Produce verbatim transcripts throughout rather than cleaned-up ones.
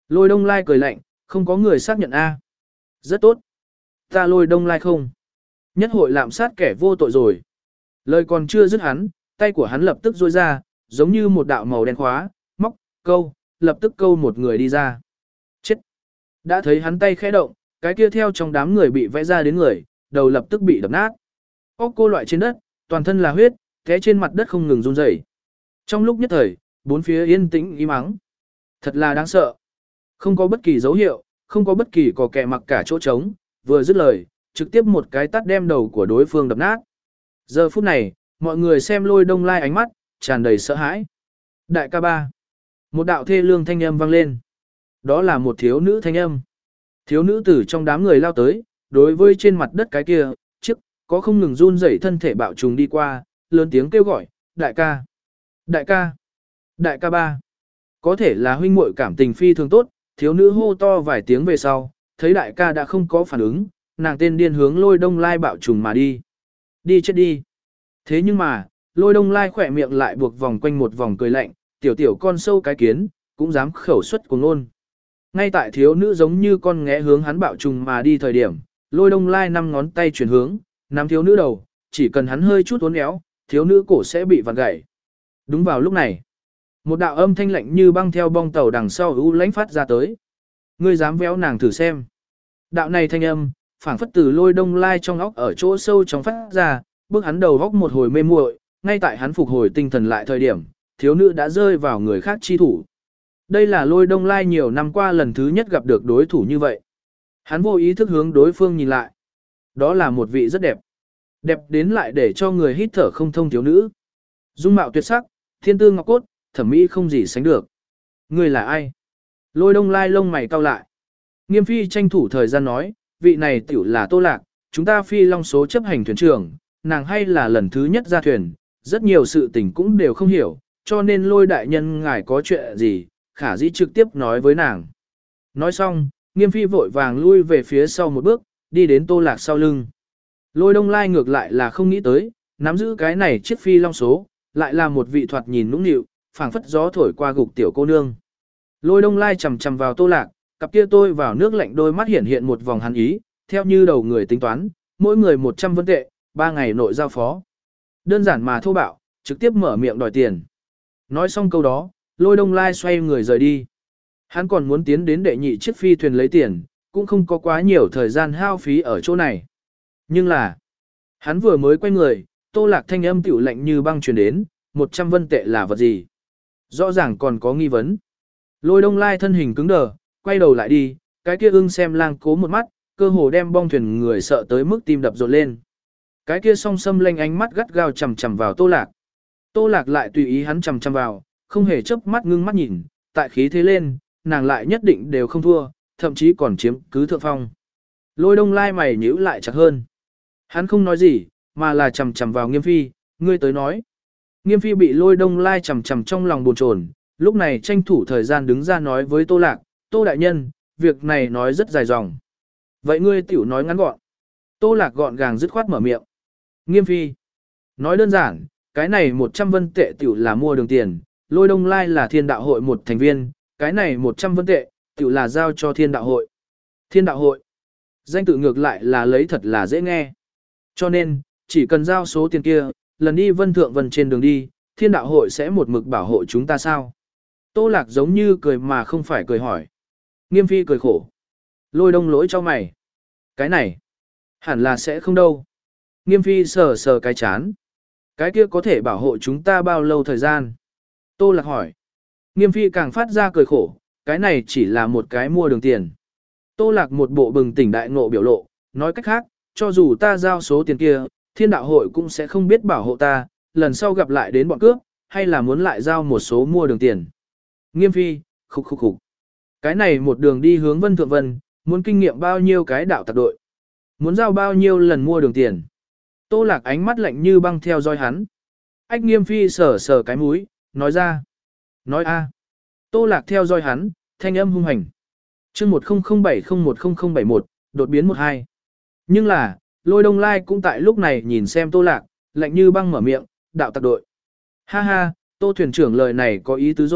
Lôi Đông Lai cười lạnh, không có người xác nhận A. Rất tốt. Ta Lôi Đông Lai không. Nhất hội lạm sát kẻ vô tội rồi. Lời còn chưa dứt hắn, tay của hắn lập tức duỗi ra, giống như một đạo màu đen khóa, móc, câu, lập tức câu một người đi ra. Chết. Đã thấy hắn tay khẽ động, cái kia theo trong đám người bị vẽ ra đến người, đầu lập tức bị đập nát. Óc cô loại trên đất, toàn thân là huyết, té trên mặt đất không ngừng run rẩy. Trong lúc nhất thời, bốn phía yên tĩnh im mắng. Thật là đáng sợ. Không có bất kỳ dấu hiệu, không có bất kỳ cò kẻ mặc cả chỗ trống, vừa dứt lời, trực tiếp một cái tát đem đầu của đối phương đập nát. Giờ phút này, mọi người xem Lôi Đông Lai ánh mắt, tràn đầy sợ hãi. Đại ca ba. Một đạo thê lương thanh âm vang lên. Đó là một thiếu nữ thanh âm. Thiếu nữ từ trong đám người lao tới, đối với trên mặt đất cái kia, chiếc, có không ngừng run rẩy thân thể bạo trùng đi qua, lớn tiếng kêu gọi, đại ca, đại ca, đại ca ba. Có thể là huynh muội cảm tình phi thường tốt, thiếu nữ hô to vài tiếng về sau, thấy đại ca đã không có phản ứng, nàng tên điên hướng Lôi Đông Lai bạo trùng mà đi. Đi chết đi. Thế nhưng mà, Lôi Đông Lai khỏe miệng lại buộc vòng quanh một vòng cười lạnh, tiểu tiểu con sâu cái kiến, cũng dám khẩu xuất của ngôn. Ngay tại thiếu nữ giống như con nghé hướng hắn bạo trùng mà đi thời điểm, Lôi Đông Lai năm ngón tay chuyển hướng, nắm thiếu nữ đầu, chỉ cần hắn hơi chút uốn éo, thiếu nữ cổ sẽ bị vặn gãy. Đúng vào lúc này, một đạo âm thanh lạnh như băng theo bong tàu đằng sau u lãnh phát ra tới. Ngươi dám véo nàng thử xem. Đạo này thanh âm, phảng phất từ Lôi Đông Lai trong óc ở chỗ sâu trong phát ra, bước hắn đầu góc một hồi mê muội, ngay tại hắn phục hồi tinh thần lại thời điểm, thiếu nữ đã rơi vào người khác chi thủ. Đây là Lôi Đông Lai nhiều năm qua lần thứ nhất gặp được đối thủ như vậy. Hắn vô ý thức hướng đối phương nhìn lại. Đó là một vị rất đẹp. Đẹp đến lại để cho người hít thở không thông thiếu nữ. Dung mạo tuyệt sắc, thiên tư ngọc cốt, thẩm mỹ không gì sánh được. Người là ai? Lôi Đông Lai lông mày cau lại. Nghiêm Phi tranh thủ thời gian nói, vị này tiểu là Tô Lạc, chúng ta Phi Long số chấp hành thuyền trưởng, nàng hay là lần thứ nhất ra thuyền, rất nhiều sự tình cũng đều không hiểu, cho nên Lôi đại nhân ngài có chuyện gì, khả dĩ trực tiếp nói với nàng. Nói xong, Nghiêm Phi vội vàng lui về phía sau một bước, đi đến Tô Lạc sau lưng. Lôi Đông Lai ngược lại là không nghĩ tới, nắm giữ cái này chiếc Phi Long số, lại là một vị thoạt nhìn nũng nịu, phảng phất gió thổi qua gục tiểu cô nương. Lôi Đông Lai chầm chầm vào Tô Lạc, cặp kia tôi vào nước lạnh đôi mắt hiện hiện một vòng hàn ý, theo như đầu người tính toán, mỗi người một trăm vân tệ, ba ngày nội giao phó. Đơn giản mà thô bạo, trực tiếp mở miệng đòi tiền. Nói xong câu đó, Lôi Đông Lai xoay người rời đi. Hắn còn muốn tiến đến đệ nhị chiếc phi thuyền lấy tiền, cũng không có quá nhiều thời gian hao phí ở chỗ này. Nhưng là, hắn vừa mới quay người, Tô Lạc thanh âm tiểu lạnh như băng truyền đến, một trăm vân tệ là vật gì? Rõ ràng còn có nghi vấn. Lôi Đông Lai thân hình cứng đờ, quay đầu lại đi, cái kia ưng xem lang cố một mắt, cơ hồ đem bong thuyền người sợ tới mức tim đập rộn lên. Cái kia song sâm lanh ánh mắt gắt gao chằm chằm vào Tô Lạc. Tô Lạc lại tùy ý hắn chằm chằm vào, không hề chớp mắt ngưng mắt nhìn, tại khí thế lên, nàng lại nhất định đều không thua, thậm chí còn chiếm cứ thượng phong. Lôi Đông Lai mày nhíu lại chặt hơn. Hắn không nói gì, mà là chằm chằm vào Nghiêm Phi, ngươi tới nói. Nghiêm Phi bị Lôi Đông Lai chằm chằm trong lòng buồn chồn, lúc này tranh thủ thời gian đứng ra nói với Tô Lạc, Tô đại nhân, việc này nói rất dài dòng. Vậy ngươi tiểu nói ngắn gọn. Tô Lạc gọn gàng dứt khoát mở miệng. Nghiêm Phi, nói đơn giản, cái này một trăm vân tệ tiểu là mua đường tiền, Lôi Đông Lai là thiên đạo hội một thành viên, cái này một trăm vân tệ, tiểu là giao cho thiên đạo hội. Thiên đạo hội, danh tự ngược lại là lấy thật là dễ nghe. Cho nên, chỉ cần giao số tiền kia, lần đi vân thượng vân trên đường đi, thiên đạo hội sẽ một mực bảo hộ chúng ta sao? Tô Lạc giống như cười mà không phải cười hỏi. Nghiêm Phi cười khổ. Lôi Đông lỗi cho mày. Cái này, hẳn là sẽ không đâu. Nghiêm Phi sờ sờ cái chán. Cái kia có thể bảo hộ chúng ta bao lâu thời gian? Tô Lạc hỏi. Nghiêm Phi càng phát ra cười khổ, cái này chỉ là một cái mua đường tiền. Tô Lạc một bộ bừng tỉnh đại ngộ biểu lộ, nói cách khác, cho dù ta giao số tiền kia, thiên đạo hội cũng sẽ không biết bảo hộ ta, lần sau gặp lại đến bọn cướp, hay là muốn lại giao một số mua đường tiền. Nghiêm Phi, khục khục khục. Cái này một đường đi hướng Vân Thượng Vân, muốn kinh nghiệm bao nhiêu cái đạo tặc đội. Muốn giao bao nhiêu lần mua đường tiền. Tô Lạc ánh mắt lạnh như băng theo dõi hắn. Ách Nghiêm Phi sờ sờ cái mũi, nói ra. Nói a. Tô Lạc theo dõi hắn, thanh âm hung hành. chương một không không bảy không một không không bảy một, đột biến một hai. Nhưng là, Lôi Đông Lai cũng tại lúc này nhìn xem Tô Lạc, lạnh như băng mở miệng, đạo tặc đội. Ha ha, Tô thuyền trưởng lời này có ý tứ rồi,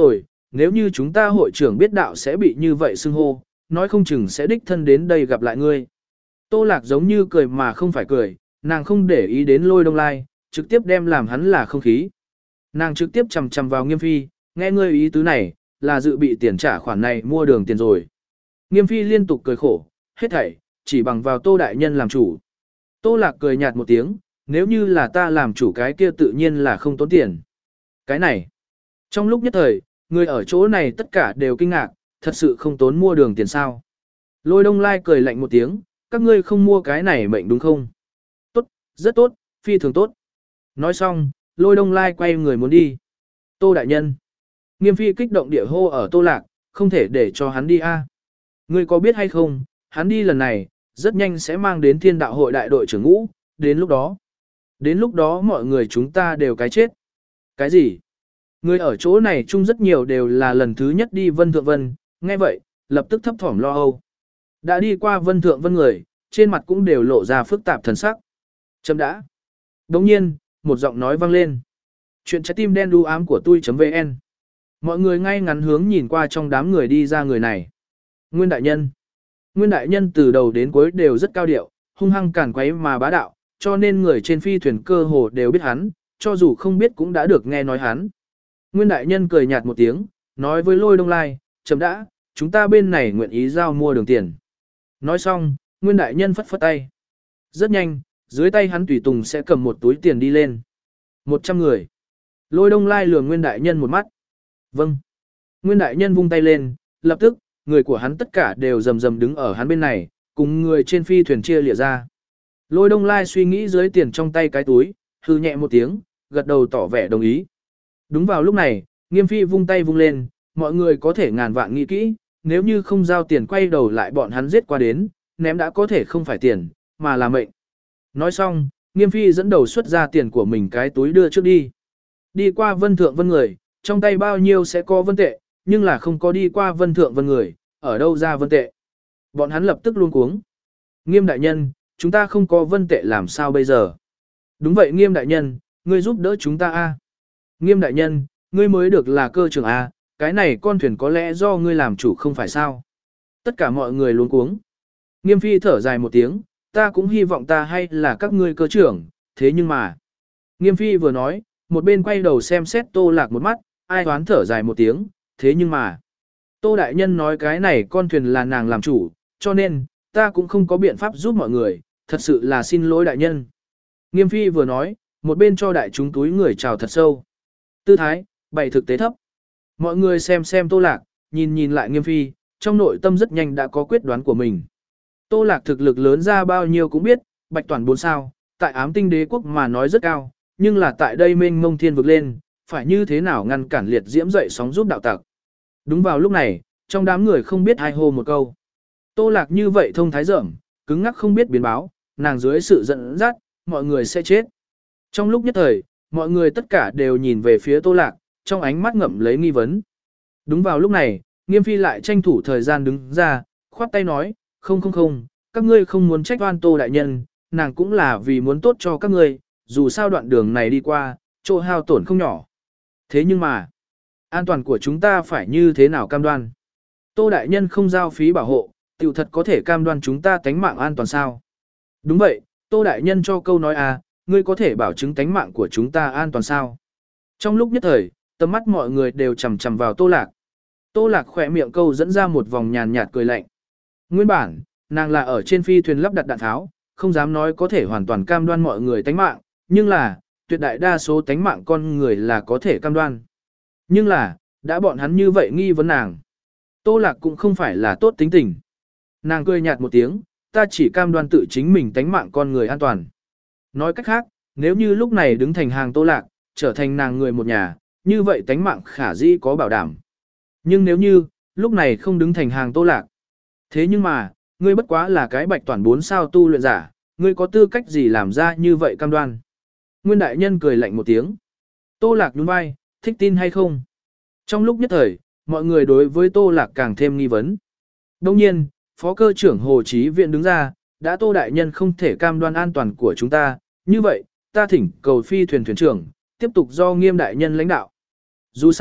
nếu như chúng ta hội trưởng biết đạo sẽ bị như vậy xưng hô, nói không chừng sẽ đích thân đến đây gặp lại ngươi. Tô Lạc giống như cười mà không phải cười, nàng không để ý đến Lôi Đông Lai, trực tiếp đem làm hắn là không khí. Nàng trực tiếp chầm chầm vào Nghiêm Phi, nghe ngươi ý tứ này, là dự bị tiền trả khoản này mua đường tiền rồi. Nghiêm Phi liên tục cười khổ, hết thảy, chỉ bằng vào Tô Đại Nhân làm chủ. Tô Lạc cười nhạt một tiếng, nếu như là ta làm chủ cái kia tự nhiên là không tốn tiền. Cái này, trong lúc nhất thời, người ở chỗ này tất cả đều kinh ngạc, thật sự không tốn mua đường tiền sao. Lôi Đông Lai cười lạnh một tiếng, các ngươi không mua cái này mệnh đúng không? Tốt, rất tốt, phi thường tốt. Nói xong, Lôi Đông Lai quay người muốn đi. Tô Đại Nhân. Nghiêm Phi kích động địa hô ở Tô Lạc, không thể để cho hắn đi a. Ngươi có biết hay không, hắn đi lần này, rất nhanh sẽ mang đến thiên đạo hội đại đội trưởng ngũ, đến lúc đó. Đến lúc đó mọi người chúng ta đều cái chết. Cái gì? Người ở chỗ này chung rất nhiều đều là lần thứ nhất đi Vân Thượng Vân, nghe vậy, lập tức thấp thỏm lo âu. Đã đi qua Vân Thượng Vân người, trên mặt cũng đều lộ ra phức tạp thần sắc. Chấm đã. Đồng nhiên, một giọng nói vang lên. Chuyện trái tim đen đu ám của tôi.vn. Mọi người ngay ngắn hướng nhìn qua trong đám người đi ra người này. Nguyên Đại Nhân. Nguyên Đại Nhân từ đầu đến cuối đều rất cao điệu, hung hăng càn quấy mà bá đạo, cho nên người trên phi thuyền cơ hồ đều biết hắn, cho dù không biết cũng đã được nghe nói hắn. Nguyên Đại Nhân cười nhạt một tiếng, nói với Lôi Đông Lai, chấm đã, chúng ta bên này nguyện ý giao mua đường tiền. Nói xong, Nguyên Đại Nhân phất phất tay. Rất nhanh, dưới tay hắn tùy tùng sẽ cầm một túi tiền đi lên. Một trăm người. Lôi Đông Lai lườm Nguyên Đại Nhân một mắt. Vâng. Nguyên Đại Nhân vung tay lên, lập tức, người của hắn tất cả đều rầm rầm đứng ở hắn bên này, cùng người trên phi thuyền chia lìa ra. Lôi Đông Lai suy nghĩ dưới tiền trong tay cái túi, hư nhẹ một tiếng, gật đầu tỏ vẻ đồng ý. Đúng vào lúc này, Nghiêm Phi vung tay vung lên, mọi người có thể ngàn vạn nghĩ kỹ, nếu như không giao tiền quay đầu lại bọn hắn giết qua đến, ném đã có thể không phải tiền, mà là mệnh. Nói xong, Nghiêm Phi dẫn đầu xuất ra tiền của mình cái túi đưa trước đi. Đi qua Vân Thượng Vân người, trong tay bao nhiêu sẽ có vân tệ, nhưng là không có đi qua Vân Thượng Vân người, ở đâu ra vân tệ. Bọn hắn lập tức luống cuống. Nghiêm Đại Nhân, chúng ta không có vân tệ làm sao bây giờ? Đúng vậy Nghiêm Đại Nhân, ngươi giúp đỡ chúng ta a. Nghiêm Đại Nhân, ngươi mới được là cơ trưởng a, cái này con thuyền có lẽ do ngươi làm chủ không phải sao? Tất cả mọi người luống cuống. Nghiêm Phi thở dài một tiếng, ta cũng hy vọng ta hay là các ngươi cơ trưởng, thế nhưng mà. Nghiêm Phi vừa nói, một bên quay đầu xem xét Tô Lạc một mắt, ai hoán thở dài một tiếng, thế nhưng mà. Tô Đại Nhân nói cái này con thuyền là nàng làm chủ, cho nên, ta cũng không có biện pháp giúp mọi người, thật sự là xin lỗi Đại Nhân. Nghiêm Phi vừa nói, một bên cho đại chúng túi người chào thật sâu. Tư thái, bày thực tế thấp. Mọi người xem xem Tô Lạc, nhìn nhìn lại Nghiêm Phi, trong nội tâm rất nhanh đã có quyết đoán của mình. Tô Lạc thực lực lớn ra bao nhiêu cũng biết, bạch toàn bốn sao, tại ám tinh đế quốc mà nói rất cao, nhưng là tại đây mênh mông thiên vực lên, phải như thế nào ngăn cản liệt diễm dậy sóng giúp đạo tặc. Đúng vào lúc này, trong đám người không biết ai hô một câu. Tô Lạc như vậy thông thái dởm, cứng ngắc không biết biến báo, nàng dưới sự giận dắt, mọi người sẽ chết. Trong lúc nhất thời, mọi người tất cả đều nhìn về phía Tô Lạc, trong ánh mắt ngậm lấy nghi vấn. Đúng vào lúc này, Nghiêm Phi lại tranh thủ thời gian đứng ra, khoát tay nói, không không không, các ngươi không muốn trách oan Tô Đại Nhân, nàng cũng là vì muốn tốt cho các ngươi, dù sao đoạn đường này đi qua, chỗ hao tổn không nhỏ. Thế nhưng mà, an toàn của chúng ta phải như thế nào cam đoan? Tô Đại Nhân không giao phí bảo hộ, tiểu thật có thể cam đoan chúng ta tánh mạng an toàn sao? Đúng vậy, Tô Đại Nhân cho câu nói à, ngươi có thể bảo chứng tánh mạng của chúng ta an toàn sao? Trong lúc nhất thời, tầm mắt mọi người đều chầm chầm vào Tô Lạc. Tô Lạc khỏe miệng câu dẫn ra một vòng nhàn nhạt cười lạnh. Nguyên bản, nàng là ở trên phi thuyền lắp đặt đạn tháo, không dám nói có thể hoàn toàn cam đoan mọi người tánh mạng, nhưng là, tuyệt đại đa số tánh mạng con người là có thể cam đoan. Nhưng là, đã bọn hắn như vậy nghi vấn nàng. Tô Lạc cũng không phải là tốt tính tình. Nàng cười nhạt một tiếng, ta chỉ cam đoan tự chính mình tánh mạng con người an toàn. Nói cách khác, nếu như lúc này đứng thành hàng Tô Lạc, trở thành nàng người một nhà, như vậy tánh mạng khả dĩ có bảo đảm. Nhưng nếu như, lúc này không đứng thành hàng Tô Lạc. Thế nhưng mà, ngươi bất quá là cái bạch toàn bốn sao tu luyện giả, ngươi có tư cách gì làm ra như vậy cam đoan. Nguyên Đại Nhân cười lạnh một tiếng. Tô Lạc nhún vai, thích tin hay không? Trong lúc nhất thời, mọi người đối với Tô Lạc càng thêm nghi vấn. Đồng nhiên, Phó Cơ trưởng Hồ Chí Viện đứng ra, đã Tô Đại Nhân không thể cam đoan an toàn của chúng ta, như vậy, ta thỉnh cầu phi thuyền thuyền trưởng, tiếp tục do Nghiêm Đại Nhân lãnh đạo. Dù sao,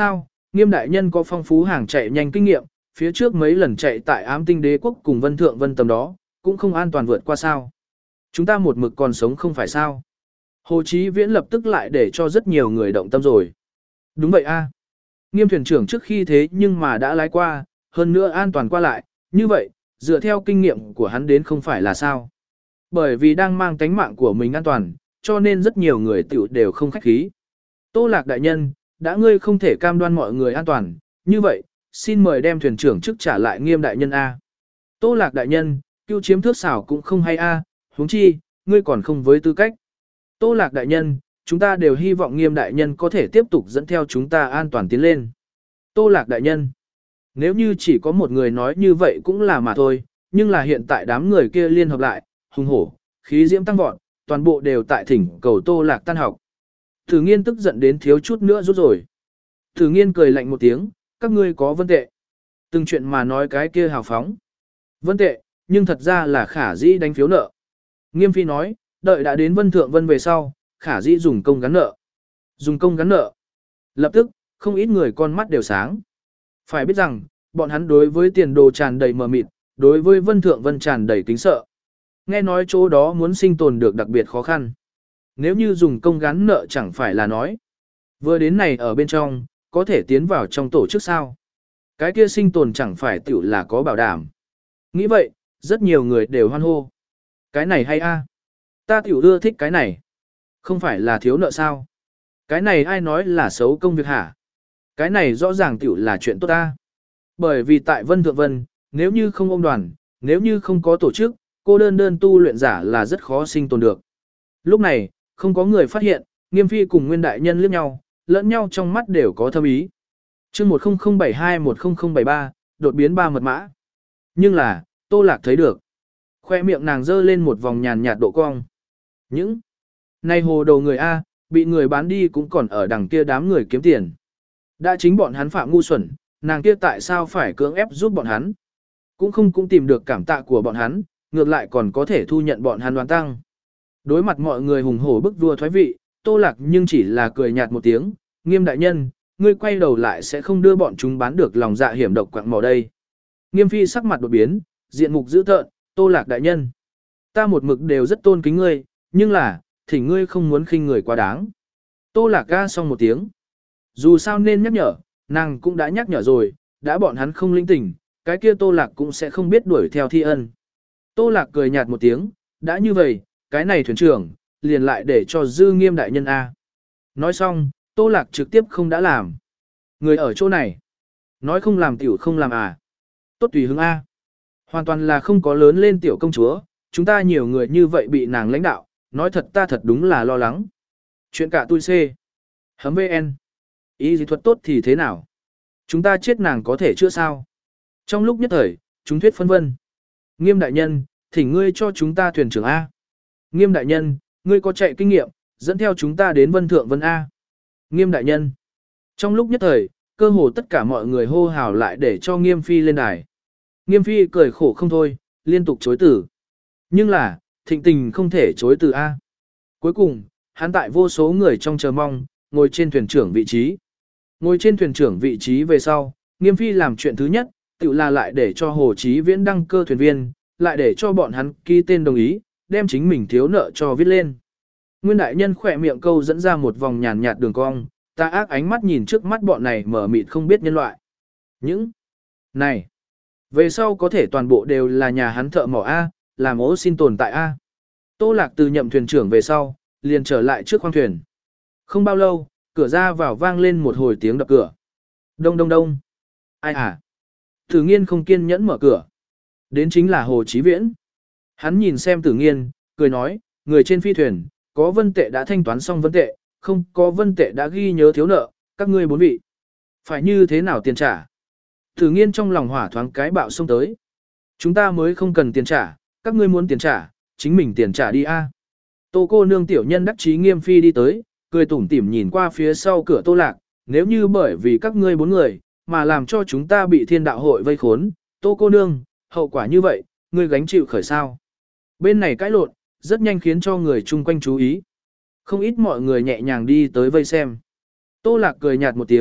Nghiêm đại nhân có phong phú hàng chạy nhanh kinh nghiệm, phía trước mấy lần chạy tại ám tinh đế quốc cùng vân thượng vân tầm đó, cũng không an toàn vượt qua sao. Chúng ta một mực còn sống không phải sao. Hồ Chí Viễn lập tức lại để cho rất nhiều người động tâm rồi. Đúng vậy a. Nghiêm thuyền trưởng trước khi thế nhưng mà đã lái qua, hơn nữa an toàn qua lại, như vậy, dựa theo kinh nghiệm của hắn đến không phải là sao. Bởi vì đang mang tánh mạng của mình an toàn, cho nên rất nhiều người tiểu đều không khách khí. Tô Lạc đại nhân, đã ngươi không thể cam đoan mọi người an toàn, như vậy, xin mời đem thuyền trưởng chức trả lại Nghiêm đại nhân A. Tô Lạc đại nhân, cưu chiếm thước xảo cũng không hay A, huống chi, ngươi còn không với tư cách. Tô Lạc đại nhân, chúng ta đều hy vọng Nghiêm đại nhân có thể tiếp tục dẫn theo chúng ta an toàn tiến lên. Tô Lạc đại nhân, nếu như chỉ có một người nói như vậy cũng là mà thôi, nhưng là hiện tại đám người kia liên hợp lại, hùng hổ, khí diễm tăng vọt, toàn bộ đều tại thỉnh cầu Tô Lạc tan học. Tử Nghiên tức giận đến thiếu chút nữa rút rồi. Tử Nghiên cười lạnh một tiếng, các ngươi có vân tệ. Từng chuyện mà nói cái kia hào phóng. Vân tệ, nhưng thật ra là khả dĩ đánh phiếu nợ. Nghiêm Phi nói, đợi đã đến vân thượng vân về sau, khả dĩ dùng công gắn nợ. Dùng công gắn nợ. Lập tức, không ít người con mắt đều sáng. Phải biết rằng, bọn hắn đối với tiền đồ tràn đầy mờ mịt, đối với vân thượng vân tràn đầy kính sợ. Nghe nói chỗ đó muốn sinh tồn được đặc biệt khó khăn. Nếu như dùng công gắn nợ chẳng phải là nói. Vừa đến này ở bên trong, có thể tiến vào trong tổ chức sao. Cái kia sinh tồn chẳng phải tiểu là có bảo đảm. Nghĩ vậy, rất nhiều người đều hoan hô. Cái này hay a? Ta tiểu ưa thích cái này. Không phải là thiếu nợ sao? Cái này ai nói là xấu công việc hả? Cái này rõ ràng tiểu là chuyện tốt ta. Bởi vì tại Vân Thượng Vân, nếu như không ôm đoàn, nếu như không có tổ chức, cô đơn đơn tu luyện giả là rất khó sinh tồn được. Lúc này, không có người phát hiện, Nghiêm Phi cùng Nguyên Đại Nhân liếc nhau, lẫn nhau trong mắt đều có thâm ý. chương một không không bảy hai một không không bảy ba, đột biến ba mật mã. Nhưng là, Tô Lạc thấy được. Khoe miệng nàng dơ lên một vòng nhàn nhạt độ cong. Những này hồ đầu người A, bị người bán đi cũng còn ở đằng kia đám người kiếm tiền. Đã chính bọn hắn phạm ngu xuẩn, nàng kia tại sao phải cưỡng ép giúp bọn hắn. Cũng không cũng tìm được cảm tạ của bọn hắn, ngược lại còn có thể thu nhận bọn hắn đoán tăng. Đối mặt mọi người hùng hổ bức vua thoái vị, Tô Lạc nhưng chỉ là cười nhạt một tiếng, Nghiêm đại nhân, ngươi quay đầu lại sẽ không đưa bọn chúng bán được lòng dạ hiểm độc quạng mỏ đây. Nghiêm Phi sắc mặt đột biến, diện mục dữ tợn, Tô Lạc đại nhân. Ta một mực đều rất tôn kính ngươi, nhưng là, thỉnh ngươi không muốn khinh người quá đáng. Tô Lạc ga xong một tiếng. Dù sao nên nhắc nhở, nàng cũng đã nhắc nhở rồi, đã bọn hắn không linh tỉnh, cái kia Tô Lạc cũng sẽ không biết đuổi theo thi ân. Tô Lạc cười nhạt một tiếng, đã như vậy, cái này thuyền trưởng, liền lại để cho dư Nghiêm đại nhân A. Nói xong, Tô Lạc trực tiếp không đã làm. Người ở chỗ này, nói không làm tiểu không làm à. Tốt tùy hứng A. Hoàn toàn là không có lớn lên tiểu công chúa, chúng ta nhiều người như vậy bị nàng lãnh đạo, nói thật ta thật đúng là lo lắng. Chuyện cả tôi C. Hấm vê en. Ý gì thuật tốt thì thế nào? Chúng ta chết nàng có thể chữa sao? Trong lúc nhất thời, chúng thuyết phân vân. Nghiêm đại nhân, thỉnh ngươi cho chúng ta thuyền trưởng A. Nghiêm đại nhân, ngươi có chạy kinh nghiệm, dẫn theo chúng ta đến Vân Thượng Vân A. Nghiêm đại nhân. Trong lúc nhất thời, cơ hồ tất cả mọi người hô hào lại để cho Nghiêm Phi lên đài. Nghiêm Phi cười khổ không thôi, liên tục chối từ. Nhưng là, thịnh tình không thể chối từ A. Cuối cùng, hắn tại vô số người trong chờ mong, ngồi trên thuyền trưởng vị trí. Ngồi trên thuyền trưởng vị trí về sau, Nghiêm Phi làm chuyện thứ nhất, tự là lại để cho Hồ Chí Viễn đăng cơ thuyền viên, lại để cho bọn hắn ký tên đồng ý, đem chính mình thiếu nợ cho viết lên. Nguyên đại nhân khỏe miệng câu dẫn ra một vòng nhàn nhạt đường cong, ta ác ánh mắt nhìn trước mắt bọn này mở mịt không biết nhân loại. Những này, về sau có thể toàn bộ đều là nhà hắn thợ mỏ A, làm ố xin tồn tại A. Tô Lạc từ nhậm thuyền trưởng về sau, liền trở lại trước khoang thuyền. Không bao lâu, cửa ra vào vang lên một hồi tiếng đập cửa. Đông đông đông. Ai à? Tử Nghiên không kiên nhẫn mở cửa. Đến chính là Hồ Chí Viễn. Hắn nhìn xem Tử Nghiên, cười nói, người trên phi thuyền, có vân tệ đã thanh toán xong vân tệ, không có vân tệ đã ghi nhớ thiếu nợ, các ngươi bốn vị. Phải như thế nào tiền trả? Tử Nghiên trong lòng hỏa thoáng cái bạo xông tới. Chúng ta mới không cần tiền trả, các ngươi muốn tiền trả, chính mình tiền trả đi a. Tô cô nương tiểu nhân đắc chí Nghiêm Phi đi tới, cười tủm tỉm nhìn qua phía sau cửa Tô Lạc, nếu như bởi vì các ngươi bốn người, mà làm cho chúng ta bị thiên đạo hội vây khốn, Tô cô nương, hậu quả như vậy, ngươi gánh chịu khởi sao? Bên này cãi lộn, rất nhanh khiến cho người chung quanh chú ý. Không ít mọi người nhẹ nhàng đi tới vây xem. Tô Lạc cười nhạt một tiếng,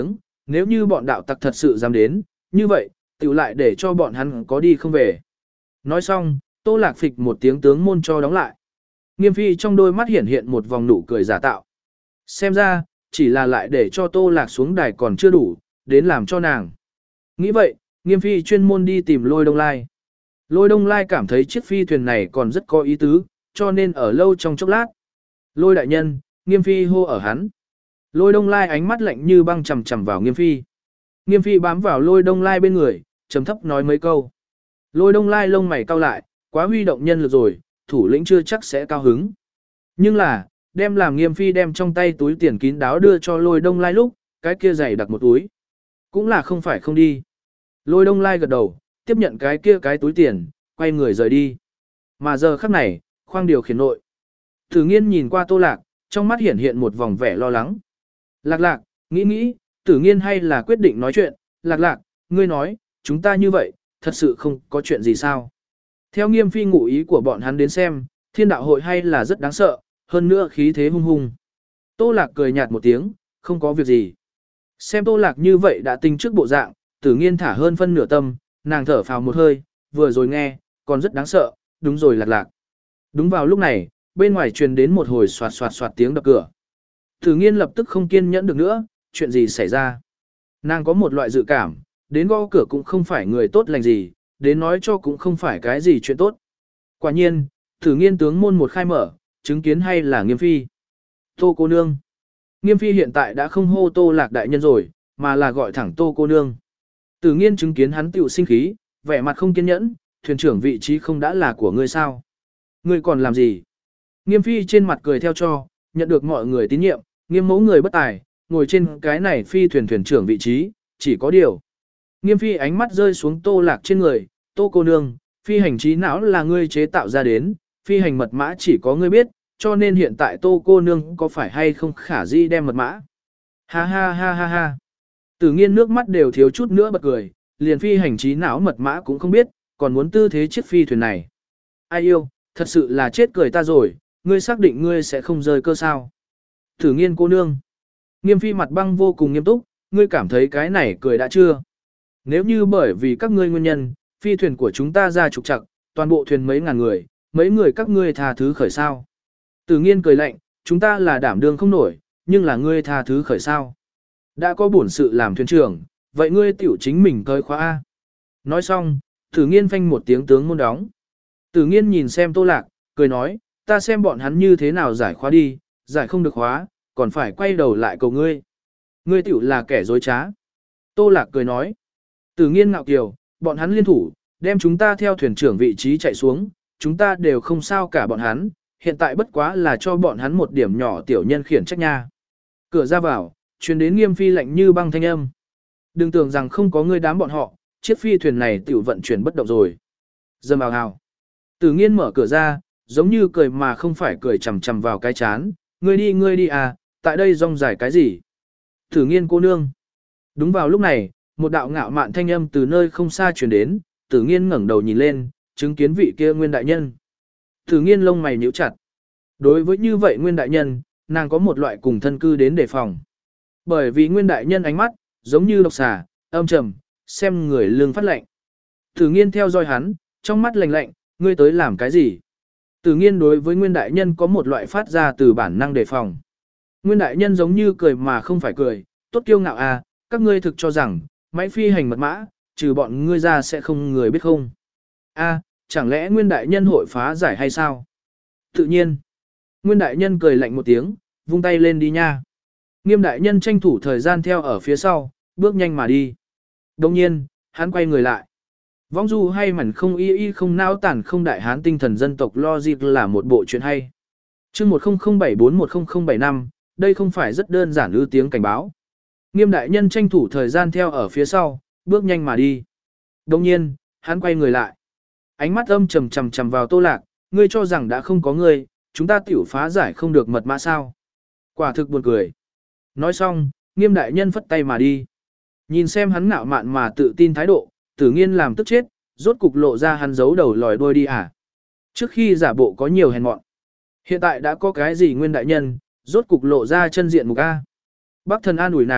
Nếu như bọn đạo tặc thật sự dám đến, như vậy, tiểu lại để cho bọn hắn có đi không về. Nói xong, Tô Lạc phịch một tiếng tướng môn cho đóng lại. Nghiêm Phi trong đôi mắt hiện hiện một vòng nụ cười giả tạo. Xem ra, chỉ là lại để cho Tô Lạc xuống đài còn chưa đủ, đến làm cho nàng. Nghĩ vậy, Nghiêm Phi chuyên môn đi tìm Lôi Đông Lai. Lôi Đông Lai cảm thấy chiếc phi thuyền này còn rất có ý tứ, cho nên ở lâu trong chốc lát. Lôi đại nhân, Nghiêm Phi hô ở hắn. Lôi Đông Lai ánh mắt lạnh như băng chằm chằm vào Nghiêm Phi. Nghiêm Phi bám vào Lôi Đông Lai bên người, trầm thấp nói mấy câu. Lôi Đông Lai lông mày cau lại, quá huy động nhân lực rồi, thủ lĩnh chưa chắc sẽ cao hứng. Nhưng là, đem làm Nghiêm Phi đem trong tay túi tiền kín đáo đưa cho Lôi Đông Lai lúc, cái kia dày đặt một túi. Cũng là không phải không đi. Lôi Đông Lai gật đầu, tiếp nhận cái kia cái túi tiền, quay người rời đi. Mà giờ khắc này, khoang điều khiển nội. Thử nghiên nhìn qua Tô Lạc, trong mắt hiện hiện một vòng vẻ lo lắng. Lạc lạc, nghĩ nghĩ, tử nghiên hay là quyết định nói chuyện. Lạc lạc, ngươi nói, chúng ta như vậy, thật sự không có chuyện gì sao. Theo Nghiêm Phi ngụ ý của bọn hắn đến xem, thiên đạo hội hay là rất đáng sợ, hơn nữa khí thế hung hung. Tô Lạc cười nhạt một tiếng, không có việc gì. Xem Tô Lạc như vậy đã tinh trước bộ dạng, tử nghiên thả hơn phân nửa tâm, nàng thở phào một hơi, vừa rồi nghe, còn rất đáng sợ, đúng rồi Lạc lạc. Đúng vào lúc này, bên ngoài truyền đến một hồi soạt soạt soạt tiếng đập cửa. Tử nghiên lập tức không kiên nhẫn được nữa, chuyện gì xảy ra. Nàng có một loại dự cảm, đến gõ cửa cũng không phải người tốt lành gì, đến nói cho cũng không phải cái gì chuyện tốt. Quả nhiên, Tử nghiên tướng môn một khai mở, chứng kiến hay là Nghiêm Phi. Tô cô nương. Nghiêm Phi hiện tại đã không hô Tô Lạc đại nhân rồi, mà là gọi thẳng Tô cô nương. Tử nghiên chứng kiến hắn tiểu sinh khí, vẻ mặt không kiên nhẫn, thuyền trưởng vị trí không đã là của ngươi sao? Ngươi còn làm gì? Nghiêm Phi trên mặt cười theo cho, nhận được mọi người tín nhiệm, Nghiêm mẫu người bất tài, ngồi trên cái này phi thuyền thuyền trưởng vị trí, chỉ có điều. Nghiêm Phi ánh mắt rơi xuống Tô Lạc trên người, Tô cô nương, phi hành trí não là ngươi chế tạo ra đến, phi hành mật mã chỉ có ngươi biết, cho nên hiện tại Tô cô nương có phải hay không khả di đem mật mã. Ha ha ha ha ha. Tử nghiên nước mắt đều thiếu chút nữa bật cười, liền phi hành trí não mật mã cũng không biết, còn muốn tư thế chiếc phi thuyền này. Ai yêu, thật sự là chết cười ta rồi, ngươi xác định ngươi sẽ không rơi cơ sao. Tử nghiên cô nương. Nghiêm Phi mặt băng vô cùng nghiêm túc, ngươi cảm thấy cái này cười đã chưa? Nếu như bởi vì các ngươi nguyên nhân, phi thuyền của chúng ta ra trục trặc, toàn bộ thuyền mấy ngàn người, mấy người các ngươi tha thứ khởi sao? Tử nghiên cười lạnh, chúng ta là đảm đương không nổi, nhưng là ngươi tha thứ khởi sao? Đã có bổn sự làm thuyền trưởng, vậy ngươi tiểu chính mình cơi khóa A. Nói xong, Tử nghiên phanh một tiếng tướng môn đóng. Tử nghiên nhìn xem Tô Lạc, cười nói, ta xem bọn hắn như thế nào giải khóa đi, giải không được khóa, còn phải quay đầu lại cầu ngươi. Ngươi tiểu là kẻ dối trá. Tô Lạc cười nói, Tử nghiên ngạo kiều, bọn hắn liên thủ, đem chúng ta theo thuyền trưởng vị trí chạy xuống, chúng ta đều không sao cả bọn hắn, hiện tại bất quá là cho bọn hắn một điểm nhỏ tiểu nhân khiển trách nha. Cửa ra vào, truyền đến Nghiêm Phi lạnh như băng thanh âm. Đừng tưởng rằng không có ngươi đám bọn họ, chiếc phi thuyền này tiểu vận chuyển bất động rồi. Dâm ào hào. Tử nghiên mở cửa ra, giống như cười mà không phải cười chằm chằm vào cái chán. Ngươi đi ngươi đi à, tại đây rong dài cái gì? Tử nghiên cô nương. Đúng vào lúc này, một đạo ngạo mạn thanh âm từ nơi không xa truyền đến, Tử nghiên ngẩng đầu nhìn lên, chứng kiến vị kia Nguyên đại nhân. Tử nghiên lông mày nhíu chặt. Đối với như vậy Nguyên đại nhân, nàng có một loại cùng thân cư đến đề phòng. Bởi vì Nguyên đại nhân ánh mắt, giống như độc xà, âm trầm, xem người lương phát lạnh. Tử nghiên theo dõi hắn, trong mắt lạnh lạnh, ngươi tới làm cái gì? Tử nghiên đối với Nguyên đại nhân có một loại phát ra từ bản năng đề phòng. Nguyên đại nhân giống như cười mà không phải cười, tốt kiêu ngạo à, các ngươi thực cho rằng, máy phi hành mật mã, trừ bọn ngươi ra sẽ không người biết không? A, chẳng lẽ Nguyên đại nhân hội phá giải hay sao? Tự nhiên. Nguyên đại nhân cười lạnh một tiếng, vung tay lên đi nha. Nghiêm đại nhân tranh thủ thời gian theo ở phía sau, bước nhanh mà đi. Đồng nhiên, hắn quay người lại. Vong du hay mảnh không y y không nao tản không đại hán tinh thần dân tộc logic là một bộ chuyện hay. Chương một không không bảy bốn một không không bảy năm, đây không phải rất đơn giản ư tiếng cảnh báo. Nghiêm đại nhân tranh thủ thời gian theo ở phía sau, bước nhanh mà đi. Đồng nhiên, hắn quay người lại. Ánh mắt âm trầm trầm trầm vào Tô Lạc, ngươi cho rằng đã không có ngươi, chúng ta tiểu phá giải không được mật mã sao. Quả thực buồn cười. Nói xong, Nghiêm đại nhân phất tay mà đi. Nhìn xem hắn ngạo mạn mà tự tin thái độ, Tử nghiên làm tức chết, rốt cục lộ ra hắn giấu đầu lòi đuôi đi à. Trước khi giả bộ có nhiều hèn mọn. Hiện tại đã có cái gì Nguyên đại nhân, rốt cục lộ ra chân diện mục A. Bác thần an ủi nàng,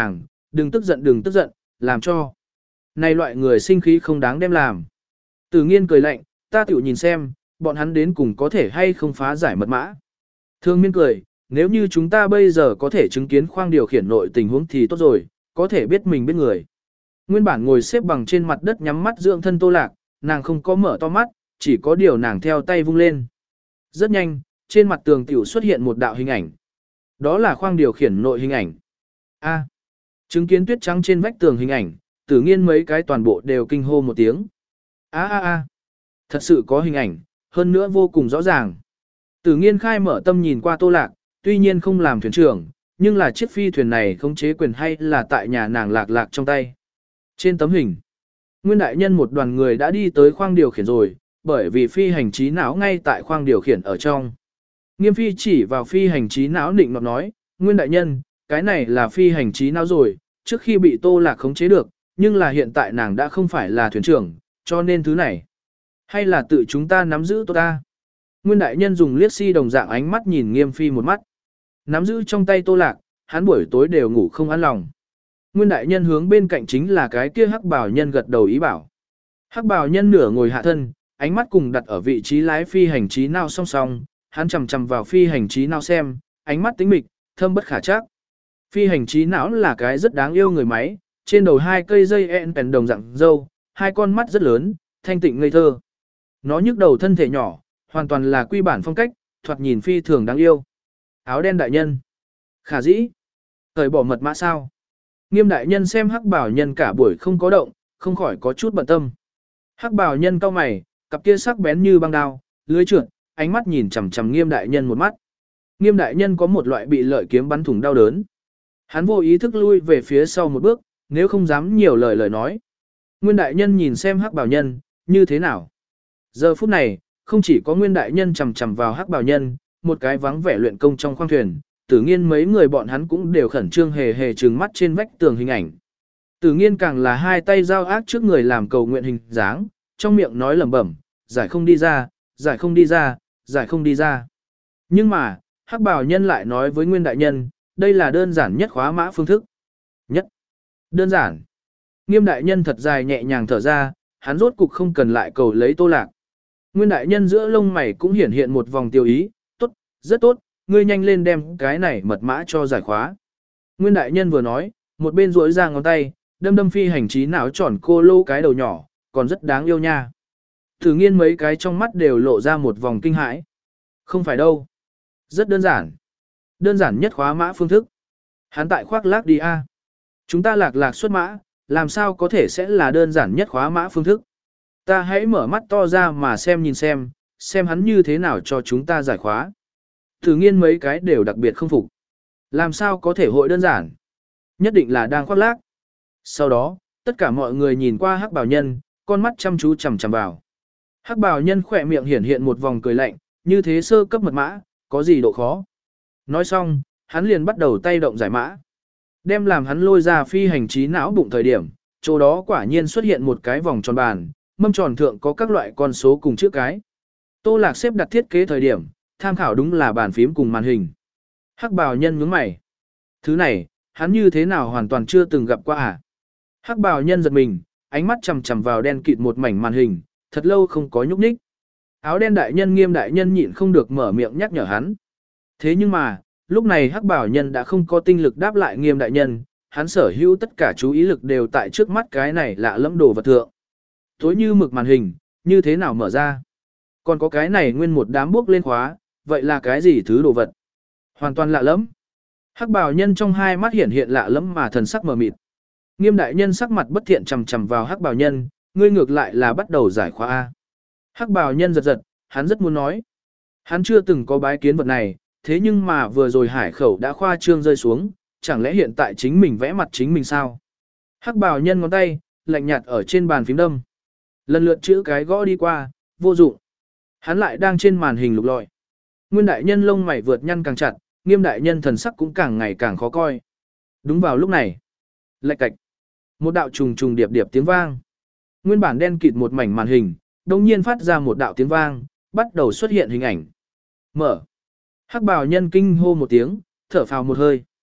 đừng tức giận đừng tức giận, làm cho. Này loại người sinh khí không đáng đem làm. Tử nghiên cười lạnh, ta tiểu nhìn xem, bọn hắn đến cùng có thể hay không phá giải mật mã. Thương miên cười, nếu như chúng ta bây giờ có thể chứng kiến khoang điều khiển nội tình huống thì tốt rồi, có thể biết mình biết người. Nguyên bản ngồi xếp bằng trên mặt đất nhắm mắt dưỡng thân Tô Lạc, nàng không có mở to mắt, chỉ có điều nàng theo tay vung lên. Rất nhanh, trên mặt tường tiểu xuất hiện một đạo hình ảnh. Đó là khoang điều khiển nội hình ảnh. A. Chứng kiến tuyết trắng trên vách tường hình ảnh, Tử nghiên mấy cái toàn bộ đều kinh hô một tiếng. A a a. Thật sự có hình ảnh, hơn nữa vô cùng rõ ràng. Tử nghiên khai mở tâm nhìn qua Tô Lạc, tuy nhiên không làm thuyền trưởng, nhưng là chiếc phi thuyền này khống chế quyền hay là tại nhà nàng Lạc Lạc trong tay. Trên tấm hình, Nguyên đại nhân một đoàn người đã đi tới khoang điều khiển rồi, bởi vì phi hành trí não ngay tại khoang điều khiển ở trong. Nghiêm phi chỉ vào phi hành trí não định nọt nói, Nguyên đại nhân, cái này là phi hành trí não rồi, trước khi bị Tô Lạc khống chế được, nhưng là hiện tại nàng đã không phải là thuyền trưởng, cho nên thứ này, hay là tự chúng ta nắm giữ tốt ta. Nguyên đại nhân dùng liếc si đồng dạng ánh mắt nhìn Nghiêm phi một mắt. Nắm giữ trong tay Tô Lạc, hắn buổi tối đều ngủ không an lòng. Nguyên đại nhân hướng bên cạnh chính là cái kia hắc bào nhân gật đầu ý bảo. Hắc bào nhân nửa ngồi hạ thân, ánh mắt cùng đặt ở vị trí lái phi hành trí não song song, hắn chầm chầm vào phi hành trí não xem, ánh mắt tính mịch, thâm bất khả trắc. Phi hành trí não là cái rất đáng yêu người máy, trên đầu hai cây dây ẹn bèn đồng dạng dâu, hai con mắt rất lớn, thanh tịnh ngây thơ. Nó nhức đầu thân thể nhỏ, hoàn toàn là quy bản phong cách, thoạt nhìn phi thường đáng yêu. Áo đen đại nhân. Khả dĩ. Thời bỏ mật mã sao? Nghiêm đại nhân xem hắc bảo nhân cả buổi không có động, không khỏi có chút bận tâm. Hắc bảo nhân cau mày, cặp kia sắc bén như băng đao, lưới trượt, ánh mắt nhìn chằm chằm Nghiêm đại nhân một mắt. Nghiêm đại nhân có một loại bị lợi kiếm bắn thủng đau đớn. Hắn vô ý thức lui về phía sau một bước, nếu không dám nhiều lời lời nói. Nguyên đại nhân nhìn xem hắc bảo nhân, như thế nào? Giờ phút này, không chỉ có Nguyên đại nhân chằm chằm vào hắc bảo nhân, một cái vắng vẻ luyện công trong khoang thuyền, Tử nghiên mấy người bọn hắn cũng đều khẩn trương hề hề trừng mắt trên vách tường hình ảnh. Tử nghiên càng là hai tay giao ác trước người làm cầu nguyện hình dáng, trong miệng nói lẩm bẩm, giải không đi ra, giải không đi ra, giải không đi ra. Nhưng mà, hắc bảo nhân lại nói với Nguyên đại nhân, đây là đơn giản nhất khóa mã phương thức. Nhất. Đơn giản. Nghiêm đại nhân thật dài nhẹ nhàng thở ra, hắn rốt cục không cần lại cầu lấy Tô Lạc. Nguyên đại nhân giữa lông mày cũng hiển hiện một vòng tiêu ý, tốt, rất tốt, ngươi nhanh lên đem cái này mật mã cho giải khóa. Nguyên đại nhân vừa nói, một bên duỗi ra ngón tay, đâm đâm phi hành trí não tròn cô lô cái đầu nhỏ, còn rất đáng yêu nha. Thử nghiên mấy cái trong mắt đều lộ ra một vòng kinh hãi. Không phải đâu. Rất đơn giản. Đơn giản nhất khóa mã phương thức. Hắn tại khoác lác đi a. Chúng ta lạc lạc xuất mã, làm sao có thể sẽ là đơn giản nhất khóa mã phương thức. Ta hãy mở mắt to ra mà xem nhìn xem, xem hắn như thế nào cho chúng ta giải khóa. Thử nghiên mấy cái đều đặc biệt không phục. Làm sao có thể hội đơn giản? Nhất định là đang khoác lác. Sau đó, tất cả mọi người nhìn qua hắc bào nhân, con mắt chăm chú chằm chằm vào. Hắc bào nhân khỏe miệng hiển hiện một vòng cười lạnh, như thế sơ cấp mật mã, có gì độ khó. Nói xong, hắn liền bắt đầu tay động giải mã. Đem làm hắn lôi ra phi hành trí não bụng thời điểm, chỗ đó quả nhiên xuất hiện một cái vòng tròn bàn, mâm tròn thượng có các loại con số cùng chữ cái. Tô Lạc xếp đặt thiết kế thời điểm, tham khảo đúng là bàn phím cùng màn hình. Hắc bào nhân nhướng mày. Thứ này, hắn như thế nào hoàn toàn chưa từng gặp qua à? Hắc bào nhân giật mình, ánh mắt chằm chằm vào đen kịt một mảnh màn hình, thật lâu không có nhúc nhích. Áo đen đại nhân Nghiêm đại nhân nhịn không được mở miệng nhắc nhở hắn. Thế nhưng mà, lúc này hắc bào nhân đã không có tinh lực đáp lại Nghiêm đại nhân, hắn sở hữu tất cả chú ý lực đều tại trước mắt cái này lạ lẫm đồ vật thượng. Tối như mực màn hình, như thế nào mở ra? Còn có cái này nguyên một đám bước lên khóa, vậy là cái gì thứ đồ vật? Hoàn toàn lạ lẫm. Hắc bào nhân trong hai mắt hiển hiện lạ lẫm mà thần sắc mờ mịt. Nghiêm đại nhân sắc mặt bất thiện chằm chằm vào hắc bào nhân, ngươi ngược lại là bắt đầu giải khóa A. Hắc bào nhân giật giật, hắn rất muốn nói. Hắn chưa từng có bái kiến vật này, thế nhưng mà vừa rồi hải khẩu đã khoa trương rơi xuống, chẳng lẽ hiện tại chính mình vẽ mặt chính mình sao? Hắc bào nhân ngón tay, lạnh nhạt ở trên bàn phím đâm. Lần lượt chữ cái gõ đi qua, vô dụng. Hắn lại đang trên màn hình lục lọi. Nguyên đại nhân lông mày vượt nhăn càng chặt, Nghiêm đại nhân thần sắc cũng càng ngày càng khó coi. Đúng vào lúc này, lạch cạch, một đạo trùng trùng điệp điệp tiếng vang. Nguyên bản đen kịt một mảnh màn hình, đồng nhiên phát ra một đạo tiếng vang, bắt đầu xuất hiện hình ảnh. Mở. Hắc bào nhân kinh hô một tiếng, thở phào một hơi.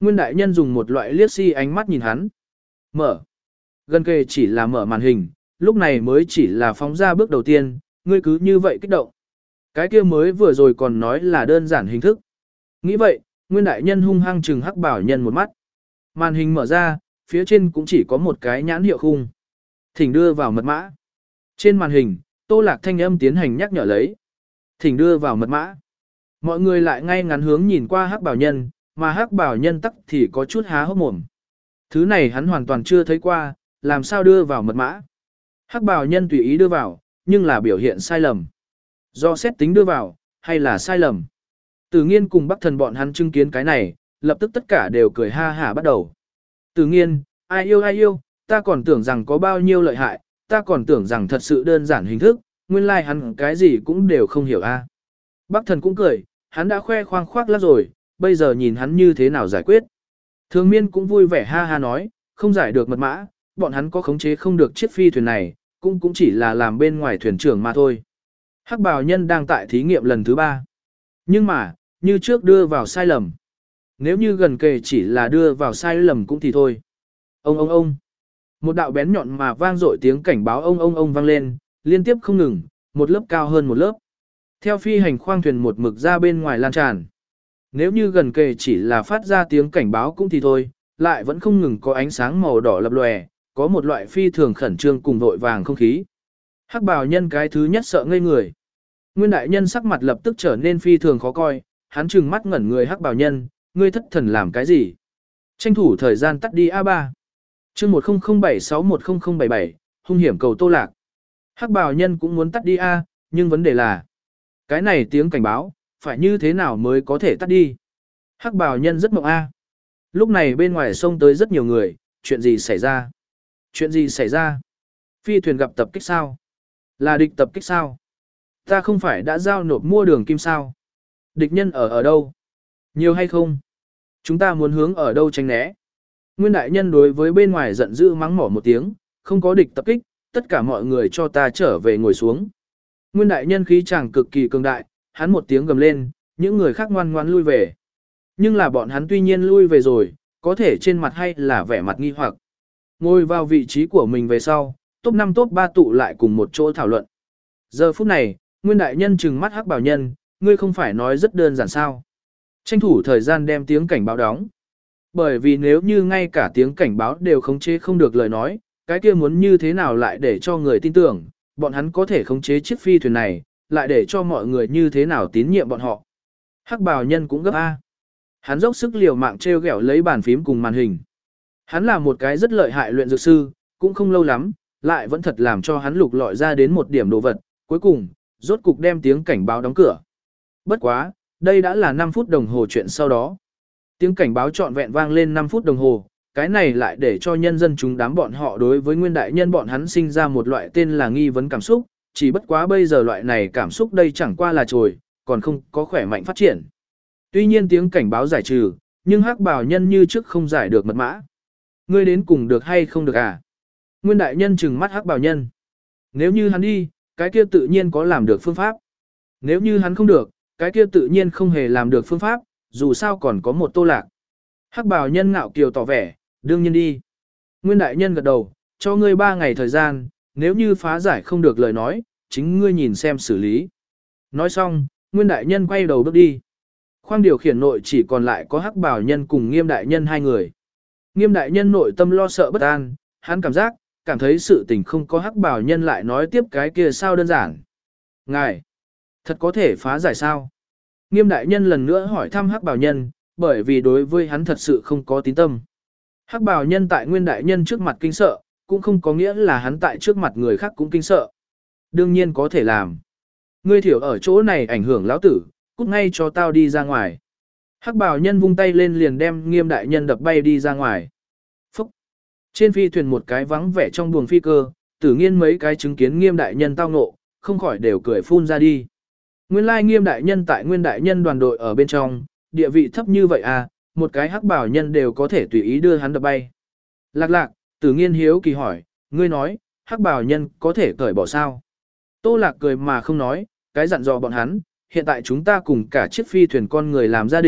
Nguyên đại nhân dùng một loại liếc si ánh mắt nhìn hắn. Mở. Gần kề chỉ là mở màn hình, lúc này mới chỉ là phóng ra bước đầu tiên, ngươi cứ như vậy kích động. Cái kia mới vừa rồi còn nói là đơn giản hình thức. Nghĩ vậy, Nguyên đại nhân hung hăng trừng Hắc Bảo Nhân một mắt. Màn hình mở ra, phía trên cũng chỉ có một cái nhãn hiệu khung. Thỉnh đưa vào mật mã. Trên màn hình, Tô Lạc thanh âm tiến hành nhắc nhở lấy. Thỉnh đưa vào mật mã. Mọi người lại ngay ngắn hướng nhìn qua Hắc Bảo Nhân, mà Hắc Bảo Nhân tắc thì có chút há hốc mồm. Thứ này hắn hoàn toàn chưa thấy qua, làm sao đưa vào mật mã. Hắc Bảo Nhân tùy ý đưa vào, nhưng là biểu hiện sai lầm. Do xét tính đưa vào, hay là sai lầm. Tử Nghiên cùng Bắc Thần bọn hắn chứng kiến cái này, lập tức tất cả đều cười ha hả bắt đầu. Tử Nghiên, ai yêu ai yêu, ta còn tưởng rằng có bao nhiêu lợi hại, ta còn tưởng rằng thật sự đơn giản hình thức, nguyên lai like hắn cái gì cũng đều không hiểu a. Bắc Thần cũng cười, hắn đã khoe khoang khoác lác rồi, bây giờ nhìn hắn như thế nào giải quyết. Thường Miên cũng vui vẻ ha ha nói, không giải được mật mã, bọn hắn có khống chế không được chiếc phi thuyền này, cũng cũng chỉ là làm bên ngoài thuyền trưởng mà thôi. Hắc Bào Nhân đang tại thí nghiệm lần thứ ba. Nhưng mà, như trước đưa vào sai lầm. Nếu như gần kề chỉ là đưa vào sai lầm cũng thì thôi. Ông ông ông. Một đạo bén nhọn mà vang dội tiếng cảnh báo ông ông ông vang lên, liên tiếp không ngừng, một lớp cao hơn một lớp. Theo phi hành khoang thuyền một mực ra bên ngoài lan tràn. Nếu như gần kề chỉ là phát ra tiếng cảnh báo cũng thì thôi, lại vẫn không ngừng có ánh sáng màu đỏ lập lòe, có một loại phi thường khẩn trương cùng vội vàng không khí. Hắc Bào Nhân cái thứ nhất sợ ngây người. Nguyên đại nhân sắc mặt lập tức trở nên phi thường khó coi, hắn trừng mắt ngẩn người Hắc Bào Nhân, ngươi thất thần làm cái gì? Tranh thủ thời gian tắt đi a ba. Chương một không không bảy sáu một không không bảy bảy, hung hiểm cầu Tô Lạc. Hắc Bào Nhân cũng muốn tắt đi a, nhưng vấn đề là cái này tiếng cảnh báo, phải như thế nào mới có thể tắt đi? Hắc Bào Nhân rất mộng a. Lúc này bên ngoài sông tới rất nhiều người, chuyện gì xảy ra? Chuyện gì xảy ra? Phi thuyền gặp tập kích sao? Là địch tập kích sao? Ta không phải đã giao nộp mua đường kim sao? Địch nhân ở ở đâu? Nhiều hay không? Chúng ta muốn hướng ở đâu tránh né? Nguyên đại nhân đối với bên ngoài giận dữ mắng mỏ một tiếng, không có địch tập kích, tất cả mọi người cho ta trở về ngồi xuống. Nguyên đại nhân khí chàng cực kỳ cường đại, hắn một tiếng gầm lên, những người khác ngoan ngoan lui về. Nhưng là bọn hắn tuy nhiên lui về rồi, có thể trên mặt hay là vẻ mặt nghi hoặc. Ngồi vào vị trí của mình về sau, top năm top ba tụ lại cùng một chỗ thảo luận. Giờ phút này, Nguyên đại nhân trừng mắt Hắc Bảo Nhân, ngươi không phải nói rất đơn giản sao? Tranh thủ thời gian đem tiếng cảnh báo đóng. Bởi vì nếu như ngay cả tiếng cảnh báo đều khống chế không được lời nói, cái kia muốn như thế nào lại để cho người tin tưởng, bọn hắn có thể khống chế chiếc phi thuyền này, lại để cho mọi người như thế nào tín nhiệm bọn họ. Hắc Bào Nhân cũng gấp A. Hắn dốc sức liều mạng treo gẹo lấy bàn phím cùng màn hình. Hắn là một cái rất lợi hại luyện dược sư, cũng không lâu lắm, lại vẫn thật làm cho hắn lục lọi ra đến một điểm đồ vật, cuối cùng, rốt cục đem tiếng cảnh báo đóng cửa. Bất quá, đây đã là năm phút đồng hồ chuyện sau đó. Tiếng cảnh báo trọn vẹn vang lên năm phút đồng hồ, cái này lại để cho nhân dân chúng đám bọn họ đối với Nguyên đại nhân bọn hắn sinh ra một loại tên là nghi vấn cảm xúc, chỉ bất quá bây giờ loại này cảm xúc đây chẳng qua là trồi, còn không có khỏe mạnh phát triển. Tuy nhiên tiếng cảnh báo giải trừ, nhưng Hắc Bảo Nhân như trước không giải được mật mã. Ngươi đến cùng được hay không được à? Nguyên đại nhân trừng mắt Hắc Bảo Nhân. Nếu như hắn đi, cái kia tự nhiên có làm được phương pháp. Nếu như hắn không được, cái kia tự nhiên không hề làm được phương pháp, dù sao còn có một Tô Lạc. Hắc Bảo Nhân ngạo kiều tỏ vẻ, đương nhiên đi. Nguyên đại nhân gật đầu, cho ngươi ba ngày thời gian, nếu như phá giải không được lời nói, chính ngươi nhìn xem xử lý. Nói xong, Nguyên đại nhân quay đầu bước đi. Khoang điều khiển nội chỉ còn lại có Hắc Bảo Nhân cùng Nghiêm đại nhân hai người. Nghiêm đại nhân nội tâm lo sợ bất an, hắn cảm giác, cảm thấy sự tình không có Hắc Bảo Nhân lại nói tiếp cái kia sao đơn giản. Ngài, thật có thể phá giải sao? Nghiêm đại nhân lần nữa hỏi thăm Hắc Bảo Nhân, bởi vì đối với hắn thật sự không có tín tâm. Hắc Bảo Nhân tại Nguyên đại nhân trước mặt kinh sợ, cũng không có nghĩa là hắn tại trước mặt người khác cũng kinh sợ. Đương nhiên có thể làm. Ngươi thiểu ở chỗ này ảnh hưởng lão tử, cút ngay cho tao đi ra ngoài. Hắc Bảo Nhân vung tay lên liền đem Nghiêm đại nhân đập bay đi ra ngoài. Phúc! Trên phi thuyền một cái vắng vẻ trong buồng phi cơ, Tử Nghiên mấy cái chứng kiến Nghiêm đại nhân tao ngộ, không khỏi đều cười phun ra đi. Nguyên lai Nghiêm đại nhân tại Nguyên đại nhân đoàn đội ở bên trong, địa vị thấp như vậy à, một cái Hắc Bảo Nhân đều có thể tùy ý đưa hắn đập bay. Lạc lạc, Tử Nghiên hiếu kỳ hỏi, ngươi nói, Hắc Bảo Nhân có thể cởi bỏ sao? Tô Lạc cười mà không nói, cái dặn dò bọn hắn, hiện tại chúng ta cùng cả chiếc phi thuyền con người làm gia địch,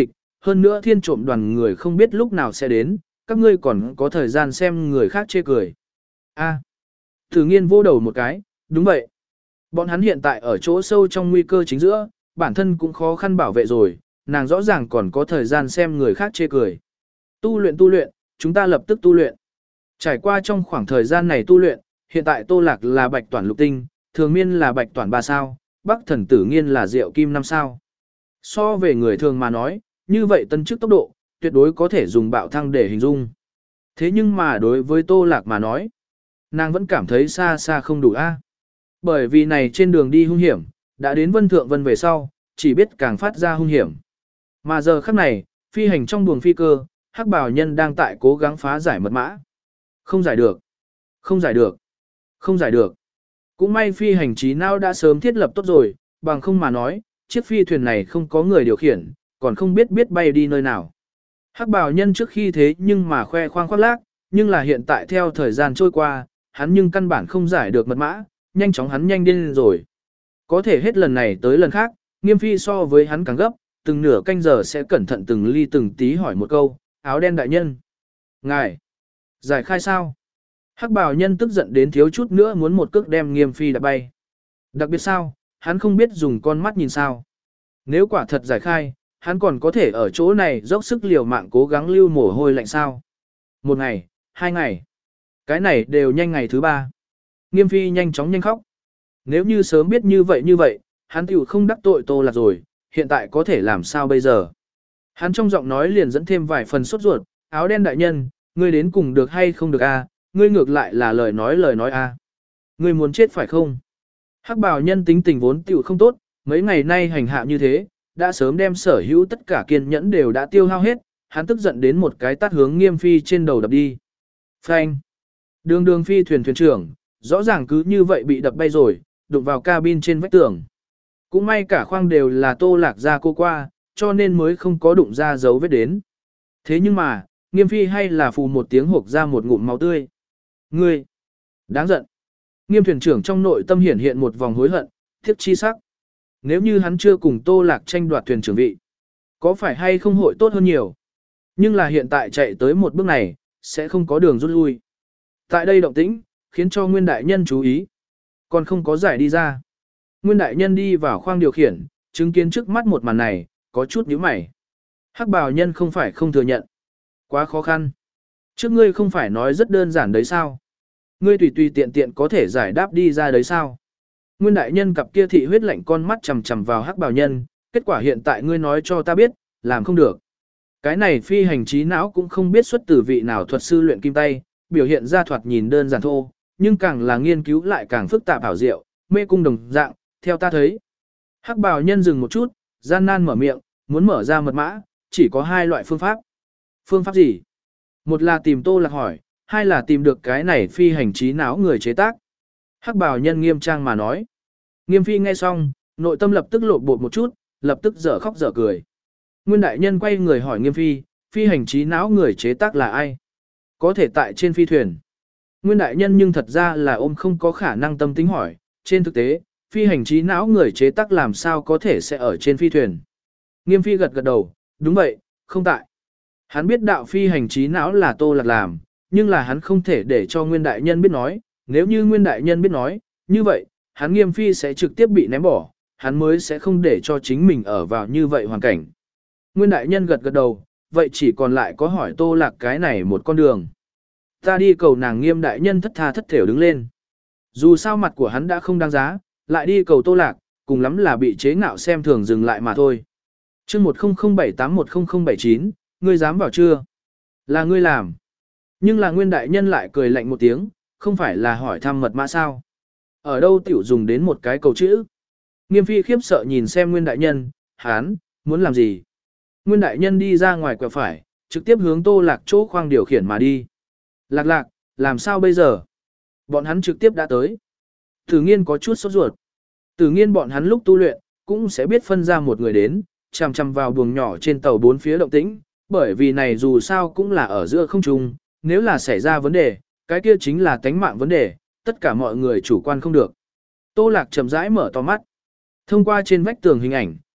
hơn nữa thiên trộm đoàn người không biết lúc nào sẽ đến, các ngươi còn có thời gian xem người khác chê cười. A. Tử Nghiên vô đầu một cái, đúng vậy. Bọn hắn hiện tại ở chỗ sâu trong nguy cơ chính giữa, bản thân cũng khó khăn bảo vệ rồi, nàng rõ ràng còn có thời gian xem người khác chê cười. Tu luyện tu luyện, chúng ta lập tức tu luyện. Trải qua trong khoảng thời gian này tu luyện, hiện tại Tô Lạc là bạch toản lục tinh, Thường Miên là bạch toản ba sao, Bắc Thần Tử Nghiên là diệu kim năm sao. So về người thường mà nói, như vậy tân chức tốc độ, tuyệt đối có thể dùng bạo thăng để hình dung. Thế nhưng mà đối với Tô Lạc mà nói, nàng vẫn cảm thấy xa xa không đủ a. Bởi vì này trên đường đi hung hiểm, đã đến Vân Thượng Vân về sau, chỉ biết càng phát ra hung hiểm. Mà giờ khắc này, phi hành trong buồng phi cơ, Hắc Bảo Nhân đang tại cố gắng phá giải mật mã. Không giải được, không giải được, không giải được. Cũng may phi hành trí não đã sớm thiết lập tốt rồi, bằng không mà nói, chiếc phi thuyền này không có người điều khiển, còn không biết biết bay đi nơi nào. Hắc Bảo Nhân trước khi thế nhưng mà khoe khoang khoác lác, nhưng là hiện tại theo thời gian trôi qua, hắn nhưng căn bản không giải được mật mã, nhanh chóng hắn nhanh điên rồi. Có thể hết lần này tới lần khác, Nghiêm Phi so với hắn càng gấp, từng nửa canh giờ sẽ cẩn thận từng ly từng tí hỏi một câu, áo đen đại nhân. Ngài, giải khai sao? Hắc Bảo Nhân tức giận đến thiếu chút nữa muốn một cước đem Nghiêm Phi đạp bay. Đặc biệt sao, hắn không biết dùng con mắt nhìn sao. Nếu quả thật giải khai, hắn còn có thể ở chỗ này dốc sức liều mạng cố gắng lưu mồ hôi lạnh sao. Một ngày, hai ngày, cái này đều nhanh ngày thứ ba. Nghiêm Phi nhanh chóng nhanh khóc. Nếu như sớm biết như vậy như vậy, hắn tiểu không đắc tội Tô Lạc rồi, hiện tại có thể làm sao bây giờ. Hắn trong giọng nói liền dẫn thêm vài phần sốt ruột, áo đen đại nhân, ngươi đến cùng được hay không được a? Ngươi ngược lại là lời nói lời nói a. Ngươi muốn chết phải không? Hắc Bảo Nhân tính tình vốn tiểu không tốt, mấy ngày nay hành hạ như thế, đã sớm đem sở hữu tất cả kiên nhẫn đều đã tiêu hao hết, hắn tức giận đến một cái tát hướng Nghiêm Phi trên đầu đập đi. Phanh! Đường đường phi thuyền thuyền trưởng, rõ ràng cứ như vậy bị đập bay rồi, đụng vào cabin trên vách tường. Cũng may cả khoang đều là Tô Lạc ra cô qua, cho nên mới không có đụng ra dấu vết đến. Thế nhưng mà, Nghiêm Phi hay là phù một tiếng hộc ra một ngụm máu tươi. Ngươi! Đáng giận! Nghiêm thuyền trưởng trong nội tâm hiển hiện một vòng hối hận, tiếc chi sắc. Nếu như hắn chưa cùng Tô Lạc tranh đoạt thuyền trưởng vị, có phải hay không hội tốt hơn nhiều. Nhưng là hiện tại chạy tới một bước này, sẽ không có đường rút lui. Tại đây động tĩnh, khiến cho Nguyên Đại Nhân chú ý. Còn không có giải đi ra. Nguyên Đại Nhân đi vào khoang điều khiển, chứng kiến trước mắt một màn này, có chút nhíu mày. Hắc Bảo Nhân không phải không thừa nhận. Quá khó khăn. Trước ngươi không phải nói rất đơn giản đấy sao? Ngươi tùy tùy tiện tiện có thể giải đáp đi ra đấy sao? Nguyên Đại Nhân cặp kia thị huyết lạnh con mắt chằm chằm vào Hắc Bảo Nhân, kết quả hiện tại ngươi nói cho ta biết, làm không được. Cái này phi hành trí não cũng không biết xuất từ vị nào thuật sư luyện kim tay, biểu hiện ra thoạt nhìn đơn giản thô, nhưng càng là nghiên cứu lại càng phức tạp ảo diệu, mê cung đồng dạng, theo ta thấy. Hắc Bảo Nhân dừng một chút, gian nan mở miệng, muốn mở ra mật mã, chỉ có hai loại phương pháp. Phương pháp gì? Một là tìm Tô Lạc hỏi, hai là tìm được cái này phi hành trí não người chế tác. Hắc Bảo Nhân nghiêm trang mà nói. Nghiêm Phi nghe xong, nội tâm lập tức lộn bột một chút, lập tức dở khóc dở cười. Nguyên Đại Nhân quay người hỏi Nghiêm Phi, phi hành trí não người chế tác là ai? Có thể tại trên phi thuyền. Nguyên Đại Nhân nhưng thật ra là ôm không có khả năng tâm tính hỏi, trên thực tế, phi hành trí não người chế tác làm sao có thể sẽ ở trên phi thuyền. Nghiêm Phi gật gật đầu, đúng vậy, không tại. Hắn biết đạo phi hành trí não là Tô Lạc làm, nhưng là hắn không thể để cho Nguyên Đại Nhân biết nói, nếu như Nguyên Đại Nhân biết nói, như vậy, hắn Nghiêm Phi sẽ trực tiếp bị ném bỏ, hắn mới sẽ không để cho chính mình ở vào như vậy hoàn cảnh. Nguyên Đại Nhân gật gật đầu, vậy chỉ còn lại có hỏi Tô Lạc cái này một con đường. Ta đi cầu nàng. Nghiêm Đại Nhân thất tha thất thểu đứng lên. Dù sao mặt của hắn đã không đáng giá, lại đi cầu Tô Lạc, cùng lắm là bị chế ngạo xem thường dừng lại mà thôi. Chương một không không bảy tám một không không bảy chín, ngươi dám vào chưa? Là ngươi làm. Nhưng là Nguyên Đại Nhân lại cười lạnh một tiếng, không phải là hỏi thăm mật mã sao? Ở đâu tiểu dùng đến một cái cầu chữ? Nghiêm Phi khiếp sợ nhìn xem Nguyên Đại Nhân, hán, muốn làm gì? Nguyên Đại Nhân đi ra ngoài quẹo phải, trực tiếp hướng Tô Lạc chỗ khoang điều khiển mà đi. Lạc lạc, làm sao bây giờ? Bọn hắn trực tiếp đã tới. Tử Nghiên có chút sốt ruột. Tử Nghiên bọn hắn lúc tu luyện, cũng sẽ biết phân ra một người đến, chằm chằm vào buồng nhỏ trên tàu bốn phía động tĩnh, bởi vì này dù sao cũng là ở giữa không trung, nếu là xảy ra vấn đề, cái kia chính là tánh mạng vấn đề, tất cả mọi người chủ quan không được. Tô Lạc chậm rãi mở to mắt. Thông qua trên vách tường hình ảnh,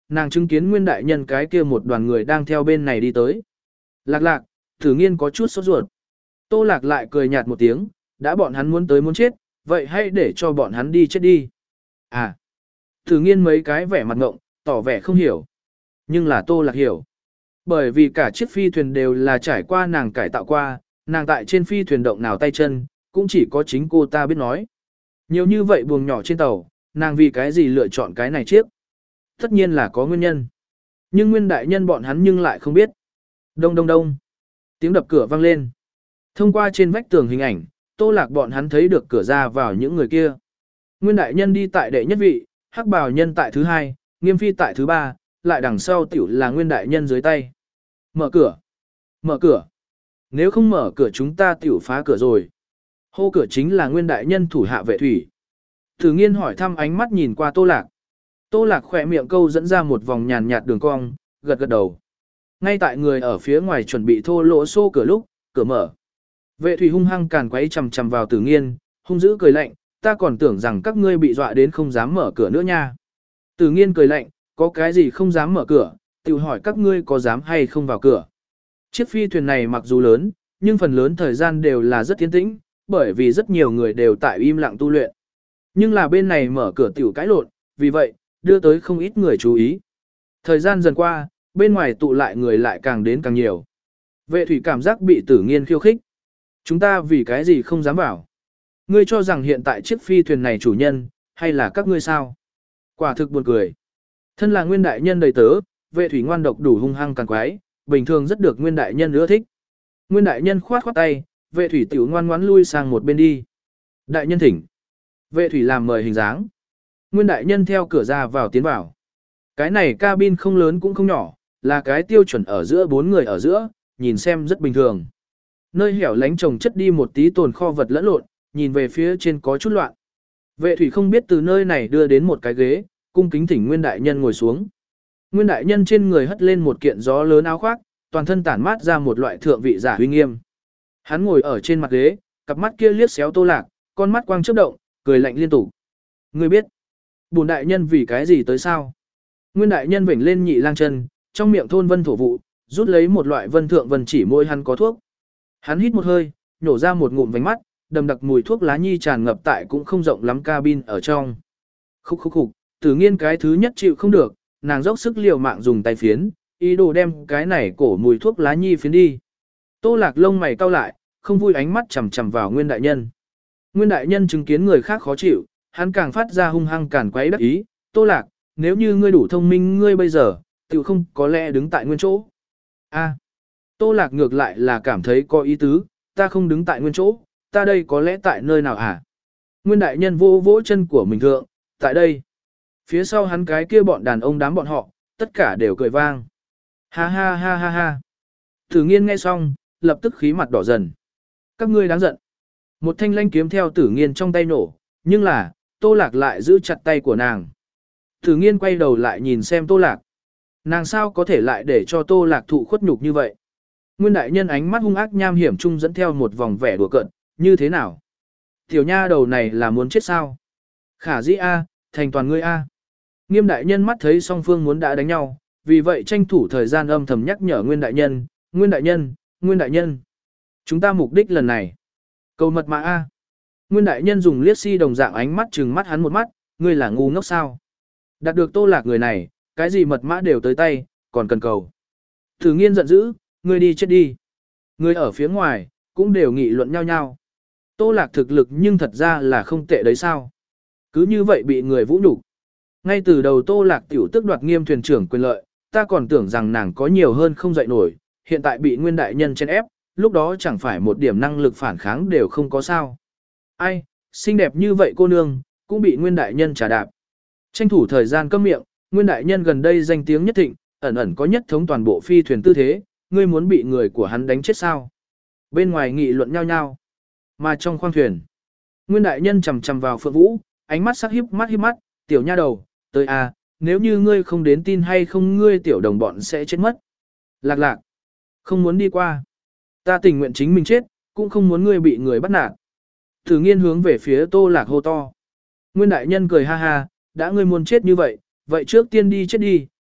nàng chứng kiến Nguyên đại nhân cái kia một đoàn người đang theo bên này đi tới. Lạc lạc, Tử Nghiên có chút sốt ruột. Tô Lạc lại cười nhạt một tiếng, đã bọn hắn muốn tới muốn chết, vậy hãy để cho bọn hắn đi chết đi. À, Tử Nghiên mấy cái vẻ mặt ngộng, tỏ vẻ không hiểu. Nhưng là Tô Lạc hiểu. Bởi vì cả chiếc phi thuyền đều là trải qua nàng cải tạo qua, nàng tại trên phi thuyền động nào tay chân, cũng chỉ có chính cô ta biết nói. Nhiều như vậy buồng nhỏ trên tàu, nàng vì cái gì lựa chọn cái này chiếc? Tất nhiên là có nguyên nhân. Nhưng Nguyên đại nhân bọn hắn nhưng lại không biết. Đông đông đông. Tiếng đập cửa vang lên. Thông qua trên vách tường hình ảnh, Tô Lạc bọn hắn thấy được cửa ra vào những người kia. Nguyên đại nhân đi tại đệ nhất vị, Hắc Bào nhân tại thứ hai, Nghiêm Phi tại thứ ba, lại đằng sau tiểu là Nguyên đại nhân dưới tay. Mở cửa. Mở cửa. Nếu không mở cửa chúng ta tiểu phá cửa rồi. Hô cửa chính là Nguyên đại nhân thủ hạ Vệ Thủy. Tử Nghiên hỏi thăm ánh mắt nhìn qua Tô Lạc. Tô Lạc khỏe miệng câu dẫn ra một vòng nhàn nhạt đường cong, gật gật đầu. Ngay tại người ở phía ngoài chuẩn bị thô lỗ xô cửa lúc, cửa mở. Vệ Thủy hung hăng càn quấy chằm chằm vào Tử Nghiên, hung dữ cười lạnh, ta còn tưởng rằng các ngươi bị dọa đến không dám mở cửa nữa nha. Tử Nghiên cười lạnh, có cái gì không dám mở cửa, tiểu hỏi các ngươi có dám hay không vào cửa. Chiếc phi thuyền này mặc dù lớn, nhưng phần lớn thời gian đều là rất yên tĩnh, bởi vì rất nhiều người đều tại im lặng tu luyện. Nhưng là bên này mở cửa tiểu cãi lộn, vì vậy, đưa tới không ít người chú ý. Thời gian dần qua, bên ngoài tụ lại người lại càng đến càng nhiều. Vệ Thủy cảm giác bị Tử Nghiên khiêu khích. Chúng ta vì cái gì không dám vào? Ngươi cho rằng hiện tại chiếc phi thuyền này chủ nhân, hay là các ngươi sao? Quả thực buồn cười. Thân là Nguyên đại nhân đầy tớ, Vệ Thủy ngoan độc đủ hung hăng càng quái, bình thường rất được Nguyên đại nhân ưa thích. Nguyên đại nhân khoát khoát tay, Vệ Thủy tiểu ngoan ngoãn lui sang một bên đi. Đại nhân thỉnh. Vệ Thủy làm mời hình dáng. Nguyên đại nhân theo cửa ra vào tiến vào. Cái này cabin không lớn cũng không nhỏ, là cái tiêu chuẩn ở giữa bốn người ở giữa, nhìn xem rất bình thường. Nơi hẻo lánh trồng chất đi một tí tồn kho vật lẫn lộn, nhìn về phía trên có chút loạn. Vệ Thủy không biết từ nơi này đưa đến một cái ghế, cung kính thỉnh Nguyên đại nhân ngồi xuống. Nguyên đại nhân trên người hất lên một kiện gió lớn áo khoác, toàn thân tản mát ra một loại thượng vị giả uy nghiêm. Hắn ngồi ở trên mặt ghế, cặp mắt kia liếc xéo Tô Lạc, con mắt quang chớp động, cười lạnh liên tục. Ngươi biết, bổn đại nhân vì cái gì tới sao? Nguyên đại nhân vểnh lên nhị lang chân, trong miệng thôn vân thổ vụ, rút lấy một loại vân thượng vân chỉ môi hắn có thuốc. Hắn hít một hơi, nhổ ra một ngụm vành mắt, đầm đặc mùi thuốc lá nhi tràn ngập tại cũng không rộng lắm cabin ở trong. Khúc khúc khúc, Tử Nghiên cái thứ nhất chịu không được, nàng dốc sức liều mạng dùng tay phiến, ý đồ đem cái này cổ mùi thuốc lá nhi phiến đi. Tô Lạc lông mày cau lại, không vui ánh mắt chằm chằm vào Nguyên đại nhân. Nguyên đại nhân chứng kiến người khác khó chịu, hắn càng phát ra hung hăng càn quấy đắc ý, Tô Lạc, nếu như ngươi đủ thông minh ngươi bây giờ, tự không có lẽ đứng tại nguyên chỗ. A, Tô Lạc ngược lại là cảm thấy có ý tứ, ta không đứng tại nguyên chỗ, ta đây có lẽ tại nơi nào hả? Nguyên đại nhân vô vỗ chân của mình thượng, tại đây. Phía sau hắn cái kia bọn đàn ông đám bọn họ, tất cả đều cười vang. Ha ha ha ha ha. Tử Nghiên nghe xong, lập tức khí mặt đỏ dần. Các ngươi đáng giận. Một thanh lanh kiếm theo Tử Nghiên trong tay nổ, nhưng là, Tô Lạc lại giữ chặt tay của nàng. Tử Nghiên quay đầu lại nhìn xem Tô Lạc. Nàng sao có thể lại để cho Tô Lạc thụ khuất nhục như vậy? Nguyên đại nhân ánh mắt hung ác nham hiểm chung dẫn theo một vòng vẻ đùa cợt, như thế nào? Tiểu nha đầu này là muốn chết sao? Khả dĩ A, thành toàn ngươi A. Nghiêm đại nhân mắt thấy song phương muốn đã đánh nhau, vì vậy tranh thủ thời gian âm thầm nhắc nhở Nguyên đại nhân, Nguyên đại nhân, Nguyên đại nhân. Chúng ta mục đích lần này. Cầu mật mã A. Nguyên đại nhân dùng liếc si đồng dạng ánh mắt trừng mắt hắn một mắt, ngươi là ngu ngốc sao? Đạt được Tô Lạc người này, cái gì mật mã đều tới tay, còn cần cầu. Tử Nghiên giận dữ, ngươi đi chết đi. Người ở phía ngoài, cũng đều nghị luận nhau nhau. Tô Lạc thực lực nhưng thật ra là không tệ đấy sao? Cứ như vậy bị người vũ nhục. Ngay từ đầu Tô Lạc tiểu tức đoạt Nghiêm thuyền trưởng quyền lợi, ta còn tưởng rằng nàng có nhiều hơn không dậy nổi, hiện tại bị Nguyên đại nhân chen ép, lúc đó chẳng phải một điểm năng lực phản kháng đều không có sao. Ai, xinh đẹp như vậy cô nương, cũng bị Nguyên đại nhân trả đạp. Tranh thủ thời gian câm miệng, Nguyên đại nhân gần đây danh tiếng nhất thịnh, ẩn ẩn có nhất thống toàn bộ phi thuyền tư thế, ngươi muốn bị người của hắn đánh chết sao? Bên ngoài nghị luận nhau nhau, mà trong khoang thuyền, Nguyên đại nhân chằm chằm vào Phượng Vũ, ánh mắt sắc híp mắt híp mắt, tiểu nha đầu, tới à, nếu như ngươi không đến tin hay không ngươi tiểu đồng bọn sẽ chết mất. Lạc lạc, không muốn đi qua. Ta tình nguyện chính mình chết, cũng không muốn ngươi bị người bắt nạt. Tử Nghiên hướng về phía Tô Lạc hô to. Nguyên đại nhân cười ha ha, đã ngươi muốn chết như vậy, vậy trước tiên đi chết đi,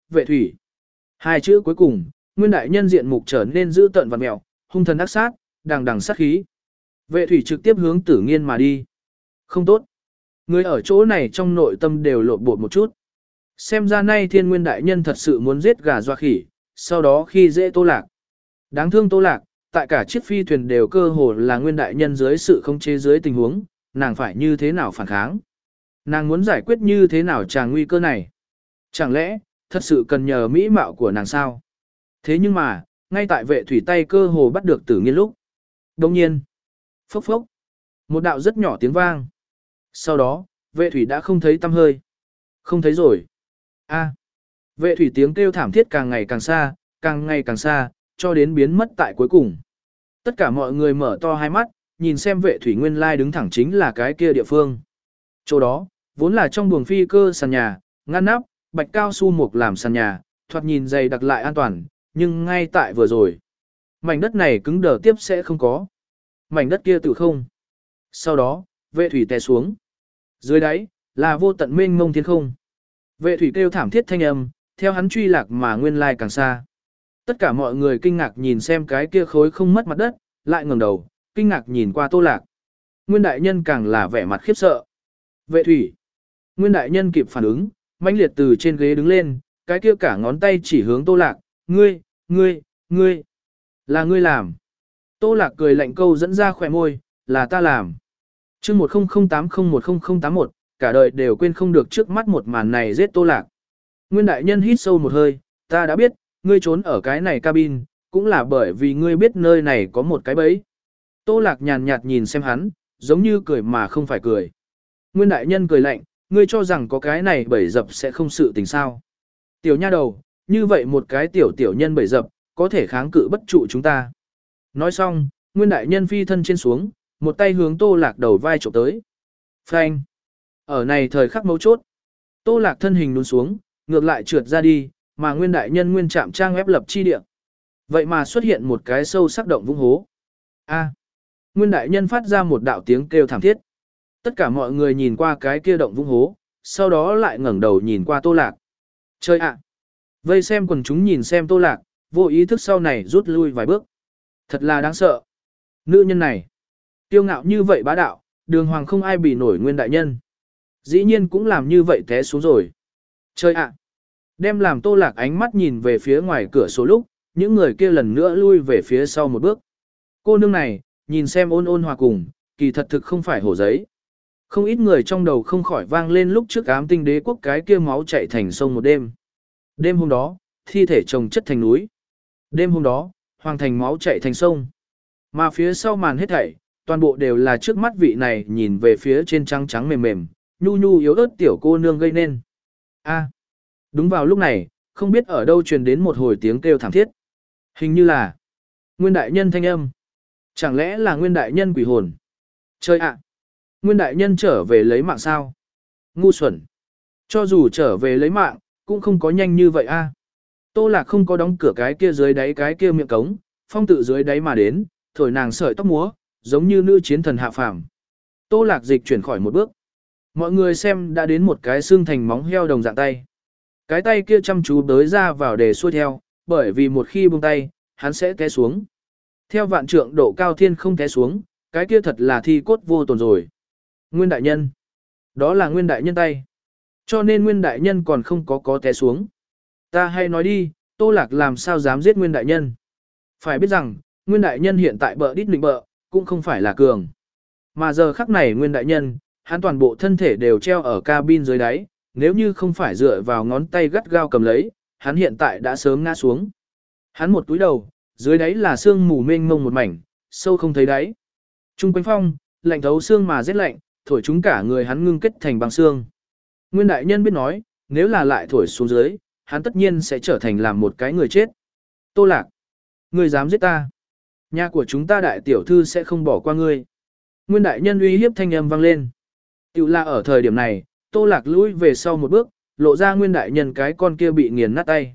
vệ thủy. Hai chữ cuối cùng, Nguyên đại nhân diện mục trở nên dữ tợn và mèo, hung thần ác sát, đằng đằng sát khí. Vệ thủy trực tiếp hướng Tử Nghiên mà đi. Không tốt. Người ở chỗ này trong nội tâm đều lộn bột một chút. Xem ra nay Thiên Nguyên đại nhân thật sự muốn giết gà doa khỉ, sau đó khi dễ Tô Lạc. Đáng thương Tô Lạc, tại cả chiếc phi thuyền đều cơ hồ là Nguyên đại nhân dưới sự khống chế dưới tình huống, nàng phải như thế nào phản kháng? Nàng muốn giải quyết như thế nào tràng nguy cơ này? Chẳng lẽ, thật sự cần nhờ mỹ mạo của nàng sao? Thế nhưng mà, ngay tại vệ thủy tay cơ hồ bắt được Tử Nghiên lúc. Đồng nhiên, phốc phốc, một đạo rất nhỏ tiếng vang. Sau đó, vệ thủy đã không thấy tăm hơi. Không thấy rồi. A. Vệ thủy tiếng kêu thảm thiết càng ngày càng xa, càng ngày càng xa, cho đến biến mất tại cuối cùng. Tất cả mọi người mở to hai mắt, nhìn xem vệ thủy nguyên lai đứng thẳng chính là cái kia địa phương. Chỗ đó, vốn là trong buồng phi cơ sàn nhà, ngăn nắp, bạch cao su mục làm sàn nhà, thoạt nhìn dày đặc lại an toàn, nhưng ngay tại vừa rồi. Mảnh đất này cứng đờ tiếp sẽ không có. Mảnh đất kia tự không. Sau đó, vệ thủy té xuống. Dưới đáy, là vô tận mênh mông thiên không. Vệ thủy kêu thảm thiết thanh âm, theo hắn truy lạc mà nguyên lai càng xa. Tất cả mọi người kinh ngạc nhìn xem cái kia khối không mất mặt đất, lại ngẩng đầu, kinh ngạc nhìn qua Tô Lạc. Nguyên đại nhân càng là vẻ mặt khiếp sợ. Vệ thủy. Nguyên đại nhân kịp phản ứng, mãnh liệt từ trên ghế đứng lên, cái kia cả ngón tay chỉ hướng Tô Lạc. Ngươi, ngươi, ngươi. Là ngươi làm. Tô Lạc cười lạnh câu dẫn ra khỏe môi, là ta làm. chương một không không tám không một không không tám một, cả đời đều quên không được trước mắt một màn này giết Tô Lạc. Nguyên đại nhân hít sâu một hơi, ta đã biết, ngươi trốn ở cái này cabin, cũng là bởi vì ngươi biết nơi này có một cái bẫy. Tô Lạc nhàn nhạt nhìn xem hắn, giống như cười mà không phải cười. Nguyên đại nhân cười lạnh, ngươi cho rằng có cái này bẫy dập sẽ không sự tình sao. Tiểu nha đầu, như vậy một cái tiểu tiểu nhân bẫy dập, có thể kháng cự bất trụ chúng ta. Nói xong, Nguyên đại nhân phi thân trên xuống, một tay hướng Tô Lạc đầu vai chụp tới. Phanh. Ở này thời khắc mấu chốt, Tô Lạc thân hình nhún xuống, ngược lại trượt ra đi, mà Nguyên đại nhân nguyên trạm trang ép lập chi địa. Vậy mà xuất hiện một cái sâu sắc động vũng hố. A. Nguyên đại nhân phát ra một đạo tiếng kêu thảm thiết. Tất cả mọi người nhìn qua cái kia động vũng hố, sau đó lại ngẩng đầu nhìn qua Tô Lạc. Chơi ạ. Vây xem quần chúng nhìn xem Tô Lạc, vô ý thức sau này rút lui vài bước. Thật là đáng sợ. Nữ nhân này, kiêu ngạo như vậy bá đạo, đường hoàng không ai bị nổi Nguyên đại nhân. Dĩ nhiên cũng làm như vậy té xuống rồi. Chơi ạ. Đem làm Tô Lạc ánh mắt nhìn về phía ngoài cửa sổ lúc, những người kia lần nữa lui về phía sau một bước. Cô nương này, nhìn xem ôn ôn hòa cùng, kỳ thật thực không phải hổ giấy. Không ít người trong đầu không khỏi vang lên lúc trước ám tinh đế quốc cái kia máu chạy thành sông một đêm. Đêm hôm đó, thi thể chồng chất thành núi. Đêm hôm đó, hoàng thành máu chạy thành sông. Mà phía sau màn hết thảy, toàn bộ đều là trước mắt vị này nhìn về phía trên trắng trắng mềm mềm, nhu nhu yếu ớt tiểu cô nương gây nên. A. Đúng vào lúc này, không biết ở đâu truyền đến một hồi tiếng kêu thảm thiết. Hình như là Nguyên đại nhân thanh âm. Chẳng lẽ là Nguyên đại nhân quỷ hồn? Chơi ạ! Nguyên đại nhân trở về lấy mạng sao? Ngu xuẩn! Cho dù trở về lấy mạng, cũng không có nhanh như vậy a. Tô Lạc không có đóng cửa cái kia dưới đáy cái kia miệng cống, phong tự dưới đáy mà đến, thổi nàng sợi tóc múa, giống như nữ chiến thần hạ phàm. Tô Lạc dịch chuyển khỏi một bước. Mọi người xem đã đến một cái xương thành móng heo đồng dạng tay. Cái tay kia chăm chú đới ra vào để xuôi theo, bởi vì một khi buông tay, hắn sẽ té xuống. Theo vạn trượng độ cao thiên không té xuống, cái kia thật là thi cốt vô tồn rồi. Nguyên đại nhân. Đó là Nguyên đại nhân tay. Cho nên Nguyên đại nhân còn không có có té xuống. Ta hay nói đi, Tô Lạc làm sao dám giết Nguyên đại nhân. Phải biết rằng, Nguyên đại nhân hiện tại bợ đít nịnh bợ, cũng không phải là cường. Mà giờ khắc này Nguyên đại nhân, hắn toàn bộ thân thể đều treo ở cabin dưới đáy, nếu như không phải dựa vào ngón tay gắt gao cầm lấy, hắn hiện tại đã sớm ngã xuống. Hắn một túi đầu, dưới đáy là sương mù mênh mông một mảnh, sâu không thấy đáy. Trung quanh phong, lạnh thấu xương mà rét lạnh, thổi chúng cả người hắn ngưng kết thành băng xương. Nguyên đại nhân biết nói, nếu là lại thổi xuống dưới, hắn tất nhiên sẽ trở thành làm một cái người chết. Tô Lạc, ngươi dám giết ta? Nhà của chúng ta đại tiểu thư sẽ không bỏ qua ngươi. Nguyên đại nhân uy hiếp thanh âm vang lên. Tiểu là ở thời điểm này, Tô Lạc lùi về sau một bước, lộ ra Nguyên đại nhân cái con kia bị nghiền nát tay.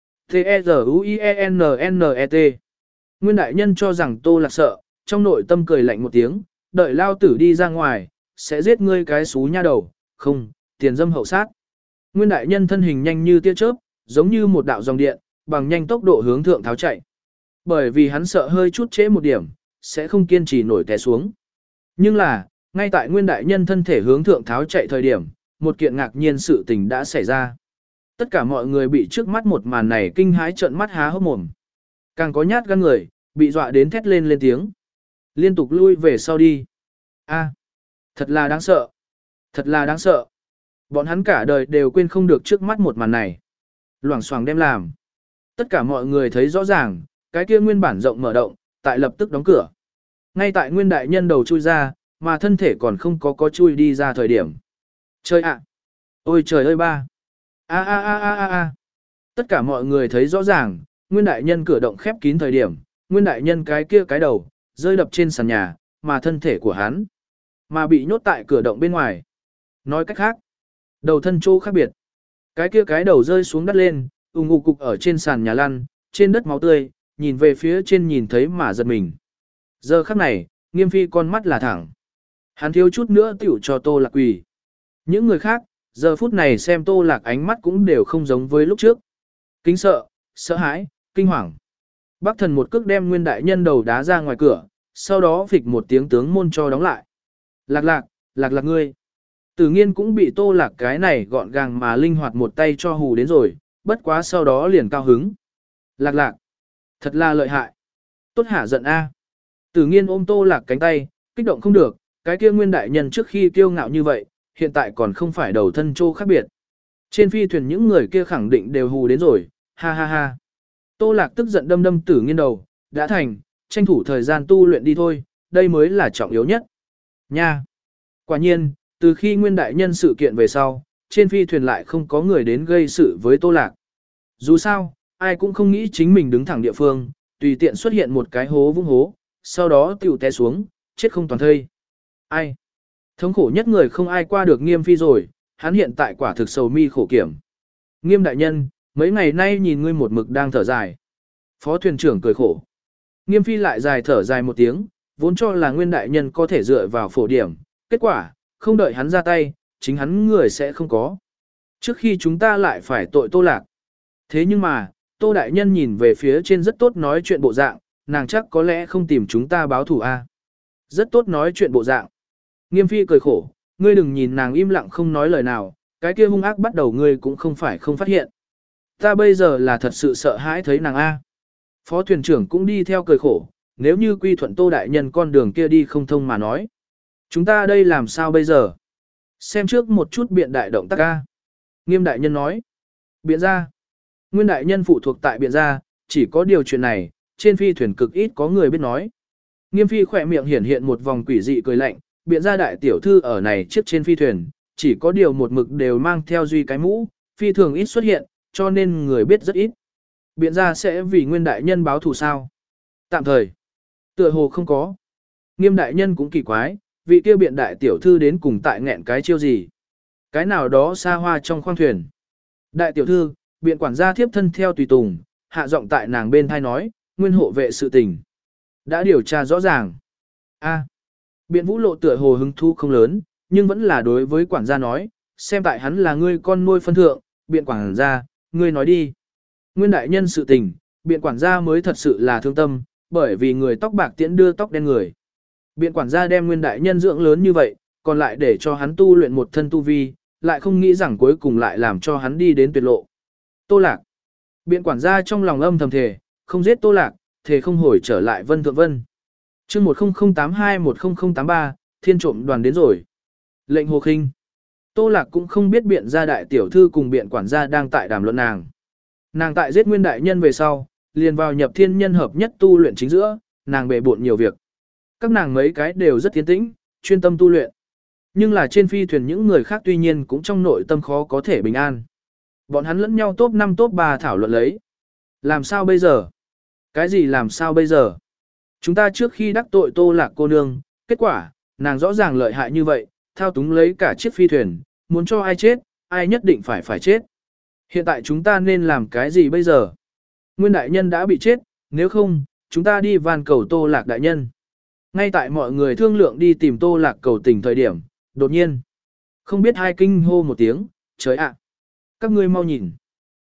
T-E-Z-U-I-E-N-N-E-T. Nguyên đại nhân cho rằng Tô Lạc sợ, trong nội tâm cười lạnh một tiếng, đợi lao tử đi ra ngoài, sẽ giết ngươi cái xú nha đầu, không, tiền dâm hậu sát. Nguyên đại nhân thân hình nhanh như tia chớp, giống như một đạo dòng điện, bằng nhanh tốc độ hướng thượng tháo chạy. Bởi vì hắn sợ hơi chút trễ một điểm, sẽ không kiên trì nổi té xuống. Nhưng là, ngay tại nguyên đại nhân thân thể hướng thượng tháo chạy thời điểm, một kiện ngạc nhiên sự tình đã xảy ra. Tất cả mọi người bị trước mắt một màn này kinh hãi trợn mắt há hốc mồm. Càng có nhát gan người, bị dọa đến thét lên lên tiếng. Liên tục lui về sau đi. A, thật là đáng sợ. Thật là đáng sợ. Bọn hắn cả đời đều quên không được trước mắt một màn này. Loảng xoảng đem làm. Tất cả mọi người thấy rõ ràng, cái kia nguyên bản rộng mở động, tại lập tức đóng cửa. Ngay tại nguyên đại nhân đầu chui ra, mà thân thể còn không có có chui đi ra thời điểm. Trời ạ! Ôi trời ơi ba! A a a a a a! Tất cả mọi người thấy rõ ràng, nguyên đại nhân cửa động khép kín thời điểm, nguyên đại nhân cái kia cái đầu, rơi đập trên sàn nhà, mà thân thể của hắn, mà bị nhốt tại cửa động bên ngoài. Nói cách khác, đầu thân chỗ khác biệt. Cái kia cái đầu rơi xuống đất lên, ùng ục cục ở trên sàn nhà lăn, trên đất máu tươi, nhìn về phía trên nhìn thấy mà giật mình. Giờ khắc này, Nghiêm Phi con mắt là thẳng. Hắn thiếu chút nữa tiểu cho Tô Lạc quỳ. Những người khác, giờ phút này xem Tô Lạc ánh mắt cũng đều không giống với lúc trước. Kính sợ, sợ hãi, kinh hoàng. Bác thần một cước đem nguyên đại nhân đầu đá ra ngoài cửa, sau đó phịch một tiếng tướng môn cho đóng lại. Lạc lạc, lạc lạc ngươi. Tử nghiên cũng bị Tô Lạc cái này gọn gàng mà linh hoạt một tay cho hù đến rồi, bất quá sau đó liền cao hứng. Lạc lạc, thật là lợi hại. Tốt hả giận a. Tử nghiên ôm Tô Lạc cánh tay, kích động không được, cái kia nguyên đại nhân trước khi kiêu ngạo như vậy, hiện tại còn không phải đầu thân trô khác biệt. Trên phi thuyền những người kia khẳng định đều hù đến rồi, ha ha ha. Tô Lạc tức giận đâm đâm Tử nghiên đầu, đã thành, tranh thủ thời gian tu luyện đi thôi, đây mới là trọng yếu nhất. Nha. Quả nhiên, từ khi nguyên đại nhân sự kiện về sau, trên phi thuyền lại không có người đến gây sự với Tô Lạc. Dù sao, ai cũng không nghĩ chính mình đứng thẳng địa phương, tùy tiện xuất hiện một cái hố vung hố, sau đó tiểu té xuống, chết không toàn thây. Ai? Thống khổ nhất người không ai qua được Nghiêm Phi rồi, hắn hiện tại quả thực sầu mi khổ kiểm. Nghiêm đại nhân, mấy ngày nay nhìn ngươi một mực đang thở dài. Phó thuyền trưởng cười khổ. Nghiêm Phi lại dài thở dài một tiếng, vốn cho là nguyên đại nhân có thể dựa vào phổ điểm, kết quả, không đợi hắn ra tay, chính hắn người sẽ không có. Trước khi chúng ta lại phải tội Tô Lạc. Thế nhưng mà, Tô đại nhân nhìn về phía trên rất tốt nói chuyện bộ dạng, nàng chắc có lẽ không tìm chúng ta báo thù a. Rất tốt nói chuyện bộ dạng. Nghiêm Phi cười khổ, ngươi đừng nhìn nàng im lặng không nói lời nào, cái kia hung ác bắt đầu ngươi cũng không phải không phát hiện. Ta bây giờ là thật sự sợ hãi thấy nàng a. Phó thuyền trưởng cũng đi theo cười khổ, nếu như quy thuận Tô đại nhân con đường kia đi không thông mà nói. Chúng ta đây làm sao bây giờ? Xem trước một chút biện đại động tác a. Nghiêm đại nhân nói. Biện ra. Nguyên đại nhân phụ thuộc tại biện ra, chỉ có điều chuyện này, trên phi thuyền cực ít có người biết nói. Nghiêm Phi khỏe miệng hiển hiện một vòng quỷ dị cười lạnh, biện ra đại tiểu thư ở này chiếc trên phi thuyền, chỉ có điều một mực đều mang theo duy cái mũ, phi thường ít xuất hiện, cho nên người biết rất ít. Biện ra sẽ vì nguyên đại nhân báo thù sao? Tạm thời, tựa hồ không có. Nghiêm đại nhân cũng kỳ quái, vị kia biện đại tiểu thư đến cùng tại nghẹn cái chiêu gì? Cái nào đó xa hoa trong khoang thuyền. Đại tiểu thư, biện quản gia thiếp thân theo tùy tùng, hạ giọng tại nàng bên thai nói, nguyên hộ vệ sự tình. Đã điều tra rõ ràng. A. Biện vũ lộ tựa hồ hứng thú không lớn, nhưng vẫn là đối với quản gia nói, xem tại hắn là ngươi con nuôi phân thượng, biện quản gia, ngươi nói đi. Nguyên đại nhân sự tình, biện quản gia mới thật sự là thương tâm, bởi vì người tóc bạc tiễn đưa tóc đen người. Biện quản gia đem nguyên đại nhân dưỡng lớn như vậy, còn lại để cho hắn tu luyện một thân tu vi, lại không nghĩ rằng cuối cùng lại làm cho hắn đi đến tuyệt lộ. Tô Lạc. Biện quản gia trong lòng âm thầm thề, không giết Tô Lạc, thề không hồi trở lại Vân Thượng Vân. Chương một không không tám hai một không không tám ba, thiên trộm đoàn đến rồi. Lệnh Hồ Khinh. Tô Lạc cũng không biết biện gia đại tiểu thư cùng biện quản gia đang tại đàm luận nàng. Nàng tại giết nguyên đại nhân về sau, liền vào nhập thiên nhân hợp nhất tu luyện chính giữa, nàng bề bộn nhiều việc. Các nàng mấy cái đều rất tiến tĩnh, chuyên tâm tu luyện. Nhưng là trên phi thuyền những người khác tuy nhiên cũng trong nội tâm khó có thể bình an. Bọn hắn lẫn nhau top năm top ba thảo luận lấy. Làm sao bây giờ? Cái gì làm sao bây giờ? Chúng ta trước khi đắc tội Tô Lạc cô nương, kết quả, nàng rõ ràng lợi hại như vậy, thao túng lấy cả chiếc phi thuyền, muốn cho ai chết, ai nhất định phải phải chết. Hiện tại chúng ta nên làm cái gì bây giờ? Nguyên đại nhân đã bị chết, nếu không, chúng ta đi van cầu Tô Lạc đại nhân. Ngay tại mọi người thương lượng đi tìm Tô Lạc cầu tình thời điểm, đột nhiên, không biết hai kinh hô một tiếng, trời ạ, các ngươi mau nhìn.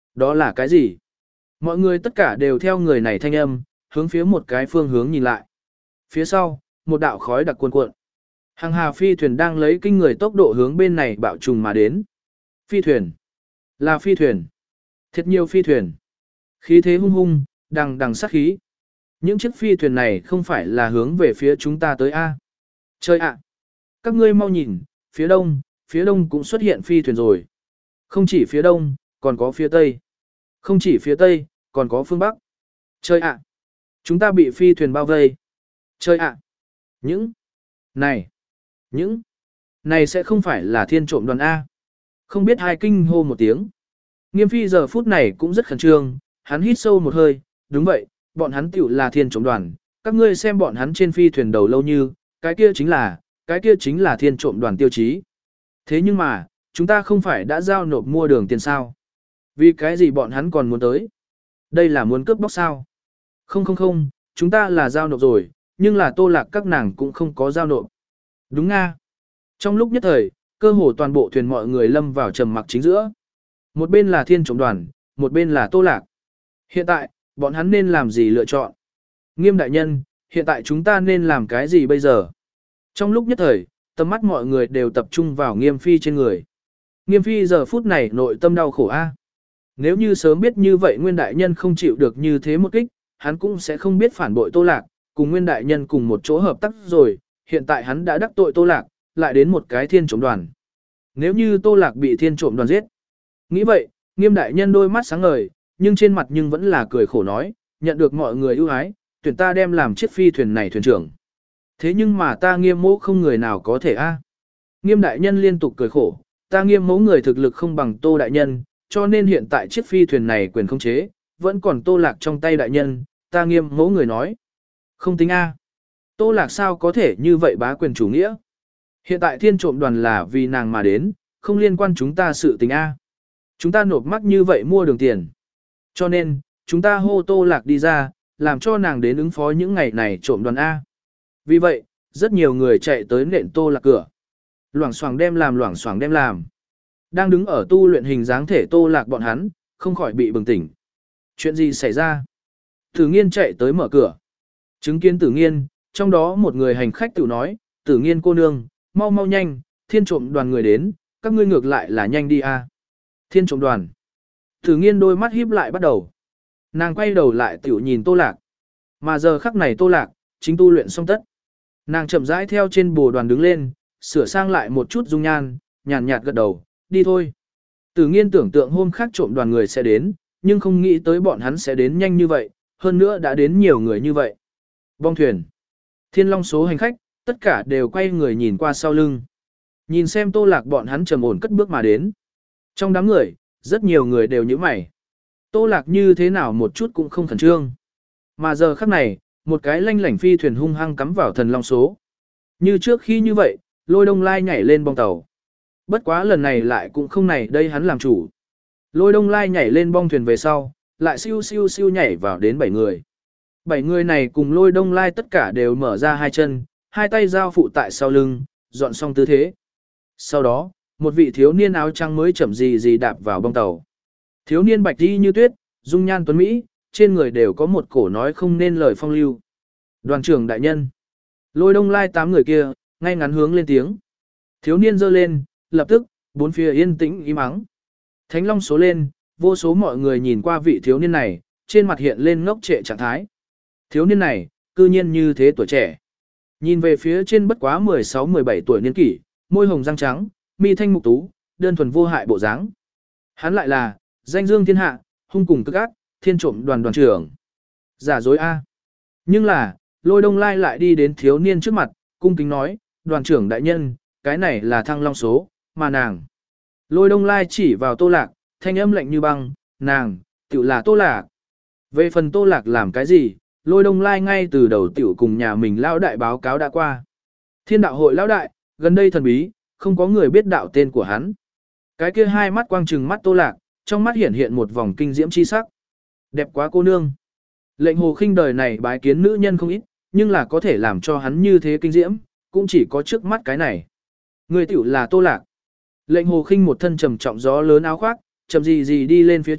Đó là cái gì? Mọi người tất cả đều theo người này thanh âm, hướng phía một cái phương hướng nhìn lại. Phía sau, một đạo khói đặc cuồn cuộn. Hàng hà phi thuyền đang lấy kinh người tốc độ hướng bên này bạo trùng mà đến. Phi thuyền. Là phi thuyền. Thật nhiều phi thuyền. Khí thế hung hung, đằng đằng sát khí. Những chiếc phi thuyền này không phải là hướng về phía chúng ta tới A. Chơi ạ. Các ngươi mau nhìn, phía đông, phía đông cũng xuất hiện phi thuyền rồi. Không chỉ phía đông, còn có phía tây. Không chỉ phía tây, còn có phương bắc. Chơi ạ. Chúng ta bị phi thuyền bao vây. Chơi ạ. Những. Này. Những. Này sẽ không phải là thiên trộm đoàn A. Không biết hai kinh hô một tiếng. Nghiêm phi giờ phút này cũng rất khẩn trương, hắn hít sâu một hơi, đúng vậy, bọn hắn tiểu là thiên trộm đoàn, các ngươi xem bọn hắn trên phi thuyền đầu lâu như, cái kia chính là, cái kia chính là thiên trộm đoàn tiêu chí. Thế nhưng mà, chúng ta không phải đã giao nộp mua đường tiền sao? Vì cái gì bọn hắn còn muốn tới? Đây là muốn cướp bóc sao? Không không không, chúng ta là giao nộp rồi, nhưng là Tô Lạc các nàng cũng không có giao nộp. Đúng nga. Trong lúc nhất thời, cơ hồ toàn bộ thuyền mọi người lâm vào trầm mặc chính giữa. Một bên là thiên trộm đoàn, một bên là Tô Lạc. Hiện tại, bọn hắn nên làm gì lựa chọn? Nghiêm đại nhân, hiện tại chúng ta nên làm cái gì bây giờ? Trong lúc nhất thời, tầm mắt mọi người đều tập trung vào Nghiêm phi trên người. Nghiêm phi giờ phút này nội tâm đau khổ a. Nếu như sớm biết như vậy Nguyên đại nhân không chịu được như thế một kích, hắn cũng sẽ không biết phản bội Tô Lạc, cùng Nguyên đại nhân cùng một chỗ hợp tác rồi, hiện tại hắn đã đắc tội Tô Lạc, lại đến một cái thiên trộm đoàn. Nếu như Tô Lạc bị thiên trộm đoàn giết. Nghĩ vậy, Nghiêm đại nhân đôi mắt sáng ngời, nhưng trên mặt nhưng vẫn là cười khổ nói, nhận được mọi người ưu ái, tuyển ta đem làm chiếc phi thuyền này thuyền trưởng. Thế nhưng mà ta Nghiêm mẫu không người nào có thể a. Nghiêm đại nhân liên tục cười khổ, ta Nghiêm mẫu người thực lực không bằng Tô đại nhân, cho nên hiện tại chiếc phi thuyền này quyền không chế, vẫn còn Tô Lạc trong tay đại nhân, ta Nghiêm mẫu người nói. Không tính a. Tô Lạc sao có thể như vậy bá quyền chủ nghĩa? Hiện tại thiên trộm đoàn là vì nàng mà đến, không liên quan chúng ta sự tình a. Chúng ta nộp mắc như vậy mua đường tiền. Cho nên, chúng ta hô Tô Lạc đi ra, làm cho nàng đến ứng phó những ngày này trộm đoàn A. Vì vậy, rất nhiều người chạy tới nện Tô Lạc cửa. Loảng xoảng đem làm loảng xoảng đem làm. Đang đứng ở tu luyện hình dáng thể Tô Lạc bọn hắn, không khỏi bị bừng tỉnh. Chuyện gì xảy ra? Tử Nghiên chạy tới mở cửa. Chứng kiến Tử Nghiên, trong đó một người hành khách tự nói, Tử Nghiên cô nương, mau mau nhanh, thiên trộm đoàn người đến, các ngươi ngược lại là nhanh đi a. Thiên trộm đoàn. Tử Nghiên đôi mắt híp lại bắt đầu. Nàng quay đầu lại tiểu nhìn Tô Lạc. Mà giờ khắc này Tô Lạc, chính tu luyện xong tất. Nàng chậm rãi theo trên bồ đoàn đứng lên, sửa sang lại một chút dung nhan, nhàn nhạt gật đầu, đi thôi. Tử Nghiên tưởng tượng hôm khác trộm đoàn người sẽ đến, nhưng không nghĩ tới bọn hắn sẽ đến nhanh như vậy, hơn nữa đã đến nhiều người như vậy. Bong thuyền. Thiên Long số hành khách, tất cả đều quay người nhìn qua sau lưng. Nhìn xem Tô Lạc bọn hắn trầm ổn cất bước mà đến. Trong đám người, rất nhiều người đều nhíu mày. Tô Lạc như thế nào một chút cũng không khẩn trương. Mà giờ khắc này, một cái lanh lảnh phi thuyền hung hăng cắm vào thần long số. Như trước khi như vậy, Lôi Đông Lai nhảy lên bong tàu. Bất quá lần này lại cũng không này đây hắn làm chủ. Lôi Đông Lai nhảy lên bong thuyền về sau, lại siêu siêu siêu nhảy vào đến bảy người. Bảy người này cùng Lôi Đông Lai tất cả đều mở ra hai chân, hai tay giao phụ tại sau lưng, dọn xong tư thế. Sau đó, một vị thiếu niên áo trắng mới chậm gì gì đạp vào bong tàu. Thiếu niên bạch đi như tuyết, dung nhan tuấn Mỹ, trên người đều có một cổ nói không nên lời phong lưu. Đoàn trưởng đại nhân. Lôi Đông Lai tám người kia, ngay ngắn hướng lên tiếng. Thiếu niên giơ lên, lập tức, bốn phía yên tĩnh im ắng. Thánh Long số lên, vô số mọi người nhìn qua vị thiếu niên này, trên mặt hiện lên ngốc trệ trạng thái. Thiếu niên này, cư nhiên như thế tuổi trẻ. Nhìn về phía trên bất quá mười sáu mười bảy tuổi niên kỷ, môi hồng răng trắng, mi thanh mục tú, đơn thuần vô hại bộ dáng. Hắn lại là danh dương thiên hạ, hung cùng cực ác, thiên trộm đoàn đoàn trưởng. Giả dối a. Nhưng là, Lôi Đông Lai lại đi đến thiếu niên trước mặt, cung kính nói, đoàn trưởng đại nhân, cái này là Thăng Long số, mà nàng. Lôi Đông Lai chỉ vào Tô Lạc, thanh âm lạnh như băng, nàng, tiểu là Tô Lạc. Về phần Tô Lạc làm cái gì, Lôi Đông Lai ngay từ đầu tiểu cùng nhà mình lão đại báo cáo đã qua. Thiên đạo hội lão đại, gần đây thần bí, không có người biết đạo tên của hắn. Cái kia hai mắt quang trừng mắt Tô Lạc, trong mắt hiện hiện một vòng kinh diễm chi sắc. Đẹp quá cô nương. Lệnh Hồ Khinh đời này bái kiến nữ nhân không ít, nhưng là có thể làm cho hắn như thế kinh diễm, cũng chỉ có trước mắt cái này. Người tiểu là Tô Lạc. Lệnh Hồ Khinh một thân trầm trọng gió lớn áo khoác, chậm gì gì đi lên phía trước,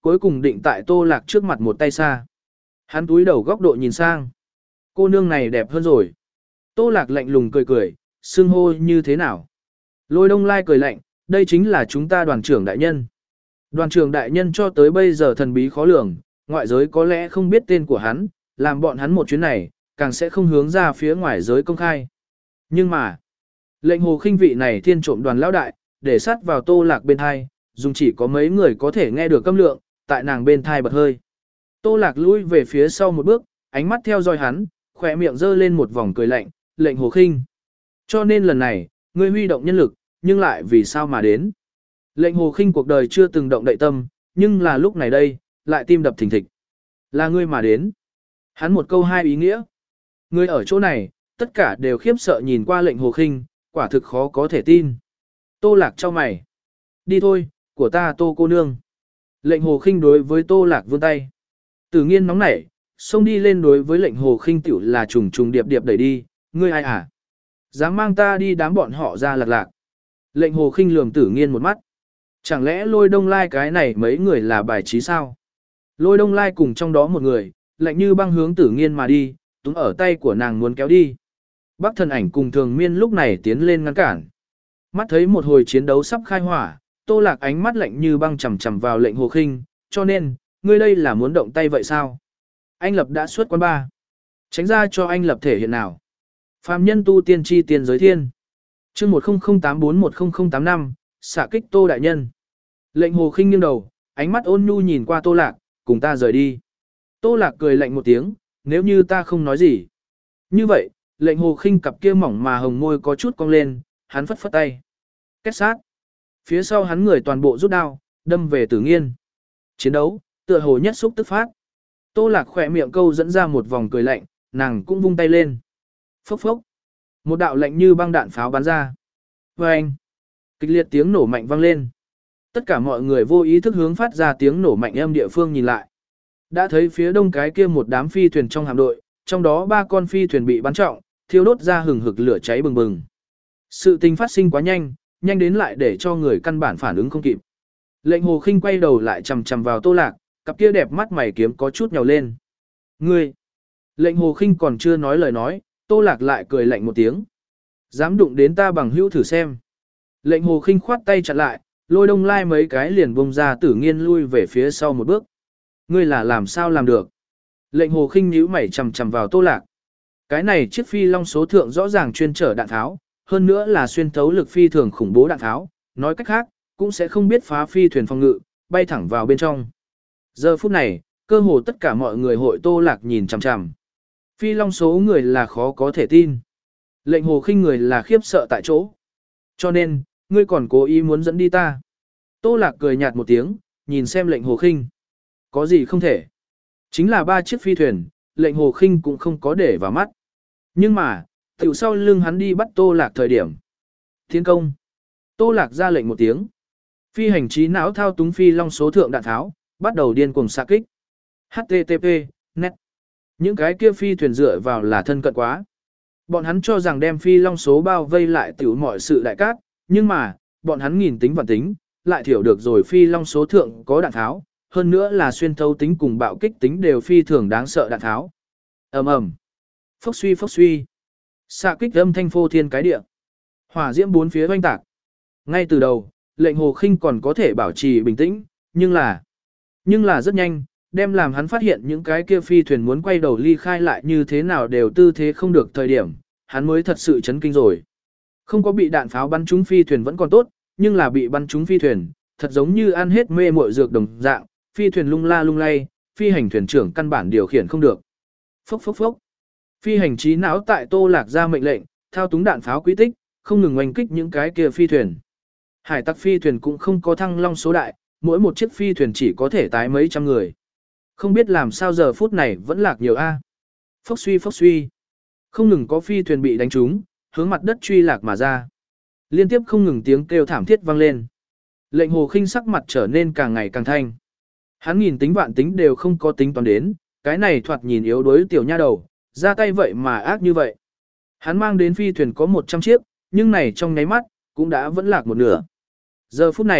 cuối cùng định tại Tô Lạc trước mặt một tay xa. Hắn túi đầu góc độ nhìn sang. Cô nương này đẹp hơn rồi. Tô Lạc lạnh lùng cười cười, xưng hô như thế nào? Lôi Đông Lai cười lạnh, đây chính là chúng ta đoàn trưởng đại nhân. Đoàn trưởng đại nhân cho tới bây giờ thần bí khó lường, ngoại giới có lẽ không biết tên của hắn, làm bọn hắn một chuyến này, càng sẽ không hướng ra phía ngoài giới công khai. Nhưng mà, lệnh hồ khinh vị này thiên trộm đoàn lão đại, để sát vào Tô Lạc bên thai, dùng chỉ có mấy người có thể nghe được câm lượng, tại nàng bên thai bật hơi. Tô Lạc lui về phía sau một bước, ánh mắt theo dõi hắn, khỏe miệng giơ lên một vòng cười lạnh, lệnh hồ khinh. Cho nên lần này, ngươi huy động nhân lực, nhưng lại vì sao mà đến? Lệnh hồ khinh cuộc đời chưa từng động đậy tâm, nhưng là lúc này đây, lại tim đập thình thịch. Là ngươi mà đến. Hắn một câu hai ý nghĩa. Ngươi ở chỗ này, tất cả đều khiếp sợ nhìn qua lệnh hồ khinh, quả thực khó có thể tin. Tô Lạc cho mày. Đi thôi, của ta Tô cô nương. Lệnh hồ khinh đối với Tô Lạc vươn tay. Tử Nghiên nóng nảy, xông đi lên đối với lệnh hồ khinh tiểu là trùng trùng điệp điệp đẩy đi. Ngươi ai à? Dám mang ta đi đám bọn họ ra lạc lạc. Lệnh hồ khinh lườm Tử Nghiên một mắt. Chẳng lẽ Lôi Đông Lai cái này mấy người là bài trí sao? Lôi Đông Lai cùng trong đó một người, lạnh như băng hướng Tử Nghiên mà đi, túm ở tay của nàng muốn kéo đi. Bắc Thần Ảnh cùng Thường Miên lúc này tiến lên ngăn cản. Mắt thấy một hồi chiến đấu sắp khai hỏa, Tô Lạc ánh mắt lạnh như băng chằm chằm vào lệnh hồ khinh, cho nên, ngươi đây là muốn động tay vậy sao? Anh Lập đã xuất quán ba. Tránh ra cho anh Lập thể hiện nào. Phàm nhân tu tiên chi tiên giới thiên. Chương một không không tám bốn một không không tám năm, xạ kích Tô đại nhân. Lệnh hồ khinh nghiêng đầu, ánh mắt ôn nhu nhìn qua Tô Lạc, cùng ta rời đi. Tô Lạc cười lạnh một tiếng, nếu như ta không nói gì. Như vậy, lệnh hồ khinh cặp kia mỏng mà hồng môi có chút cong lên, hắn phất phất tay. Kết sát. Phía sau hắn người toàn bộ rút đao, đâm về Tử Nghiên. Chiến đấu, tựa hồ nhất xúc tức phát. Tô Lạc khỏe miệng câu dẫn ra một vòng cười lạnh, nàng cũng vung tay lên. Phốc phốc. Một đạo lạnh như băng đạn pháo bắn ra. Vâng. Kịch liệt tiếng nổ mạnh vang lên. Tất cả mọi người vô ý thức hướng phát ra tiếng nổ mạnh âm địa phương nhìn lại. Đã thấy phía đông cái kia một đám phi thuyền trong hạm đội, trong đó ba con phi thuyền bị bắn trọng, thiêu đốt ra hừng hực lửa cháy bừng bừng. Sự tình phát sinh quá nhanh, nhanh đến lại để cho người căn bản phản ứng không kịp. Lệnh hồ khinh quay đầu lại chằm chằm vào Tô Lạc, cặp kia đẹp mắt mày kiếm có chút nhào lên. Ngươi! Lệnh hồ khinh còn chưa nói lời nói, Tô Lạc lại cười lạnh một tiếng. Dám đụng đến ta bằng hữu thử xem. Lệnh hồ khinh khoát tay chặn lại, Lôi Đông Lai mấy cái liền bông ra Tử Nghiên lui về phía sau một bước. Ngươi là làm sao làm được? Lệnh hồ khinh nhíu mày chằm chằm vào Tô Lạc. Cái này chiếc phi long số thượng rõ ràng chuyên chở đạn tháo, hơn nữa là xuyên thấu lực phi thường khủng bố đạn tháo, nói cách khác, cũng sẽ không biết phá phi thuyền phòng ngự, bay thẳng vào bên trong. Giờ phút này, cơ hồ tất cả mọi người hội Tô Lạc nhìn chằm chằm. Phi long số người là khó có thể tin. Lệnh hồ khinh người là khiếp sợ tại chỗ. Cho nên, ngươi còn cố ý muốn dẫn đi ta. Tô Lạc cười nhạt một tiếng, nhìn xem lệnh hồ khinh. Có gì không thể. Chính là ba chiếc phi thuyền, lệnh hồ khinh cũng không có để vào mắt. Nhưng mà, tiểu sau lưng hắn đi bắt Tô Lạc thời điểm. Thiên công. Tô Lạc ra lệnh một tiếng. Phi hành trí não thao túng phi long số thượng đạn tháo, bắt đầu điên cuồng xạ kích. hát tê tê pê, net. Những cái kia phi thuyền dựa vào là thân cận quá. Bọn hắn cho rằng đem phi long số bao vây lại tiểu mọi sự đại cát, nhưng mà, bọn hắn nghìn tính và tính, lại thiểu được rồi phi long số thượng có đạn tháo, hơn nữa là xuyên thấu tính cùng bạo kích tính đều phi thường đáng sợ đạn tháo. Ầm ầm, phốc suy phốc suy, xạ kích âm thanh phô thiên cái địa, hỏa diễm bốn phía oanh tạc. Ngay từ đầu, lệnh hồ khinh còn có thể bảo trì bình tĩnh, nhưng là, nhưng là rất nhanh, đem làm hắn phát hiện những cái kia phi thuyền muốn quay đầu ly khai lại như thế nào đều tư thế không được thời điểm, hắn mới thật sự chấn kinh rồi. Không có bị đạn pháo bắn trúng phi thuyền vẫn còn tốt, nhưng là bị bắn trúng phi thuyền, thật giống như ăn hết mê muội dược đồng dạng, phi thuyền lung la lung lay, phi hành thuyền trưởng căn bản điều khiển không được. Phốc phốc phốc. Phi hành trí não tại Tô Lạc ra mệnh lệnh, thao túng đạn pháo quý tích, không ngừng oanh kích những cái kia phi thuyền. Hải tặc phi thuyền cũng không có thăng long số đại, mỗi một chiếc phi thuyền chỉ có thể tái mấy trăm người. Không biết làm sao giờ phút này vẫn lạc nhiều a. Phốc suy phốc suy. Không ngừng có phi thuyền bị đánh trúng, hướng mặt đất truy lạc mà ra. Liên tiếp không ngừng tiếng kêu thảm thiết vang lên. Lệnh hồ khinh sắc mặt trở nên càng ngày càng thanh. Hắn nhìn tính vạn tính đều không có tính toán đến, cái này thoạt nhìn yếu đuối tiểu nha đầu, ra tay vậy mà ác như vậy. Hắn mang đến phi thuyền có một trăm chiếc, nhưng này trong nháy mắt, cũng đã vẫn lạc một nửa. Giờ phút này,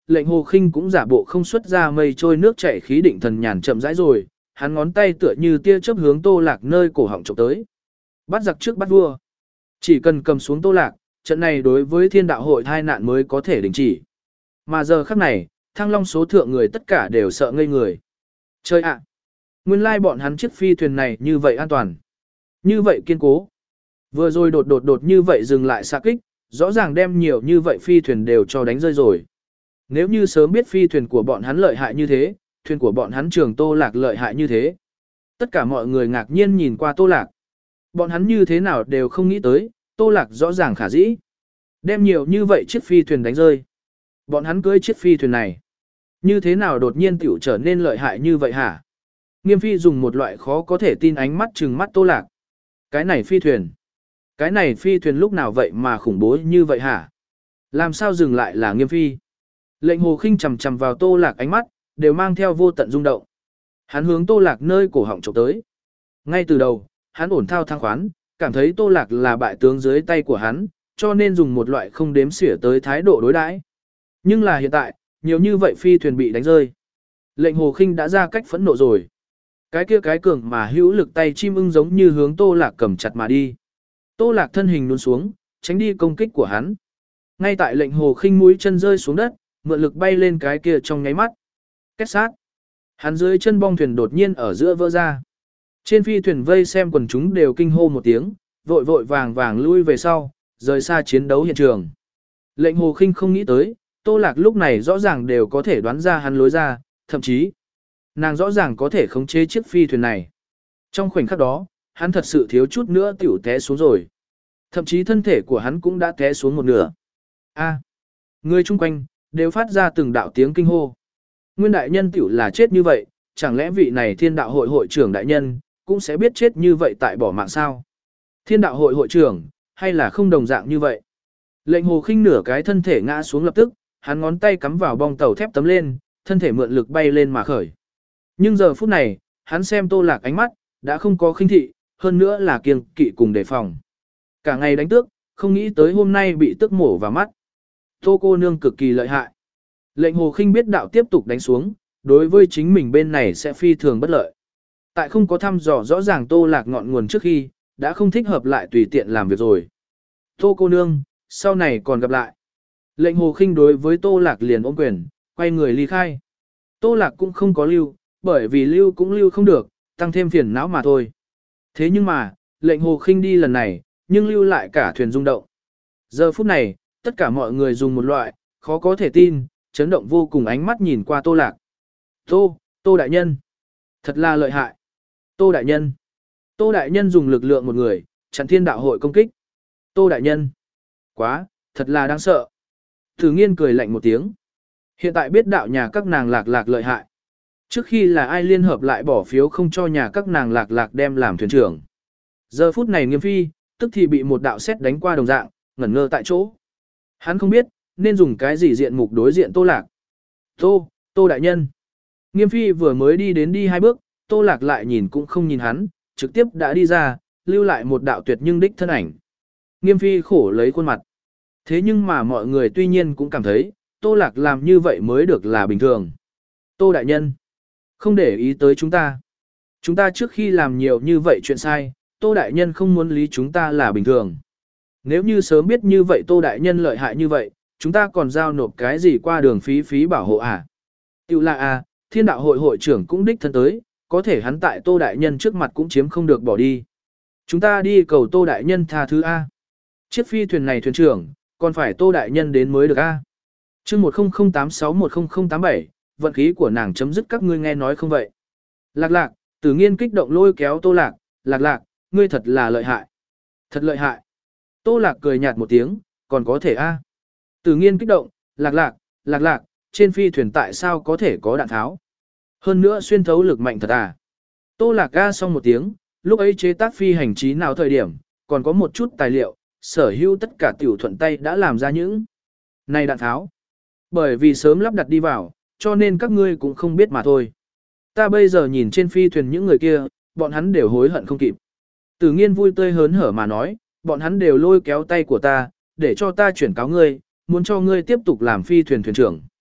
Lệnh Hồ Khinh cũng giả bộ không xuất ra mây trôi nước chảy khí định thần nhàn chậm rãi rồi, hắn ngón tay tựa như tia chớp hướng Tô Lạc nơi cổ họng chụp tới. Bắt giặc trước bắt vua. Chỉ cần cầm xuống Tô Lạc, trận này đối với thiên đạo hội tai nạn mới có thể đình chỉ. Mà giờ khắc này, Thăng Long số thượng người tất cả đều sợ ngây người. Chơi ạ! Nguyên lai bọn hắn chiếc phi thuyền này như vậy an toàn. Như vậy kiên cố. Vừa rồi đột đột đột như vậy dừng lại xạ kích, rõ ràng đem nhiều như vậy phi thuyền đều cho đánh rơi rồi. Nếu như sớm biết phi thuyền của bọn hắn lợi hại như thế, thuyền của bọn hắn trường Tô Lạc lợi hại như thế. Tất cả mọi người ngạc nhiên nhìn qua Tô Lạc. Bọn hắn như thế nào đều không nghĩ tới, Tô Lạc rõ ràng khả dĩ. Đem nhiều như vậy chiếc phi thuyền đánh rơi. Bọn hắn cưới chiếc phi thuyền này. Như thế nào đột nhiên tiểu trở nên lợi hại như vậy hả? Nghiêm Phi dùng một loại khó có thể tin ánh mắt trừng mắt Tô Lạc. Cái này phi thuyền. Cái này phi thuyền lúc nào vậy mà khủng bố như vậy hả? Làm sao dừng lại là Nghiêm Phi? Lệnh Hồ Khinh chằm chằm vào Tô Lạc ánh mắt, đều mang theo vô tận rung động. Hắn hướng Tô Lạc nơi cổ họng chụp tới. Ngay từ đầu, hắn ổn thao thăng khoán, cảm thấy Tô Lạc là bại tướng dưới tay của hắn, cho nên dùng một loại không đếm xỉa tới thái độ đối đãi. Nhưng là hiện tại, nhiều như vậy phi thuyền bị đánh rơi. Lệnh Hồ Khinh đã ra cách phẫn nộ rồi. Cái kia cái cường mà hữu lực tay chim ưng giống như hướng Tô Lạc cầm chặt mà đi. Tô Lạc thân hình nhún xuống, tránh đi công kích của hắn. Ngay tại Lệnh Hồ Khinh mũi chân rơi xuống đất, mượn lực bay lên cái kia trong nháy mắt. Kết sát. Hắn dưới chân bong thuyền đột nhiên ở giữa vỡ ra. Trên phi thuyền vây xem quần chúng đều kinh hô một tiếng, vội vội vàng vàng lui về sau, rời xa chiến đấu hiện trường. Lệnh Hồ Khinh không nghĩ tới, Tô Lạc lúc này rõ ràng đều có thể đoán ra hắn lối ra, thậm chí, nàng rõ ràng có thể khống chế chiếc phi thuyền này. Trong khoảnh khắc đó, hắn thật sự thiếu chút nữa tiểu té xuống rồi. Thậm chí thân thể của hắn cũng đã té xuống một nửa. A, người chung quanh, đều phát ra từng đạo tiếng kinh hô. Nguyên đại nhân tiểu là chết như vậy, chẳng lẽ vị này thiên đạo hội hội trưởng đại nhân, cũng sẽ biết chết như vậy tại bỏ mạng sao? Thiên đạo hội hội trưởng, hay là không đồng dạng như vậy? Lệnh Hồ Khinh nửa cái thân thể ngã xuống lập tức, hắn ngón tay cắm vào bong tàu thép tấm lên, thân thể mượn lực bay lên mà khởi. Nhưng giờ phút này, hắn xem Tô Lạc ánh mắt, đã không có khinh thị, hơn nữa là kiêng kỵ cùng đề phòng. Cả ngày đánh tước, không nghĩ tới hôm nay bị tước mổ vào mắt. Tô cô nương cực kỳ lợi hại. Lệnh Hồ Khinh biết đạo tiếp tục đánh xuống, đối với chính mình bên này sẽ phi thường bất lợi. Tại không có thăm dò rõ ràng Tô Lạc ngọn nguồn trước khi, đã không thích hợp lại tùy tiện làm việc rồi. Tô cô nương, sau này còn gặp lại. Lệnh Hồ Khinh đối với Tô Lạc liền ôm quyền, quay người ly khai. Tô Lạc cũng không có lưu, bởi vì lưu cũng lưu không được, tăng thêm phiền não mà thôi. Thế nhưng mà, lệnh Hồ Khinh đi lần này, nhưng lưu lại cả thuyền rung động. Giờ phút này, tất cả mọi người dùng một loại, khó có thể tin, chấn động vô cùng ánh mắt nhìn qua Tô Lạc. Tô, Tô đại nhân. Thật là lợi hại. Tô đại nhân. Tô đại nhân dùng lực lượng một người, chặn thiên đạo hội công kích. Tô đại nhân. Quá, thật là đáng sợ. Thử Nghiên cười lạnh một tiếng. Hiện tại biết đạo nhà các nàng Lạc Lạc lợi hại. Trước khi là ai liên hợp lại bỏ phiếu không cho nhà các nàng Lạc Lạc đem làm thuyền trưởng. Giờ phút này Nghiêm Phi, tức thì bị một đạo sét đánh qua đồng dạng, ngẩn ngơ tại chỗ. Hắn không biết, nên dùng cái gì diện mục đối diện Tô Lạc. Tô, Tô đại nhân. Nghiêm Phi vừa mới đi đến đi hai bước, Tô Lạc lại nhìn cũng không nhìn hắn, trực tiếp đã đi ra, lưu lại một đạo tuyệt nhưng đích thân ảnh. Nghiêm Phi khổ lấy khuôn mặt. Thế nhưng mà mọi người tuy nhiên cũng cảm thấy, Tô Lạc làm như vậy mới được là bình thường. Tô đại nhân, không để ý tới chúng ta. Chúng ta trước khi làm nhiều như vậy chuyện sai, Tô đại nhân không muốn lý chúng ta là bình thường. Nếu như sớm biết như vậy Tô đại nhân lợi hại như vậy, chúng ta còn giao nộp cái gì qua đường phí phí bảo hộ à? Tiểu là à, thiên đạo hội hội trưởng cũng đích thân tới, có thể hắn tại Tô đại nhân trước mặt cũng chiếm không được bỏ đi. Chúng ta đi cầu Tô đại nhân tha thứ A. Chiếc phi thuyền này thuyền trưởng, còn phải Tô đại nhân đến mới được A. Chương một không không tám sáu một không không tám bảy, vận khí của nàng chấm dứt các ngươi nghe nói không vậy. Lạc Lạc, Tử Nghiên kích động lôi kéo Tô Lạc, Lạc Lạc, ngươi thật là lợi hại. Thật lợi hại. Tô Lạc cười nhạt một tiếng, còn có thể A. Tử Nghiên kích động, Lạc Lạc, Lạc Lạc, trên phi thuyền tại sao có thể có đạn tháo? Hơn nữa xuyên thấu lực mạnh thật à? Tô Lạc ga xong một tiếng, lúc ấy chế tác phi hành trí nào thời điểm, còn có một chút tài liệu, sở hữu tất cả tiểu thuận tay đã làm ra những này đạn tháo. Bởi vì sớm lắp đặt đi vào, cho nên các ngươi cũng không biết mà thôi. Ta bây giờ nhìn trên phi thuyền những người kia, bọn hắn đều hối hận không kịp. Tử Nghiên vui tươi hớn hở mà nói, bọn hắn đều lôi kéo tay của ta, để cho ta chuyển cáo ngươi, muốn cho ngươi tiếp tục làm phi thuyền thuyền trưởng.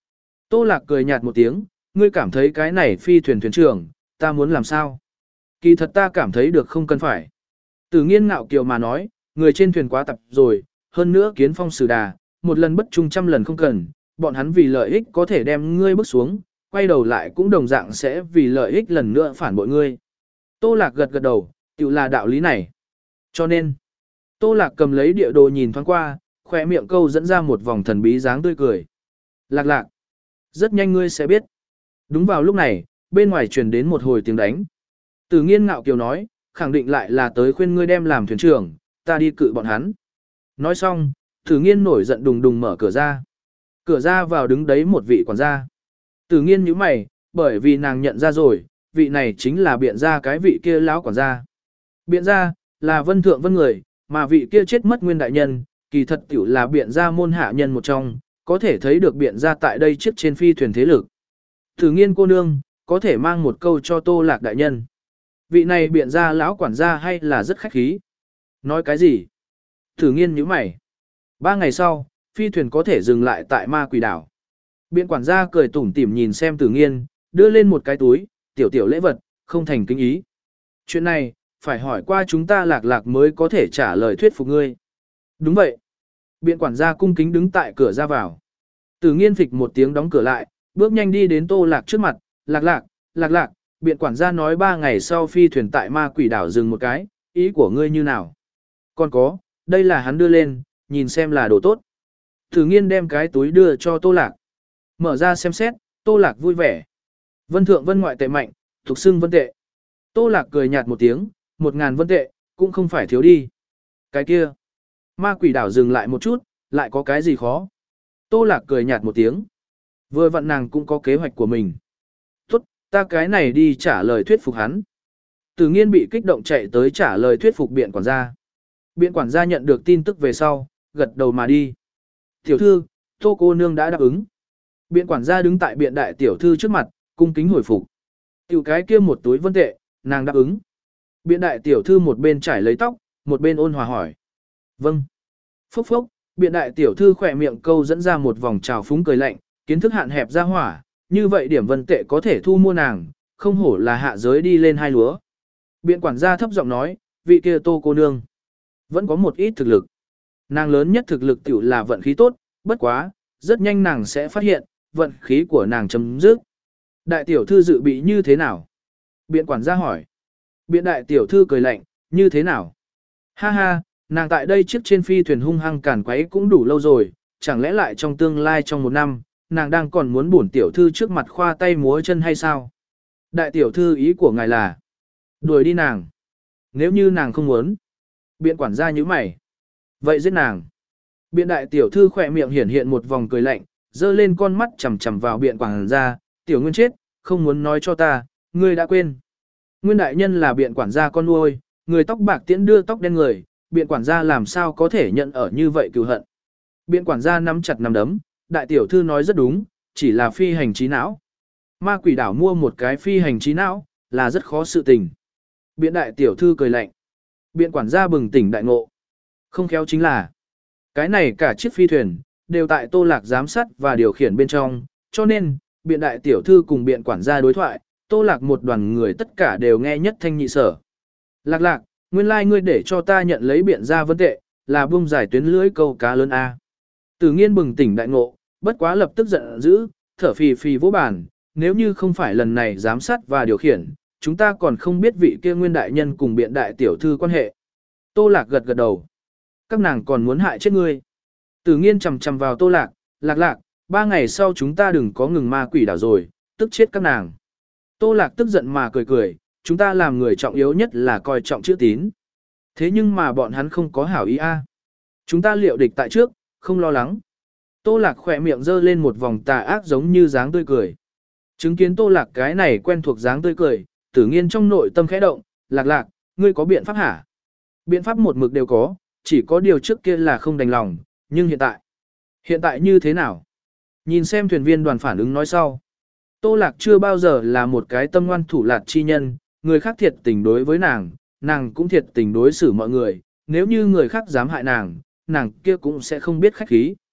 Tô Lạc cười nhạt một tiếng, ngươi cảm thấy cái này phi thuyền thuyền trưởng, ta muốn làm sao? Kỳ thật ta cảm thấy được không cần phải. Tử Nghiên ngạo kiều mà nói, người trên thuyền quá tập rồi, hơn nữa kiến phong sử đà, một lần bất trung trăm lần không cần, bọn hắn vì lợi ích có thể đem ngươi bước xuống, quay đầu lại cũng đồng dạng sẽ vì lợi ích lần nữa phản bội ngươi. Tô Lạc gật gật đầu, tự là đạo lý này. Cho nên, Tô Lạc cầm lấy địa đồ nhìn thoáng qua, khỏe miệng câu dẫn ra một vòng thần bí dáng tươi cười. Lạc lạc, rất nhanh ngươi sẽ biết. Đúng vào lúc này, bên ngoài truyền đến một hồi tiếng đánh. Tử Nghiên ngạo kiều nói, khẳng định lại là tới khuyên ngươi đem làm thuyền trưởng, ta đi cự bọn hắn. Nói xong, Tử Nghiên nổi giận đùng đùng mở cửa ra. Cửa ra vào đứng đấy một vị quản gia. Tử Nghiên nhíu mày, bởi vì nàng nhận ra rồi, vị này chính là biện gia cái vị kia lão quản gia. Biện gia là Vân Thượng Vân người, mà vị kia chết mất nguyên đại nhân, kỳ thật tiểu là biện gia môn hạ nhân một trong, có thể thấy được biện gia tại đây chiếc trên phi thuyền thế lực. Tử Nghiên cô nương, có thể mang một câu cho Tô Lạc đại nhân. Vị này biện gia lão quản gia hay là rất khách khí. Nói cái gì? Tử Nghiên nhíu mày. Ba ngày sau, phi thuyền có thể dừng lại tại Ma Quỷ đảo. Biện quản gia cười tủm tỉm nhìn xem Tử Nghiên, đưa lên một cái túi, tiểu tiểu lễ vật, không thành kính ý. Chuyện này, phải hỏi qua chúng ta Lạc Lạc mới có thể trả lời thuyết phục ngươi. Đúng vậy. Biện quản gia cung kính đứng tại cửa ra vào. Tử Nghiên phịch một tiếng đóng cửa lại, bước nhanh đi đến Tô Lạc trước mặt, Lạc Lạc, Lạc Lạc, biện quản gia nói ba ngày sau phi thuyền tại Ma Quỷ đảo dừng một cái, ý của ngươi như nào? Còn có, đây là hắn đưa lên, nhìn xem là đồ tốt. Tử Nghiên đem cái túi đưa cho Tô Lạc. Mở ra xem xét, Tô Lạc vui vẻ. Vân Thượng Vân ngoại tệ mạnh, thuộc xưng vân tệ. Tô Lạc cười nhạt một tiếng, một ngàn vân tệ, cũng không phải thiếu đi. Cái kia, Ma Quỷ đảo dừng lại một chút, lại có cái gì khó? Tô Lạc cười nhạt một tiếng. Vừa vặn nàng cũng có kế hoạch của mình. Tốt, ta cái này đi trả lời thuyết phục hắn. Tử Nghiên bị kích động chạy tới trả lời thuyết phục biện quản gia. Biện quản gia nhận được tin tức về sau, gật đầu mà đi. Tiểu thư, Tô cô nương đã đáp ứng. Biện quản gia đứng tại biện đại tiểu thư trước mặt, cung kính hồi phục. Tiểu cái kia một túi vân tệ, nàng đáp ứng. Biện đại tiểu thư một bên trải lấy tóc, một bên ôn hòa hỏi. Vâng. Phốc phốc, biện đại tiểu thư khỏe miệng câu dẫn ra một vòng trào phúng cười lạnh, kiến thức hạn hẹp ra hỏa, như vậy điểm vân tệ có thể thu mua nàng, không hổ là hạ giới đi lên hai lúa. Biện quản gia thấp giọng nói, vị kia Tô cô nương, vẫn có một ít thực lực. Nàng lớn nhất thực lực tiểu là vận khí tốt, bất quá, rất nhanh nàng sẽ phát hiện, vận khí của nàng chấm dứt. Đại tiểu thư dự bị như thế nào? Biện quản gia hỏi. Biện đại tiểu thư cười lạnh, như thế nào? Ha ha, nàng tại đây chiếc trên phi thuyền hung hăng càn quấy cũng đủ lâu rồi, chẳng lẽ lại trong tương lai trong một năm, nàng đang còn muốn bổn tiểu thư trước mặt khoa tay múa chân hay sao? Đại tiểu thư ý của ngài là đuổi đi nàng. Nếu như nàng không muốn. Biện quản gia nhíu mày. Vậy giết nàng. Biện đại tiểu thư khỏe miệng hiển hiện một vòng cười lạnh, dơ lên con mắt chằm chằm vào biện quản gia, tiểu nguyên chết, không muốn nói cho ta, ngươi đã quên. Nguyên đại nhân là biện quản gia con nuôi, người tóc bạc tiễn đưa tóc đen người, biện quản gia làm sao có thể nhận ở như vậy cừu hận. Biện quản gia nắm chặt nắm đấm, đại tiểu thư nói rất đúng, chỉ là phi hành trí não. Ma Quỷ đảo mua một cái phi hành trí não, là rất khó sự tình. Biện đại tiểu thư cười lạnh. Biện quản gia bừng tỉnh đại ngộ. Không khéo chính là, cái này cả chiếc phi thuyền, đều tại Tô Lạc giám sát và điều khiển bên trong, cho nên, biện đại tiểu thư cùng biện quản gia đối thoại, Tô Lạc một đoàn người tất cả đều nghe nhất thanh nhị sở. Lạc lạc, nguyên lai like ngươi để cho ta nhận lấy biện gia vấn tệ, là buông giải tuyến lưới câu cá lớn A. Tử Nghiên bừng tỉnh đại ngộ, bất quá lập tức giận dữ, thở phì phì vỗ bàn, nếu như không phải lần này giám sát và điều khiển, chúng ta còn không biết vị kia nguyên đại nhân cùng biện đại tiểu thư quan hệ. Tô Lạc gật gật đầu. Các nàng còn muốn hại chết ngươi. Tử Nghiên chằm chằm vào Tô Lạc, lạc lạc, ba ngày sau chúng ta đừng có ngừng Ma Quỷ đảo rồi, tức chết các nàng. Tô Lạc tức giận mà cười cười, chúng ta làm người trọng yếu nhất là coi trọng chữ tín. Thế nhưng mà bọn hắn không có hảo ý a. Chúng ta liệu địch tại trước, không lo lắng. Tô Lạc khỏe miệng giơ lên một vòng tà ác giống như dáng tươi cười. Chứng kiến Tô Lạc cái này quen thuộc dáng tươi cười, Tử Nghiên trong nội tâm khẽ động, lạc lạc, ngươi có biện pháp hả? Biện pháp một mực đều có, chỉ có điều trước kia là không đành lòng, nhưng hiện tại. Hiện tại như thế nào? Nhìn xem thuyền viên đoàn phản ứng nói sau. Tô Lạc chưa bao giờ là một cái tâm ngoan thủ lạt chi nhân, người khác thiệt tình đối với nàng, nàng cũng thiệt tình đối xử mọi người, nếu như người khác dám hại nàng, nàng kia cũng sẽ không biết khách khí.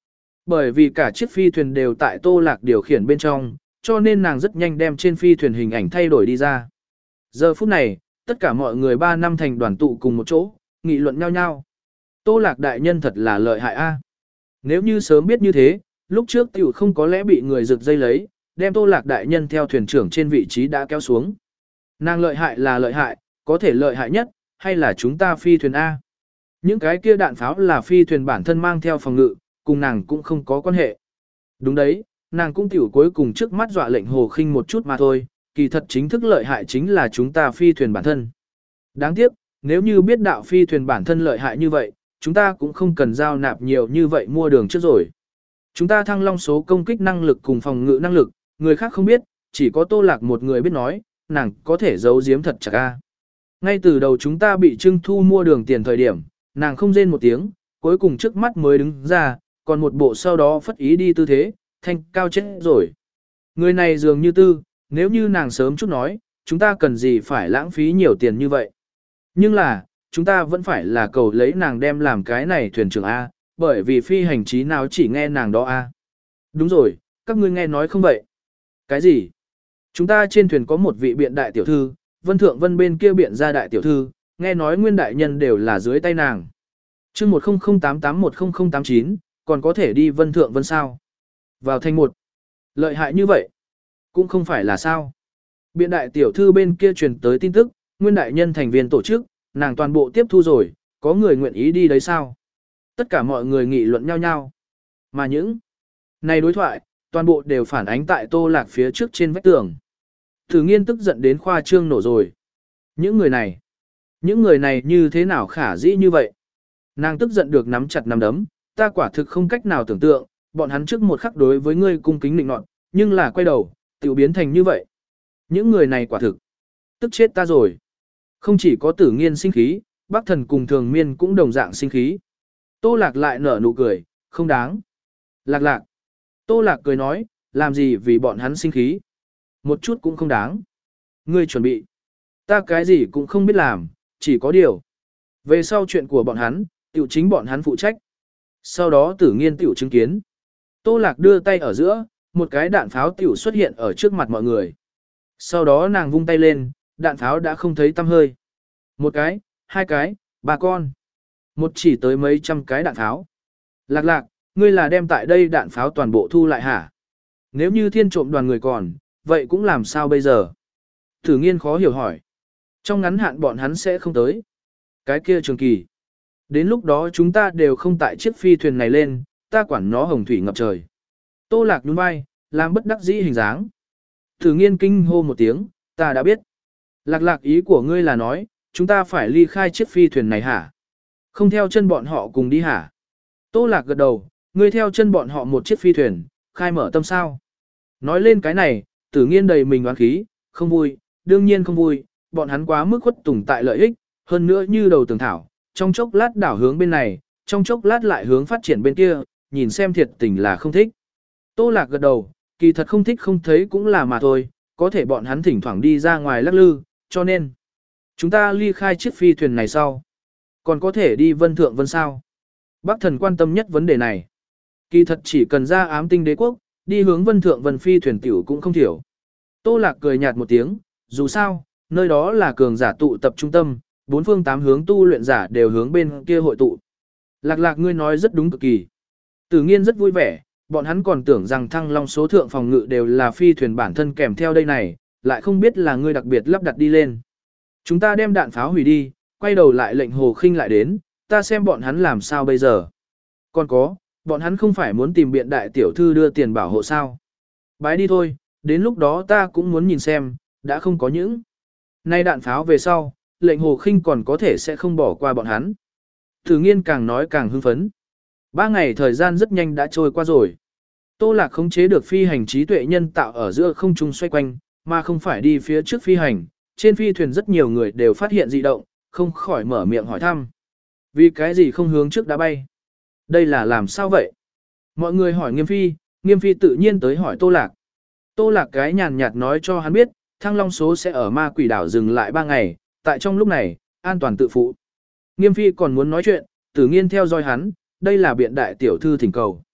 Bởi vì cả chiếc phi thuyền đều tại Tô Lạc điều khiển bên trong, cho nên nàng rất nhanh đem trên phi thuyền hình ảnh thay đổi đi ra. Giờ phút này, tất cả mọi người ba năm thành đoàn tụ cùng một chỗ, nghị luận nhau nhau. Tô Lạc đại nhân thật là lợi hại a. Nếu như sớm biết như thế, lúc trước tiểu không có lẽ bị người rực dây lấy, đem Tô Lạc đại nhân theo thuyền trưởng trên vị trí đã kéo xuống. Nàng lợi hại là lợi hại, có thể lợi hại nhất, hay là chúng ta phi thuyền A. Những cái kia đạn pháo là phi thuyền bản thân mang theo phòng ngự, cùng nàng cũng không có quan hệ. Đúng đấy, nàng cũng tiểu cuối cùng trước mắt dọa lệnh Hồ Khinh một chút mà thôi, kỳ thật chính thức lợi hại chính là chúng ta phi thuyền bản thân. Đáng tiếc, nếu như biết đạo phi thuyền bản thân lợi hại như vậy, chúng ta cũng không cần giao nạp nhiều như vậy mua đường trước rồi. Chúng ta thăng long số công kích năng lực cùng phòng ngự năng lực, người khác không biết, chỉ có Tô Lạc một người biết nói, nàng có thể giấu giếm thật chặt a. Ngay từ đầu chúng ta bị trưng thu mua đường tiền thời điểm, nàng không rên một tiếng, cuối cùng trước mắt mới đứng ra, còn một bộ sau đó phất ý đi tư thế, thanh cao chết rồi. Người này dường như tư, nếu như nàng sớm chút nói, chúng ta cần gì phải lãng phí nhiều tiền như vậy. Nhưng là, chúng ta vẫn phải là cầu lấy nàng đem làm cái này thuyền trưởng A, bởi vì phi hành trí nào chỉ nghe nàng đó A. Đúng rồi, các ngươi nghe nói không vậy? Cái gì? Chúng ta trên thuyền có một vị biện đại tiểu thư, Vân Thượng Vân bên kia biện gia đại tiểu thư, nghe nói nguyên đại nhân đều là dưới tay nàng. chương một không không tám tám một không không tám chín, còn có thể đi Vân Thượng Vân sao? Vào thành một. Lợi hại như vậy? Cũng không phải là sao. Biện đại tiểu thư bên kia truyền tới tin tức, nguyên đại nhân thành viên tổ chức, nàng toàn bộ tiếp thu rồi, có người nguyện ý đi đấy sao? Tất cả mọi người nghị luận nhau nhau. Mà những này đối thoại, toàn bộ đều phản ánh tại Tô Lạc phía trước trên vách tường. Thử Nghiên tức giận đến khoa trương nổ rồi. Những người này, những người này như thế nào khả dĩ như vậy? Nàng tức giận được nắm chặt nắm đấm, ta quả thực không cách nào tưởng tượng, bọn hắn trước một khắc đối với ngươi cung kính nịnh nọt, nhưng là quay đầu, tiểu biến thành như vậy. Những người này quả thực, tức chết ta rồi. Không chỉ có Tử Nghiên sinh khí, Bác Thần cùng Thường Miên cũng đồng dạng sinh khí. Tô Lạc lại nở nụ cười, không đáng. Lạc lạc. Tô Lạc cười nói, làm gì vì bọn hắn sinh khí. Một chút cũng không đáng. Ngươi chuẩn bị. Ta cái gì cũng không biết làm, chỉ có điều. Về sau chuyện của bọn hắn, tiểu chính bọn hắn phụ trách. Sau đó Tử Nghiên tiểu chứng kiến. Tô Lạc đưa tay ở giữa, một cái đạn pháo tiểu xuất hiện ở trước mặt mọi người. Sau đó nàng vung tay lên, đạn pháo đã không thấy tăm hơi. Một cái, hai cái, ba con. Một chỉ tới mấy trăm cái đạn pháo. Lạc lạc, ngươi là đem tại đây đạn pháo toàn bộ thu lại hả? Nếu như thiên trộm đoàn người còn, vậy cũng làm sao bây giờ? Thử Nghiên khó hiểu hỏi. Trong ngắn hạn bọn hắn sẽ không tới. Cái kia Trường Kỳ. Đến lúc đó chúng ta đều không tại chiếc phi thuyền này lên, ta quản nó hồng thủy ngập trời. Tô Lạc nhún vai, làm bất đắc dĩ hình dáng. Thử Nghiên kinh hô một tiếng, ta đã biết. Lạc lạc ý của ngươi là nói, chúng ta phải ly khai chiếc phi thuyền này hả? Không theo chân bọn họ cùng đi hả? Tô Lạc gật đầu, ngươi theo chân bọn họ một chiếc phi thuyền, khai mở tâm sao? Nói lên cái này, Tử Nghiên đầy mình oán khí, không vui, đương nhiên không vui, bọn hắn quá mức khuất tùng tại lợi ích, hơn nữa như đầu tường thảo, trong chốc lát đảo hướng bên này, trong chốc lát lại hướng phát triển bên kia, nhìn xem thiệt tình là không thích. Tô Lạc gật đầu, kỳ thật không thích không thấy cũng là mà thôi, có thể bọn hắn thỉnh thoảng đi ra ngoài lắc lư, cho nên chúng ta ly khai chiếc phi thuyền này sau. Còn có thể đi Vân Thượng Vân sao? Bác Thần quan tâm nhất vấn đề này. Kỳ thật chỉ cần ra ám tinh đế quốc, đi hướng Vân Thượng Vân phi thuyền tiểu cũng không thiểu. Tô Lạc cười nhạt một tiếng, dù sao, nơi đó là cường giả tụ tập trung tâm, bốn phương tám hướng tu luyện giả đều hướng bên kia hội tụ. Lạc lạc ngươi nói rất đúng cực kỳ. Tử Nghiên rất vui vẻ, bọn hắn còn tưởng rằng thăng long số thượng phòng ngự đều là phi thuyền bản thân kèm theo đây này, lại không biết là ngươi đặc biệt lắp đặt đi lên. Chúng ta đem đạn pháo hủy đi, quay đầu lại lệnh Hồ Khinh lại đến, ta xem bọn hắn làm sao bây giờ. Còn có, bọn hắn không phải muốn tìm biện đại tiểu thư đưa tiền bảo hộ sao. Bái đi thôi, đến lúc đó ta cũng muốn nhìn xem, đã không có những. Nay đạn pháo về sau, lệnh Hồ Khinh còn có thể sẽ không bỏ qua bọn hắn. Tử Nghiên càng nói càng hưng phấn. Ba ngày thời gian rất nhanh đã trôi qua rồi. Tô Lạc khống chế được phi hành trí tuệ nhân tạo ở giữa không trung xoay quanh, mà không phải đi phía trước phi hành. Trên phi thuyền rất nhiều người đều phát hiện dị động, không khỏi mở miệng hỏi thăm. Vì cái gì không hướng trước đã bay? Đây là làm sao vậy? Mọi người hỏi Nghiêm Phi, Nghiêm Phi tự nhiên tới hỏi Tô Lạc. Tô Lạc cái nhàn nhạt nói cho hắn biết, Thăng Long số sẽ ở Ma Quỷ đảo dừng lại ba ngày, tại trong lúc này, an toàn tự phụ. Nghiêm Phi còn muốn nói chuyện, Tử Nghiên theo dõi hắn, đây là biện đại tiểu thư thỉnh cầu.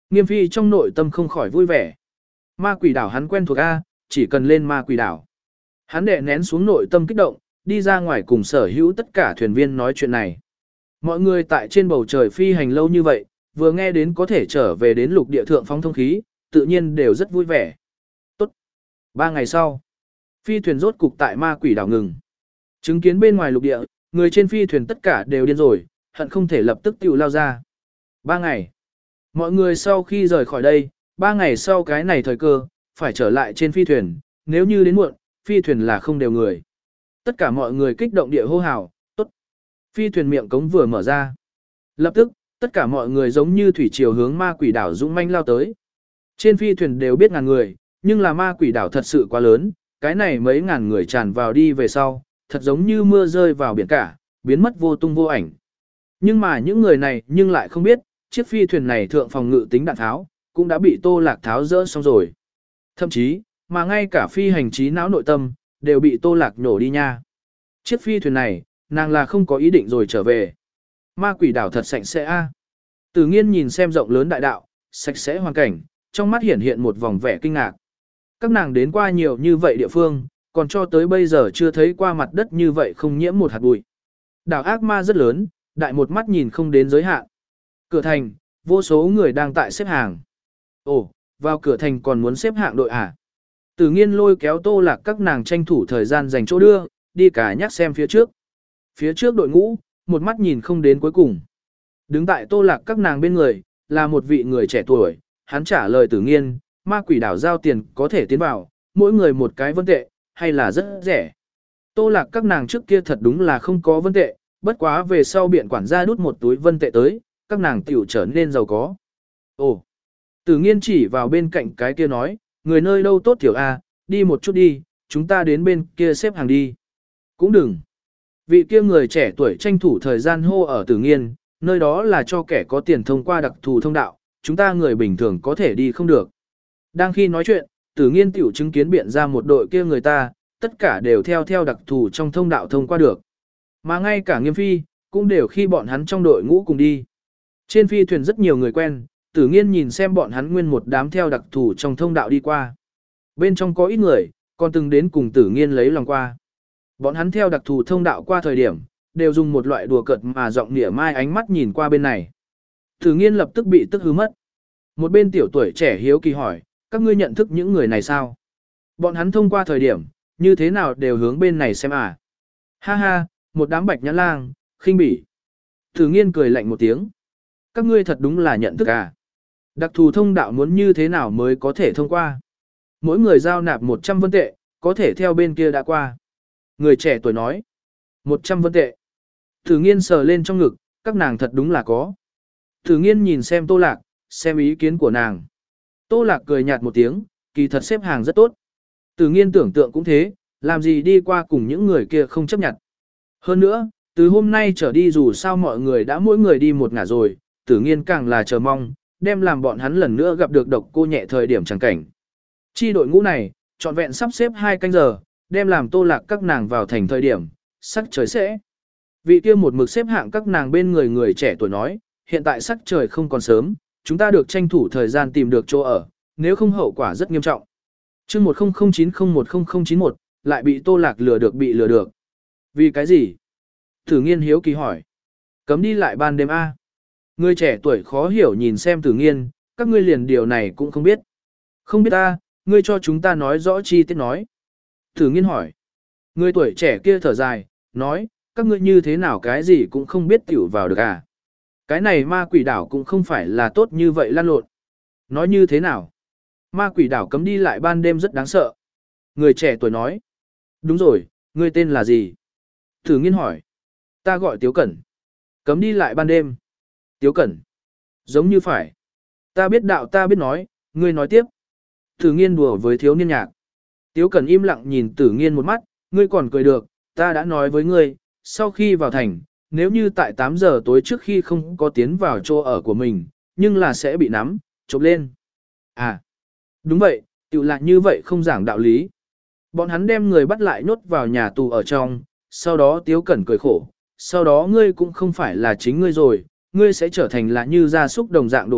Nghiêm phi trong nội tâm không khỏi vui vẻ. Ma quỷ đảo hắn quen thuộc A, chỉ cần lên ma quỷ đảo. Hắn đè nén xuống nội tâm kích động, đi ra ngoài cùng sở hữu tất cả thuyền viên nói chuyện này. Mọi người tại trên bầu trời phi hành lâu như vậy, vừa nghe đến có thể trở về đến lục địa thượng phong thông khí, tự nhiên đều rất vui vẻ. Tốt. Ba ngày sau, phi thuyền rốt cục tại ma quỷ đảo ngừng. Chứng kiến bên ngoài lục địa, người trên phi thuyền tất cả đều điên rồi, hận không thể lập tức tiêu lao ra. Ba ngày. Mọi người sau khi rời khỏi đây, ba ngày sau cái này thời cơ, phải trở lại trên phi thuyền, nếu như đến muộn, phi thuyền là không đều người. Tất cả mọi người kích động địa hô hào, tốt. Phi thuyền miệng cống vừa mở ra. Lập tức, tất cả mọi người giống như thủy triều hướng ma quỷ đảo dũng manh lao tới. Trên phi thuyền đều biết ngàn người, nhưng là ma quỷ đảo thật sự quá lớn, cái này mấy ngàn người tràn vào đi về sau, thật giống như mưa rơi vào biển cả, biến mất vô tung vô ảnh. Nhưng mà những người này nhưng lại không biết, chiếc phi thuyền này thượng phòng ngự tính đạn tháo, cũng đã bị Tô Lạc tháo rỡ xong rồi. Thậm chí, mà ngay cả phi hành trí não nội tâm, đều bị Tô Lạc nhổ đi nha. Chiếc phi thuyền này, nàng là không có ý định rồi trở về. Ma quỷ đảo thật sạch sẽ a. Tử Nghiên nhìn xem rộng lớn đại đạo, sạch sẽ hoàn cảnh, trong mắt hiển hiện một vòng vẻ kinh ngạc. Các nàng đến qua nhiều như vậy địa phương, còn cho tới bây giờ chưa thấy qua mặt đất như vậy không nhiễm một hạt bụi. Đảo ác ma rất lớn, đại một mắt nhìn không đến giới hạn. Cửa thành, vô số người đang tại xếp hàng. Ồ, vào cửa thành còn muốn xếp hạng đội à? Tử Nghiên lôi kéo Tô Lạc các nàng tranh thủ thời gian dành chỗ đưa, đi cả nhắc xem phía trước. Phía trước đội ngũ, một mắt nhìn không đến cuối cùng. Đứng tại Tô Lạc các nàng bên người, là một vị người trẻ tuổi, hắn trả lời Tử Nghiên, ma quỷ đảo giao tiền có thể tiến vào, mỗi người một cái vân tệ, hay là rất rẻ. Tô Lạc các nàng trước kia thật đúng là không có vân tệ, bất quá về sau biện quản gia đút một túi vân tệ tới, các nàng tiểu trở nên giàu có. Ồ, Tử Nghiên chỉ vào bên cạnh cái kia nói, người nơi đâu tốt tiểu A, đi một chút đi, chúng ta đến bên kia xếp hàng đi. Cũng đừng. Vị kia người trẻ tuổi tranh thủ thời gian hô ở Tử Nghiên, nơi đó là cho kẻ có tiền thông qua đặc thù thông đạo, chúng ta người bình thường có thể đi không được. Đang khi nói chuyện, Tử Nghiên tiểu chứng kiến biện ra một đội kia người ta, tất cả đều theo theo đặc thù trong thông đạo thông qua được. Mà ngay cả Nghiêm Phi, cũng đều khi bọn hắn trong đội ngũ cùng đi. Trên phi thuyền rất nhiều người quen, Tử Nghiên nhìn xem bọn hắn nguyên một đám theo đặc thù trong thông đạo đi qua. Bên trong có ít người, còn từng đến cùng Tử Nghiên lấy lòng qua. Bọn hắn theo đặc thù thông đạo qua thời điểm, đều dùng một loại đùa cợt mà giọng nịa mai ánh mắt nhìn qua bên này. Tử Nghiên lập tức bị tức hư mất. Một bên tiểu tuổi trẻ hiếu kỳ hỏi, các ngươi nhận thức những người này sao? Bọn hắn thông qua thời điểm, như thế nào đều hướng bên này xem à? Ha ha, một đám bạch nhãn lang, khinh bỉ. Tử Nghiên cười lạnh một tiếng. Các ngươi thật đúng là nhận thức à? Đặc thù thông đạo muốn như thế nào mới có thể thông qua? Mỗi người giao nạp một trăm vân tệ, có thể theo bên kia đã qua. Người trẻ tuổi nói. một trăm vân tệ. Tử Nghiên sờ lên trong ngực, các nàng thật đúng là có. Tử Nghiên nhìn xem Tô Lạc, xem ý kiến của nàng. Tô Lạc cười nhạt một tiếng, kỳ thật xếp hàng rất tốt. Tử Nghiên tưởng tượng cũng thế, làm gì đi qua cùng những người kia không chấp nhận. Hơn nữa, từ hôm nay trở đi dù sao mọi người đã mỗi người đi một ngả rồi, Tử Nghiên càng là chờ mong, đem làm bọn hắn lần nữa gặp được độc cô nhẹ thời điểm chẳng cảnh. Chi đội ngũ này, trọn vẹn sắp xếp hai canh giờ, đem làm Tô Lạc các nàng vào thành thời điểm, sắc trời sẽ. Vị kia một mực xếp hạng các nàng bên người người trẻ tuổi nói, hiện tại sắc trời không còn sớm, chúng ta được tranh thủ thời gian tìm được chỗ ở, nếu không hậu quả rất nghiêm trọng. Chương một không không chín không một không không chín một, lại bị Tô Lạc lừa được bị lừa được. Vì cái gì? Tử Nghiên hiếu kỳ hỏi. Cấm đi lại ban đêm A. Người trẻ tuổi khó hiểu nhìn xem Tử Nghiên, các ngươi liền điều này cũng không biết. Không biết ta, ngươi cho chúng ta nói rõ chi tiết nói. Tử Nghiên hỏi. Người tuổi trẻ kia thở dài, nói, các ngươi như thế nào cái gì cũng không biết tiểu vào được à. Cái này ma quỷ đảo cũng không phải là tốt như vậy lan lộn. Nói như thế nào? Ma quỷ đảo cấm đi lại ban đêm rất đáng sợ. Người trẻ tuổi nói. Đúng rồi, ngươi tên là gì? Tử Nghiên hỏi. Ta gọi Tiếu Cẩn. Cấm đi lại ban đêm. Tiếu Cẩn. Giống như phải. Ta biết đạo ta biết nói, ngươi nói tiếp. Tử Nghiên đùa với thiếu niên nhạc. Tiếu Cẩn im lặng nhìn Tử Nghiên một mắt, ngươi còn cười được, ta đã nói với ngươi, sau khi vào thành, nếu như tại tám giờ tối trước khi không có tiến vào chỗ ở của mình, nhưng là sẽ bị nắm, chụp lên. À, đúng vậy, tự lại như vậy không giảng đạo lý. Bọn hắn đem người bắt lại nhốt vào nhà tù ở trong, sau đó Tiếu Cẩn cười khổ, sau đó ngươi cũng không phải là chính ngươi rồi, ngươi sẽ trở thành là như gia súc đồng dạng đồ vật,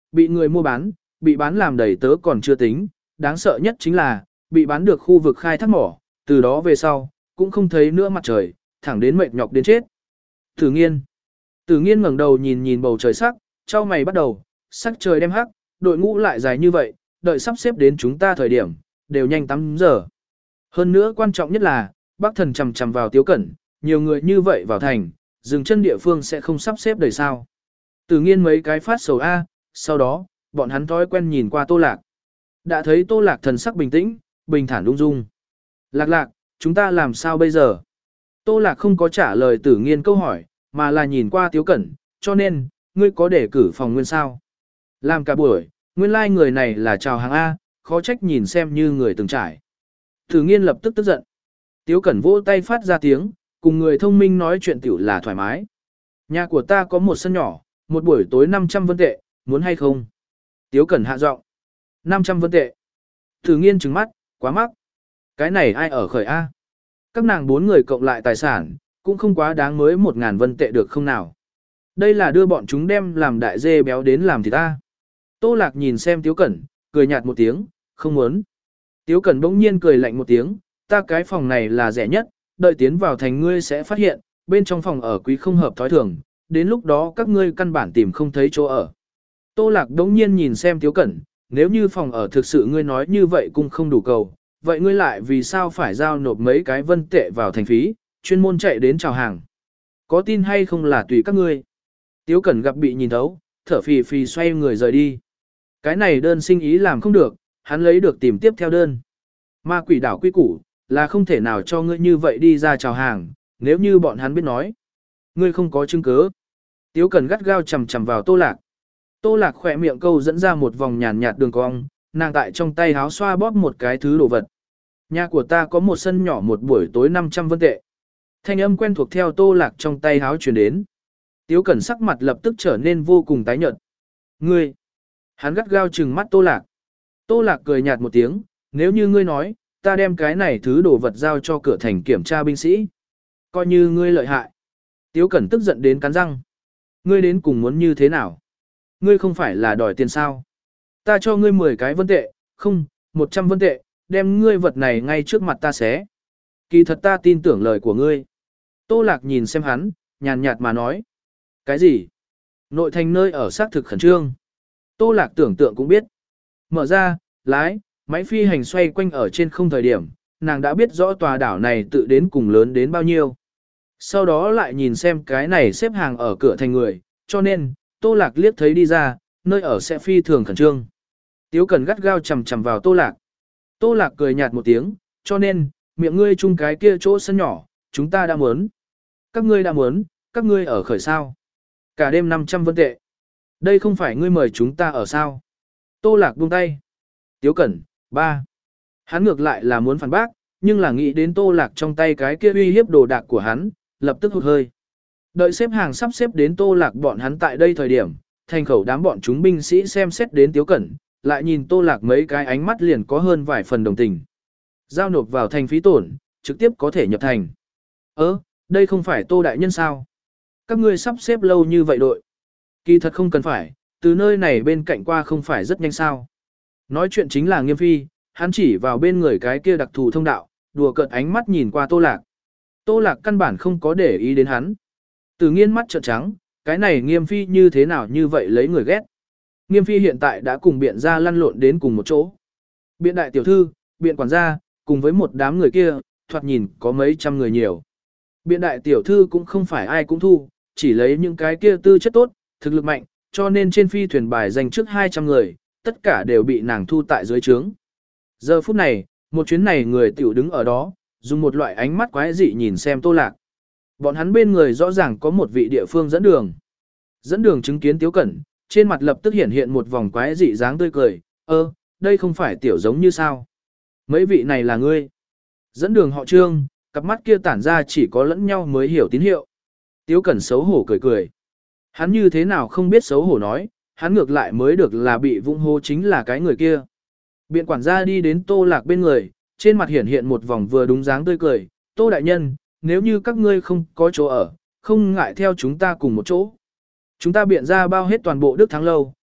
bị người mua bán, bị bán làm đầy tớ còn chưa tính, đáng sợ nhất chính là, bị bán được khu vực khai thác mỏ, từ đó về sau, cũng không thấy nữa mặt trời, thẳng đến mệt nhọc đến chết. Tử nghiên. Tử nghiên ngẩng đầu nhìn nhìn bầu trời sắc, trao mày bắt đầu, sắc trời đem hắc, đội ngũ lại dài như vậy, đợi sắp xếp đến chúng ta thời điểm, đều nhanh tám giờ. Hơn nữa quan trọng nhất là, bác thần chầm chầm vào Tiếu Cẩn, nhiều người như vậy vào thành, dừng chân địa phương sẽ không sắp xếp đầy sao. Tử nghiên mấy cái phát sầu A, sau đó, bọn hắn thói quen nhìn qua Tô Lạc. Đã thấy Tô Lạc thần sắc bình tĩnh, bình thản ung dung. Lạc lạc, chúng ta làm sao bây giờ? Tô Lạc không có trả lời Tử nghiên câu hỏi, mà là nhìn qua Tiếu Cẩn, cho nên, ngươi có để cử phòng nguyên sao? Làm cả buổi, nguyên lai like người này là chào hàng A, khó trách nhìn xem như người từng trải. Tử nghiên lập tức tức giận. Tiếu Cẩn vỗ tay phát ra tiếng, cùng người thông minh nói chuyện tiểu là thoải mái. Nhà của ta có một sân nhỏ, một buổi tối năm trăm vân tệ, muốn hay không? Tiếu Cẩn hạ giọng. năm trăm vân tệ. Tử nghiên trừng mắt, quá mắc. Cái này ai ở khởi A? Các nàng bốn người cộng lại tài sản, cũng không quá đáng mới một ngàn vân tệ được không nào? Đây là đưa bọn chúng đem làm đại dê béo đến làm thì ta. Tô Lạc nhìn xem Tiếu Cẩn, cười nhạt một tiếng, không muốn. Tiếu Cẩn bỗng nhiên cười lạnh một tiếng, ta cái phòng này là rẻ nhất, đợi tiến vào thành ngươi sẽ phát hiện, bên trong phòng ở quý không hợp thói thường, đến lúc đó các ngươi căn bản tìm không thấy chỗ ở. Tô Lạc bỗng nhiên nhìn xem Tiếu Cẩn, nếu như phòng ở thực sự ngươi nói như vậy cũng không đủ cầu, vậy ngươi lại vì sao phải giao nộp mấy cái vân tệ vào thành phí, chuyên môn chạy đến chào hàng. Có tin hay không là tùy các ngươi. Tiếu Cẩn gặp bị nhìn thấu, thở phì phì xoay người rời đi. Cái này đơn sinh ý làm không được, hắn lấy được tìm tiếp theo đơn. Ma quỷ đảo quy củ, là không thể nào cho ngươi như vậy đi ra chào hàng, nếu như bọn hắn biết nói. Ngươi không có chứng cứ. Tiếu Cẩn gắt gao chầm chầm vào Tô Lạc. Tô Lạc khỏe miệng câu dẫn ra một vòng nhàn nhạt đường cong, nàng tại trong tay háo xoa bóp một cái thứ đồ vật. Nhà của ta có một sân nhỏ một buổi tối năm trăm vân tệ. Thanh âm quen thuộc theo Tô Lạc trong tay háo truyền đến. Tiếu Cẩn sắc mặt lập tức trở nên vô cùng tái nhợt. Ngươi! Hắn gắt gao trừng mắt Tô Lạc. Tô Lạc cười nhạt một tiếng, nếu như ngươi nói, ta đem cái này thứ đồ vật giao cho cửa thành kiểm tra binh sĩ. Coi như ngươi lợi hại. Tiếu Cẩn tức giận đến cắn răng. Ngươi đến cùng muốn như thế nào? Ngươi không phải là đòi tiền sao? Ta cho ngươi mười cái vân tệ, không, một trăm vân tệ, đem ngươi vật này ngay trước mặt ta xé. Kỳ thật ta tin tưởng lời của ngươi. Tô Lạc nhìn xem hắn, nhàn nhạt mà nói. Cái gì? Nội thành nơi ở xác thực khẩn trương. Tô Lạc tưởng tượng cũng biết. Mở ra, lái, máy phi hành xoay quanh ở trên không thời điểm, nàng đã biết rõ tòa đảo này tự đến cùng lớn đến bao nhiêu. Sau đó lại nhìn xem cái này xếp hàng ở cửa thành người, cho nên, Tô Lạc liếc thấy đi ra, nơi ở sẽ phi thường khẩn trương. Tiếu Cẩn gắt gao chầm chầm vào Tô Lạc. Tô Lạc cười nhạt một tiếng, cho nên, miệng ngươi chung cái kia chỗ sân nhỏ, chúng ta đã muốn. Các ngươi đã muốn, các ngươi ở khởi sao. Cả đêm năm trăm vân tệ. Đây không phải ngươi mời chúng ta ở sao. Tô Lạc buông tay. Tiếu Cẩn, ba. Hắn ngược lại là muốn phản bác, nhưng là nghĩ đến Tô Lạc trong tay cái kia uy hiếp đồ đạc của hắn, lập tức hụt hơi. Đợi xếp hàng sắp xếp đến Tô Lạc bọn hắn tại đây thời điểm, thành khẩu đám bọn chúng binh sĩ xem xét đến Tiếu Cẩn, lại nhìn Tô Lạc mấy cái ánh mắt liền có hơn vài phần đồng tình. Giao nộp vào thành phí tổn, trực tiếp có thể nhập thành. Ơ, đây không phải Tô Đại Nhân sao? Các ngươi sắp xếp lâu như vậy đội. Kỳ thật không cần phải, từ nơi này bên cạnh qua không phải rất nhanh sao. Nói chuyện chính là Nghiêm Phi, hắn chỉ vào bên người cái kia đặc thù thông đạo, đùa cợt ánh mắt nhìn qua Tô Lạc. Tô Lạc căn bản không có để ý đến hắn. Từ nghiên mắt trợn trắng, cái này Nghiêm Phi như thế nào như vậy lấy người ghét. Nghiêm Phi hiện tại đã cùng biện gia lăn lộn đến cùng một chỗ. Biện đại tiểu thư, biện quản gia, cùng với một đám người kia, thoạt nhìn có mấy trăm người nhiều. Biện đại tiểu thư cũng không phải ai cũng thu, chỉ lấy những cái kia tư chất tốt, thực lực mạnh, cho nên trên phi thuyền bài dành trước hai trăm người, tất cả đều bị nàng thu tại dưới trướng. Giờ phút này, một chuyến này người tiểu đứng ở đó, dùng một loại ánh mắt quái dị nhìn xem Tô Lạc. Bọn hắn bên người rõ ràng có một vị địa phương dẫn đường. Dẫn đường chứng kiến Tiếu Cẩn, trên mặt lập tức hiện hiện một vòng quái dị dáng tươi cười, ơ, đây không phải tiểu giống như sao. Mấy vị này là ngươi. Dẫn đường họ Trương, cặp mắt kia tản ra chỉ có lẫn nhau mới hiểu tín hiệu. Tiếu Cẩn xấu hổ cười cười. Hắn như thế nào không biết xấu hổ nói, hắn ngược lại mới được là bị vung hô chính là cái người kia. Biện quản gia đi đến Tô Lạc bên người, trên mặt hiện hiện một vòng vừa đúng dáng tươi cười, Tô Đại Nhân, nếu như các ngươi không có chỗ ở, không ngại theo chúng ta cùng một chỗ. Chúng ta biện ra bao hết toàn bộ Đức Thắng Lâu,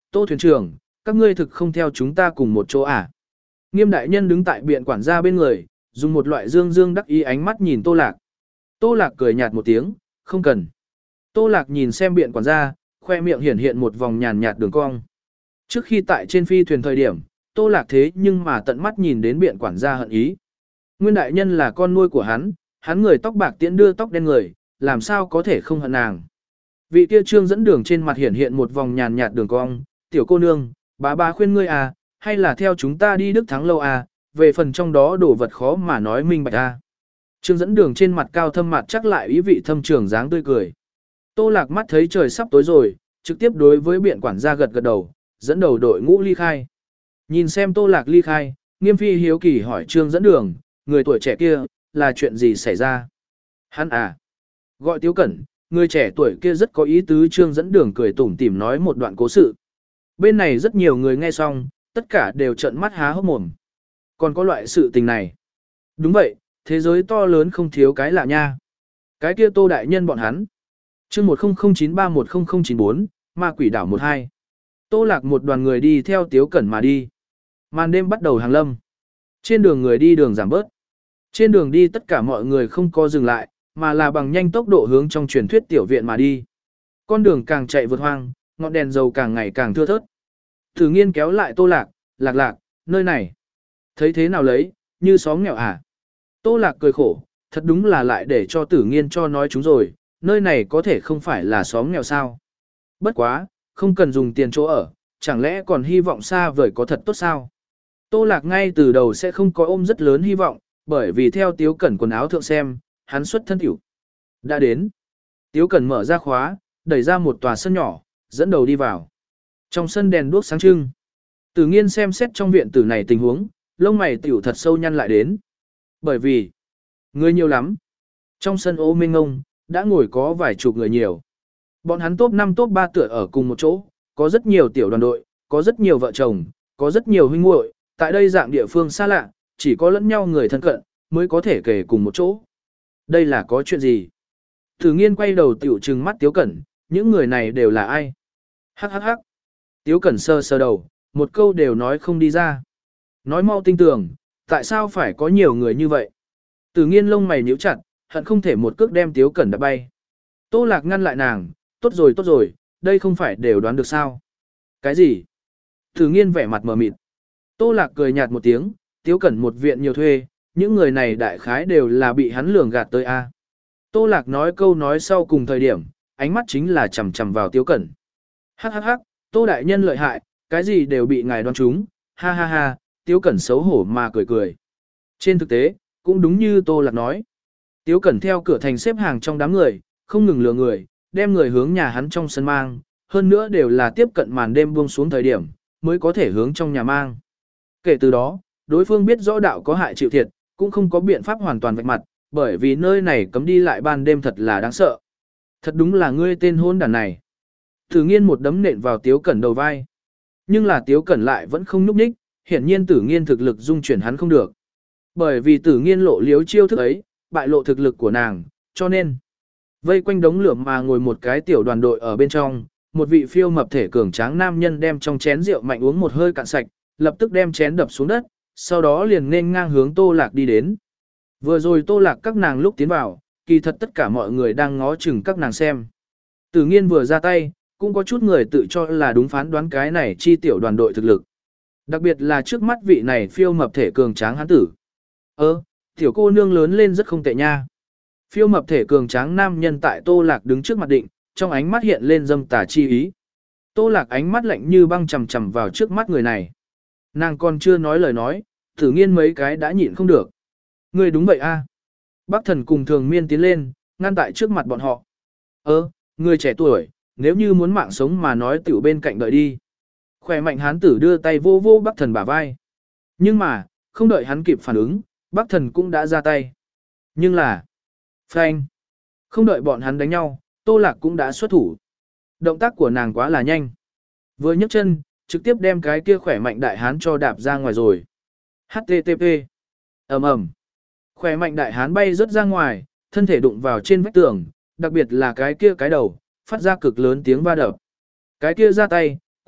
Tô thuyền trưởng, các ngươi thực không theo chúng ta cùng một chỗ à? Nghiêm đại nhân đứng tại biện quản gia bên người, dùng một loại dương dương đắc ý ánh mắt nhìn Tô Lạc. Tô Lạc cười nhạt một tiếng, không cần. Tô Lạc nhìn xem biện quản gia, khoe miệng hiển hiện một vòng nhàn nhạt đường cong. Trước khi tại trên phi thuyền thời điểm, Tô Lạc thế nhưng mà tận mắt nhìn đến biện quản gia hận ý. Nguyên đại nhân là con nuôi của hắn, hắn người tóc bạc tiễn đưa tóc đen người, làm sao có thể không hận nàng. Vị kia trương dẫn đường trên mặt hiển hiện một vòng nhàn nhạt đường cong, tiểu cô nương, bá bá khuyên ngươi à, hay là theo chúng ta đi Đức Thắng lâu à, về phần trong đó đổ vật khó mà nói minh bạch à. Trương dẫn đường trên mặt cao thâm mặt chắc lại ý vị thâm trường dáng tươi cười. Tô Lạc mắt thấy trời sắp tối rồi, trực tiếp đối với biện quản gia gật gật đầu, dẫn đầu đội ngũ ly khai. Nhìn xem Tô Lạc ly khai, Nghiêm Phi hiếu kỳ hỏi Trương dẫn đường, người tuổi trẻ kia, là chuyện gì xảy ra? Hắn à? Gọi Tiếu Cẩn, người trẻ tuổi kia rất có ý tứ. Trương dẫn đường cười tủm tỉm nói một đoạn cố sự. Bên này rất nhiều người nghe xong, tất cả đều trợn mắt há hốc mồm. Còn có loại sự tình này? Đúng vậy, thế giới to lớn không thiếu cái lạ nha. Cái kia Tô đại nhân bọn hắn. Chương một không không chín ba một không không chín bốn, Ma Quỷ đảo một hai. Tô Lạc một đoàn người đi theo Tiếu Cẩn mà đi. Màn đêm bắt đầu hàng lâm. Trên đường người đi đường giảm bớt. Trên đường đi tất cả mọi người không có dừng lại, mà là bằng nhanh tốc độ hướng trong truyền thuyết tiểu viện mà đi. Con đường càng chạy vượt hoang, ngọn đèn dầu càng ngày càng thưa thớt. Tử Nghiên kéo lại Tô Lạc, Lạc Lạc, nơi này. Thấy thế nào lấy, như xóm nghèo à? Tô Lạc cười khổ, thật đúng là lại để cho Tử Nghiên cho nói chúng rồi, nơi này có thể không phải là xóm nghèo sao. Bất quá, không cần dùng tiền chỗ ở, chẳng lẽ còn hy vọng xa vời có thật tốt sao? Tô Lạc ngay từ đầu sẽ không có ôm rất lớn hy vọng, bởi vì theo Tiếu Cẩn quần áo thượng xem, hắn xuất thân tiểu. Đã đến. Tiếu Cẩn mở ra khóa, đẩy ra một tòa sân nhỏ, dẫn đầu đi vào. Trong sân đèn đuốc sáng trưng. Tử Nghiên xem xét trong viện tử này tình huống, lông mày tiểu thật sâu nhăn lại đến. Bởi vì, người nhiều lắm. Trong sân ô mênh ngông, đã ngồi có vài chục người nhiều. Bọn hắn top năm top ba tựa ở cùng một chỗ, có rất nhiều tiểu đoàn đội, có rất nhiều vợ chồng, có rất nhiều huynh muội, tại đây dạng địa phương xa lạ, chỉ có lẫn nhau người thân cận, mới có thể kể cùng một chỗ. Đây là có chuyện gì? Tử Nghiên quay đầu tiểu trừng mắt Tiếu Cẩn, những người này đều là ai? Hắc hắc hắc. Tiếu Cẩn sơ sơ đầu, một câu đều nói không đi ra. Nói mau tinh tường, tại sao phải có nhiều người như vậy? Tử Nghiên lông mày nhíu chặt, hận không thể một cước đem Tiếu Cẩn đập bay. Tô Lạc ngăn lại nàng, tốt rồi tốt rồi, đây không phải đều đoán được sao? Cái gì? Tử Nghiên vẻ mặt mờ mịt. Tô Lạc cười nhạt một tiếng, Tiếu Cẩn một viện nhiều thuê, những người này đại khái đều là bị hắn lường gạt tới a. Tô Lạc nói câu nói sau cùng thời điểm, ánh mắt chính là chằm chằm vào Tiếu Cẩn. Hắc hắc hắc, Tô đại nhân lợi hại, cái gì đều bị ngài đoán trúng, ha ha ha, Tiếu Cẩn xấu hổ mà cười cười. Trên thực tế, cũng đúng như Tô Lạc nói. Tiếu Cẩn theo cửa thành xếp hàng trong đám người, không ngừng lừa người, đem người hướng nhà hắn trong sân mang, hơn nữa đều là tiếp cận màn đêm buông xuống thời điểm, mới có thể hướng trong nhà mang. Kể từ đó, đối phương biết rõ đạo có hại chịu thiệt, cũng không có biện pháp hoàn toàn vạch mặt, bởi vì nơi này cấm đi lại ban đêm thật là đáng sợ. Thật đúng là ngươi tên hôn đàn này. Tử Nghiên một đấm nện vào Tiếu Cẩn đầu vai. Nhưng là Tiếu Cẩn lại vẫn không nhúc nhích, hiển nhiên Tử Nghiên thực lực dung chuyển hắn không được. Bởi vì Tử Nghiên lộ liếu chiêu thức ấy, bại lộ thực lực của nàng, cho nên vây quanh đống lửa mà ngồi một cái tiểu đoàn đội ở bên trong, một vị phiêu mập thể cường tráng nam nhân đem trong chén rượu mạnh uống một hơi cạn sạch, lập tức đem chén đập xuống đất, sau đó liền nên ngang hướng Tô Lạc đi đến. Vừa rồi Tô Lạc các nàng lúc tiến vào, kỳ thật tất cả mọi người đang ngó chừng các nàng xem. Tử Nghiên vừa ra tay, cũng có chút người tự cho là đúng phán đoán cái này chi tiểu đoàn đội thực lực. Đặc biệt là trước mắt vị này phiêu mập thể cường tráng hán tử. Ơ, tiểu cô nương lớn lên rất không tệ nha. Phiêu mập thể cường tráng nam nhân tại Tô Lạc đứng trước mặt định, trong ánh mắt hiện lên dâm tà chi ý. Tô Lạc ánh mắt lạnh như băng chằm chằm vào trước mắt người này. Nàng còn chưa nói lời nói, Tử Nghiên mấy cái đã nhịn không được. Người đúng vậy a. À? Bác Thần cùng Thường Miên tiến lên, ngăn tại trước mặt bọn họ. Ơ, người trẻ tuổi, nếu như muốn mạng sống mà nói tiểu bên cạnh đợi đi. Khỏe mạnh hán tử đưa tay vô vô Bác Thần bả vai. Nhưng mà, không đợi hắn kịp phản ứng, Bác Thần cũng đã ra tay. Nhưng là, phanh. Không đợi bọn hắn đánh nhau, Tô Lạc cũng đã xuất thủ. Động tác của nàng quá là nhanh. Vừa nhấc chân, trực tiếp đem cái kia khỏe mạnh đại hán cho đạp ra ngoài rồi. hát tê tê pê. Ầm ầm. Khỏe mạnh đại hán bay rớt ra ngoài, thân thể đụng vào trên vách tường, đặc biệt là cái kia cái đầu, phát ra cực lớn tiếng va đập. Cái kia ra tay,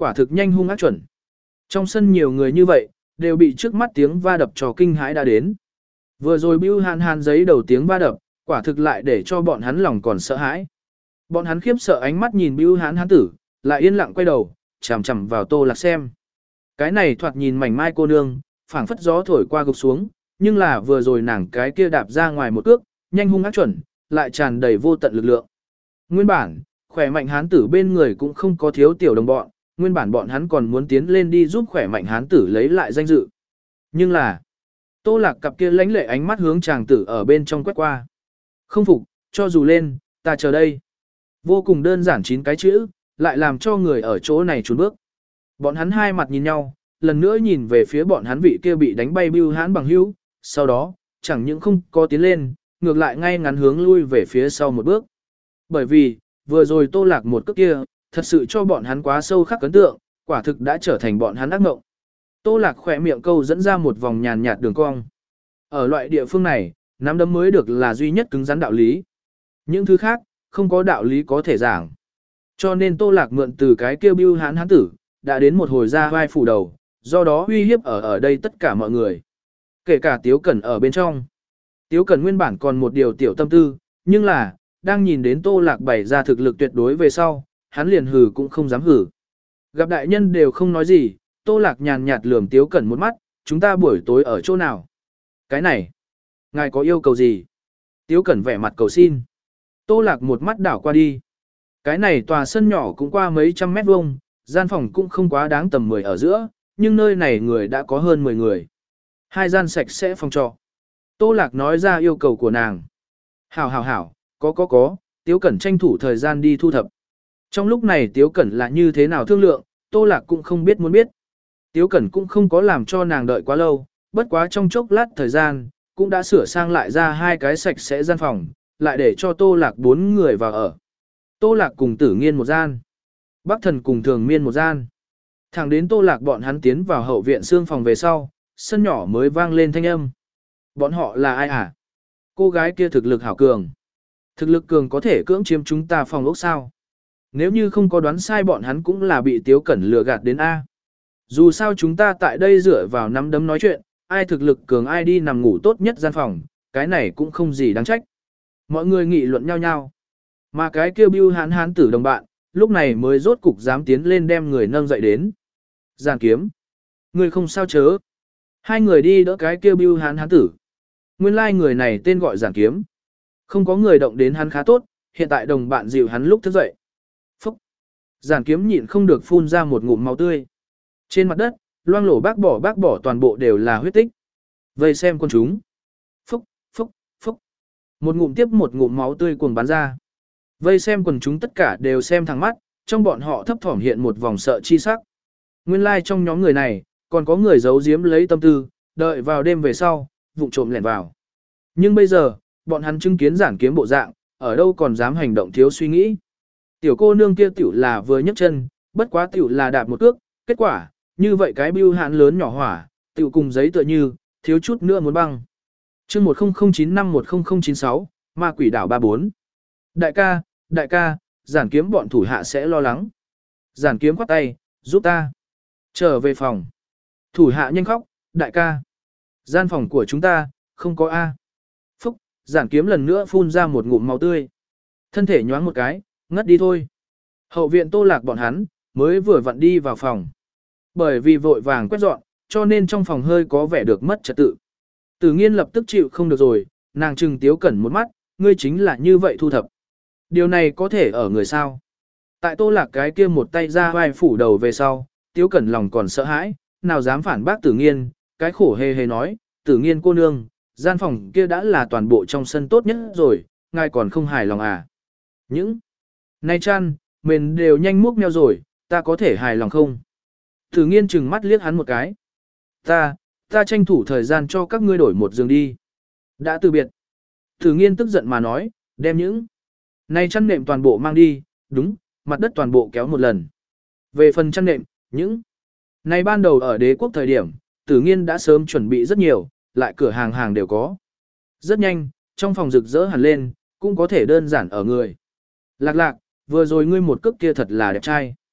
quả thực nhanh hung ác chuẩn. Trong sân nhiều người như vậy, đều bị trước mắt tiếng va đập cho kinh hãi đã đến. Vừa rồi Bưu Hàn Hàn giấy đầu tiếng va đập, quả thực lại để cho bọn hắn lòng còn sợ hãi. Bọn hắn khiếp sợ ánh mắt nhìn Bưu Hán Hán tử, lại yên lặng quay đầu, chằm chằm vào Tô Lạc xem. Cái này thoạt nhìn mảnh mai cô nương, phảng phất gió thổi qua gục xuống, nhưng là vừa rồi nàng cái kia đạp ra ngoài một cước, nhanh hung ác chuẩn, lại tràn đầy vô tận lực lượng. Nguyên bản, khỏe mạnh hán tử bên người cũng không có thiếu tiểu đồng bọn, nguyên bản bọn hắn còn muốn tiến lên đi giúp khỏe mạnh hán tử lấy lại danh dự. Nhưng là, Tô Lạc cặp kia lãnh lệ ánh mắt hướng chàng tử ở bên trong quét qua. Không phục, cho dù lên, ta chờ đây. Vô cùng đơn giản chín cái chữ, lại làm cho người ở chỗ này trốn bước. Bọn hắn hai mặt nhìn nhau, lần nữa nhìn về phía bọn hắn vị kia bị đánh bay Bưu Hán bằng hữu, sau đó, chẳng những không có tiến lên, ngược lại ngay ngắn hướng lui về phía sau một bước. Bởi vì, vừa rồi Tô Lạc một cước kia, thật sự cho bọn hắn quá sâu khắc ấn tượng, quả thực đã trở thành bọn hắn ác mộng. Tô Lạc khỏe miệng câu dẫn ra một vòng nhàn nhạt đường cong. Ở loại địa phương này, nắm đấm mới được là duy nhất cứng rắn đạo lý. Những thứ khác, không có đạo lý có thể giảng. Cho nên Tô Lạc mượn từ cái kêu Bưu Hán hán tử, đã đến một hồi ra vai phủ đầu, do đó uy hiếp ở ở đây tất cả mọi người. Kể cả Tiếu Cẩn ở bên trong. Tiếu Cẩn nguyên bản còn một điều tiểu tâm tư, nhưng là, đang nhìn đến Tô Lạc bày ra thực lực tuyệt đối về sau, hắn liền hừ cũng không dám hừ. Gặp đại nhân đều không nói gì, Tô Lạc nhàn nhạt lườm Tiếu Cẩn một mắt, chúng ta buổi tối ở chỗ nào? Cái này, ngài có yêu cầu gì? Tiếu Cẩn vẻ mặt cầu xin. Tô Lạc một mắt đảo qua đi. Cái này tòa sân nhỏ cũng qua mấy trăm mét vuông, gian phòng cũng không quá đáng tầm mười ở giữa, nhưng nơi này người đã có hơn mười người. Hai gian sạch sẽ phòng trọ. Tô Lạc nói ra yêu cầu của nàng. Hảo hảo hảo, có có có, Tiếu Cẩn tranh thủ thời gian đi thu thập. Trong lúc này Tiếu Cẩn là như thế nào thương lượng, Tô Lạc cũng không biết muốn biết. Tiếu Cẩn cũng không có làm cho nàng đợi quá lâu, bất quá trong chốc lát thời gian, cũng đã sửa sang lại ra hai cái sạch sẽ gian phòng, lại để cho Tô Lạc bốn người vào ở. Tô Lạc cùng Tử Nghiên một gian, Bắc Thần cùng Thường Miên một gian. Thẳng đến Tô Lạc bọn hắn tiến vào hậu viện xương phòng về sau, sân nhỏ mới vang lên thanh âm. Bọn họ là ai à? Cô gái kia thực lực hảo cường. Thực lực cường có thể cưỡng chiếm chúng ta phòng ốc sao? Nếu như không có đoán sai bọn hắn cũng là bị Tiếu Cẩn lừa gạt đến A. Dù sao chúng ta tại đây dựa vào nắm đấm nói chuyện, ai thực lực cường ai đi nằm ngủ tốt nhất gian phòng, cái này cũng không gì đáng trách. Mọi người nghị luận nhau nhau. Mà cái kêu Bưu Hán hán tử đồng bạn, lúc này mới rốt cục dám tiến lên đem người nâng dậy đến. Giàn kiếm. Người không sao chớ. Hai người đi đỡ cái kêu Bưu Hán hán tử. Nguyên lai like người này tên gọi giàn kiếm. Không có người động đến hắn khá tốt, hiện tại đồng bạn dịu hắn lúc thức dậy. Phúc. Giàn kiếm nhịn không được phun ra một ngụm máu tươi. Trên mặt đất, loang lổ bác bỏ bác bỏ toàn bộ đều là huyết tích. Vây xem con chúng. Phúc, phúc, phúc. Một ngụm tiếp một ngụm máu tươi cuồng bắn ra. Vây xem quần chúng tất cả đều xem thẳng mắt, trong bọn họ thấp thỏm hiện một vòng sợ chi sắc. Nguyên lai like trong nhóm người này, còn có người giấu giếm lấy tâm tư, đợi vào đêm về sau, vụng trộm lẻn vào. Nhưng bây giờ, bọn hắn chứng kiến giản kiếm bộ dạng, ở đâu còn dám hành động thiếu suy nghĩ. Tiểu cô nương kia tiểu là vừa nhấc chân, bất quá tiểu là đạp một cước, kết quả, như vậy cái Bưu Hán lớn nhỏ hỏa, tiểu cùng giấy tựa như, thiếu chút nữa muốn băng. Chương một không không chín năm một không không chín sáu, Ma Quỷ Đảo ba bốn. Đại ca, đại ca, giản kiếm bọn thủ hạ sẽ lo lắng. Giản kiếm khoát tay, giúp ta. Trở về phòng. Thủ hạ nhanh khóc, đại ca. Gian phòng của chúng ta, không có A. Phúc, giản kiếm lần nữa phun ra một ngụm máu tươi. Thân thể nhoáng một cái, ngất đi thôi. Hậu viện Tô Lạc bọn hắn, mới vừa vặn đi vào phòng. Bởi vì vội vàng quét dọn, cho nên trong phòng hơi có vẻ được mất trật tự. Tử Nghiên lập tức chịu không được rồi, nàng trừng Tiếu Cẩn một mắt, ngươi chính là như vậy thu thập. Điều này có thể ở người sao? Tại Tô Lạc cái kia một tay ra vai phủ đầu về sau, Tiếu Cẩn lòng còn sợ hãi, nào dám phản bác Tử Nghiên, cái khổ hề hề nói, Tử Nghiên cô nương, gian phòng kia đã là toàn bộ trong sân tốt nhất rồi, ngài còn không hài lòng à? Những này chăn, mền đều nhanh múc meo rồi, ta có thể hài lòng không? Tử Nghiên trừng mắt liếc hắn một cái. Ta, ta tranh thủ thời gian cho các ngươi đổi một giường đi. Đã từ biệt. Tử Nghiên tức giận mà nói, đem những này chăn nệm toàn bộ mang đi, đúng, mặt đất toàn bộ kéo một lần. Về phần chăn nệm, những này ban đầu ở Đế quốc thời điểm, Tử Nghiên đã sớm chuẩn bị rất nhiều, lại cửa hàng hàng đều có. Rất nhanh, trong phòng rực rỡ hẳn lên, cũng có thể đơn giản ở người. Lạc lạc, vừa rồi ngươi một cước kia thật là đẹp trai.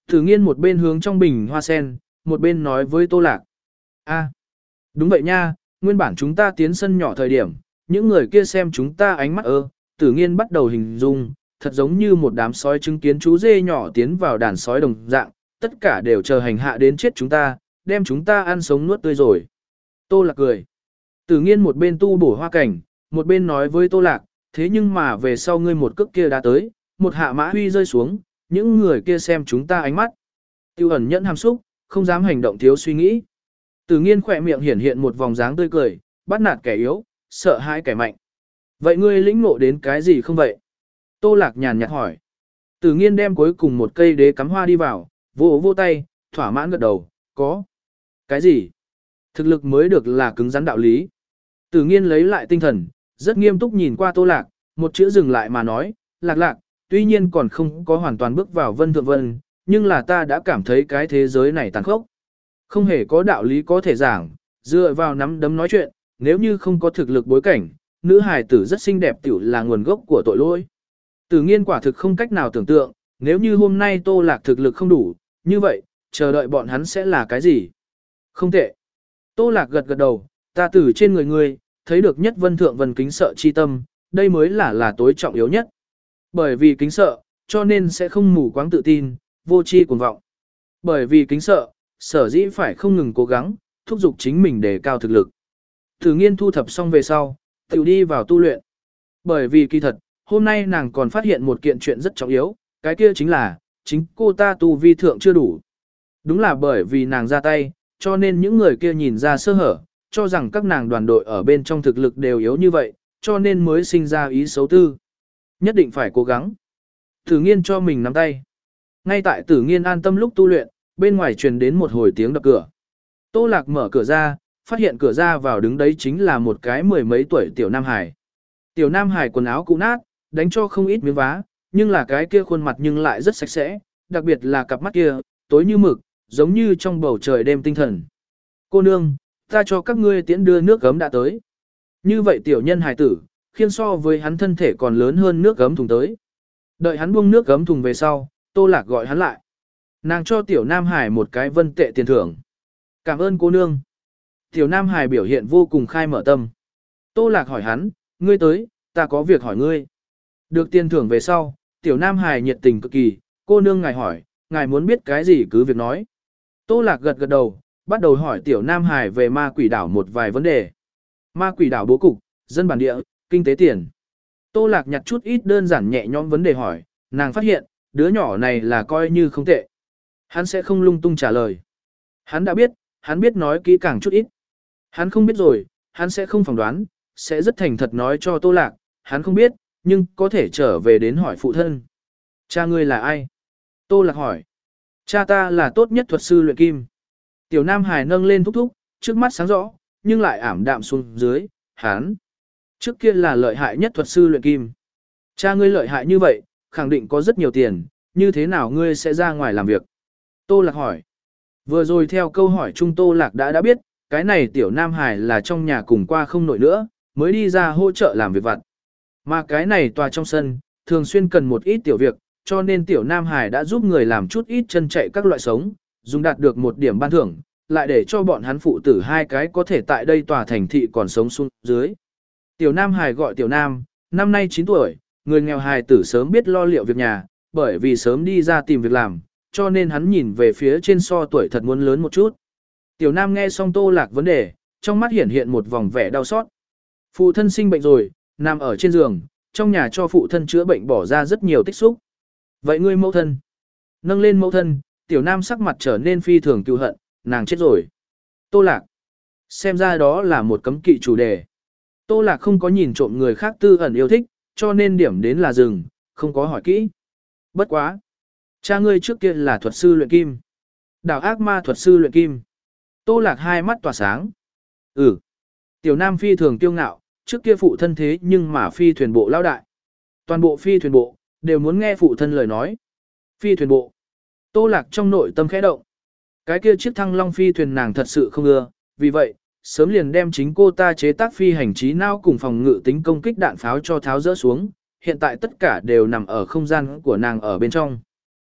Tử nghiên một bên hướng trong bình hoa sen, một bên nói với Tô Lạc. A, đúng vậy nha, nguyên bản chúng ta tiến sân nhỏ thời điểm, những người kia xem chúng ta ánh mắt ơ, tử nghiên bắt đầu hình dung, thật giống như một đám sói chứng kiến chú dê nhỏ tiến vào đàn sói đồng dạng, tất cả đều chờ hành hạ đến chết chúng ta, đem chúng ta ăn sống nuốt tươi rồi. Tô Lạc cười. Tử nghiên một bên tu bổ hoa cảnh, một bên nói với Tô Lạc, thế nhưng mà về sau ngươi một cước kia đã tới, một hạ mã huy rơi xuống, những người kia xem chúng ta ánh mắt. Tiêu ẩn nhẫn hàm xúc, không dám hành động thiếu suy nghĩ. Tử nghiên khỏe miệng hiển hiện một vòng dáng tươi cười, bắt nạt kẻ yếu, sợ hãi kẻ mạnh. Vậy ngươi lĩnh ngộ đến cái gì không vậy? Tô Lạc nhàn nhạt hỏi. Tử nghiên đem cuối cùng một cây đế cắm hoa đi vào, vỗ vỗ tay, thỏa mãn gật đầu, có. Cái gì? Thực lực mới được là cứng rắn đạo lý. Tử nghiên lấy lại tinh thần, rất nghiêm túc nhìn qua Tô Lạc, một chữ dừng lại mà nói, Lạc Lạc, tuy nhiên còn không có hoàn toàn bước vào vân thượng vân, nhưng là ta đã cảm thấy cái thế giới này tàn khốc. Không hề có đạo lý có thể giảng, dựa vào nắm đấm nói chuyện, nếu như không có thực lực bối cảnh, nữ hài tử rất xinh đẹp tiểu là nguồn gốc của tội lỗi. Tử nghiên quả thực không cách nào tưởng tượng, nếu như hôm nay Tô Lạc thực lực không đủ, như vậy, chờ đợi bọn hắn sẽ là cái gì? Không tệ. Tô Lạc gật gật đầu, ta từ trên người ngươi, thấy được nhất vân thượng vân kính sợ chi tâm, đây mới là là tối trọng yếu nhất. Bởi vì kính sợ, cho nên sẽ không mù quáng tự tin, vô tri cuồng vọng. Bởi vì kính sợ, sở dĩ phải không ngừng cố gắng, thúc giục chính mình để cao thực lực. Tử nghiên thu thập xong về sau, tiểu đi vào tu luyện. Bởi vì kỳ thật, hôm nay nàng còn phát hiện một kiện chuyện rất trọng yếu, cái kia chính là, chính cô ta tu vi thượng chưa đủ. Đúng là bởi vì nàng ra tay, cho nên những người kia nhìn ra sơ hở, cho rằng các nàng đoàn đội ở bên trong thực lực đều yếu như vậy, cho nên mới sinh ra ý xấu tư. Nhất định phải cố gắng. Tử nghiên cho mình nắm tay. Ngay tại tử nghiên an tâm lúc tu luyện, bên ngoài truyền đến một hồi tiếng đập cửa. Tô Lạc mở cửa ra, phát hiện cửa ra vào đứng đấy chính là một cái mười mấy tuổi tiểu Nam Hải. Tiểu Nam Hải quần áo cũ nát, đánh cho không ít miếng vá, nhưng là cái kia khuôn mặt nhưng lại rất sạch sẽ, đặc biệt là cặp mắt kia, tối như mực, giống như trong bầu trời đêm tinh thần. Cô nương, ta cho các ngươi tiễn đưa nước gấm đã tới. Như vậy tiểu nhân hài tử, khiên so với hắn thân thể còn lớn hơn nước gấm thùng tới. Đợi hắn buông nước gấm thùng về sau, Tô Lạc gọi hắn lại. Nàng cho tiểu Nam Hải một cái vân tệ tiền thưởng. Cảm ơn cô nương. Tiểu Nam Hải biểu hiện vô cùng khai mở tâm. Tô Lạc hỏi hắn, ngươi tới, ta có việc hỏi ngươi. Được tiền thưởng về sau, tiểu Nam Hải nhiệt tình cực kỳ, cô nương ngài hỏi, ngài muốn biết cái gì cứ việc nói. Tô Lạc gật gật đầu, bắt đầu hỏi tiểu Nam Hải về ma quỷ đảo một vài vấn đề. Ma quỷ đảo bố cục, dân bản địa, kinh tế tiền. Tô Lạc nhặt chút ít đơn giản nhẹ nhõm vấn đề hỏi, nàng phát hiện, đứa nhỏ này là coi như không tệ. Hắn sẽ không lung tung trả lời. Hắn đã biết, hắn biết nói kỹ càng chút ít. Hắn không biết rồi, hắn sẽ không phỏng đoán, sẽ rất thành thật nói cho Tô Lạc, hắn không biết, nhưng có thể trở về đến hỏi phụ thân. Cha ngươi là ai? Tô Lạc hỏi. Cha ta là tốt nhất thuật sư luyện kim. Tiểu Nam Hải nâng lên thúc thúc, trước mắt sáng rõ, nhưng lại ảm đạm xuống dưới, hắn. Trước kia là lợi hại nhất thuật sư luyện kim. Cha ngươi lợi hại như vậy, khẳng định có rất nhiều tiền, như thế nào ngươi sẽ ra ngoài làm việc? Tô Lạc hỏi. Vừa rồi theo câu hỏi chung Tô Lạc đã đã biết, cái này tiểu Nam Hải là trong nhà cùng qua không nổi nữa, mới đi ra hỗ trợ làm việc vặt. Mà cái này tòa trong sân, thường xuyên cần một ít tiểu việc, cho nên tiểu Nam Hải đã giúp người làm chút ít chân chạy các loại sống, dùng đạt được một điểm ban thưởng, lại để cho bọn hắn phụ tử hai cái có thể tại đây tòa thành thị còn sống xuống dưới. Tiểu Nam Hải gọi tiểu Nam, năm nay chín tuổi, người nghèo hài tử sớm biết lo liệu việc nhà, bởi vì sớm đi ra tìm việc làm, cho nên hắn nhìn về phía trên so tuổi thật muốn lớn một chút. Tiểu Nam nghe xong Tô Lạc vấn đề, trong mắt hiển hiện một vòng vẻ đau xót. Phụ thân sinh bệnh rồi, nằm ở trên giường, trong nhà cho phụ thân chữa bệnh bỏ ra rất nhiều tích xúc. Vậy ngươi mẫu thân? Nâng lên mẫu thân, Tiểu Nam sắc mặt trở nên phi thường cừu hận, nàng chết rồi. Tô Lạc. Xem ra đó là một cấm kỵ chủ đề. Tô Lạc không có nhìn trộm người khác tư ẩn yêu thích, cho nên điểm đến là rừng, không có hỏi kỹ. Bất quá. Cha ngươi trước kia là thuật sư luyện kim. Đảo ác ma thuật sư luyện kim. Tô Lạc hai mắt tỏa sáng. Ừ. Tiểu Nam phi thường tiêu ngạo, trước kia phụ thân thế nhưng mà phi thuyền bộ lao đại. Toàn bộ phi thuyền bộ, đều muốn nghe phụ thân lời nói. Phi thuyền bộ. Tô Lạc trong nội tâm khẽ động. Cái kia chiếc thăng long phi thuyền nàng thật sự không ưa, vì vậy, sớm liền đem chính cô ta chế tác phi hành trí não cùng phòng ngự tính công kích đạn pháo cho tháo rỡ xuống, hiện tại tất cả đều nằm ở không gian của nàng ở bên trong.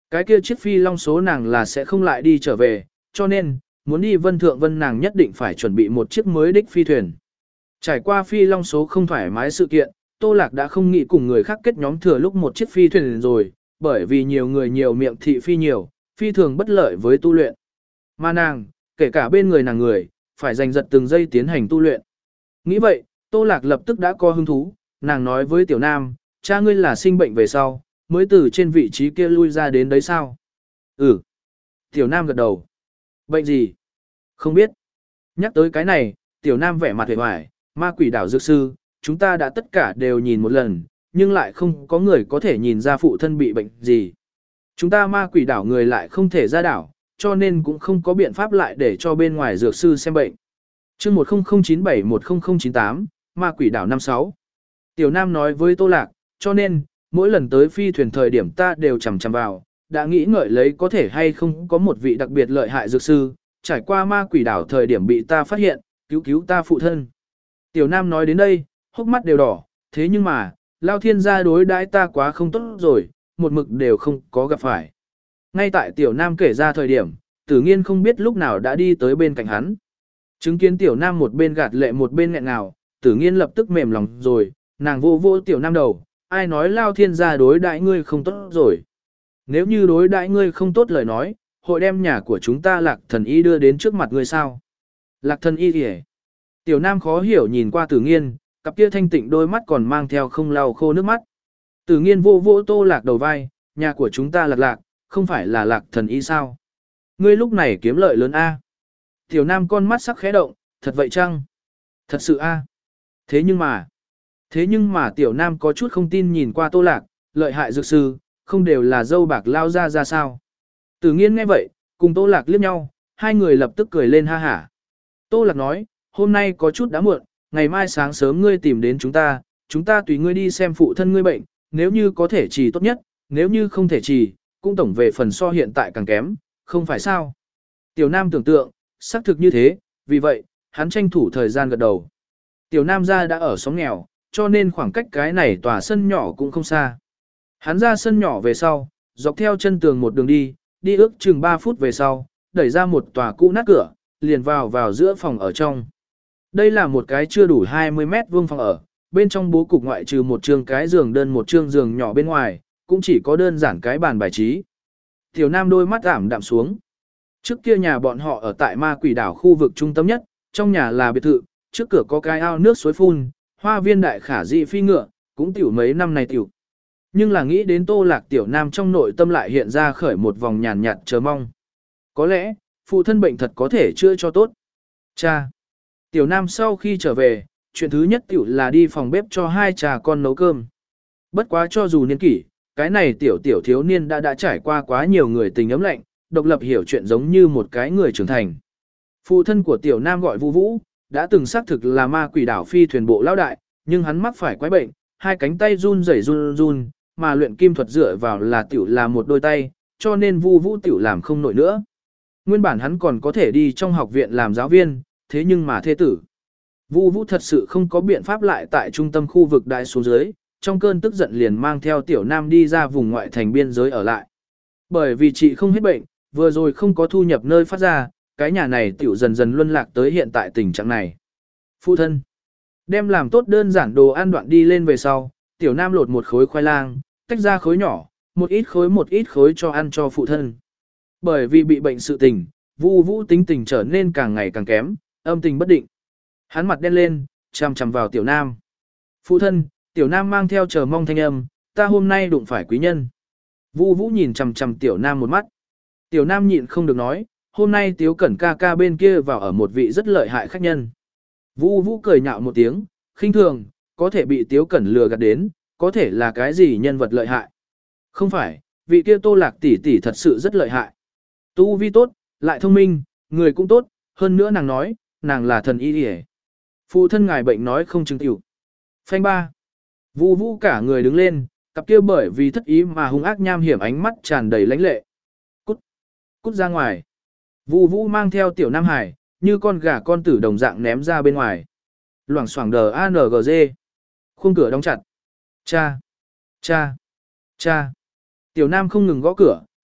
Cái kia chiếc phi long số nàng là sẽ không lại đi trở về, cho nên, muốn đi Vân Thượng Vân nàng nhất định phải chuẩn bị một chiếc mới đích phi thuyền. Trải qua phi long số không thoải mái sự kiện, Tô Lạc đã không nghĩ cùng người khác kết nhóm thừa lúc một chiếc phi thuyền rồi, bởi vì nhiều người nhiều miệng thị phi nhiều, phi thường bất lợi với tu luyện. Mà nàng, kể cả bên người nàng người, phải giành giật từng giây tiến hành tu luyện. Nghĩ vậy, Tô Lạc lập tức đã có hứng thú, nàng nói với Tiểu Nam, cha ngươi là sinh bệnh về sau, mới từ trên vị trí kia lui ra đến đấy sao? Ừ. Tiểu Nam gật đầu. Bệnh gì? Không biết. Nhắc tới cái này, Tiểu Nam vẻ mặt hề hoài, ma quỷ đảo dược sư, chúng ta đã tất cả đều nhìn một lần, nhưng lại không có người có thể nhìn ra phụ thân bị bệnh gì. Chúng ta ma quỷ đảo người lại không thể ra đảo, cho nên cũng không có biện pháp lại để cho bên ngoài dược sư xem bệnh. chương một không không chín bảy một không không chín tám, ma quỷ đảo năm sáu. Tiểu Nam nói với Tô Lạc, cho nên, mỗi lần tới phi thuyền thời điểm ta đều chằm chằm vào, đã nghĩ ngợi lấy có thể hay không có một vị đặc biệt lợi hại dược sư, trải qua ma quỷ đảo thời điểm bị ta phát hiện, cứu cứu ta phụ thân. Tiểu Nam nói đến đây, hốc mắt đều đỏ, thế nhưng mà, Lao Thiên gia đối đãi ta quá không tốt rồi, một mực đều không có gặp phải. Ngay tại Tiểu Nam kể ra thời điểm, Tử Nghiên không biết lúc nào đã đi tới bên cạnh hắn. Chứng kiến Tiểu Nam một bên gạt lệ một bên nghẹn ngào, Tử Nghiên lập tức mềm lòng rồi, nàng vô vô Tiểu Nam đầu, ai nói Lao Thiên gia đối đãi ngươi không tốt rồi. Nếu như đối đãi ngươi không tốt lời nói, hội đem nhà của chúng ta Lạc Thần Y đưa đến trước mặt ngươi sao? Lạc Thần Y kìa. Tiểu Nam khó hiểu nhìn qua Tử Nghiên, cặp kia thanh tịnh đôi mắt còn mang theo không lau khô nước mắt. Tử Nghiên vô vô Tô Lạc đầu vai, nhà của chúng ta Lạc Lạc, không phải là Lạc Thần Y sao? Ngươi lúc này kiếm lợi lớn a. Tiểu Nam con mắt sắc khẽ động, thật vậy chăng? Thật sự a. Thế nhưng mà, thế nhưng mà Tiểu Nam có chút không tin nhìn qua Tô Lạc, lợi hại dược sư, không đều là dâu bạc lao ra ra sao? Tử Nghiên nghe vậy, cùng Tô Lạc liếc nhau, hai người lập tức cười lên ha hả. Tô Lạc nói, hôm nay có chút đã muộn, ngày mai sáng sớm ngươi tìm đến chúng ta, chúng ta tùy ngươi đi xem phụ thân ngươi bệnh, nếu như có thể trì tốt nhất, nếu như không thể trì, cũng tổng về phần so hiện tại càng kém, không phải sao? Tiểu Nam tưởng tượng, xác thực như thế, vì vậy, hắn tranh thủ thời gian gật đầu. Tiểu Nam gia đã ở xóm nghèo, cho nên khoảng cách cái này tòa sân nhỏ cũng không xa. Hắn ra sân nhỏ về sau, dọc theo chân tường một đường đi, đi ước chừng ba phút về sau, đẩy ra một tòa cũ nát cửa, liền vào vào giữa phòng ở trong. Đây là một cái chưa đủ hai mươi mét vuông phòng ở, bên trong bố cục ngoại trừ một trường cái giường đơn một trường giường nhỏ bên ngoài, cũng chỉ có đơn giản cái bàn bài trí. Tiểu Nam đôi mắt ảm đạm xuống. Trước kia nhà bọn họ ở tại ma quỷ đảo khu vực trung tâm nhất, trong nhà là biệt thự, trước cửa có cái ao nước suối phun, hoa viên đại khả dị phi ngựa, cũng tiểu mấy năm này tiểu. Nhưng là nghĩ đến Tô Lạc Tiểu Nam trong nội tâm lại hiện ra khởi một vòng nhàn nhạt chờ mong. Có lẽ, phụ thân bệnh thật có thể chữa cho tốt. Cha. Tiểu Nam sau khi trở về, chuyện thứ nhất tiểu là đi phòng bếp cho hai cha con nấu cơm. Bất quá cho dù niên kỷ, cái này tiểu tiểu thiếu niên đã đã trải qua quá nhiều người tình ấm lạnh, độc lập hiểu chuyện giống như một cái người trưởng thành. Phụ thân của Tiểu Nam gọi Vu Vũ, đã từng xác thực là ma quỷ đảo phi thuyền bộ lão đại, nhưng hắn mắc phải quái bệnh, hai cánh tay run rẩy run run, mà luyện kim thuật dựa vào là tiểu là một đôi tay, cho nên Vu Vũ tiểu làm không nổi nữa. Nguyên bản hắn còn có thể đi trong học viện làm giáo viên, thế nhưng mà thê tử. Vu Vũ thật sự không có biện pháp lại tại trung tâm khu vực đại xuống dưới, trong cơn tức giận liền mang theo Tiểu Nam đi ra vùng ngoại thành biên giới ở lại. Bởi vì chị không hết bệnh, vừa rồi không có thu nhập nơi phát ra, cái nhà này tiểu dần dần luân lạc tới hiện tại tình trạng này. Phụ thân, đem làm tốt đơn giản đồ ăn đoạn đi lên về sau, Tiểu Nam lột một khối khoai lang, tách ra khối nhỏ, một ít khối một ít khối cho ăn cho phụ thân. Bởi vì bị bệnh sự tình, Vu Vũ tính tình trở nên càng ngày càng kém, âm tình bất định. Hắn mặt đen lên, chằm chằm vào Tiểu Nam. Phụ thân, Tiểu Nam mang theo chờ mong thanh âm, ta hôm nay đụng phải quý nhân. Vu Vũ nhìn chằm chằm Tiểu Nam một mắt. Tiểu Nam nhịn không được nói, hôm nay Tiếu Cẩn ca ca bên kia vào ở một vị rất lợi hại khách nhân. Vu Vũ cười nhạo một tiếng, khinh thường, có thể bị Tiếu Cẩn lừa gạt đến, có thể là cái gì nhân vật lợi hại. Không phải, vị kia Tô Lạc tỷ tỷ thật sự rất lợi hại. Tu vi tốt, lại thông minh, người cũng tốt, hơn nữa nàng nói, nàng là thần y điề. Phụ thân ngài bệnh nói không chứng tiểu. Phanh ba. Vu Vũ cả người đứng lên, cặp kia bởi vì thất ý mà hung ác nham hiểm ánh mắt tràn đầy lãnh lệ. Cút. Cút ra ngoài. Vu Vũ mang theo Tiểu Nam Hải, như con gà con tử đồng dạng ném ra bên ngoài. Loảng xoảng đờ a en giê. Khung cửa đóng chặt. Cha. Cha. Cha. Tiểu Nam không ngừng gõ cửa,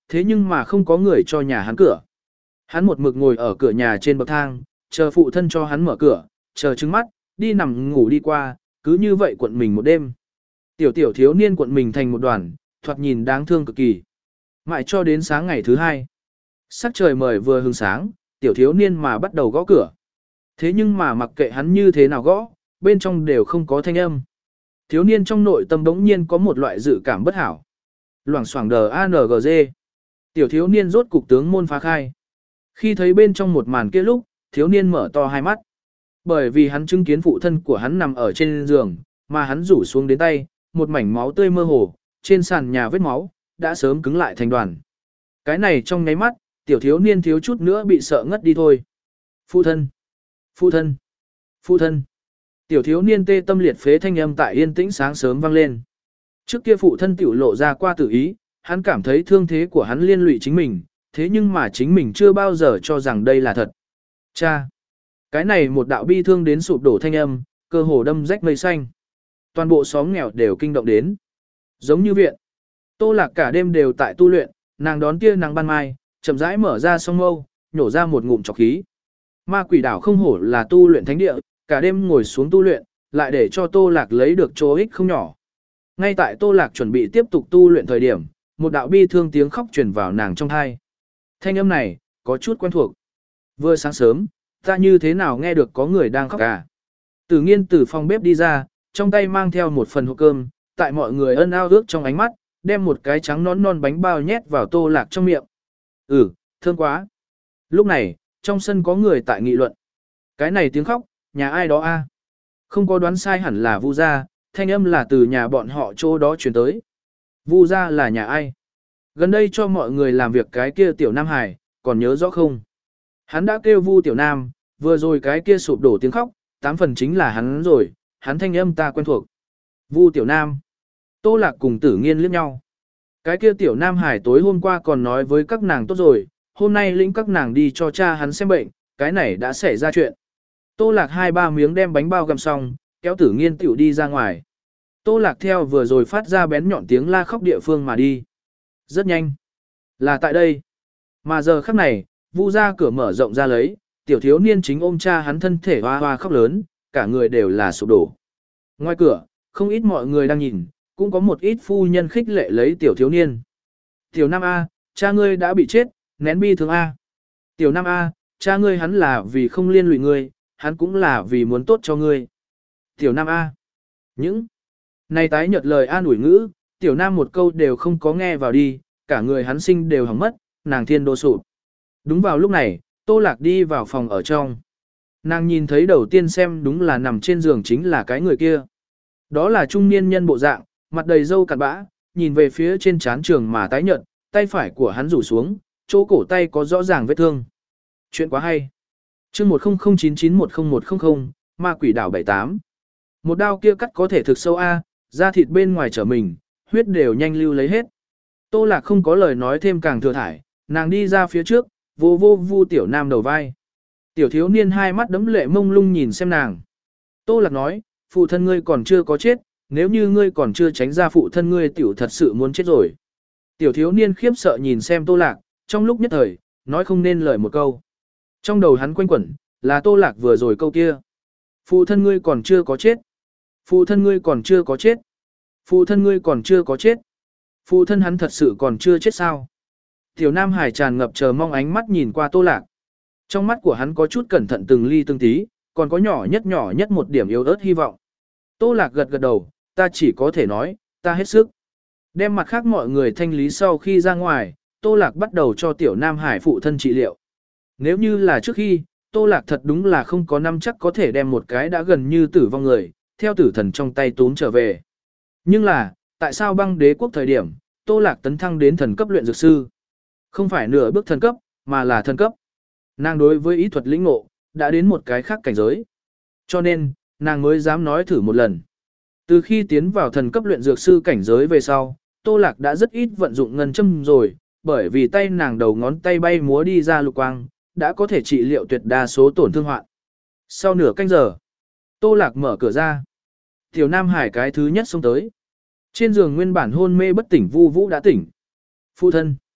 thế nhưng mà không có người cho nhà hắn cửa. Hắn một mực ngồi ở cửa nhà trên bậc thang, chờ phụ thân cho hắn mở cửa, chờ trứng mắt, đi nằm ngủ đi qua, cứ như vậy cuộn mình một đêm. Tiểu tiểu thiếu niên cuộn mình thành một đoàn, thoạt nhìn đáng thương cực kỳ. Mãi cho đến sáng ngày thứ hai. Sắc trời mời vừa hừng sáng, tiểu thiếu niên mà bắt đầu gõ cửa. Thế nhưng mà mặc kệ hắn như thế nào gõ, bên trong đều không có thanh âm. Thiếu niên trong nội tâm đống nhiên có một loại dự cảm bất hảo. Loảng xoảng đờ a en giê. Tiểu thiếu niên rốt cục tướng môn phá khai. Khi thấy bên trong một màn kia lúc, thiếu niên mở to hai mắt. Bởi vì hắn chứng kiến phụ thân của hắn nằm ở trên giường, mà hắn rủ xuống đến tay, một mảnh máu tươi mơ hồ, trên sàn nhà vết máu, đã sớm cứng lại thành đoàn. Cái này trong nháy mắt, tiểu thiếu niên thiếu chút nữa bị sợ ngất đi thôi. Phụ thân! Phụ thân! Phụ thân! Tiểu thiếu niên tê tâm liệt phế thanh âm tại yên tĩnh sáng sớm vang lên. Trước kia phụ thân tiểu lộ ra qua tự ý, hắn cảm thấy thương thế của hắn liên lụy chính mình, thế nhưng mà chính mình chưa bao giờ cho rằng đây là thật. Cha! Cái này một đạo bi thương đến sụp đổ thanh âm, cơ hồ đâm rách mây xanh. Toàn bộ xóm nghèo đều kinh động đến. Giống như viện. Tô Lạc cả đêm đều tại tu luyện, nàng đón tia nắng ban mai, chậm rãi mở ra song mâu, nhổ ra một ngụm trọc khí. Ma Quỷ Đảo không hổ là tu luyện thánh địa, cả đêm ngồi xuống tu luyện, lại để cho Tô Lạc lấy được chỗ ích không nhỏ. Ngay tại Tô Lạc chuẩn bị tiếp tục tu luyện thời điểm, một đạo bi thương tiếng khóc truyền vào nàng trong tai. Thanh âm này, có chút quen thuộc. Vừa sáng sớm, ta như thế nào nghe được có người đang khóc cả. Tử Nghiên từ phòng bếp đi ra, trong tay mang theo một phần hộp cơm, tại mọi người ân ao ước trong ánh mắt, đem một cái trắng nón non bánh bao nhét vào Tô Lạc trong miệng. Ừ, thơm quá. Lúc này, trong sân có người tại nghị luận. Cái này tiếng khóc, nhà ai đó a? Không có đoán sai hẳn là Vu gia, thanh âm là từ nhà bọn họ chỗ đó truyền tới. Vu gia là nhà ai? Gần đây cho mọi người làm việc cái kia tiểu Nam Hải, còn nhớ rõ không? Hắn đã kêu Vu tiểu Nam, vừa rồi cái kia sụp đổ tiếng khóc, tám phần chính là hắn rồi, hắn thanh âm ta quen thuộc. Vu tiểu Nam. Tô Lạc cùng Tử Nghiên liếc nhau. Cái kia tiểu Nam Hải tối hôm qua còn nói với các nàng tốt rồi, hôm nay lĩnh các nàng đi cho cha hắn xem bệnh, cái này đã xảy ra chuyện. Tô Lạc hai ba miếng đem bánh bao gặm xong, kéo Tử Nghiên tiểu đi ra ngoài. Tô Lạc theo vừa rồi phát ra bén nhọn tiếng la khóc địa phương mà đi. Rất nhanh. Là tại đây. Mà giờ khắc này, Vu ra cửa mở rộng ra lấy, tiểu thiếu niên chính ôm cha hắn thân thể hoa hoa khóc lớn, cả người đều là sụp đổ. Ngoài cửa, không ít mọi người đang nhìn, cũng có một ít phu nhân khích lệ lấy tiểu thiếu niên. Tiểu Nam A, cha ngươi đã bị chết, nén bi thương A. Tiểu Nam A, cha ngươi hắn là vì không liên lụy ngươi, hắn cũng là vì muốn tốt cho ngươi. Tiểu Nam A. Những này tái nhợt lời an ủi ngữ, Tiểu Nam một câu đều không có nghe vào đi, cả người hắn sinh đều hỏng mất, nàng thiên đô sụp. Đúng vào lúc này, Tô Lạc đi vào phòng ở trong. Nàng nhìn thấy đầu tiên xem đúng là nằm trên giường chính là cái người kia. Đó là trung niên nhân bộ dạng, mặt đầy râu cặn bã, nhìn về phía trên trán trường mà tái nhợt, tay phải của hắn rủ xuống, chỗ cổ tay có rõ ràng vết thương. Chuyện quá hay. Chương một không không chín chín một không một không không, Ma Quỷ Đảo bảy tám. Một đao kia cắt có thể thực sâu a, da thịt bên ngoài trở mình, huyết đều nhanh lưu lấy hết. Tô Lạc không có lời nói thêm càng thừa thải, nàng đi ra phía trước, vô vô Vu tiểu Nam đầu vai. Tiểu thiếu niên hai mắt đẫm lệ mông lung nhìn xem nàng. Tô Lạc nói, phụ thân ngươi còn chưa có chết, nếu như ngươi còn chưa tránh ra phụ thân ngươi tiểu thật sự muốn chết rồi. Tiểu thiếu niên khiếp sợ nhìn xem Tô Lạc, trong lúc nhất thời, nói không nên lời một câu. Trong đầu hắn quanh quẩn, là Tô Lạc vừa rồi câu kia. Phụ thân ngươi còn chưa có chết. Phụ thân ngươi còn chưa có chết. Phụ thân ngươi còn chưa có chết. Phụ thân hắn thật sự còn chưa chết sao? Tiểu Nam Hải tràn ngập chờ mong ánh mắt nhìn qua Tô Lạc. Trong mắt của hắn có chút cẩn thận từng ly từng tí, còn có nhỏ nhất nhỏ nhất một điểm yếu ớt hy vọng. Tô Lạc gật gật đầu, ta chỉ có thể nói, ta hết sức. Đem mặt khác mọi người thanh lý sau khi ra ngoài, Tô Lạc bắt đầu cho Tiểu Nam Hải phụ thân trị liệu. Nếu như là trước khi, Tô Lạc thật đúng là không có năm chắc có thể đem một cái đã gần như tử vong người, theo tử thần trong tay túm trở về. Nhưng là, tại sao băng đế quốc thời điểm, Tô Lạc tấn thăng đến thần cấp luyện dược sư? Không phải nửa bước thần cấp, mà là thần cấp. Nàng đối với ý thuật lĩnh ngộ, đã đến một cái khác cảnh giới. Cho nên, nàng mới dám nói thử một lần. Từ khi tiến vào thần cấp luyện dược sư cảnh giới về sau, Tô Lạc đã rất ít vận dụng ngân châm rồi, bởi vì tay nàng đầu ngón tay bay múa đi ra lục quang, đã có thể trị liệu tuyệt đa số tổn thương hoạn. Sau nửa canh giờ, Tô Lạc mở cửa ra. Tiểu Nam Hải cái thứ nhất xông tới. Trên giường nguyên bản hôn mê bất tỉnh Vu Vũ đã tỉnh. Phụ thân.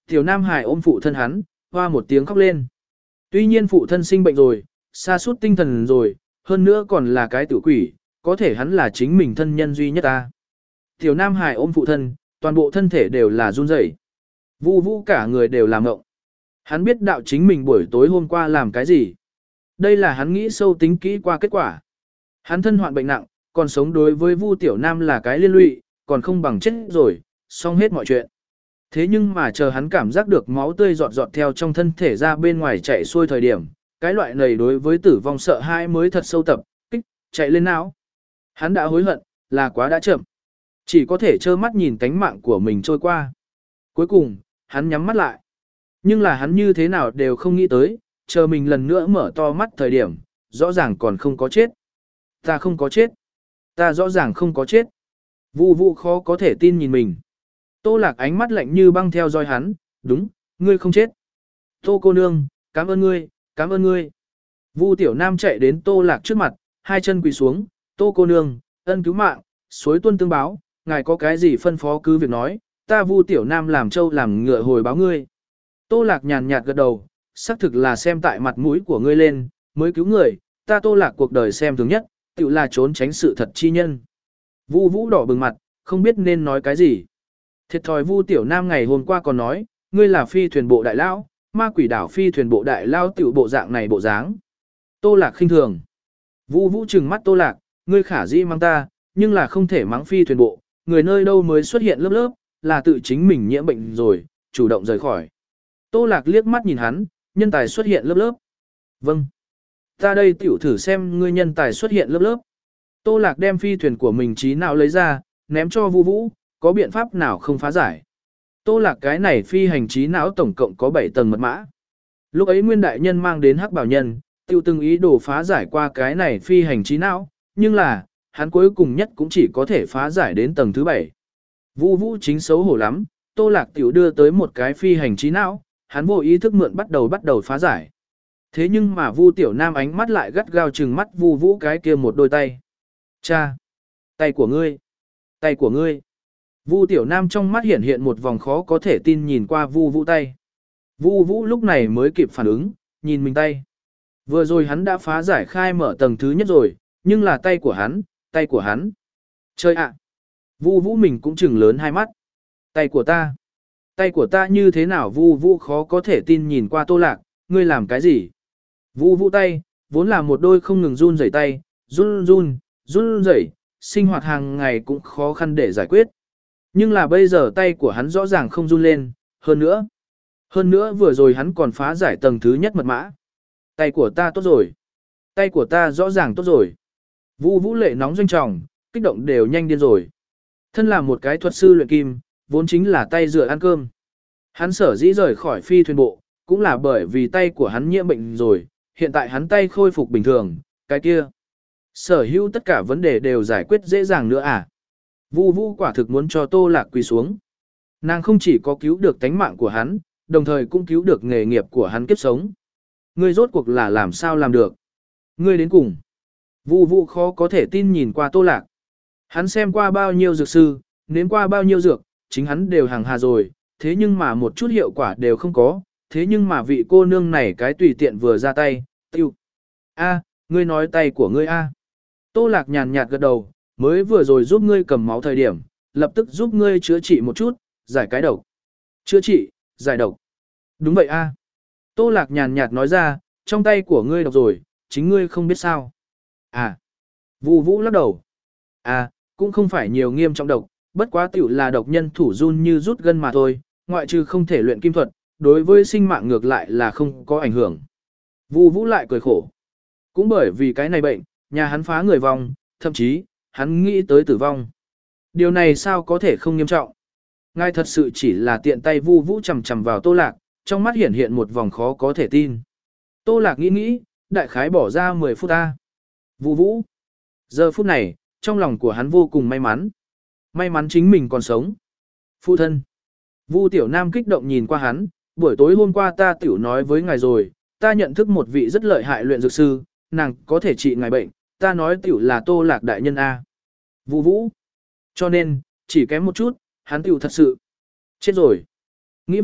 Tiểu Nam Hải ôm phụ thân hắn, hoa một tiếng khóc lên. Tuy nhiên phụ thân sinh bệnh rồi, sa sút tinh thần rồi, hơn nữa còn là cái tử quỷ, có thể hắn là chính mình thân nhân duy nhất ta. Tiểu Nam Hải ôm phụ thân, toàn bộ thân thể đều là run rẩy. Vu Vũ cả người đều làm ngộng. Hắn biết đạo chính mình buổi tối hôm qua làm cái gì. Đây là hắn nghĩ sâu tính kỹ qua kết quả. Hắn thân hoạn bệnh nặng, còn sống đối với Vu Tiểu Nam là cái liên lụy, còn không bằng chết rồi, xong hết mọi chuyện. Thế nhưng mà chờ hắn cảm giác được máu tươi giọt giọt theo trong thân thể ra bên ngoài chạy xuôi thời điểm, cái loại này đối với tử vong sợ hãi mới thật sâu tập, kích, chạy lên não. Hắn đã hối hận, là quá đã chậm. Chỉ có thể trơ mắt nhìn cánh mạng của mình trôi qua. Cuối cùng, hắn nhắm mắt lại. Nhưng là hắn như thế nào đều không nghĩ tới, chờ mình lần nữa mở to mắt thời điểm, rõ ràng còn không có chết. Ta không có chết. Ta rõ ràng không có chết. Vu Vũ khó có thể tin nhìn mình. Tô Lạc ánh mắt lạnh như băng theo dõi hắn, đúng, ngươi không chết. Tô cô nương, cảm ơn ngươi, cảm ơn ngươi. Vu Tiểu Nam chạy đến Tô Lạc trước mặt, hai chân quỳ xuống, Tô cô nương, ân cứu mạng, suối tuân tương báo, ngài có cái gì phân phó cứ việc nói, ta Vu Tiểu Nam làm trâu làm ngựa hồi báo ngươi. Tô Lạc nhàn nhạt gật đầu, xác thực là xem tại mặt mũi của ngươi lên, mới cứu người, ta Tô Lạc cuộc đời xem thường nhất, tự là trốn tránh sự thật chi nhân. Vu Vũ đỏ bừng mặt, không biết nên nói cái gì. Thiệt thòi Vu Tiểu Nam ngày hôm qua còn nói, ngươi là phi thuyền bộ đại lao, ma quỷ đảo phi thuyền bộ đại lao tiểu bộ dạng này bộ dáng. Tô Lạc khinh thường. Vu Vũ trừng mắt Tô Lạc, ngươi khả dĩ mang ta, nhưng là không thể mắng phi thuyền bộ, người nơi đâu mới xuất hiện lớp lớp, là tự chính mình nhiễm bệnh rồi, chủ động rời khỏi. Tô Lạc liếc mắt nhìn hắn, nhân tài xuất hiện lớp lớp. Vâng. Ta đây tiểu thử xem ngươi nhân tài xuất hiện lớp lớp. Tô Lạc đem phi thuyền của mình trí nào lấy ra, ném cho Vu Vũ, có biện pháp nào không phá giải. Tô Lạc cái này phi hành trí não tổng cộng có bảy tầng mật mã. Lúc ấy Nguyên Đại Nhân mang đến Hắc Bảo Nhân, tiêu từng ý đồ phá giải qua cái này phi hành trí não, nhưng là, hắn cuối cùng nhất cũng chỉ có thể phá giải đến tầng thứ bảy. Vu Vũ chính xấu hổ lắm, Tô Lạc tiểu đưa tới một cái phi hành trí não, hắn vô ý thức mượn bắt đầu bắt đầu phá giải. Thế nhưng mà Vu Tiểu Nam ánh mắt lại gắt gao trừng mắt Vu Vũ cái kia một đôi tay. Cha! Tay của ngươi! Tay của ngươi! Vu Tiểu Nam trong mắt hiện hiện một vòng khó có thể tin nhìn qua Vu Vũ tay. Vu Vũ lúc này mới kịp phản ứng, nhìn mình tay. Vừa rồi hắn đã phá giải khai mở tầng thứ nhất rồi, nhưng là tay của hắn, tay của hắn. Chơi ạ! Vu Vũ mình cũng trừng lớn hai mắt. Tay của ta! Tay của ta như thế nào? Vu Vũ khó có thể tin nhìn qua Tô Lạc, ngươi làm cái gì? Vu Vũ tay, vốn là một đôi không ngừng run rẩy tay, run run, run rẩy, sinh hoạt hàng ngày cũng khó khăn để giải quyết. Nhưng là bây giờ tay của hắn rõ ràng không run lên, hơn nữa. Hơn nữa vừa rồi hắn còn phá giải tầng thứ nhất mật mã. Tay của ta tốt rồi. Tay của ta rõ ràng tốt rồi. Vu Vũ lệ nóng doanh trọng, kích động đều nhanh điên rồi. Thân là một cái thuật sư luyện kim, vốn chính là tay dựa ăn cơm. Hắn sở dĩ rời khỏi phi thuyền bộ, cũng là bởi vì tay của hắn nhiễm bệnh rồi, hiện tại hắn tay khôi phục bình thường, cái kia. Sở hữu tất cả vấn đề đều giải quyết dễ dàng nữa à. Vu Vũ quả thực muốn cho Tô Lạc quỳ xuống. Nàng không chỉ có cứu được tánh mạng của hắn, đồng thời cũng cứu được nghề nghiệp của hắn kiếp sống. Ngươi rốt cuộc là làm sao làm được? Ngươi đến cùng. Vu Vũ khó có thể tin nhìn qua Tô Lạc. Hắn xem qua bao nhiêu dược sư, nếm qua bao nhiêu dược, chính hắn đều hàng hà rồi, thế nhưng mà một chút hiệu quả đều không có, thế nhưng mà vị cô nương này cái tùy tiện vừa ra tay, tiêu. A, ngươi nói tay của ngươi a. Tô Lạc nhàn nhạt gật đầu, mới vừa rồi giúp ngươi cầm máu thời điểm, lập tức giúp ngươi chữa trị một chút, giải cái độc. Chữa trị, giải độc. Đúng vậy a. Tô Lạc nhàn nhạt nói ra, trong tay của ngươi độc rồi, chính ngươi không biết sao. À. Vu Vũ lắc đầu. À, cũng không phải nhiều nghiêm trọng độc, bất quá tiểu là độc nhân thủ run như rút gân mà thôi, ngoại trừ không thể luyện kim thuật, đối với sinh mạng ngược lại là không có ảnh hưởng. Vu Vũ lại cười khổ. Cũng bởi vì cái này bệnh, nhà hắn phá người vong, thậm chí, hắn nghĩ tới tử vong. Điều này sao có thể không nghiêm trọng? Ngài thật sự chỉ là tiện tay Vu Vũ chầm chầm vào Tô Lạc, trong mắt hiện hiện một vòng khó có thể tin. Tô Lạc nghĩ nghĩ, đại khái bỏ ra mười phút ta. Vu Vũ. Giờ phút này, trong lòng của hắn vô cùng may mắn. May mắn chính mình còn sống. Phụ thân. Vu Tiểu Nam kích động nhìn qua hắn, buổi tối hôm qua ta tiểu nói với ngài rồi, ta nhận thức một vị rất lợi hại luyện dược sư, nàng có thể trị ngài bệnh, ta nói tiểu là Tô Lạc đại nhân A. Vu Vũ. Cho nên, chỉ kém một chút, hắn tiểu thật sự chết rồi. Nghĩ vậy,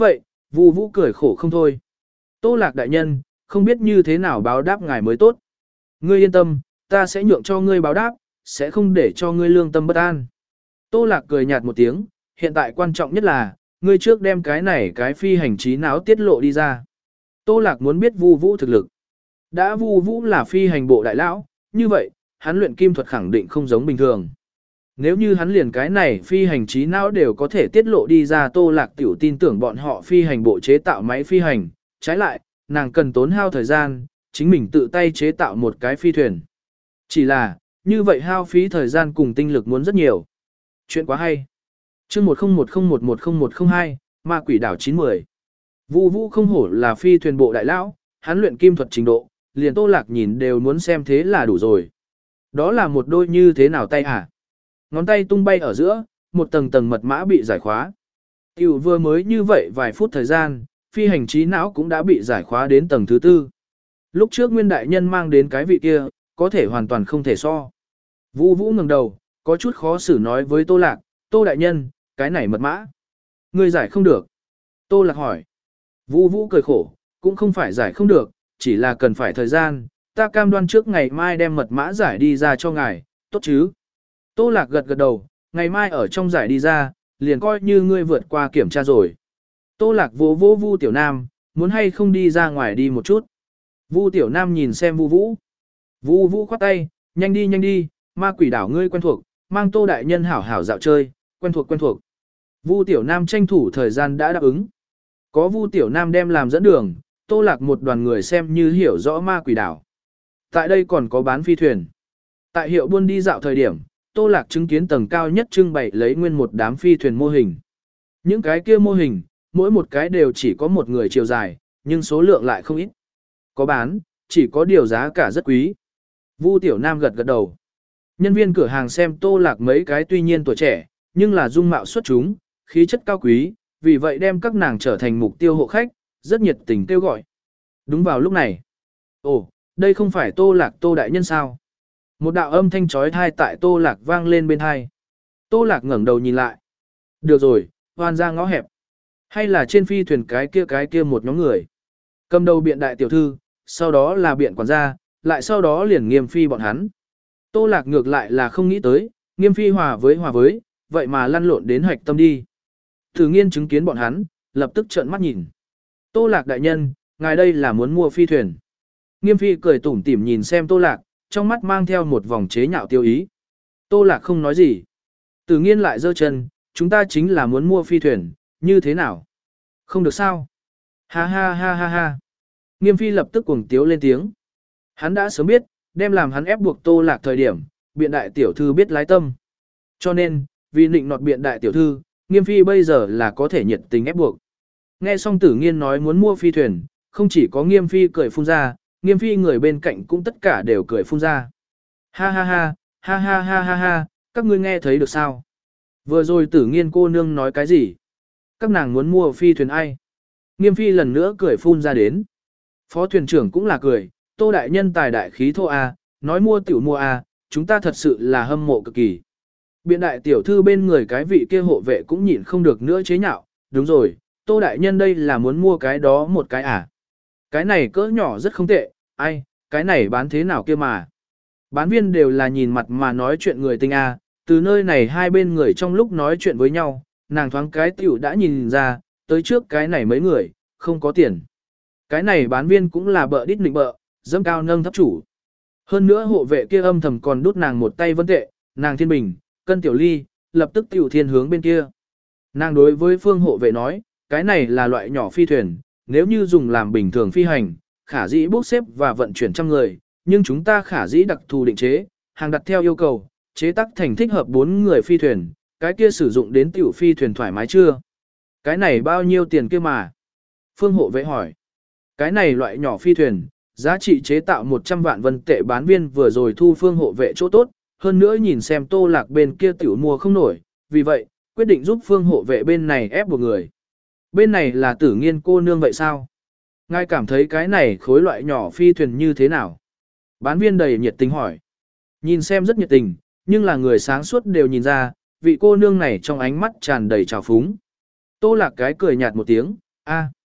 Vu Vũ cười khổ không thôi. Tô Lạc đại nhân, không biết như thế nào báo đáp ngài mới tốt. Ngươi yên tâm, ta sẽ nhượng cho ngươi báo đáp, sẽ không để cho ngươi lương tâm bất an. Tô Lạc cười nhạt một tiếng, hiện tại quan trọng nhất là, ngươi trước đem cái này cái phi hành trí não tiết lộ đi ra. Tô Lạc muốn biết Vu Vũ thực lực. Đã Vu Vũ là phi hành bộ đại lão, như vậy, hắn luyện kim thuật khẳng định không giống bình thường. Nếu như hắn liền cái này phi hành trí não đều có thể tiết lộ đi ra, Tô Lạc tiểu tin tưởng bọn họ phi hành bộ chế tạo máy phi hành, trái lại, nàng cần tốn hao thời gian, chính mình tự tay chế tạo một cái phi thuyền. Chỉ là, như vậy hao phí thời gian cùng tinh lực muốn rất nhiều. Chuyện quá hay. Chương một không một không một một không một không hai, Ma Quỷ Đảo chín mười. Vu Vũ không hổ là phi thuyền bộ đại lão, hắn luyện kim thuật trình độ, liền Tô Lạc nhìn đều muốn xem thế là đủ rồi. Đó là một đôi như thế nào tay hả? Ngón tay tung bay ở giữa, một tầng tầng mật mã bị giải khóa. Tiểu vừa mới như vậy vài phút thời gian, phi hành trí não cũng đã bị giải khóa đến tầng thứ tư. Lúc trước Nguyên đại nhân mang đến cái vị kia, có thể hoàn toàn không thể so. Vu Vũ ngẩng đầu, có chút khó xử nói với Tô Lạc, Tô đại nhân, cái này mật mã. Ngươi giải không được. Tô Lạc hỏi. Vu Vũ cười khổ, cũng không phải giải không được, chỉ là cần phải thời gian, ta cam đoan trước ngày mai đem mật mã giải đi ra cho ngài, tốt chứ? Tô Lạc gật gật đầu, ngày mai ở trong giải đi ra, liền coi như ngươi vượt qua kiểm tra rồi. Tô Lạc vỗ vỗ Vu Tiểu Nam, muốn hay không đi ra ngoài đi một chút. Vu Tiểu Nam nhìn xem Vu Vũ. Vu Vũ khoát tay, nhanh đi nhanh đi, Ma Quỷ Đảo ngươi quen thuộc, mang Tô đại nhân hảo hảo dạo chơi, quen thuộc quen thuộc. Vu Tiểu Nam tranh thủ thời gian đã đáp ứng. Có Vu Tiểu Nam đem làm dẫn đường, Tô Lạc một đoàn người xem như hiểu rõ Ma Quỷ Đảo. Tại đây còn có bán phi thuyền. Tại hiệu buôn đi dạo thời điểm, Tô Lạc chứng kiến tầng cao nhất trưng bày lấy nguyên một đám phi thuyền mô hình. Những cái kia mô hình, mỗi một cái đều chỉ có một người chiều dài, nhưng số lượng lại không ít. Có bán, chỉ có điều giá cả rất quý. Vu Tiểu Nam gật gật đầu. Nhân viên cửa hàng xem Tô Lạc mấy cái tuy nhiên tuổi trẻ, nhưng là dung mạo xuất chúng, khí chất cao quý, vì vậy đem các nàng trở thành mục tiêu hộ khách, rất nhiệt tình kêu gọi. Đúng vào lúc này. Ồ, đây không phải Tô Lạc Tô đại nhân sao? Một đạo âm thanh chói tai tại Tô Lạc vang lên bên tai. Tô Lạc ngẩng đầu nhìn lại. Được rồi, hoan ra ngõ hẹp. Hay là trên phi thuyền cái kia cái kia một nhóm người. Cầm đầu biện đại tiểu thư, sau đó là biện quản gia, lại sau đó liền Nghiêm Phi bọn hắn. Tô Lạc ngược lại là không nghĩ tới, Nghiêm Phi hòa với hòa với, vậy mà lăn lộn đến hoạch tâm đi. Thử Nghiên chứng kiến bọn hắn, lập tức trợn mắt nhìn. Tô Lạc đại nhân, ngài đây là muốn mua phi thuyền. Nghiêm Phi cười tủm tỉm nhìn xem Tô Lạc, trong mắt mang theo một vòng chế nhạo tiêu ý. Tô Lạc không nói gì. Tử Nghiên lại giơ chân, chúng ta chính là muốn mua phi thuyền, như thế nào? Không được sao? Ha ha ha ha ha. Nghiêm Phi lập tức cuồng tiếu lên tiếng. Hắn đã sớm biết, đem làm hắn ép buộc Tô Lạc thời điểm, biện đại tiểu thư biết lái tâm. Cho nên, vì định nọt biện đại tiểu thư, Nghiêm Phi bây giờ là có thể nhiệt tình ép buộc. Nghe xong Tử Nghiên nói muốn mua phi thuyền, không chỉ có Nghiêm Phi cười phun ra, Nghiêm Phi người bên cạnh cũng tất cả đều cười phun ra. Ha ha ha, ha ha ha ha ha, các ngươi nghe thấy được sao? Vừa rồi Tử Nghiên cô nương nói cái gì? Các nàng muốn mua phi thuyền ai? Nghiêm Phi lần nữa cười phun ra đến. Phó thuyền trưởng cũng là cười, Tô đại nhân tài đại khí thô a, nói mua tiểu mua a, chúng ta thật sự là hâm mộ cực kỳ. Biện đại tiểu thư bên người cái vị kia hộ vệ cũng nhịn không được nữa chế nhạo, đúng rồi, Tô đại nhân đây là muốn mua cái đó một cái à. Cái này cỡ nhỏ rất không tệ, ai, cái này bán thế nào kia mà. Bán viên đều là nhìn mặt mà nói chuyện người tinh a, từ nơi này hai bên người trong lúc nói chuyện với nhau, nàng thoáng cái tiểu đã nhìn ra, tới trước cái này mấy người, không có tiền. Cái này bán viên cũng là bợ đít nịnh bợ, dâm cao nâng thấp chủ. Hơn nữa hộ vệ kia âm thầm còn đút nàng một tay vân tệ, nàng thiên bình, cân tiểu ly, lập tức tiểu thiên hướng bên kia. Nàng đối với phương hộ vệ nói, cái này là loại nhỏ phi thuyền, nếu như dùng làm bình thường phi hành, khả dĩ bốc xếp và vận chuyển trăm người, nhưng chúng ta khả dĩ đặc thù định chế, hàng đặt theo yêu cầu, chế tác thành thích hợp bốn người phi thuyền, cái kia sử dụng đến tiểu phi thuyền thoải mái chưa? Cái này bao nhiêu tiền kia mà? Phương hộ vệ hỏi. Cái này loại nhỏ phi thuyền, giá trị chế tạo một trăm vạn vân tệ, bán viên vừa rồi thu phương hộ vệ chỗ tốt, hơn nữa nhìn xem Tô Lạc bên kia tiểu mua không nổi, vì vậy, quyết định giúp phương hộ vệ bên này ép một người. Bên này là Tử Nghiên cô nương vậy sao? Ngài cảm thấy cái này khối loại nhỏ phi thuyền như thế nào? Bán viên đầy nhiệt tình hỏi. Nhìn xem rất nhiệt tình, nhưng là người sáng suốt đều nhìn ra, vị cô nương này trong ánh mắt tràn đầy trào phúng. Tô Lạc cái cười nhạt một tiếng, a,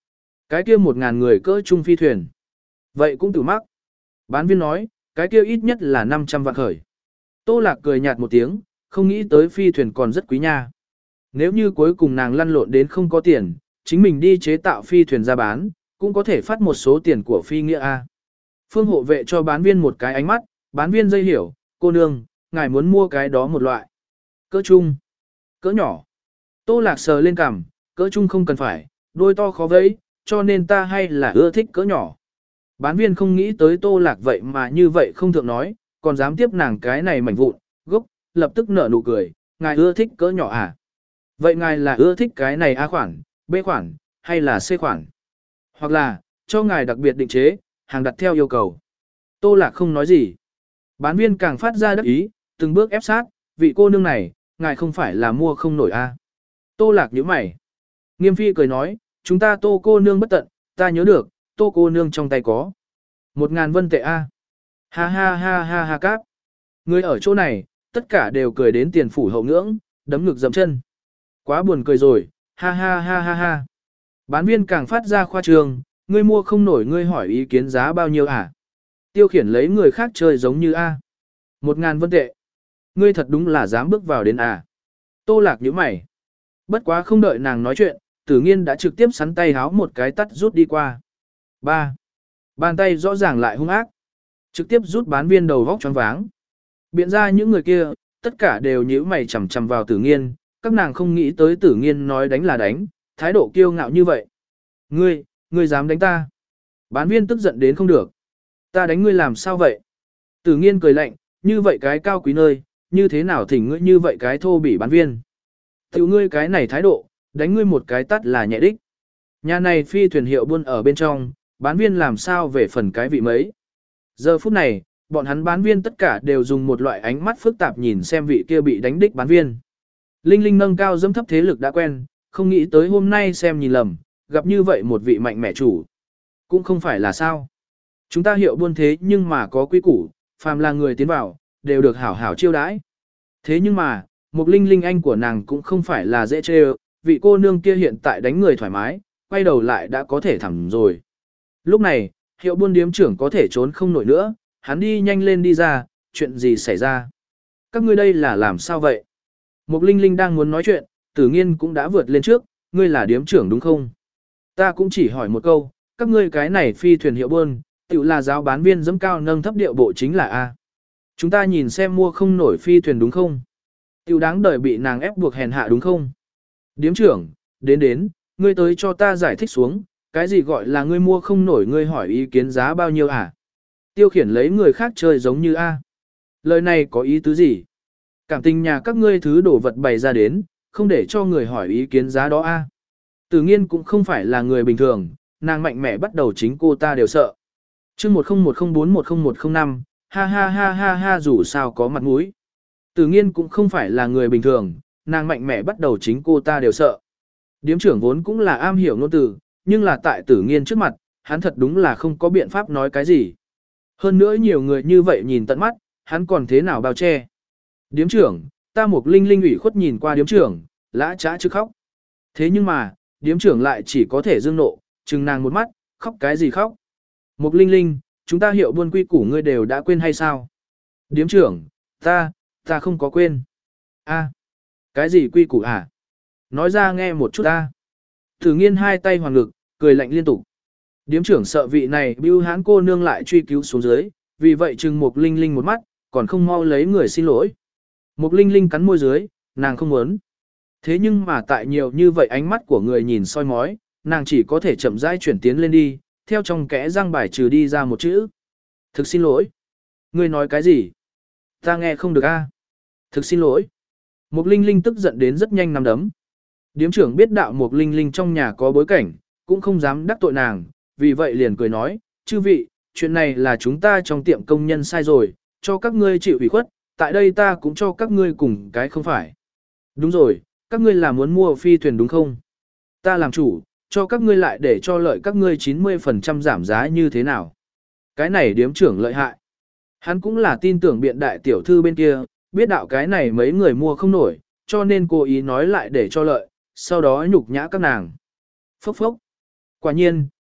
Cái kia một ngàn người cỡ trung phi thuyền. Vậy cũng tử mắc. Bán viên nói, cái kia ít nhất là năm trăm vạn khởi. Tô Lạc cười nhạt một tiếng, không nghĩ tới phi thuyền còn rất quý nha. Nếu như cuối cùng nàng lăn lộn đến không có tiền, chính mình đi chế tạo phi thuyền ra bán, cũng có thể phát một số tiền của phi nghĩa A. Phương hộ vệ cho bán viên một cái ánh mắt, bán viên dây hiểu, cô nương, ngài muốn mua cái đó một loại. Cỡ chung, cỡ nhỏ. Tô Lạc sờ lên cằm, cỡ chung không cần phải, đôi to khó vẫy, cho nên ta hay là ưa thích cỡ nhỏ. Bán viên không nghĩ tới Tô Lạc vậy mà như vậy không thượng nói, còn dám tiếp nàng cái này mảnh vụn, gốc, lập tức nở nụ cười, ngài ưa thích cỡ nhỏ à? Vậy ngài là ưa thích cái này A khoản, B khoản, hay là C khoản? Hoặc là, cho ngài đặc biệt định chế, hàng đặt theo yêu cầu. Tô Lạc không nói gì. Bán viên càng phát ra đắc ý, từng bước ép sát, vị cô nương này, ngài không phải là mua không nổi A. Tô Lạc nhíu mày. Nghiêm phi cười nói, chúng ta Tô cô nương bất tận, ta nhớ được, Tô cô nương trong tay có. Một ngàn vân tệ A. Ha ha ha ha ha cáp. Người ở chỗ này, tất cả đều cười đến tiền phủ hậu ngưỡng, đấm ngực dậm chân. Quá buồn cười rồi, ha ha ha ha ha. Bán viên càng phát ra khoa trương, ngươi mua không nổi ngươi hỏi ý kiến giá bao nhiêu à? Tiêu khiển lấy người khác chơi giống như A. Một ngàn vân tệ. Ngươi thật đúng là dám bước vào đến à. Tô Lạc nhíu mày. Bất quá không đợi nàng nói chuyện, Tử Nghiên đã trực tiếp sắn tay háo một cái tắt rút đi qua. Ba. Bàn tay rõ ràng lại hung ác. Trực tiếp rút bán viên đầu vóc choáng váng. Biện ra những người kia, tất cả đều nhíu mày chằm chằm vào Tử Nghiên, các nàng không nghĩ tới Tử Nghiên nói đánh là đánh, thái độ kiêu ngạo như vậy. Ngươi, ngươi dám đánh ta? Bán viên tức giận đến không được. Ta đánh ngươi làm sao vậy? Tử Nghiên cười lạnh, như vậy cái cao quý nơi, như thế nào thỉnh ngươi như vậy cái thô bỉ bán viên? Tiểu ngươi cái này thái độ, đánh ngươi một cái tắt là nhẹ đích. Nhà này phi thuyền hiệu buôn ở bên trong, bán viên làm sao về phần cái vị mấy? Giờ phút này, bọn hắn bán viên tất cả đều dùng một loại ánh mắt phức tạp nhìn xem vị kia bị đánh đích bán viên. Linh Linh nâng cao dâm thấp thế lực đã quen, không nghĩ tới hôm nay xem nhìn lầm, gặp như vậy một vị mạnh mẽ chủ. Cũng không phải là sao. Chúng ta hiệu buôn thế nhưng mà có quy củ, phàm là người tiến vào, đều được hảo hảo chiêu đãi. Thế nhưng mà, một Linh Linh anh của nàng cũng không phải là dễ chê, vị cô nương kia hiện tại đánh người thoải mái, quay đầu lại đã có thể thẳng rồi. Lúc này, hiệu buôn điếm trưởng có thể trốn không nổi nữa, hắn đi nhanh lên đi ra, chuyện gì xảy ra? Các ngươi đây là làm sao vậy? Một Linh Linh đang muốn nói chuyện, Tử Nghiên cũng đã vượt lên trước, ngươi là điếm trưởng đúng không? Ta cũng chỉ hỏi một câu, các ngươi cái này phi thuyền hiệu buôn, tự là giáo bán viên dẫm cao nâng thấp điệu bộ chính là A. Chúng ta nhìn xem mua không nổi phi thuyền đúng không? Tự đáng đời bị nàng ép buộc hèn hạ đúng không? Điếm trưởng, đến đến, ngươi tới cho ta giải thích xuống, cái gì gọi là ngươi mua không nổi ngươi hỏi ý kiến giá bao nhiêu à? Tiêu khiển lấy người khác chơi giống như A. Lời này có ý tứ gì? Cảm tình nhà các ngươi thứ đổ vật bày ra đến, không để cho người hỏi ý kiến giá đó A. Tử Nghiên cũng không phải là người bình thường, nàng mạnh mẽ bắt đầu chính cô ta đều sợ. chương một không một không bốn một không một không năm, ha ha ha ha ha dù sao có mặt mũi. Tử Nghiên cũng không phải là người bình thường, nàng mạnh mẽ bắt đầu chính cô ta đều sợ. Điếm trưởng vốn cũng là am hiểu ngôn từ, nhưng là tại Tử Nghiên trước mặt, hắn thật đúng là không có biện pháp nói cái gì. Hơn nữa nhiều người như vậy nhìn tận mắt, hắn còn thế nào bao che. Điếm trưởng, ta một Linh Linh ủy khuất nhìn qua điếm trưởng, lã trá chứ khóc. Thế nhưng mà, điếm trưởng lại chỉ có thể dương nộ, chừng nàng một mắt, khóc cái gì khóc. Một Linh Linh, chúng ta hiệu buôn quy củ ngươi đều đã quên hay sao? Điếm trưởng, ta, ta không có quên. A, cái gì quy củ à? Nói ra nghe một chút ta. Tử Nghiên hai tay hoàng ngực, cười lạnh liên tục. Điếm trưởng sợ vị này bưu hán cô nương lại truy cứu xuống dưới, vì vậy chừng một Linh Linh một mắt, còn không mau lấy người xin lỗi. Một Linh Linh cắn môi dưới, nàng không muốn. Thế nhưng mà tại nhiều như vậy ánh mắt của người nhìn soi mói, nàng chỉ có thể chậm rãi chuyển tiến lên đi, theo trong kẽ răng bài trừ đi ra một chữ. Thực xin lỗi. Ngươi nói cái gì? Ta nghe không được a. Thực xin lỗi. Một Linh Linh tức giận đến rất nhanh nắm đấm. Điếm trưởng biết đạo một Linh Linh trong nhà có bối cảnh, cũng không dám đắc tội nàng, vì vậy liền cười nói, chư vị, chuyện này là chúng ta trong tiệm công nhân sai rồi, cho các ngươi chịu ủy khuất, tại đây ta cũng cho các ngươi cùng cái không phải. Đúng rồi, các ngươi là muốn mua phi thuyền đúng không? Ta làm chủ, cho các ngươi lại để cho lợi các ngươi chín mươi phần trăm giảm giá như thế nào? Cái này điếm trưởng lợi hại. Hắn cũng là tin tưởng biện đại tiểu thư bên kia, biết đạo cái này mấy người mua không nổi, cho nên cố ý nói lại để cho lợi, sau đó nhục nhã các nàng. Phốc phốc. Quả nhiên,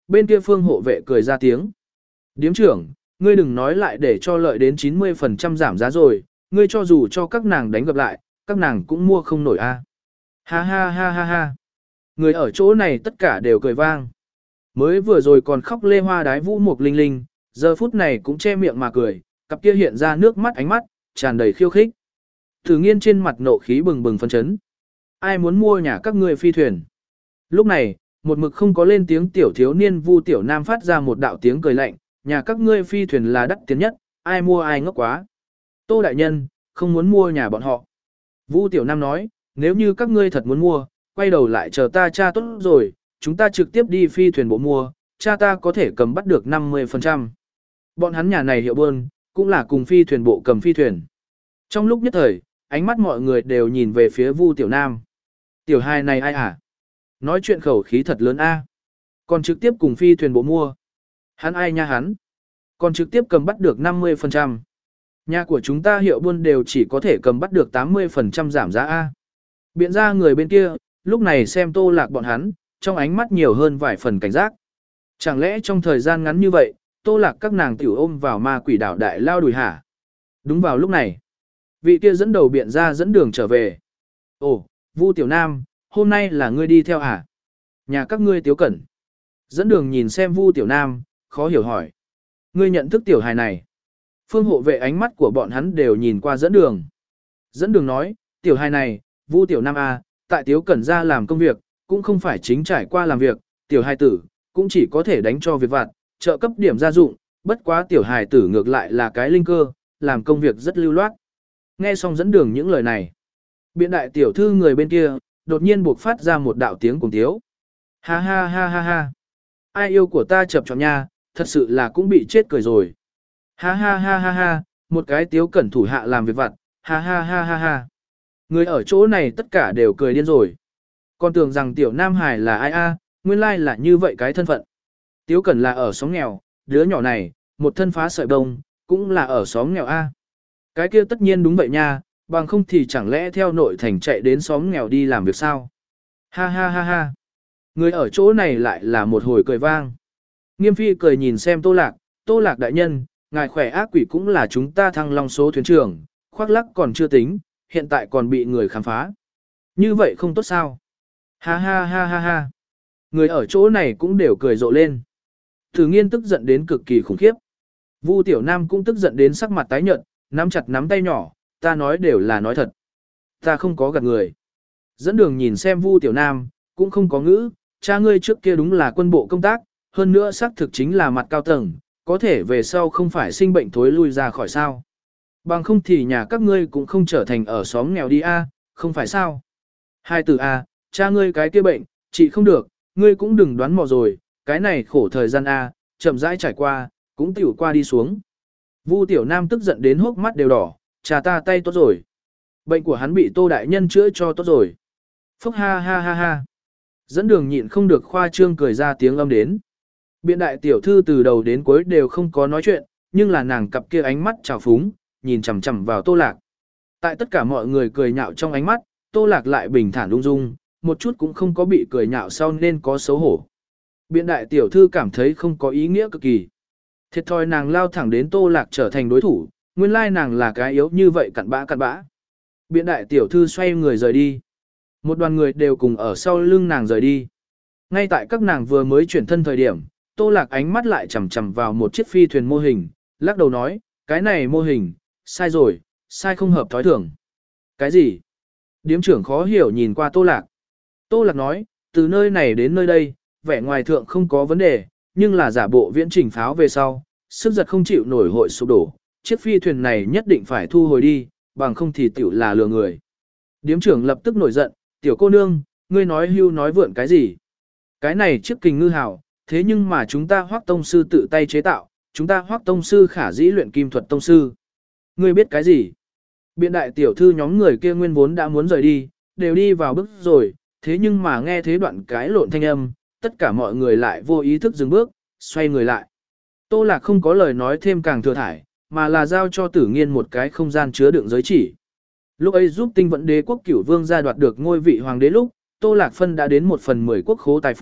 Bên kia Phương hộ vệ cười ra tiếng. Điếm trưởng, ngươi đừng nói lại để cho lợi đến chín mươi phần trăm giảm giá rồi, ngươi cho dù cho các nàng đánh gặp lại, các nàng cũng mua không nổi a. Ha ha ha ha ha. Người ở chỗ này tất cả đều cười vang. Mới vừa rồi còn khóc lê hoa đái vũ mục linh linh, giờ phút này cũng che miệng mà cười, cặp kia hiện ra nước mắt ánh mắt, tràn đầy khiêu khích. Thử nghiên trên mặt nộ khí bừng bừng phân chấn. Ai muốn mua nhà các ngươi phi thuyền? Lúc này, một mực không có lên tiếng tiểu thiếu niên Vu Tiểu Nam phát ra một đạo tiếng cười lạnh, nhà các ngươi phi thuyền là đắt tiền nhất, ai mua ai ngốc quá. Tô đại nhân, không muốn mua nhà bọn họ. Vu Tiểu Nam nói, nếu như các ngươi thật muốn mua, quay đầu lại chờ ta cha tốt rồi, chúng ta trực tiếp đi phi thuyền bộ mua, cha ta có thể cầm bắt được năm mươi phần trăm. Bọn hắn nhà này hiệu buôn, cũng là cùng phi thuyền bộ cầm phi thuyền. Trong lúc nhất thời, ánh mắt mọi người đều nhìn về phía Vu Tiểu Nam. Tiểu hai này ai hả? Nói chuyện khẩu khí thật lớn a. Còn trực tiếp cùng phi thuyền bộ mua. Hắn ai nha hắn? Còn trực tiếp cầm bắt được năm mươi phần trăm. Nhà của chúng ta hiệu buôn đều chỉ có thể cầm bắt được tám mươi phần trăm giảm giá a. Biện ra người bên kia, lúc này xem Tô Lạc bọn hắn, trong ánh mắt nhiều hơn vài phần cảnh giác. Chẳng lẽ trong thời gian ngắn như vậy, Tô Lạc các nàng tiểu ôm vào ma quỷ đảo đại lao đùi hả? Đúng vào lúc này, vị kia dẫn đầu biện ra dẫn đường trở về. Ồ, Vu Tiểu Nam, hôm nay là ngươi đi theo hả? Nhà các ngươi Tiếu Cẩn. Dẫn đường nhìn xem Vu Tiểu Nam, khó hiểu hỏi. Ngươi nhận thức tiểu hài này. Phương hộ vệ ánh mắt của bọn hắn đều nhìn qua dẫn đường. Dẫn đường nói, tiểu hài này, Vu Tiểu Nam A, tại Tiếu Cẩn ra làm công việc, cũng không phải chính trải qua làm việc, tiểu hài tử, cũng chỉ có thể đánh cho việc vặt, trợ cấp điểm gia dụng, bất quá tiểu hài tử ngược lại là cái linh cơ, làm công việc rất lưu loát. Nghe xong dẫn đường những lời này, biện đại tiểu thư người bên kia, đột nhiên buộc phát ra một đạo tiếng cùng tiếu. Ha ha ha ha ha. Ai yêu của ta chập chọn nha, thật sự là cũng bị chết cười rồi. Ha ha ha ha ha, một cái Tiếu Cẩn thủ hạ làm việc vặt, ha ha ha ha ha. Người ở chỗ này tất cả đều cười điên rồi. Còn tưởng rằng tiểu Nam Hải là ai a, nguyên lai là như vậy cái thân phận. Tiếu Cẩn là ở xóm nghèo, đứa nhỏ này, một thân phá sợi bông, cũng là ở xóm nghèo a. Cái kia tất nhiên đúng vậy nha, bằng không thì chẳng lẽ theo nội thành chạy đến xóm nghèo đi làm việc sao? Ha ha ha ha. Người ở chỗ này lại là một hồi cười vang. Nghiêm Phi cười nhìn xem Tô Lạc, Tô Lạc đại nhân, ngài khỏe ác quỷ cũng là chúng ta thăng long số thuyền trưởng, khoác lắc còn chưa tính, hiện tại còn bị người khám phá. Như vậy không tốt sao? Ha ha ha ha ha. Người ở chỗ này cũng đều cười rộ lên. Thử nghiên tức giận đến cực kỳ khủng khiếp. Vu Tiểu Nam cũng tức giận đến sắc mặt tái nhợt, nắm chặt nắm tay nhỏ, ta nói đều là nói thật. Ta không có gạt người. Dẫn đường nhìn xem Vu Tiểu Nam, cũng không có ngữ, cha ngươi trước kia đúng là quân bộ công tác, hơn nữa xác thực chính là mặt cao tầng, có thể về sau không phải sinh bệnh thối lui ra khỏi sao. Bằng không thì nhà các ngươi cũng không trở thành ở xóm nghèo đi a, không phải sao. Hai từ a, cha ngươi cái kia bệnh, chị không được, ngươi cũng đừng đoán mò rồi, cái này khổ thời gian a, chậm rãi trải qua, cũng tiểu qua đi xuống. Vu Tiểu Nam tức giận đến hốc mắt đều đỏ, cha ta tay tốt rồi. Bệnh của hắn bị Tô đại nhân chữa cho tốt rồi. Phúc ha ha ha ha. Dẫn đường nhịn không được khoa trương cười ra tiếng âm đến. Biện đại tiểu thư từ đầu đến cuối đều không có nói chuyện, nhưng là nàng cặp kia ánh mắt trào phúng, nhìn chằm chằm vào Tô Lạc. Tại tất cả mọi người cười nhạo trong ánh mắt, Tô Lạc lại bình thản ung dung, một chút cũng không có bị cười nhạo sau nên có xấu hổ. Biện đại tiểu thư cảm thấy không có ý nghĩa cực kỳ. Thiệt thòi nàng lao thẳng đến Tô Lạc trở thành đối thủ, nguyên lai nàng là cái yếu như vậy cặn bã cặn bã. Biện đại tiểu thư xoay người rời đi. Một đoàn người đều cùng ở sau lưng nàng rời đi. Ngay tại các nàng vừa mới chuyển thân thời điểm, Tô Lạc ánh mắt lại chằm chằm vào một chiếc phi thuyền mô hình, lắc đầu nói, cái này mô hình, sai rồi, sai không hợp thói thường. Cái gì? Điếm trưởng khó hiểu nhìn qua Tô Lạc. Tô Lạc nói, từ nơi này đến nơi đây, vẻ ngoài thượng không có vấn đề, nhưng là giả bộ viễn trình pháo về sau, sức giật không chịu nổi hội sụp đổ, chiếc phi thuyền này nhất định phải thu hồi đi, bằng không thì tiểu là lừa người. Điếm trưởng lập tức nổi giận, tiểu cô nương, ngươi nói hưu nói vượn cái gì? Cái này chiếc kình ngư hào, thế nhưng mà chúng ta Hoắc tông sư tự tay chế tạo, chúng ta Hoắc tông sư khả dĩ luyện kim thuật tông sư. Ngươi biết cái gì? Biện đại tiểu thư nhóm người kia nguyên vốn đã muốn rời đi, đều đi vào bước rồi, thế nhưng mà nghe thế đoạn cái lộn thanh âm, tất cả mọi người lại vô ý thức dừng bước, xoay người lại. Tô Lạc không có lời nói thêm càng thừa thải, mà là giao cho Tử Nghiên một cái không gian chứa đựng giới chỉ. Lúc ấy giúp Tinh Vận Đế quốc Cửu Vương gia đoạt được ngôi vị hoàng đế lúc, Tô Lạc phân đã đến một phần mười quốc khố tài phú,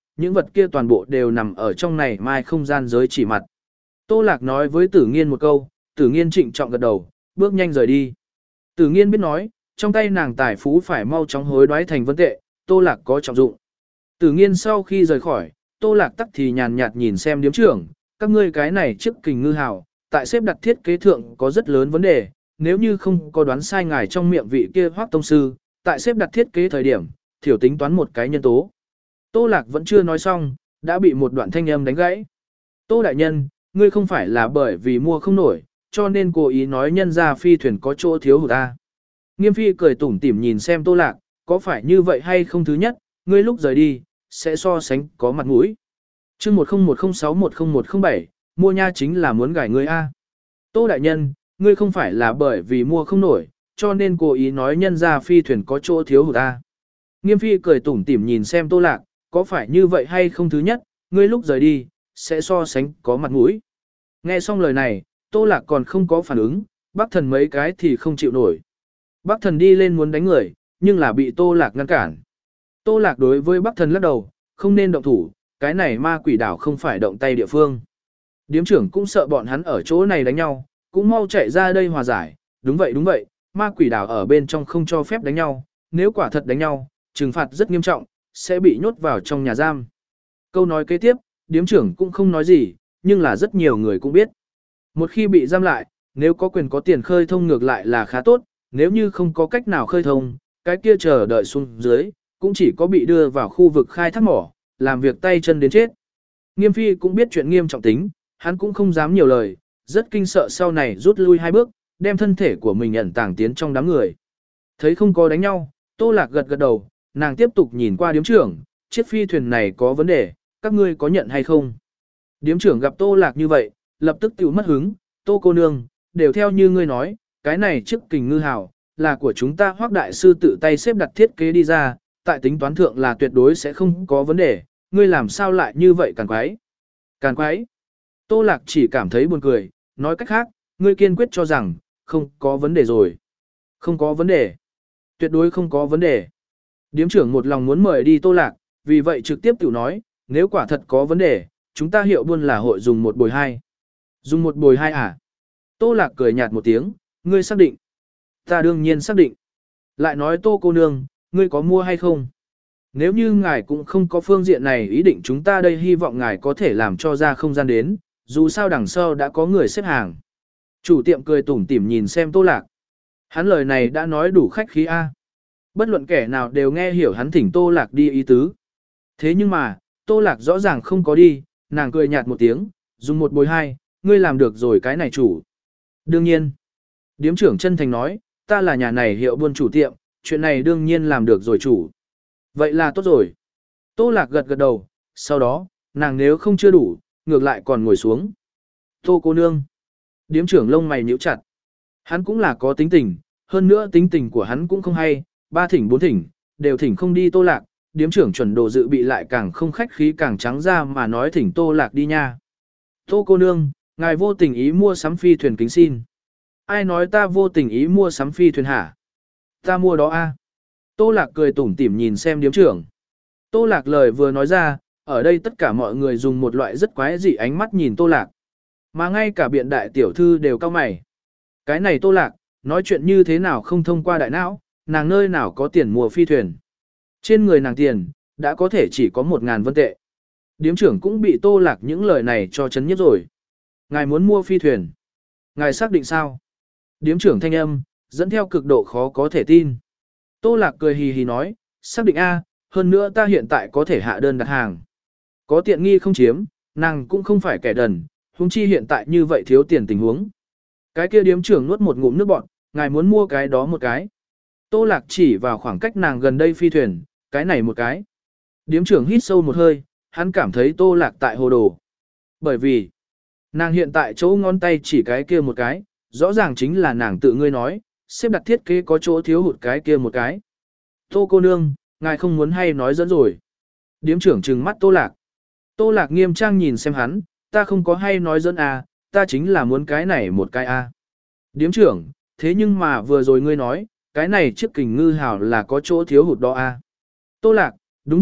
những vật kia toàn bộ đều nằm ở trong này mai không gian giới chỉ mặt. Tô Lạc nói với Tử Nghiên một câu, Tử Nghiên trịnh trọng gật đầu, bước nhanh rời đi. Tử Nghiên biết nói, trong tay nàng tài phú phải mau chóng hối đoái thành vân tệ, Tô Lạc có trọng dụng. Tử Nghiên sau khi rời khỏi, Tô Lạc tắc thì nhàn nhạt nhìn xem điếm trưởng, các ngươi cái này trước kình ngư hào, tại xếp đặt thiết kế thượng có rất lớn vấn đề, nếu như không có đoán sai ngài trong miệng vị kia Hoắc tông sư, tại xếp đặt thiết kế thời điểm, thiểu tính toán một cái nhân tố. Tô Lạc vẫn chưa nói xong, đã bị một đoạn thanh âm đánh gãy. Tô đại nhân, ngươi không phải là bởi vì mua không nổi, cho nên cố ý nói nhân ra phi thuyền có chỗ thiếu hụt ta. Nghiêm phi cười tủm tỉm nhìn xem Tô Lạc, có phải như vậy hay không? Thứ nhất, ngươi lúc rời đi, sẽ so sánh có mặt mũi. chương một không một không sáu một không một không bảy, mua nha chính là muốn gài ngươi A. Tô đại nhân, ngươi không phải là bởi vì mua không nổi, cho nên cố ý nói nhân ra phi thuyền có chỗ thiếu hụt ta. Nghiêm phi cười tủm tỉm nhìn xem Tô Lạc, có phải như vậy hay không? Thứ nhất, ngươi lúc rời đi, sẽ so sánh có mặt mũi. Nghe xong lời này, Tô Lạc còn không có phản ứng, Bắc Thần mấy cái thì không chịu nổi. Bắc Thần đi lên muốn đánh người, nhưng là bị Tô Lạc ngăn cản. Tô Lạc đối với Bắc Thần lắc đầu, không nên động thủ, cái này ma quỷ đảo không phải động tay địa phương. Điếm trưởng cũng sợ bọn hắn ở chỗ này đánh nhau, cũng mau chạy ra đây hòa giải. Đúng vậy đúng vậy, ma quỷ đảo ở bên trong không cho phép đánh nhau, nếu quả thật đánh nhau, trừng phạt rất nghiêm trọng, sẽ bị nhốt vào trong nhà giam. Câu nói kế tiếp, điếm trưởng cũng không nói gì, nhưng là rất nhiều người cũng biết. Một khi bị giam lại, nếu có quyền có tiền khơi thông ngược lại là khá tốt, nếu như không có cách nào khơi thông, cái kia chờ đợi xuống dưới, cũng chỉ có bị đưa vào khu vực khai thác mỏ, làm việc tay chân đến chết. Nghiêm phi cũng biết chuyện nghiêm trọng tính, hắn cũng không dám nhiều lời, rất kinh sợ sau này rút lui hai bước, đem thân thể của mình ẩn tàng tiến trong đám người. Thấy không có đánh nhau, Tô Lạc gật gật đầu, nàng tiếp tục nhìn qua điếm trưởng, chiếc phi thuyền này có vấn đề, các ngươi có nhận hay không? Điếm trưởng gặp Tô Lạc như vậy, lập tức tự mất hứng, Tô cô nương, đều theo như ngươi nói, cái này chiếc kình ngư hào, là của chúng ta Hoắc đại sư tự tay xếp đặt thiết kế đi ra, tại tính toán thượng là tuyệt đối sẽ không có vấn đề, ngươi làm sao lại như vậy càn quái? Càn quái? Tô Lạc chỉ cảm thấy buồn cười, nói cách khác, ngươi kiên quyết cho rằng, không có vấn đề rồi. Không có vấn đề. Tuyệt đối không có vấn đề. Điếm trưởng một lòng muốn mời đi Tô Lạc, vì vậy trực tiếp tự nói, nếu quả thật có vấn đề, chúng ta hiệu buôn là hội dùng một bồi hai. Dùng một bồi hai à? Tô Lạc cười nhạt một tiếng, ngươi xác định. Ta đương nhiên xác định. Lại nói Tô cô nương, ngươi có mua hay không? Nếu như ngài cũng không có phương diện này ý định, chúng ta đây hy vọng ngài có thể làm cho ra không gian đến, dù sao đằng sau đã có người xếp hàng. Chủ tiệm cười tủm tỉm nhìn xem Tô Lạc. Hắn lời này đã nói đủ khách khí A. Bất luận kẻ nào đều nghe hiểu hắn thỉnh Tô Lạc đi ý tứ. Thế nhưng mà, Tô Lạc rõ ràng không có đi, nàng cười nhạt một tiếng, dùng một bồi hai, ngươi làm được rồi cái này chủ. Đương nhiên. Điếm trưởng chân thành nói, ta là nhà này hiệu buôn chủ tiệm, chuyện này đương nhiên làm được rồi chủ. Vậy là tốt rồi. Tô Lạc gật gật đầu, sau đó, nàng nếu không chưa đủ, ngược lại còn ngồi xuống. Tô cô nương. Điếm trưởng lông mày nhíu chặt. Hắn cũng là có tính tình, hơn nữa tính tình của hắn cũng không hay, ba thỉnh bốn thỉnh, đều thỉnh không đi Tô Lạc, điếm trưởng chuẩn đồ dự bị lại càng không khách khí càng trắng ra mà nói thỉnh Tô Lạc đi nha. Tô cô nương, ngài vô tình ý mua sắm phi thuyền kính xin. Ai nói ta vô tình ý mua sắm phi thuyền hả? Ta mua đó a. Tô Lạc cười tủm tỉm nhìn xem điếm trưởng. Tô Lạc lời vừa nói ra, ở đây tất cả mọi người dùng một loại rất quái dị ánh mắt nhìn Tô Lạc. Mà ngay cả biện đại tiểu thư đều cau mày. Cái này Tô Lạc, nói chuyện như thế nào không thông qua đại não, nàng nơi nào có tiền mua phi thuyền. Trên người nàng tiền, đã có thể chỉ có một ngàn vân tệ. Điếm trưởng cũng bị Tô Lạc những lời này cho chấn nhất rồi. Ngài muốn mua phi thuyền. Ngài xác định sao? Điếm trưởng thanh âm, dẫn theo cực độ khó có thể tin. Tô Lạc cười hì hì nói, xác định A, hơn nữa ta hiện tại có thể hạ đơn đặt hàng. Có tiện nghi không chiếm, nàng cũng không phải kẻ đần, huống chi hiện tại như vậy thiếu tiền tình huống. Cái kia điếm trưởng nuốt một ngụm nước bọt, ngài muốn mua cái đó một cái. Tô Lạc chỉ vào khoảng cách nàng gần đây phi thuyền, cái này một cái. Điếm trưởng hít sâu một hơi, hắn cảm thấy Tô Lạc tại hồ đồ. Bởi vì, nàng hiện tại chỗ ngón tay chỉ cái kia một cái, rõ ràng chính là nàng tự ngươi nói, xếp đặt thiết kế có chỗ thiếu hụt cái kia một cái. Tô cô nương, ngài không muốn hay nói dẫn rồi. Điếm trưởng trừng mắt Tô Lạc. Tô Lạc nghiêm trang nhìn xem hắn, ta không có hay nói dẫn à, ta chính là muốn cái này một cái a. À. Điếm trưởng, thế nhưng mà vừa rồi ngươi nói, cái này chiếc kình ngư hào là có chỗ thiếu hụt đó a. À. Tô Lạc, đúng vậy,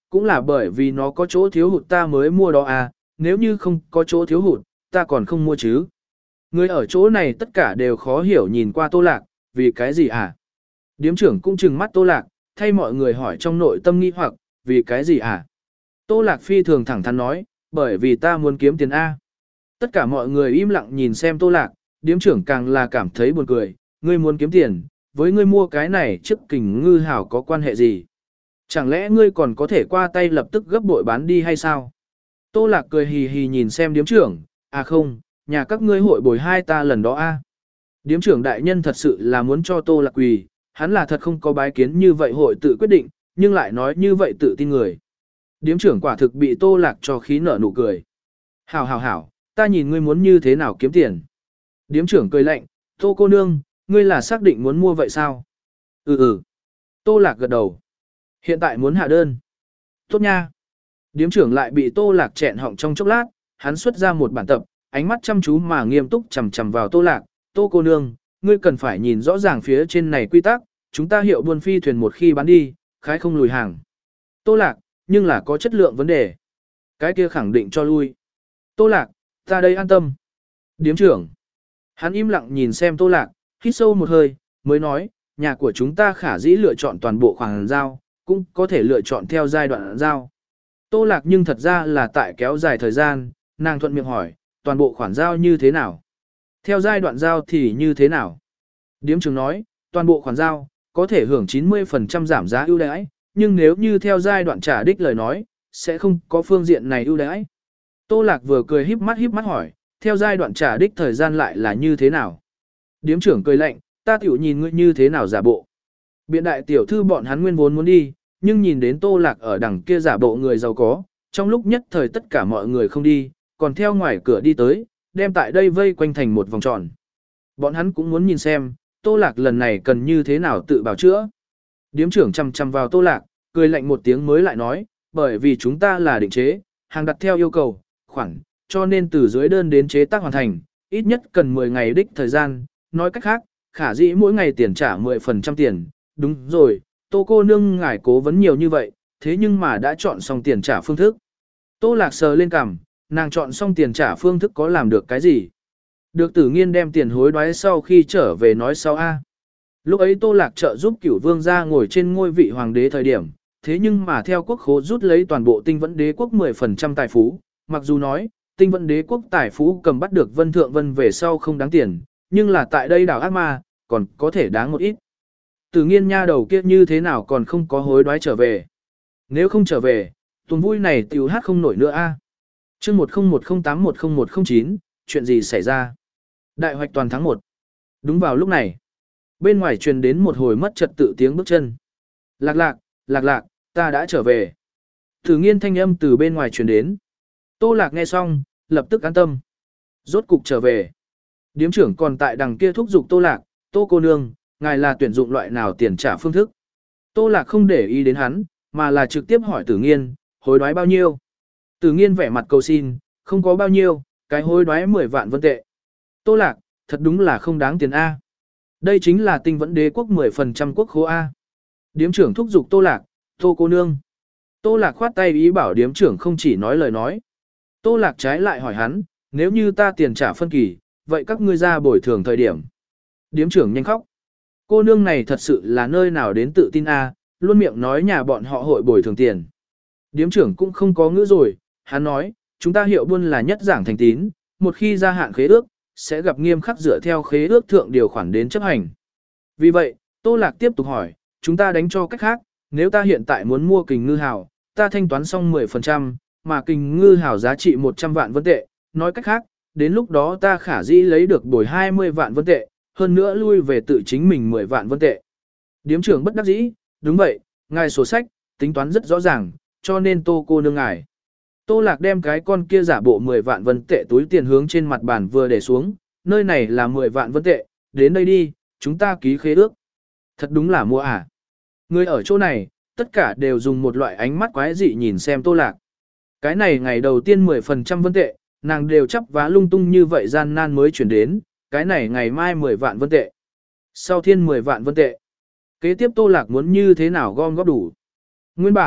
cũng là bởi vì nó có chỗ thiếu hụt ta mới mua đó à, nếu như không có chỗ thiếu hụt, ta còn không mua chứ. Người ở chỗ này tất cả đều khó hiểu nhìn qua Tô Lạc, vì cái gì à? Điếm trưởng cũng trừng mắt Tô Lạc, thay mọi người hỏi trong nội tâm nghi hoặc, vì cái gì à? Tô Lạc phi thường thẳng thắn nói, bởi vì ta muốn kiếm tiền A. Tất cả mọi người im lặng nhìn xem Tô Lạc, điếm trưởng càng là cảm thấy buồn cười, ngươi muốn kiếm tiền, với ngươi mua cái này trước kình ngư hảo có quan hệ gì? Chẳng lẽ ngươi còn có thể qua tay lập tức gấp bội bán đi hay sao? Tô Lạc cười hì hì nhìn xem điếm trưởng, à không, nhà các ngươi hội bồi hai ta lần đó a. Điếm trưởng đại nhân thật sự là muốn cho Tô Lạc quỳ, hắn là thật không có bái kiến như vậy hội tự quyết định, nhưng lại nói như vậy tự tin người. Điếm trưởng quả thực bị Tô Lạc cho khí nở nụ cười. Hảo hảo hảo, ta nhìn ngươi muốn như thế nào kiếm tiền. Điếm trưởng cười lạnh, Tô cô nương, ngươi là xác định muốn mua vậy sao? Ừ ừ. Tô Lạc gật đầu. Hiện tại muốn hạ đơn. Tốt nha. Điếm trưởng lại bị Tô Lạc chẹn họng trong chốc lát, hắn xuất ra một bản tập, ánh mắt chăm chú mà nghiêm túc chằm chằm vào Tô Lạc. Tô cô nương, ngươi cần phải nhìn rõ ràng phía trên này quy tắc, chúng ta hiệu buôn phi thuyền một khi bán đi, khái không lùi hàng. Tô Lạc, nhưng là có chất lượng vấn đề. Cái kia khẳng định cho lui. Tô Lạc, ta đây an tâm. Điếm trưởng. Hắn im lặng nhìn xem Tô Lạc, hít sâu một hơi, mới nói, nhà của chúng ta khả dĩ lựa chọn toàn bộ khoản giao, cũng có thể lựa chọn theo giai đoạn giao. Tô Lạc nhưng thật ra là tại kéo dài thời gian, nàng thuận miệng hỏi, toàn bộ khoản giao như thế nào? Theo giai đoạn giao thì như thế nào? Điếm trưởng nói, toàn bộ khoản giao, có thể hưởng chín mươi phần trăm giảm giá ưu đãi, nhưng nếu như theo giai đoạn trả đích lời nói, sẽ không có phương diện này ưu đãi. Tô Lạc vừa cười híp mắt híp mắt hỏi, theo giai đoạn trả đích thời gian lại là như thế nào? Điếm trưởng cười lạnh, ta tiểu nhìn ngươi như thế nào giả bộ. Biện đại tiểu thư bọn hắn nguyên vốn muốn đi, nhưng nhìn đến Tô Lạc ở đằng kia giả bộ người giàu có, trong lúc nhất thời tất cả mọi người không đi, còn theo ngoài cửa đi tới, đem tại đây vây quanh thành một vòng tròn. Bọn hắn cũng muốn nhìn xem, Tô Lạc lần này cần như thế nào tự bào chữa. Điếm trưởng chằm chằm vào Tô Lạc, cười lạnh một tiếng mới lại nói, bởi vì chúng ta là định chế, hàng đặt theo yêu cầu, khoản, cho nên từ dưới đơn đến chế tác hoàn thành, ít nhất cần mười ngày đích thời gian, nói cách khác, khả dĩ mỗi ngày tiền trả mười phần trăm tiền, đúng rồi, Tô cô nương ngài cố vấn nhiều như vậy, thế nhưng mà đã chọn xong tiền trả phương thức. Tô Lạc sờ lên cằm, nàng chọn xong tiền trả phương thức có làm được cái gì? Được Tử Nghiên đem tiền hối đoái sau khi trở về nói sau a. Lúc ấy Tô Lạc trợ giúp Cửu Vương gia ngồi trên ngôi vị hoàng đế thời điểm, thế nhưng mà theo quốc khố rút lấy toàn bộ Tinh Vẫn Đế quốc mười phần trăm tài phú, mặc dù nói, Tinh Vẫn Đế quốc tài phú cầm bắt được Vân Thượng Vân về sau không đáng tiền, nhưng là tại đây đảo ác ma, còn có thể đáng một ít. Tử Nghiên nha đầu kia như thế nào còn không có hối đoái trở về. Nếu không trở về, tuần vui này tiểu hát không nổi nữa a. À. Chương một không một không tám một không một không chín, chuyện gì xảy ra? Đại hoạch toàn tháng một. Đúng vào lúc này, bên ngoài truyền đến một hồi mất trật tự tiếng bước chân. Lạc lạc, lạc lạc, ta đã trở về. Tử Nghiên thanh âm từ bên ngoài truyền đến. Tô Lạc nghe xong, lập tức an tâm. Rốt cục trở về. Điếm trưởng còn tại đằng kia thúc giục Tô Lạc, Tô cô nương, ngài là tuyển dụng loại nào tiền trả phương thức. Tô Lạc không để ý đến hắn, mà là trực tiếp hỏi Tử Nghiên, hối đoái bao nhiêu. Tử Nghiên vẻ mặt cầu xin, không có bao nhiêu, cái hối đoái mười vạn vân tệ. Tô Lạc, thật đúng là không đáng tiền A. Đây chính là Tinh Vẫn Đế quốc mười phần trăm quốc khố A. Điếm trưởng thúc giục Tô Lạc, Tô cô nương. Tô Lạc khoát tay ý bảo điếm trưởng không chỉ nói lời nói. Tô Lạc trái lại hỏi hắn, nếu như ta tiền trả phân kỳ, vậy các ngươi ra bồi thường thời điểm. Điếm trưởng nhanh khóc. Cô nương này thật sự là nơi nào đến tự tin A, luôn miệng nói nhà bọn họ hội bồi thường tiền. Điếm trưởng cũng không có ngữ rồi, hắn nói, chúng ta hiệu buôn là nhất giảng thành tín, một khi gia hạn khế ước, sẽ gặp nghiêm khắc dựa theo khế ước thượng điều khoản đến chấp hành. Vì vậy, Tô Lạc tiếp tục hỏi, chúng ta đánh cho cách khác, nếu ta hiện tại muốn mua kình ngư hào, ta thanh toán xong mười phần trăm, mà kình ngư hào giá trị một trăm vạn vân tệ, nói cách khác, đến lúc đó ta khả dĩ lấy được bồi hai mươi vạn vân tệ, hơn nữa lui về tự chính mình mười vạn vân tệ. Điếm trưởng bất đắc dĩ, đúng vậy, ngài sổ sách, tính toán rất rõ ràng, cho nên Tô cô nương ngài. Tô Lạc đem cái con kia giả bộ mười vạn vân tệ túi tiền hướng trên mặt bàn vừa để xuống, nơi này là mười vạn vân tệ, đến đây đi, chúng ta ký khế ước. Thật đúng là mua à. Người ở chỗ này, tất cả đều dùng một loại ánh mắt quái dị nhìn xem Tô Lạc. Cái này ngày đầu tiên mười phần trăm vân tệ, nàng đều chắp vá lung tung như vậy gian nan mới chuyển đến, cái này ngày mai mười vạn vân tệ. Sau thiên mười vạn vân tệ. Kế tiếp Tô Lạc muốn như thế nào gom góp đủ. Nguyên bản,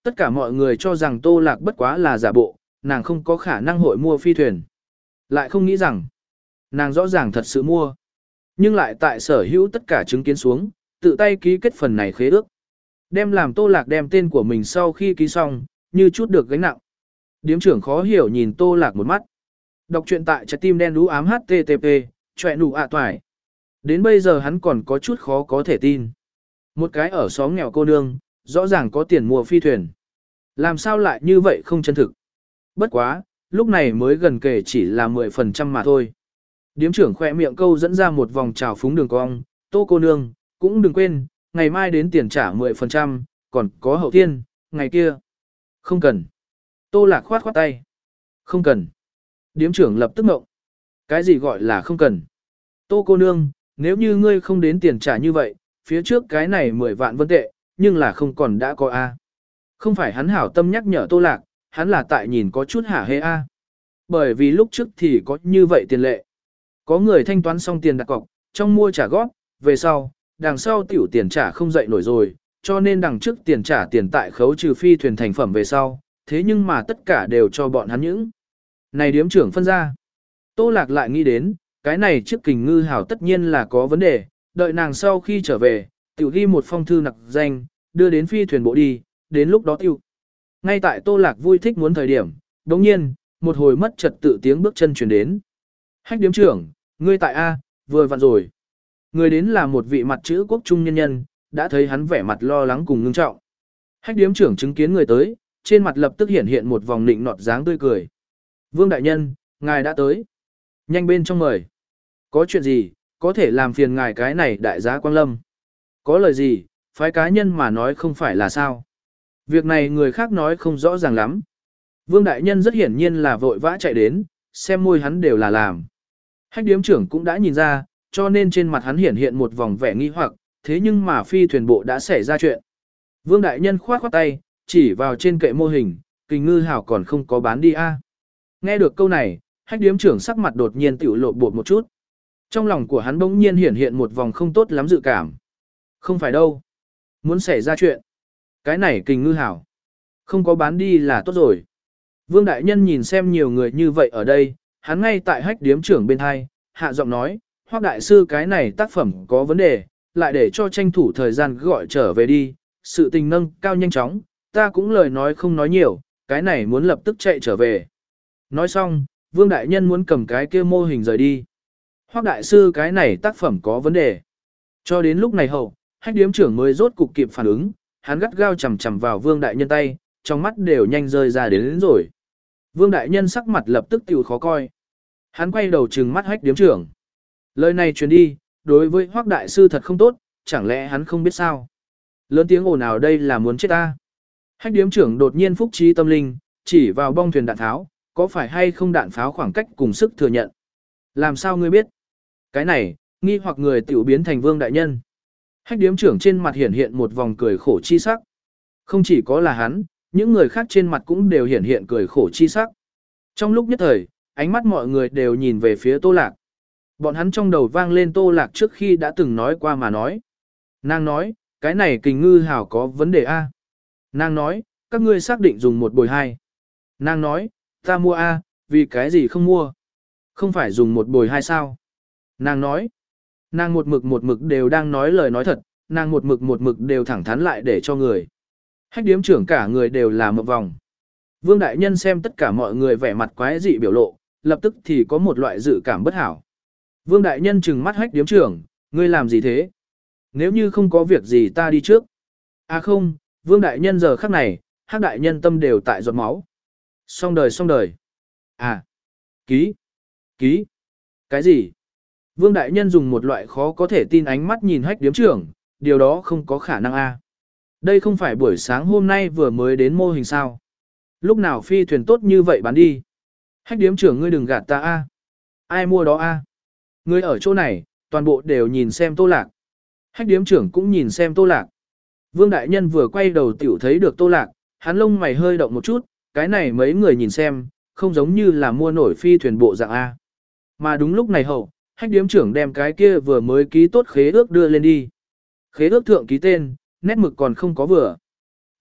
Tất cả mọi người cho rằng Tô Lạc bất quá là giả bộ, nàng không có khả năng hội mua phi thuyền. Lại không nghĩ rằng, nàng rõ ràng thật sự mua. Nhưng lại tại sở hữu tất cả chứng kiến xuống, tự tay ký kết phần này khế ước. Đem làm Tô Lạc đem tên của mình sau khi ký xong, như chút được gánh nặng. Điếm trưởng khó hiểu nhìn Tô Lạc một mắt. Đọc truyện tại trái tim đen đú ám hát tê tê pê, chọe nụ ạ toài. Đến bây giờ hắn còn có chút khó có thể tin. Một cái ở xóm nghèo cô nương, rõ ràng có tiền mua phi thuyền. Làm sao lại như vậy không chân thực? Bất quá, lúc này mới gần kể chỉ là mười phần trăm mà thôi. Điếm trưởng khỏe miệng câu dẫn ra một vòng trào phúng đường cong, Tô cô nương, cũng đừng quên, ngày mai đến tiền trả mười phần trăm, còn có hậu thiên, ngày kia. Không cần. Tô Lạc khoát khoát tay. Không cần. Điếm trưởng lập tức ngộng. Cái gì gọi là không cần? Tô cô nương, nếu như ngươi không đến tiền trả như vậy, phía trước cái này mười vạn vân tệ, nhưng là không còn đã có A. Không phải hắn hảo tâm nhắc nhở Tô Lạc, hắn là tại nhìn có chút hả hê A. Bởi vì lúc trước thì có như vậy tiền lệ. Có người thanh toán xong tiền đặt cọc, trong mua trả góp, về sau, đằng sau tiểu tiền trả không dậy nổi rồi, cho nên đằng trước tiền trả tiền tại khấu trừ phi thuyền thành phẩm về sau, thế nhưng mà tất cả đều cho bọn hắn những. Này điếm trưởng phân ra. Tô Lạc lại nghĩ đến, cái này chiếc kình ngư hảo tất nhiên là có vấn đề, đợi nàng sau khi trở về, tiểu ghi một phong thư nặc danh, đưa đến phi thuyền bộ đi, đến lúc đó tiêu. Ngay tại Tô Lạc vui thích muốn thời điểm, đồng nhiên, một hồi mất trật tự tiếng bước chân chuyển đến. Hách điếm trưởng, ngươi tại A, vừa vặn rồi. Người đến là một vị mặt chữ quốc trung nhân nhân, đã thấy hắn vẻ mặt lo lắng cùng ngưng trọng. Hách điếm trưởng chứng kiến người tới, trên mặt lập tức hiện hiện một vòng nịnh nọt dáng tươi cười. Vương đại nhân, ngài đã tới. Nhanh bên trong mời. Có chuyện gì, có thể làm phiền ngài cái này đại giá Quang Lâm. Có lời gì, phái cá nhân mà nói không phải là sao. Việc này người khác nói không rõ ràng lắm. Vương đại nhân rất hiển nhiên là vội vã chạy đến, xem môi hắn đều là làm. Hách điếm trưởng cũng đã nhìn ra, cho nên trên mặt hắn hiển hiện một vòng vẻ nghi hoặc, thế nhưng mà phi thuyền bộ đã xảy ra chuyện. Vương đại nhân khoát khoát tay, chỉ vào trên kệ mô hình, kình ngư hảo còn không có bán đi a. Nghe được câu này, hách điếm trưởng sắc mặt đột nhiên tiểu lộ bột một chút. Trong lòng của hắn bỗng nhiên hiển hiện một vòng không tốt lắm dự cảm. Không phải đâu. Muốn xảy ra chuyện. Cái này kình ngư hảo. Không có bán đi là tốt rồi. Vương đại nhân nhìn xem nhiều người như vậy ở đây, hắn ngay tại hách điếm trưởng bên hai, hạ giọng nói, Hoắc đại sư cái này tác phẩm có vấn đề, lại để cho tranh thủ thời gian gọi trở về đi, sự tình nâng cao nhanh chóng, ta cũng lời nói không nói nhiều, cái này muốn lập tức chạy trở về. Nói xong, Vương đại nhân muốn cầm cái kia mô hình rời đi. Hoắc đại sư cái này tác phẩm có vấn đề. Cho đến lúc này hậu, hách điếm trưởng mới rốt cục kịp phản ứng, hắn gắt gao chầm chầm vào Vương đại nhân tay, trong mắt đều nhanh rơi ra đến, đến rồi. Vương đại nhân sắc mặt lập tức tiểu khó coi. Hắn quay đầu trừng mắt hách điếm trưởng. Lời này truyền đi, đối với Hoắc đại sư thật không tốt, chẳng lẽ hắn không biết sao? Lớn tiếng ồn ào đây là muốn chết ta. Hách điếm trưởng đột nhiên phúc trí tâm linh, chỉ vào bong thuyền đạn pháo, có phải hay không đạn pháo khoảng cách cùng sức thừa nhận? Làm sao ngươi biết? Cái này, nghi hoặc người tiểu biến thành Vương đại nhân. Hách điếm trưởng trên mặt hiển hiện một vòng cười khổ chi sắc. Không chỉ có là hắn, những người khác trên mặt cũng đều hiển hiện cười khổ chi sắc. Trong lúc nhất thời, ánh mắt mọi người đều nhìn về phía Tô Lạc. Bọn hắn trong đầu vang lên Tô Lạc trước khi đã từng nói qua mà nói. Nàng nói, cái này kình ngư hảo có vấn đề A. Nàng nói, các ngươi xác định dùng một bồi hai. Nàng nói, ta mua A, vì cái gì không mua? Không phải dùng một bồi hai sao? Nàng nói, nàng một mực một mực đều đang nói lời nói thật, nàng một mực một mực đều thẳng thắn lại để cho người. Hách điếm trưởng cả người đều là một vòng. Vương đại nhân xem tất cả mọi người vẻ mặt quái dị biểu lộ, lập tức thì có một loại dự cảm bất hảo. Vương đại nhân trừng mắt hách điếm trưởng, ngươi làm gì thế? Nếu như không có việc gì ta đi trước. À không, vương đại nhân giờ khắc này, hắc đại nhân tâm đều tại giọt máu. Xong đời xong đời. À, ký, ký, cái gì? Vương đại nhân dùng một loại khó có thể tin ánh mắt nhìn hách điếm trưởng, điều đó không có khả năng a. Đây không phải buổi sáng hôm nay vừa mới đến mô hình sao? Lúc nào phi thuyền tốt như vậy bán đi? Hách điếm trưởng ngươi đừng gạt ta a. Ai mua đó a? Ngươi ở chỗ này, toàn bộ đều nhìn xem Tô Lạc. Hách điếm trưởng cũng nhìn xem Tô Lạc. Vương đại nhân vừa quay đầu tiểu thấy được Tô Lạc, hắn lông mày hơi động một chút, cái này mấy người nhìn xem, không giống như là mua nổi phi thuyền bộ dạng A. Mà đúng lúc này hậu, hách điếm trưởng đem cái kia vừa mới ký tốt khế ước đưa lên đi. Khế ước thượng ký tên, nét mực còn không có vừa.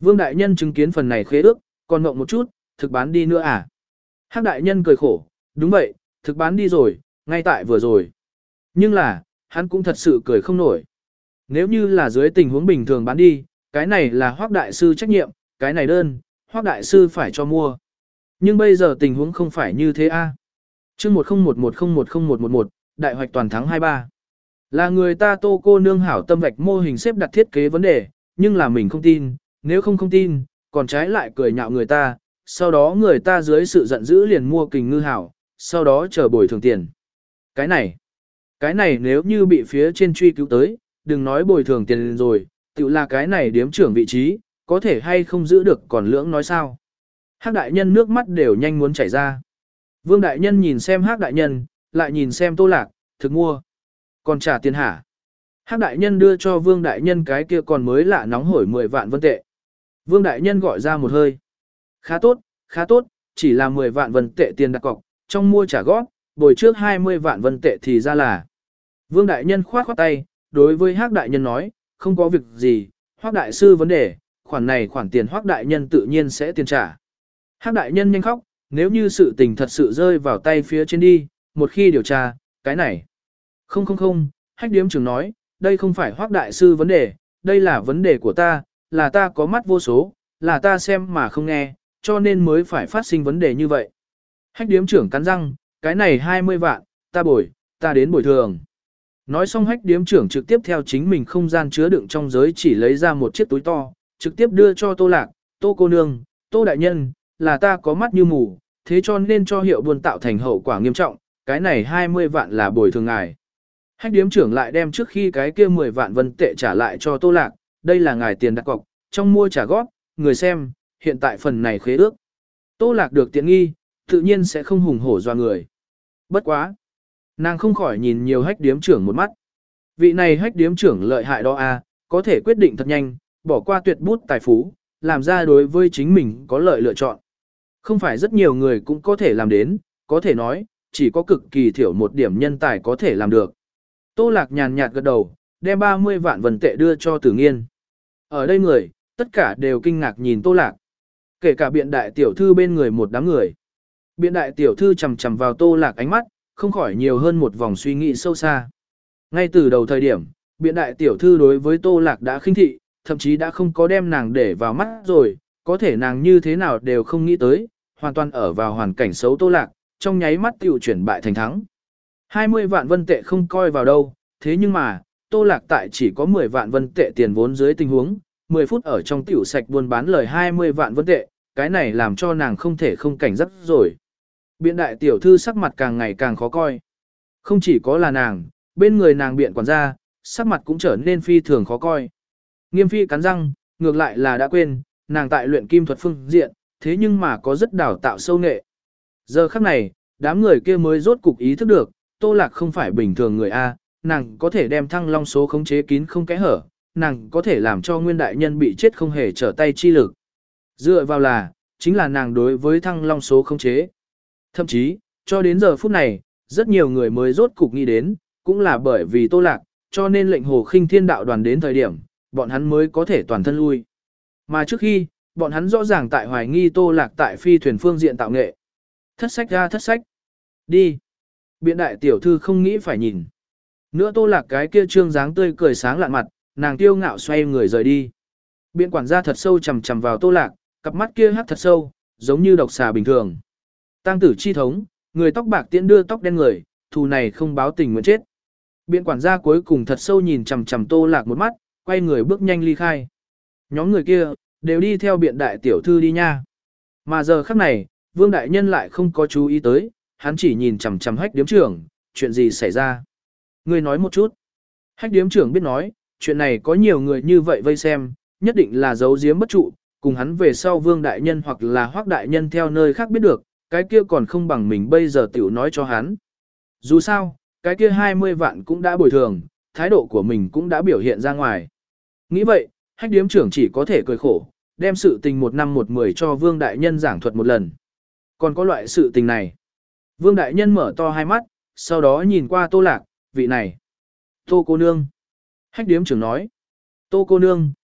Vương đại nhân chứng kiến phần này khế ước, còn ngộng một chút, thực bán đi nữa à? Hắc đại nhân cười khổ, đúng vậy, thực bán đi rồi, ngay tại vừa rồi. Nhưng là, hắn cũng thật sự cười không nổi. Nếu như là dưới tình huống bình thường bán đi, cái này là Hoắc đại sư trách nhiệm, cái này đơn, Hoắc đại sư phải cho mua. Nhưng bây giờ tình huống không phải như thế a. À? Chương một không một một không một không một một một, đại hoạch toàn thắng hai ba. Là người ta Tô cô nương hảo tâm vạch mô hình xếp đặt thiết kế vấn đề, nhưng là mình không tin, nếu không không tin, còn trái lại cười nhạo người ta, sau đó người ta dưới sự giận dữ liền mua kình ngư hảo, sau đó chờ bồi thường tiền. Cái này, cái này nếu như bị phía trên truy cứu tới, đừng nói bồi thường tiền rồi, tự là cái này điếm trưởng vị trí, có thể hay không giữ được còn lưỡng nói sao. Hắc đại nhân nước mắt đều nhanh muốn chảy ra. Vương đại nhân nhìn xem Hắc đại nhân, lại nhìn xem Tô Lạc, thực mua. Còn trả tiền hả? Hắc đại nhân đưa cho Vương đại nhân cái kia còn mới lạ nóng hổi mười vạn vân tệ. Vương đại nhân gọi ra một hơi. Khá tốt, khá tốt, chỉ là mười vạn vân tệ tiền đặt cọc, trong mua trả góp, bồi trước hai mươi vạn vân tệ thì ra là. Vương đại nhân khoát khoát tay, đối với Hắc đại nhân nói, không có việc gì, Hoắc đại sư vấn đề, khoản này khoản tiền Hoắc đại nhân tự nhiên sẽ tiền trả. Hắc đại nhân nhanh khóc, nếu như sự tình thật sự rơi vào tay phía trên đi, một khi điều tra, cái này. Không không không, Hách điếm trưởng nói, đây không phải Hoắc đại sư vấn đề, đây là vấn đề của ta, là ta có mắt vô số, là ta xem mà không nghe, cho nên mới phải phát sinh vấn đề như vậy. Hách điếm trưởng cắn răng, cái này hai mươi vạn, ta bồi, ta đến bồi thường. Nói xong hách điếm trưởng trực tiếp theo chính mình không gian chứa đựng trong giới chỉ lấy ra một chiếc túi to, trực tiếp đưa cho Tô Lạc, Tô cô nương, Tô đại nhân, là ta có mắt như mù, thế cho nên cho hiệu buôn tạo thành hậu quả nghiêm trọng, cái này hai mươi vạn là bồi thường ngài. Hách điếm trưởng lại đem trước khi cái kia mười vạn vân tệ trả lại cho Tô Lạc, đây là ngài tiền đặt cọc, trong mua trả góp, người xem, hiện tại phần này khế ước. Tô Lạc được tiện nghi, tự nhiên sẽ không hùng hổ doa người. Bất quá. Nàng không khỏi nhìn nhiều hách điếm trưởng một mắt. Vị này hách điếm trưởng lợi hại đó a, có thể quyết định thật nhanh, bỏ qua tuyệt bút tài phú, làm ra đối với chính mình có lợi lựa chọn. Không phải rất nhiều người cũng có thể làm đến, có thể nói, chỉ có cực kỳ thiểu một điểm nhân tài có thể làm được. Tô Lạc nhàn nhạt gật đầu, đem ba mươi vạn vần tệ đưa cho Tử Nghiên. Ở đây người, tất cả đều kinh ngạc nhìn Tô Lạc. Kể cả biện đại tiểu thư bên người một đám người. Biện đại tiểu thư chầm chầm vào Tô Lạc ánh mắt, không khỏi nhiều hơn một vòng suy nghĩ sâu xa. Ngay từ đầu thời điểm, biện đại tiểu thư đối với Tô Lạc đã khinh thị, thậm chí đã không có đem nàng để vào mắt rồi, có thể nàng như thế nào đều không nghĩ tới, hoàn toàn ở vào hoàn cảnh xấu Tô Lạc, trong nháy mắt tiểu chuyển bại thành thắng. hai mươi vạn vân tệ không coi vào đâu, thế nhưng mà, Tô Lạc tại chỉ có mười vạn vân tệ tiền vốn dưới tình huống, mười phút ở trong tiểu sạch buôn bán lời hai mươi vạn vân tệ, cái này làm cho nàng không thể không cảnh giác rồi. Biện đại tiểu thư sắc mặt càng ngày càng khó coi. Không chỉ có là nàng, bên người nàng biện quản gia, sắc mặt cũng trở nên phi thường khó coi. Nghiêm phi cắn răng, ngược lại là đã quên, nàng tại luyện kim thuật phương diện, thế nhưng mà có rất đào tạo sâu nghệ. Giờ khắc này, đám người kia mới rốt cục ý thức được, Tô Lạc không phải bình thường người A, nàng có thể đem thăng long số khống chế kín không kẽ hở, nàng có thể làm cho nguyên đại nhân bị chết không hề trở tay chi lực. Dựa vào là, chính là nàng đối với thăng long số khống chế. Thậm chí, cho đến giờ phút này, rất nhiều người mới rốt cục nghĩ đến, cũng là bởi vì Tô Lạc, cho nên lệnh Hồ Khinh Thiên đạo đoàn đến thời điểm, bọn hắn mới có thể toàn thân lui. Mà trước khi, bọn hắn rõ ràng tại hoài nghi Tô Lạc tại phi thuyền phương diện tạo nghệ. Thất sách ra thất sách. Đi. Biện đại tiểu thư không nghĩ phải nhìn. Nữa Tô Lạc cái kia trương dáng tươi cười sáng lạn mặt, nàng tiêu ngạo xoay người rời đi. Biện quản gia thật sâu chầm chầm vào Tô Lạc, cặp mắt kia hắt thật sâu, giống như độc xà bình thường. Tăng tử chi thống, người tóc bạc tiễn đưa tóc đen người, thù này không báo tình nguyện chết. Biện quản gia cuối cùng thật sâu nhìn chằm chằm Tô Lạc một mắt, quay người bước nhanh ly khai. Nhóm người kia, đều đi theo biện đại tiểu thư đi nha. Mà giờ khắc này, Vương đại nhân lại không có chú ý tới, hắn chỉ nhìn chằm chằm hách điếm trưởng, chuyện gì xảy ra. Ngươi nói một chút. Hách điếm trưởng biết nói, chuyện này có nhiều người như vậy vây xem, nhất định là giấu giếm bất trụ, cùng hắn về sau Vương đại nhân hoặc là Hoắc đại nhân theo nơi khác biết được, cái kia còn không bằng mình bây giờ tiểu nói cho hắn. Dù sao, cái kia hai mươi vạn cũng đã bồi thường, thái độ của mình cũng đã biểu hiện ra ngoài. Nghĩ vậy, hách điếm trưởng chỉ có thể cười khổ, đem sự tình một năm một mười cho Vương đại nhân giảng thuật một lần. Còn có loại sự tình này. Vương đại nhân mở to hai mắt, sau đó nhìn qua Tô Lạc, vị này. Tô cô nương. Hách điếm trưởng nói. Tô cô nương,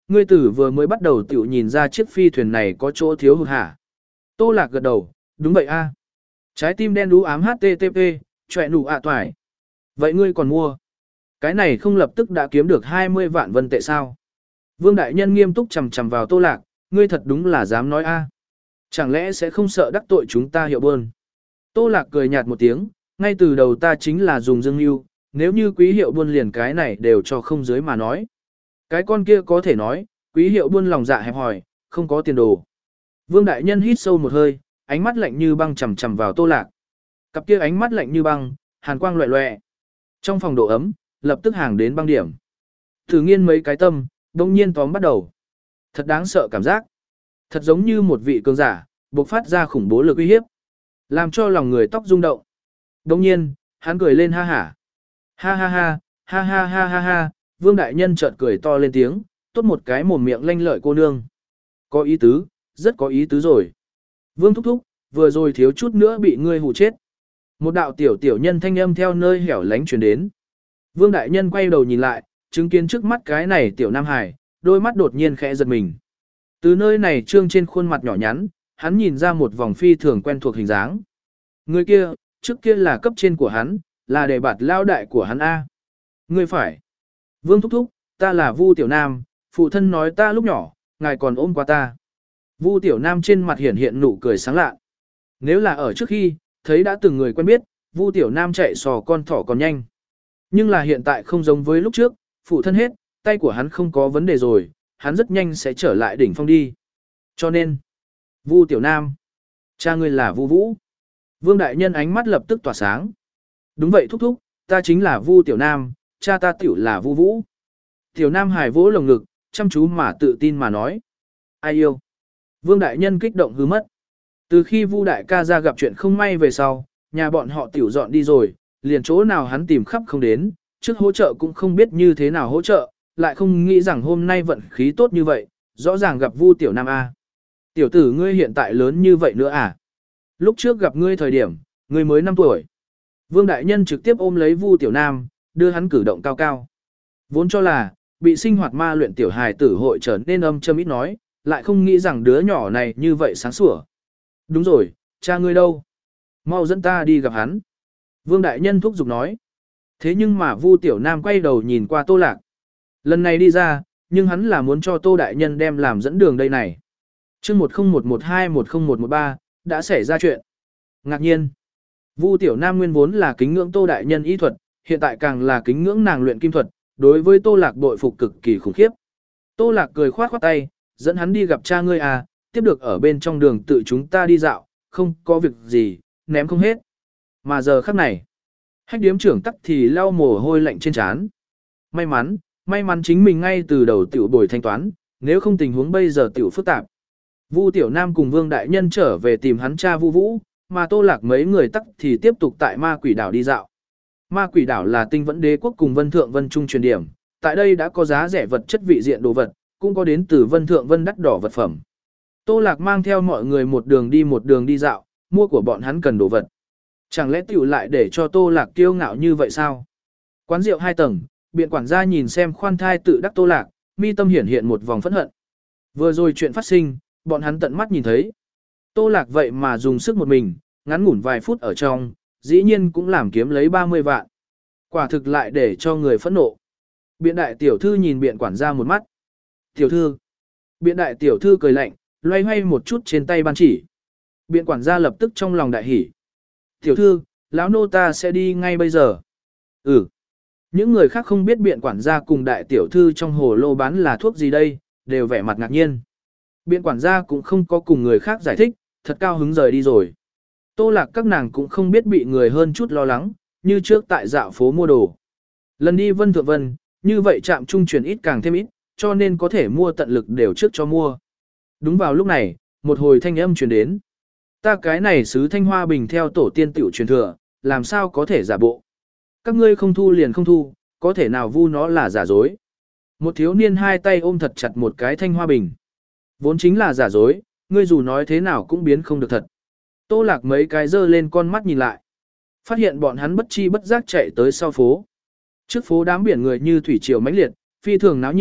ngươi tử vừa mới bắt đầu tiểu nhìn ra chiếc phi thuyền này có chỗ thiếu hụt hả? Tô Lạc gật đầu, đúng vậy a. Trái tim đen đú ám hát tê tê pê, chọe nụ ạ toài. Vậy ngươi còn mua? Cái này không lập tức đã kiếm được hai mươi vạn vân tệ sao? Vương Đại Nhân nghiêm túc chầm chầm vào Tô Lạc, ngươi thật đúng là dám nói a. Chẳng lẽ sẽ không sợ đắc tội chúng ta hiệu bơn? Tô Lạc cười nhạt một tiếng, ngay từ đầu ta chính là dùng dương lưu, nếu như quý hiệu buôn liền cái này đều cho không dưới mà nói. Cái con kia có thể nói, quý hiệu buôn lòng dạ hẹp hòi, không có tiền đồ. Vương Đại Nhân hít sâu một hơi, ánh mắt lạnh như băng chầm chầm vào Tô Lạc. Cặp kia ánh mắt lạnh như băng, hàn quang loẹ loẹ. Trong phòng độ ấm, lập tức hàng đến băng điểm. Thử nghiên mấy cái tâm, đông nhiên tóm bắt đầu. Thật đáng sợ cảm giác. Thật giống như một vị cường giả, bộc phát ra khủng bố lực uy hiếp. Làm cho lòng người tóc rung động. Đông nhiên, hắn cười lên ha hả. Ha ha ha, ha ha ha ha ha, Vương Đại Nhân chợt cười to lên tiếng, tốt một cái mồm miệng lanh lợi cô nương. Có ý tứ, rất có ý tứ rồi. Vương thúc thúc, vừa rồi thiếu chút nữa bị ngươi hù chết. Một đạo tiểu tiểu nhân thanh âm theo nơi hẻo lánh truyền đến. Vương Đại Nhân quay đầu nhìn lại, chứng kiến trước mắt cái này tiểu Nam Hải, đôi mắt đột nhiên khẽ giật mình. Từ nơi này trương trên khuôn mặt nhỏ nhắn, hắn nhìn ra một vòng phi thường quen thuộc hình dáng. Người kia, trước kia là cấp trên của hắn, là đề bạt lao đại của hắn A. Người phải. Vương thúc thúc, ta là Vu Tiểu Nam, phụ thân nói ta lúc nhỏ, ngài còn ôm qua ta. Vu Tiểu Nam trên mặt hiển hiện nụ cười sáng lạ. Nếu là ở trước khi, thấy đã từng người quen biết, Vu Tiểu Nam chạy sò con thỏ còn nhanh. Nhưng là hiện tại không giống với lúc trước, phụ thân hết, tay của hắn không có vấn đề rồi, hắn rất nhanh sẽ trở lại đỉnh phong đi. Cho nên, Vu Tiểu Nam, cha ngươi là Vu Vũ. Vương Đại Nhân ánh mắt lập tức tỏa sáng. Đúng vậy thúc thúc, ta chính là Vu Tiểu Nam, cha ta tiểu là Vu Vũ. Tiểu Nam Hải vỗ lồng ngực, chăm chú mà tự tin mà nói. Ai yêu? Vương Đại Nhân kích động hứ mất. Từ khi Vu Đại ca ra gặp chuyện không may về sau, nhà bọn họ tiểu dọn đi rồi, liền chỗ nào hắn tìm khắp không đến, trước hỗ trợ cũng không biết như thế nào hỗ trợ, lại không nghĩ rằng hôm nay vận khí tốt như vậy, rõ ràng gặp Vu Tiểu Nam A. Tiểu tử ngươi hiện tại lớn như vậy nữa à? Lúc trước gặp ngươi thời điểm, ngươi mới năm tuổi. Vương Đại Nhân trực tiếp ôm lấy Vu Tiểu Nam, đưa hắn cử động cao cao. Vốn cho là, bị sinh hoạt ma luyện tiểu hài tử hội trở nên âm châm ít nói, lại không nghĩ rằng đứa nhỏ này như vậy sáng sủa. Đúng rồi, cha ngươi đâu? Mau dẫn ta đi gặp hắn. Vương Đại Nhân thúc giục nói. Thế nhưng mà Vu Tiểu Nam quay đầu nhìn qua Tô Lạc. Lần này đi ra, nhưng hắn là muốn cho Tô Đại Nhân đem làm dẫn đường đây này. chương một không một một hai một không một một ba, đã xảy ra chuyện. Ngạc nhiên, Vu Tiểu Nam nguyên vốn là kính ngưỡng Tô Đại Nhân y thuật, hiện tại càng là kính ngưỡng nàng luyện kim thuật, đối với Tô Lạc bội phục cực kỳ khủng khiếp. Tô Lạc cười khoát khoát tay, dẫn hắn đi gặp cha ngươi à, tiếp được ở bên trong đường tự chúng ta đi dạo, không có việc gì, ném không hết. Mà giờ khắc này, Hách điếm trưởng tắc thì lau mồ hôi lạnh trên trán. May mắn, may mắn chính mình ngay từ đầu tiểu bồi thanh toán, nếu không tình huống bây giờ tiểu phức tạp. Vu Tiểu Nam cùng Vương Đại Nhân trở về tìm hắn cha Vu Vũ, mà Tô Lạc mấy người tắc thì tiếp tục tại Ma Quỷ Đảo đi dạo. Ma Quỷ Đảo là Tinh Vẫn Đế quốc cùng Vân Thượng Vân Trung truyền điểm, tại đây đã có giá rẻ vật chất vị diện đồ vật, cũng có đến từ Vân Thượng Vân đắt đỏ vật phẩm. Tô Lạc mang theo mọi người một đường đi một đường đi dạo, mua của bọn hắn cần đồ vật. Chẳng lẽ tiểu lại để cho Tô Lạc kiêu ngạo như vậy sao? Quán rượu hai tầng, biện quản gia nhìn xem khoan thai tự đắc Tô Lạc, mi tâm hiển hiện một vòng phẫn hận. Vừa rồi chuyện phát sinh, bọn hắn tận mắt nhìn thấy. Tô Lạc vậy mà dùng sức một mình, ngắn ngủn vài phút ở trong, dĩ nhiên cũng làm kiếm lấy ba mươi vạn. Quả thực lại để cho người phẫn nộ. Biện đại tiểu thư nhìn biện quản gia một mắt. Tiểu thư. Biện đại tiểu thư cười lạnh, loay hoay một chút trên tay ban chỉ. Biện quản gia lập tức trong lòng đại hỉ. Tiểu thư, lão nô ta sẽ đi ngay bây giờ. Ừ. Những người khác không biết biện quản gia cùng đại tiểu thư trong hồ lô bán là thuốc gì đây, đều vẻ mặt ngạc nhiên. Biện quản gia cũng không có cùng người khác giải thích, thật cao hứng rời đi rồi. Tô Lạc các nàng cũng không biết bị người hơn chút lo lắng, như trước tại dạo phố mua đồ. Lần đi Vân Thượng Vân, như vậy trạm trung chuyển ít càng thêm ít, cho nên có thể mua tận lực đều trước cho mua. Đúng vào lúc này, một hồi thanh âm truyền đến. Ta cái này sứ Thanh Hoa Bình theo tổ tiên tiểu truyền thừa, làm sao có thể giả bộ. Các ngươi không thu liền không thu, có thể nào vu nó là giả dối. Một thiếu niên hai tay ôm thật chặt một cái Thanh Hoa Bình. Vốn chính là giả dối, ngươi dù nói thế nào cũng biến không được thật. Tô Lạc mấy cái dơ lên con mắt nhìn lại. Phát hiện bọn hắn bất chi bất giác chạy tới sau phố. Trước phố đám biển người như thủy triều mãnh liệt, phi thường náo nhiệt,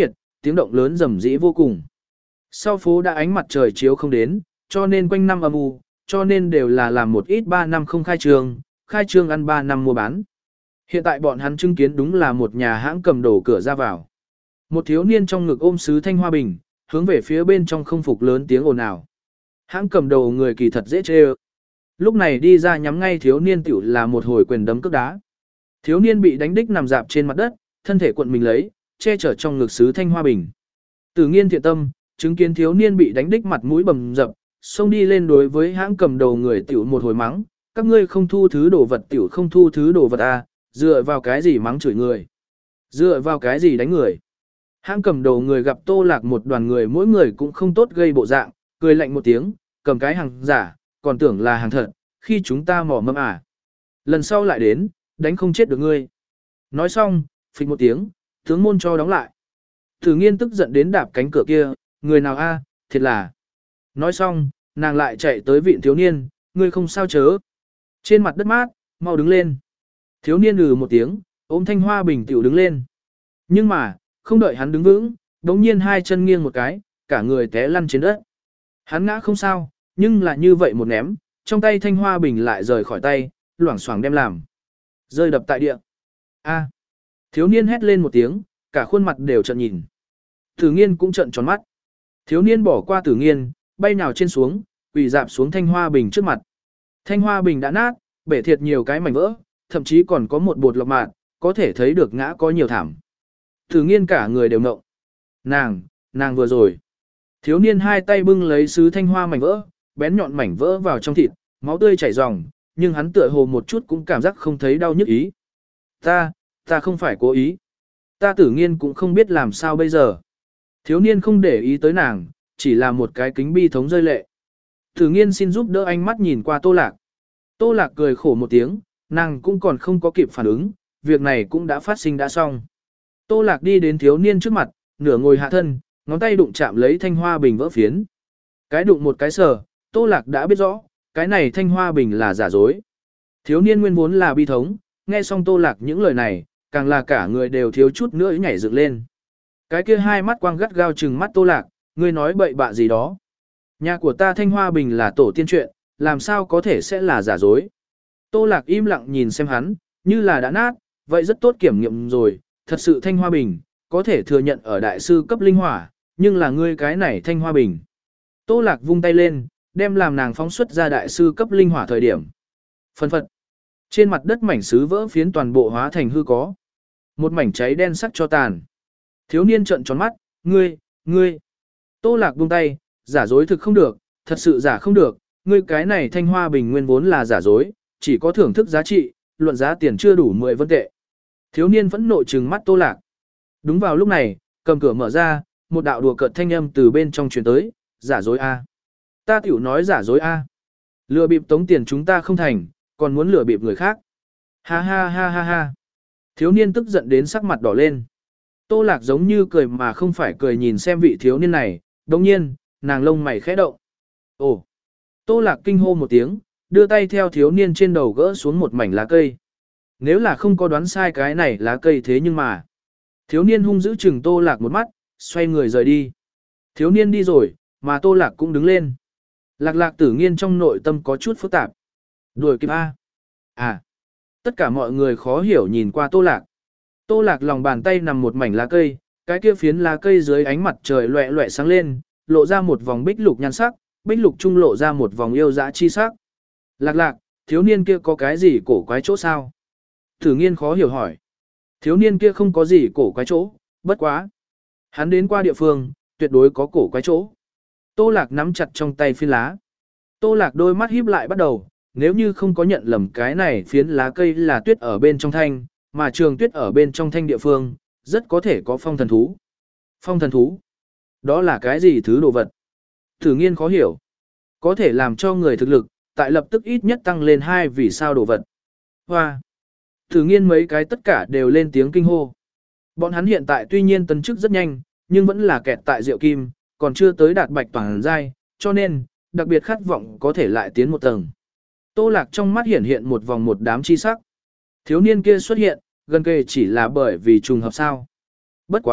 tiếng động lớn rầm rĩ vô cùng. Sau phố đã ánh mặt trời chiếu không đến, cho nên quanh năm âm u, cho nên đều là làm một ít ba năm không khai trương, khai trương ăn ba năm mua bán. Hiện tại bọn hắn chứng kiến đúng là một nhà hãng cầm đồ cửa ra vào. Một thiếu niên trong ngực ôm sứ thanh hoa bình, hướng về phía bên trong không phục lớn tiếng ồn ào. Hãng cầm đồ người kỳ thật dễ chê ơ. Lúc này đi ra nhắm ngay thiếu niên tiểu là một hồi quyền đấm cước đá. Thiếu niên bị đánh đích nằm dạp trên mặt đất, thân thể cuộn mình lấy, che chở trong ngực sứ thanh hoa bình. Tử Nghiên thiện tâm, chứng kiến thiếu niên bị đánh đích mặt mũi bầm dập, xông đi lên đối với hãng cầm đầu người tiểu một hồi mắng, các ngươi không thu thứ đồ vật tiểu không thu thứ đồ vật à, dựa vào cái gì mắng chửi người, dựa vào cái gì đánh người. Hãng cầm đầu người gặp Tô Lạc một đoàn người mỗi người cũng không tốt gây bộ dạng, cười lạnh một tiếng, cầm cái hàng giả, còn tưởng là hàng thật, khi chúng ta mỏ mâm à. Lần sau lại đến, đánh không chết được ngươi. Nói xong, phịch một tiếng, tướng môn cho đóng lại. Tử Nghiên tức giận đến đạp cánh cửa kia, người nào a, thiệt là. Nói xong, nàng lại chạy tới vịn thiếu niên, ngươi không sao chớ. Trên mặt đất mát, mau đứng lên. Thiếu niên lừ một tiếng, ôm thanh hoa bình tiểu đứng lên. Nhưng mà, không đợi hắn đứng vững, đống nhiên hai chân nghiêng một cái, cả người té lăn trên đất. Hắn ngã không sao, nhưng là như vậy một ném, trong tay thanh hoa bình lại rời khỏi tay, loảng xoảng đem làm. Rơi đập tại địa. A. Thiếu niên hét lên một tiếng, cả khuôn mặt đều trợn nhìn. Tử Nghiên cũng trợn tròn mắt. Thiếu niên bỏ qua Tử Nghiên, bay nhào trên xuống, quỳ dạp xuống thanh hoa bình trước mặt. Thanh hoa bình đã nát, bể thiệt nhiều cái mảnh vỡ, thậm chí còn có một bột lọc mạt, có thể thấy được ngã có nhiều thảm. Tử Nghiên cả người đều ngộng. Nàng, nàng vừa rồi. Thiếu niên hai tay bưng lấy sứ thanh hoa mảnh vỡ, bén nhọn mảnh vỡ vào trong thịt, máu tươi chảy ròng, nhưng hắn tựa hồ một chút cũng cảm giác không thấy đau nhức ý. Ta, ta không phải cố ý. Ta Tử Nghiên cũng không biết làm sao bây giờ. Thiếu niên không để ý tới nàng, chỉ là một cái kính bi thống rơi lệ. Tử Nghiên xin giúp đỡ ánh mắt nhìn qua Tô Lạc. Tô Lạc cười khổ một tiếng, nàng cũng còn không có kịp phản ứng, việc này cũng đã phát sinh đã xong. Tô Lạc đi đến thiếu niên trước mặt, nửa ngồi hạ thân, ngón tay đụng chạm lấy thanh hoa bình vỡ phiến. Cái đụng một cái sờ, Tô Lạc đã biết rõ, cái này thanh hoa bình là giả dối. Thiếu niên nguyên vốn là bi thống, nghe xong Tô Lạc những lời này, càng là cả người đều thiếu chút nữa nhảy dựng lên. Cái kia hai mắt quang gắt gao trừng mắt Tô Lạc, ngươi nói bậy bạ gì đó. Nhà của ta thanh hoa bình là tổ tiên chuyện, làm sao có thể sẽ là giả dối. Tô Lạc im lặng nhìn xem hắn, như là đã nát, vậy rất tốt kiểm nghiệm rồi, thật sự thanh hoa bình, có thể thừa nhận ở đại sư cấp linh hỏa, nhưng là ngươi cái này thanh hoa bình. Tô Lạc vung tay lên, đem làm nàng phóng xuất ra đại sư cấp linh hỏa thời điểm. Phân phật. Trên mặt đất mảnh sứ vỡ phiến toàn bộ hóa thành hư có. Một mảnh cháy đen sắc cho tàn. Thiếu niên trợn tròn mắt, ngươi, ngươi. Tô Lạc buông tay, giả dối thực không được, thật sự giả không được, ngươi cái này thanh hoa bình nguyên vốn là giả dối, chỉ có thưởng thức giá trị, luận giá tiền chưa đủ mười vân tệ. Thiếu niên vẫn nộ trừng mắt Tô Lạc. Đúng vào lúc này, cầm cửa mở ra, một đạo đùa cợt thanh âm từ bên trong truyền tới, giả dối a. Ta tiểu nói giả dối a. Lừa bịp tống tiền chúng ta không thành, còn muốn lừa bịp người khác. Ha ha ha ha ha. Thiếu niên tức giận đến sắc mặt đỏ lên. Tô Lạc giống như cười mà không phải cười nhìn xem vị thiếu niên này, đồng nhiên, nàng lông mày khẽ động. Ồ! Tô Lạc kinh hô một tiếng, đưa tay theo thiếu niên trên đầu gỡ xuống một mảnh lá cây. Nếu là không có đoán sai cái này lá cây thế nhưng mà. Thiếu niên hung dữ chừng Tô Lạc một mắt, xoay người rời đi. Thiếu niên đi rồi, mà Tô Lạc cũng đứng lên. Lạc Lạc Tử Nghiên trong nội tâm có chút phức tạp. Đuổi kịp A. À. Tất cả mọi người khó hiểu nhìn qua Tô Lạc. Tô Lạc lòng bàn tay nằm một mảnh lá cây, cái kia phiến lá cây dưới ánh mặt trời loẹ loẹ sáng lên, lộ ra một vòng bích lục nhan sắc, bích lục trung lộ ra một vòng yêu dã chi sắc. Lạc Lạc, thiếu niên kia có cái gì cổ quái chỗ sao? Tử Nghiên khó hiểu hỏi. Thiếu niên kia không có gì cổ quái chỗ, bất quá. Hắn đến qua địa phương, tuyệt đối có cổ quái chỗ. Tô Lạc nắm chặt trong tay phiến lá. Tô Lạc đôi mắt híp lại bắt đầu, nếu như không có nhận lầm cái này phiến lá cây là tuyết ở bên trong thanh, mà trường tuyết ở bên trong thanh địa phương, rất có thể có phong thần thú. Phong thần thú? Đó là cái gì thứ đồ vật? Tử Nghiên khó hiểu. Có thể làm cho người thực lực, tại lập tức ít nhất tăng lên hai vì sao đồ vật. Hoa! Tử Nghiên mấy cái tất cả đều lên tiếng kinh hô. Bọn hắn hiện tại tuy nhiên tấn chức rất nhanh, nhưng vẫn là kẹt tại Diệu Kim, còn chưa tới đạt bạch toàn giai, cho nên, đặc biệt khát vọng có thể lại tiến một tầng. Tô Lạc trong mắt hiện hiện một vòng một đám chi sắc. Thiếu niên kia xuất hiện, gần kề chỉ là bởi vì trùng hợp sao. Bất quá,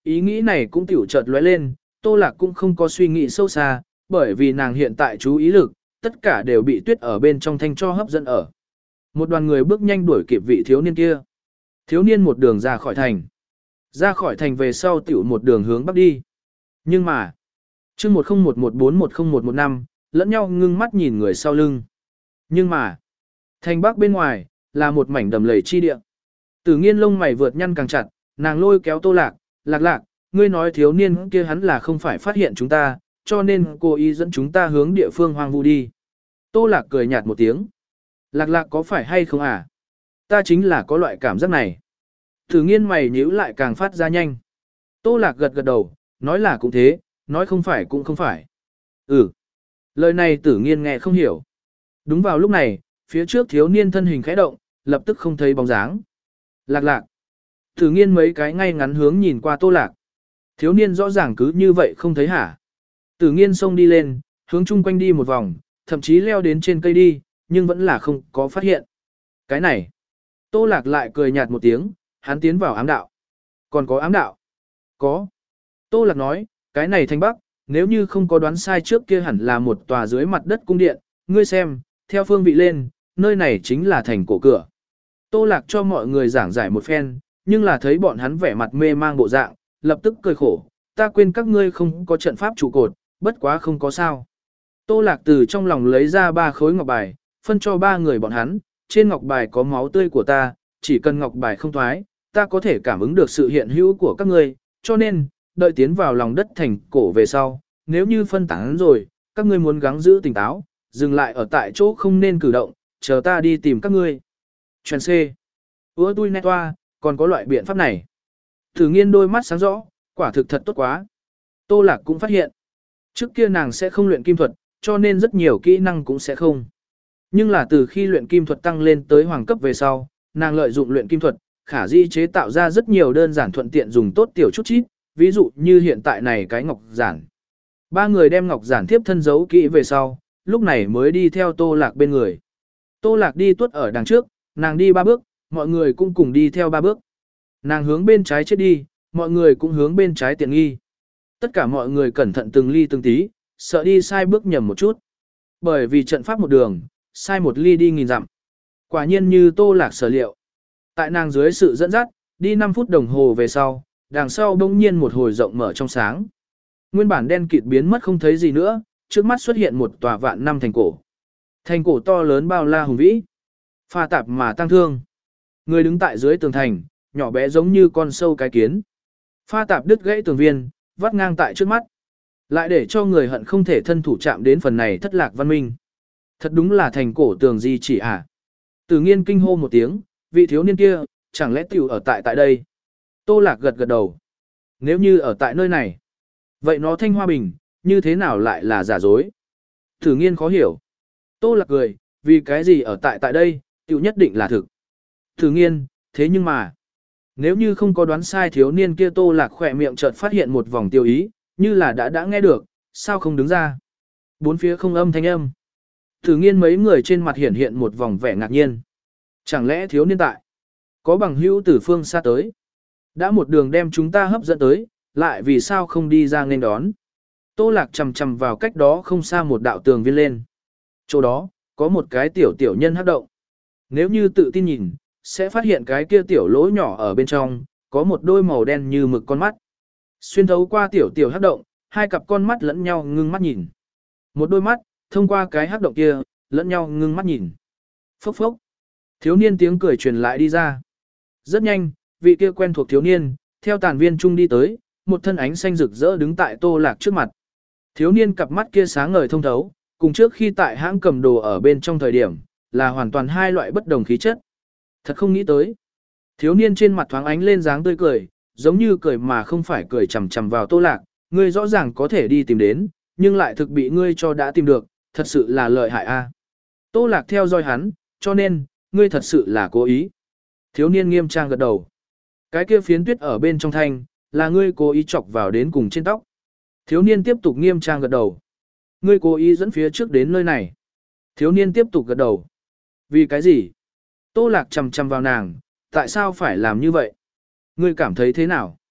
Ý nghĩ này cũng tiểu chợt lóe lên, Tô Lạc cũng không có suy nghĩ sâu xa, bởi vì nàng hiện tại chú ý lực, tất cả đều bị tuyết ở bên trong thanh cho hấp dẫn ở. Một đoàn người bước nhanh đuổi kịp vị thiếu niên kia. Thiếu niên một đường ra khỏi thành. Ra khỏi thành về sau tiểu một đường hướng bắc đi. Nhưng mà, chương một không một một bốn một không một một năm, lẫn nhau ngưng mắt nhìn người sau lưng. Nhưng mà, thành bắc bên ngoài, là một mảnh đầm lầy chi địa. Tử Nghiên lông mày vượt nhăn càng chặt, nàng lôi kéo Tô Lạc, Lạc Lạc, ngươi nói thiếu niên kia hắn là không phải phát hiện chúng ta, cho nên cô ý dẫn chúng ta hướng địa phương hoang vu đi. Tô Lạc cười nhạt một tiếng. Lạc Lạc có phải hay không à? Ta chính là có loại cảm giác này. Tử Nghiên mày nhíu lại càng phát ra nhanh. Tô Lạc gật gật đầu, nói là cũng thế, nói không phải cũng không phải. Ừ. Lời này Tử Nghiên nghe không hiểu. Đúng vào lúc này, phía trước thiếu niên thân hình khẽ động, lập tức không thấy bóng dáng. Lạc Lạc. Tử Nghiên mấy cái ngay ngắn hướng nhìn qua Tô Lạc. Thiếu niên rõ ràng cứ như vậy không thấy hả? Tử Nghiên xông đi lên, hướng chung quanh đi một vòng, thậm chí leo đến trên cây đi, nhưng vẫn là không có phát hiện. Cái này. Tô Lạc lại cười nhạt một tiếng, hắn tiến vào ám đạo. Còn có ám đạo? Có. Tô Lạc nói, cái này thanh bắc, nếu như không có đoán sai trước kia hẳn là một tòa dưới mặt đất cung điện, ngươi xem, theo phương vị lên, nơi này chính là thành cổ cửa. Tô Lạc cho mọi người giảng giải một phen, nhưng là thấy bọn hắn vẻ mặt mê mang bộ dạng, lập tức cười khổ, ta quên các ngươi không có trận pháp trụ cột, bất quá không có sao. Tô Lạc từ trong lòng lấy ra ba khối ngọc bài, phân cho ba người bọn hắn, trên ngọc bài có máu tươi của ta, chỉ cần ngọc bài không thoái, ta có thể cảm ứng được sự hiện hữu của các ngươi, cho nên, đợi tiến vào lòng đất thành cổ về sau, nếu như phân tán rồi, các ngươi muốn gắng giữ tỉnh táo, dừng lại ở tại chỗ không nên cử động, chờ ta đi tìm các ngươi. Chuyện C. Ủa tui nét toa, còn có loại biện pháp này. Tử Nghiên đôi mắt sáng rõ, quả thực thật tốt quá. Tô Lạc cũng phát hiện, trước kia nàng sẽ không luyện kim thuật, cho nên rất nhiều kỹ năng cũng sẽ không. Nhưng là từ khi luyện kim thuật tăng lên tới hoàng cấp về sau, nàng lợi dụng luyện kim thuật, khả di chế tạo ra rất nhiều đơn giản thuận tiện dùng tốt tiểu chút chít, ví dụ như hiện tại này cái ngọc giản. Ba người đem ngọc giản tiếp thân giấu kỹ về sau, lúc này mới đi theo Tô Lạc bên người. Tô Lạc đi tuốt ở đằng trước, nàng đi ba bước, mọi người cũng cùng đi theo ba bước. Nàng hướng bên trái chết đi, mọi người cũng hướng bên trái tiện nghi. Tất cả mọi người cẩn thận từng ly từng tí, sợ đi sai bước nhầm một chút. Bởi vì trận pháp một đường, sai một ly đi nghìn dặm. Quả nhiên như Tô Lạc sở liệu. Tại nàng dưới sự dẫn dắt, đi năm phút đồng hồ về sau, đằng sau bỗng nhiên một hồi rộng mở trong sáng. Nguyên bản đen kịt biến mất không thấy gì nữa, trước mắt xuất hiện một tòa vạn năm thành cổ. Thành cổ to lớn bao la hùng vĩ, pha tạp mà tăng thương. Người đứng tại dưới tường thành, nhỏ bé giống như con sâu cái kiến. Pha tạp đứt gãy tường viên, vắt ngang tại trước mắt. Lại để cho người hận không thể thân thủ chạm đến phần này thất lạc văn minh. Thật đúng là thành cổ tường gì chỉ à. Tử Nghiên kinh hô một tiếng, vị thiếu niên kia, chẳng lẽ tiểu ở tại tại đây. Tô Lạc gật gật đầu. Nếu như ở tại nơi này, vậy nó thanh hoa bình, như thế nào lại là giả dối? Tử Nghiên khó hiểu. Tô Lạc cười, vì cái gì ở tại tại đây, tiểu nhất định là thực. Tử Nghiên, thế nhưng mà, nếu như không có đoán sai thiếu niên kia Tô Lạc khỏe miệng chợt phát hiện một vòng tiêu ý, như là đã đã nghe được, sao không đứng ra? Bốn phía không âm thanh âm. Tử Nghiên mấy người trên mặt hiện hiện một vòng vẻ ngạc nhiên. Chẳng lẽ thiếu niên tại? Có bằng hữu từ phương xa tới. Đã một đường đem chúng ta hấp dẫn tới, lại vì sao không đi ra nên đón? Tô Lạc chầm chầm vào cách đó không xa một đạo tường viên lên. Chỗ đó, có một cái tiểu tiểu nhân hắc động. Nếu như tự tin nhìn, sẽ phát hiện cái kia tiểu lỗ nhỏ ở bên trong, có một đôi màu đen như mực con mắt. Xuyên thấu qua tiểu tiểu hắc động, hai cặp con mắt lẫn nhau ngưng mắt nhìn. Một đôi mắt, thông qua cái hắc động kia, lẫn nhau ngưng mắt nhìn. Phốc phốc. Thiếu niên tiếng cười truyền lại đi ra. Rất nhanh, vị kia quen thuộc thiếu niên, theo tàn viên trung đi tới, một thân ánh xanh rực rỡ đứng tại Tô Lạc trước mặt. Thiếu niên cặp mắt kia sáng ngời thông thấu, cùng trước khi tại hãng cầm đồ ở bên trong thời điểm, là hoàn toàn hai loại bất đồng khí chất. Thật không nghĩ tới. Thiếu niên trên mặt thoáng ánh lên dáng tươi cười, giống như cười mà không phải cười chằm chằm vào Tô Lạc, ngươi rõ ràng có thể đi tìm đến, nhưng lại thực bị ngươi cho đã tìm được, thật sự là lợi hại a. Tô Lạc theo dõi hắn, cho nên, ngươi thật sự là cố ý. Thiếu niên nghiêm trang gật đầu. Cái kia phiến tuyết ở bên trong thanh, là ngươi cố ý chọc vào đến cùng trên tóc. Thiếu niên tiếp tục nghiêm trang gật đầu. Ngươi cố ý dẫn phía trước đến nơi này. Thiếu niên tiếp tục gật đầu. Vì cái gì? Tô Lạc chằm chằm vào nàng, tại sao phải làm như vậy? Ngươi cảm thấy thế nào?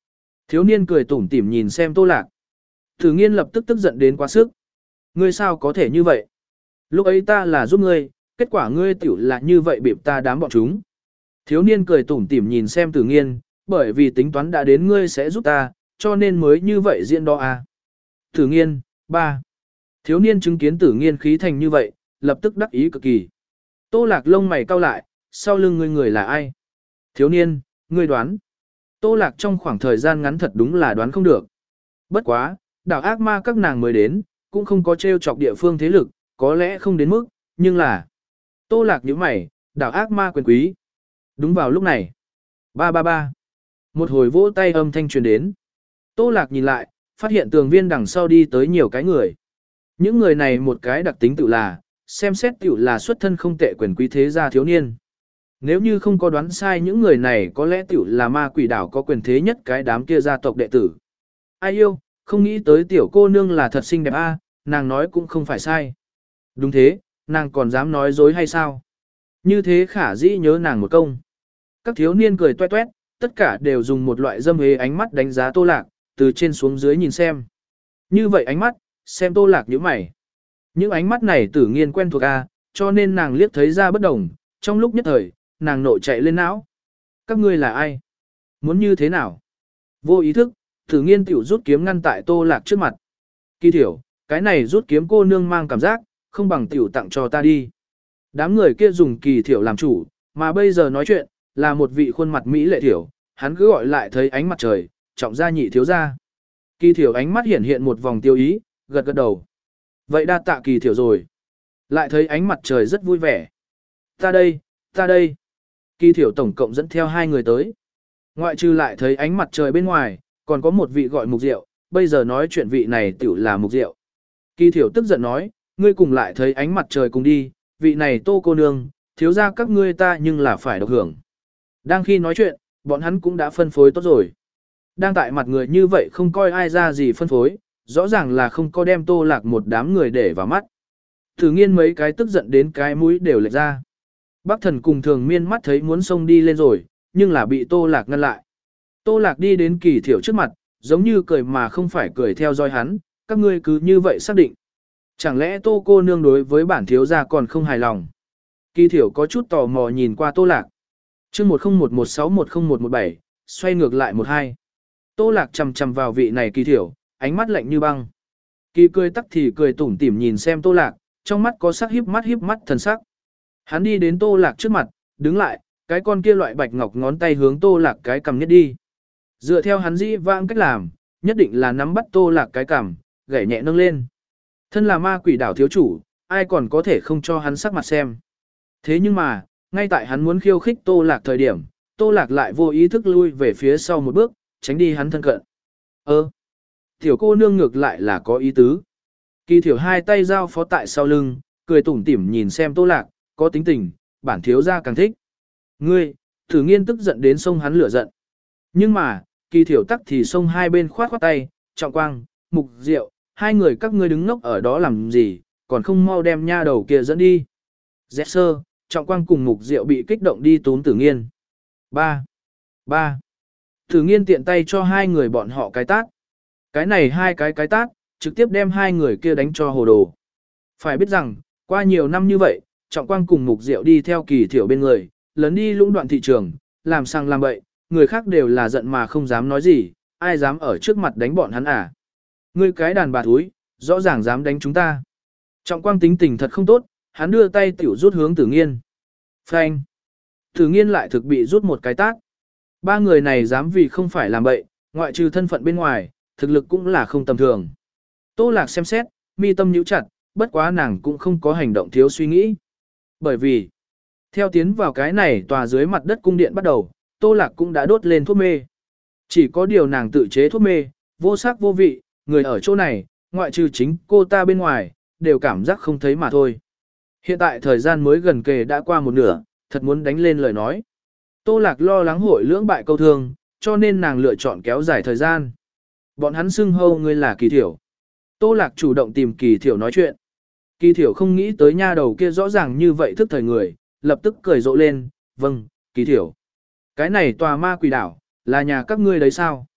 Thiếu niên cười tủm tỉm nhìn xem Tô Lạc. Tử Nghiên lập tức tức giận đến quá sức. Ngươi sao có thể như vậy? Lúc ấy ta là giúp ngươi, kết quả ngươi tiểu là như vậy bịp ta đám bọn chúng. Thiếu niên cười tủm tỉm nhìn xem Tử Nghiên, bởi vì tính toán đã đến ngươi sẽ giúp ta, cho nên mới như vậy diễn đó à. Tử Nghiên, ba. Thiếu niên chứng kiến Tử Nghiên khí thành như vậy, lập tức đắc ý cực kỳ. Tô Lạc lông mày cau lại, sau lưng ngươi người là ai? Thiếu niên, ngươi đoán. Tô Lạc trong khoảng thời gian ngắn thật đúng là đoán không được. Bất quá, đảo ác ma các nàng mới đến, cũng không có trêu chọc địa phương thế lực, có lẽ không đến mức, nhưng là... Tô Lạc nhíu mày, đảo ác ma quyền quý. Đúng vào lúc này. Ba ba ba. Một hồi vỗ tay âm thanh truyền đến. Tô Lạc nhìn lại, phát hiện tường viên đằng sau đi tới nhiều cái người. Những người này một cái đặc tính tự là, xem xét tự là xuất thân không tệ quyền quý thế gia thiếu niên. Nếu như không có đoán sai những người này có lẽ tiểu là ma quỷ đảo có quyền thế nhất cái đám kia gia tộc đệ tử. Ai yêu, không nghĩ tới tiểu cô nương là thật xinh đẹp a, nàng nói cũng không phải sai. Đúng thế, nàng còn dám nói dối hay sao? Như thế khả dĩ nhớ nàng một công. Các thiếu niên cười toe toét, tất cả đều dùng một loại dâm hế ánh mắt đánh giá Tô Lạc, từ trên xuống dưới nhìn xem. Như vậy ánh mắt, xem Tô Lạc nhíu mày. Những ánh mắt này Tử Nghiên quen thuộc a, cho nên nàng liếc thấy ra bất đồng, trong lúc nhất thời, nàng nội chạy lên não. Các ngươi là ai? Muốn như thế nào? Vô ý thức, Tử Nghiên tiểu rút kiếm ngăn tại Tô Lạc trước mặt. Kỳ thiểu, cái này rút kiếm cô nương mang cảm giác, không bằng tiểu tặng cho ta đi. Đám người kia dùng Kỳ thiểu làm chủ, mà bây giờ nói chuyện, là một vị khuôn mặt mỹ lệ thiểu, hắn cứ gọi lại thấy ánh mặt trời, trọng gia nhị thiếu gia. Kỳ thiểu ánh mắt hiện hiện một vòng tiêu ý, gật gật đầu. Vậy đa tạ Kỳ thiểu rồi. Lại thấy ánh mặt trời rất vui vẻ. Ta đây, ta đây. Kỳ thiểu tổng cộng dẫn theo hai người tới. Ngoại trừ lại thấy ánh mặt trời bên ngoài, còn có một vị gọi Mục Diệu, bây giờ nói chuyện vị này tiểu là Mục Diệu. Kỳ thiểu tức giận nói, ngươi cùng lại thấy ánh mặt trời cùng đi, vị này Tô cô nương, thiếu ra các ngươi ta nhưng là phải độc hưởng. Đang khi nói chuyện, bọn hắn cũng đã phân phối tốt rồi. Đang tại mặt người như vậy không coi ai ra gì phân phối, rõ ràng là không có đem Tô Lạc một đám người để vào mắt. Thử Nghiên mấy cái tức giận đến cái mũi đều lệch ra. Bác Thần cùng Thường Miên mắt thấy muốn xông đi lên rồi, nhưng là bị Tô Lạc ngăn lại. Tô Lạc đi đến Kỳ thiểu trước mặt, giống như cười mà không phải cười theo dõi hắn, các ngươi cứ như vậy xác định. Chẳng lẽ Tô cô nương đối với bản thiếu gia còn không hài lòng? Kỳ thiểu có chút tò mò nhìn qua Tô Lạc. chương một không một một sáu một không một một bảy, xoay ngược lại một hai. Tô Lạc chầm chầm vào vị này Kỳ thiểu, ánh mắt lạnh như băng. Kỳ cười tắc thì cười tủm tỉm nhìn xem Tô Lạc, trong mắt có sắc híp mắt híp mắt thần sắc. Hắn đi đến Tô Lạc trước mặt, đứng lại, cái con kia loại bạch ngọc ngón tay hướng Tô Lạc cái cầm nhất đi. Dựa theo hắn dĩ vãng cách làm, nhất định là nắm bắt Tô Lạc cái cằm, gảy nhẹ nâng lên. Thân là ma quỷ đảo thiếu chủ, ai còn có thể không cho hắn sắc mặt xem. Thế nhưng mà, ngay tại hắn muốn khiêu khích Tô Lạc thời điểm, Tô Lạc lại vô ý thức lui về phía sau một bước, tránh đi hắn thân cận. Ơ, tiểu cô nương ngược lại là có ý tứ. Kỳ thiểu hai tay giao phó tại sau lưng, cười tủm tỉm nhìn xem Tô Lạc, có tính tình, bản thiếu gia càng thích. Ngươi, Thử Nghiên tức giận đến sông hắn lửa giận. Nhưng mà, Kỳ thiểu tắc thì sông hai bên khoát khoát tay, Trọng Quang, Mục Diệu, hai người các ngươi đứng ngốc ở đó làm gì, còn không mau đem nha đầu kia dẫn đi. Dẹt sơ, Trọng Quang cùng Mục Diệu bị kích động đi túm Tử Nghiên. Ba, ba. Tử Nghiên tiện tay cho hai người bọn họ cái tát. Cái này hai cái cái tát, trực tiếp đem hai người kia đánh cho hồ đồ. Phải biết rằng, qua nhiều năm như vậy, Trọng Quang cùng Mục Diệu đi theo Kỳ thiểu bên người, lấn đi lũng đoạn thị trường, làm sang làm bậy, người khác đều là giận mà không dám nói gì, ai dám ở trước mặt đánh bọn hắn à. Ngươi cái đàn bà thúi, rõ ràng dám đánh chúng ta. Trọng Quang tính tình thật không tốt, hắn đưa tay tiểu rút hướng Tử Nghiên. Phanh. Tử Nghiên lại thực bị rút một cái tát. Ba người này dám vì không phải làm bậy, ngoại trừ thân phận bên ngoài, thực lực cũng là không tầm thường. Tô Lạc xem xét, mi tâm nhíu chặt, bất quá nàng cũng không có hành động thiếu suy nghĩ. Bởi vì, theo tiến vào cái này tòa dưới mặt đất cung điện bắt đầu, Tô Lạc cũng đã đốt lên thuốc mê. Chỉ có điều nàng tự chế thuốc mê, vô sắc vô vị, người ở chỗ này, ngoại trừ chính cô ta bên ngoài, đều cảm giác không thấy mà thôi. Hiện tại thời gian mới gần kề đã qua một nửa, thật muốn đánh lên lời nói. Tô Lạc lo lắng hội lưỡng bại câu thương, cho nên nàng lựa chọn kéo dài thời gian. Bọn hắn xưng hô ngươi là Kỳ thiểu. Tô Lạc chủ động tìm Kỳ thiểu nói chuyện. Kỳ thiểu không nghĩ tới nha đầu kia rõ ràng như vậy thức thời người, lập tức cười rộ lên, vâng, Kỳ thiểu. Cái này tòa ma quỷ đảo, là nhà các ngươi đấy sao?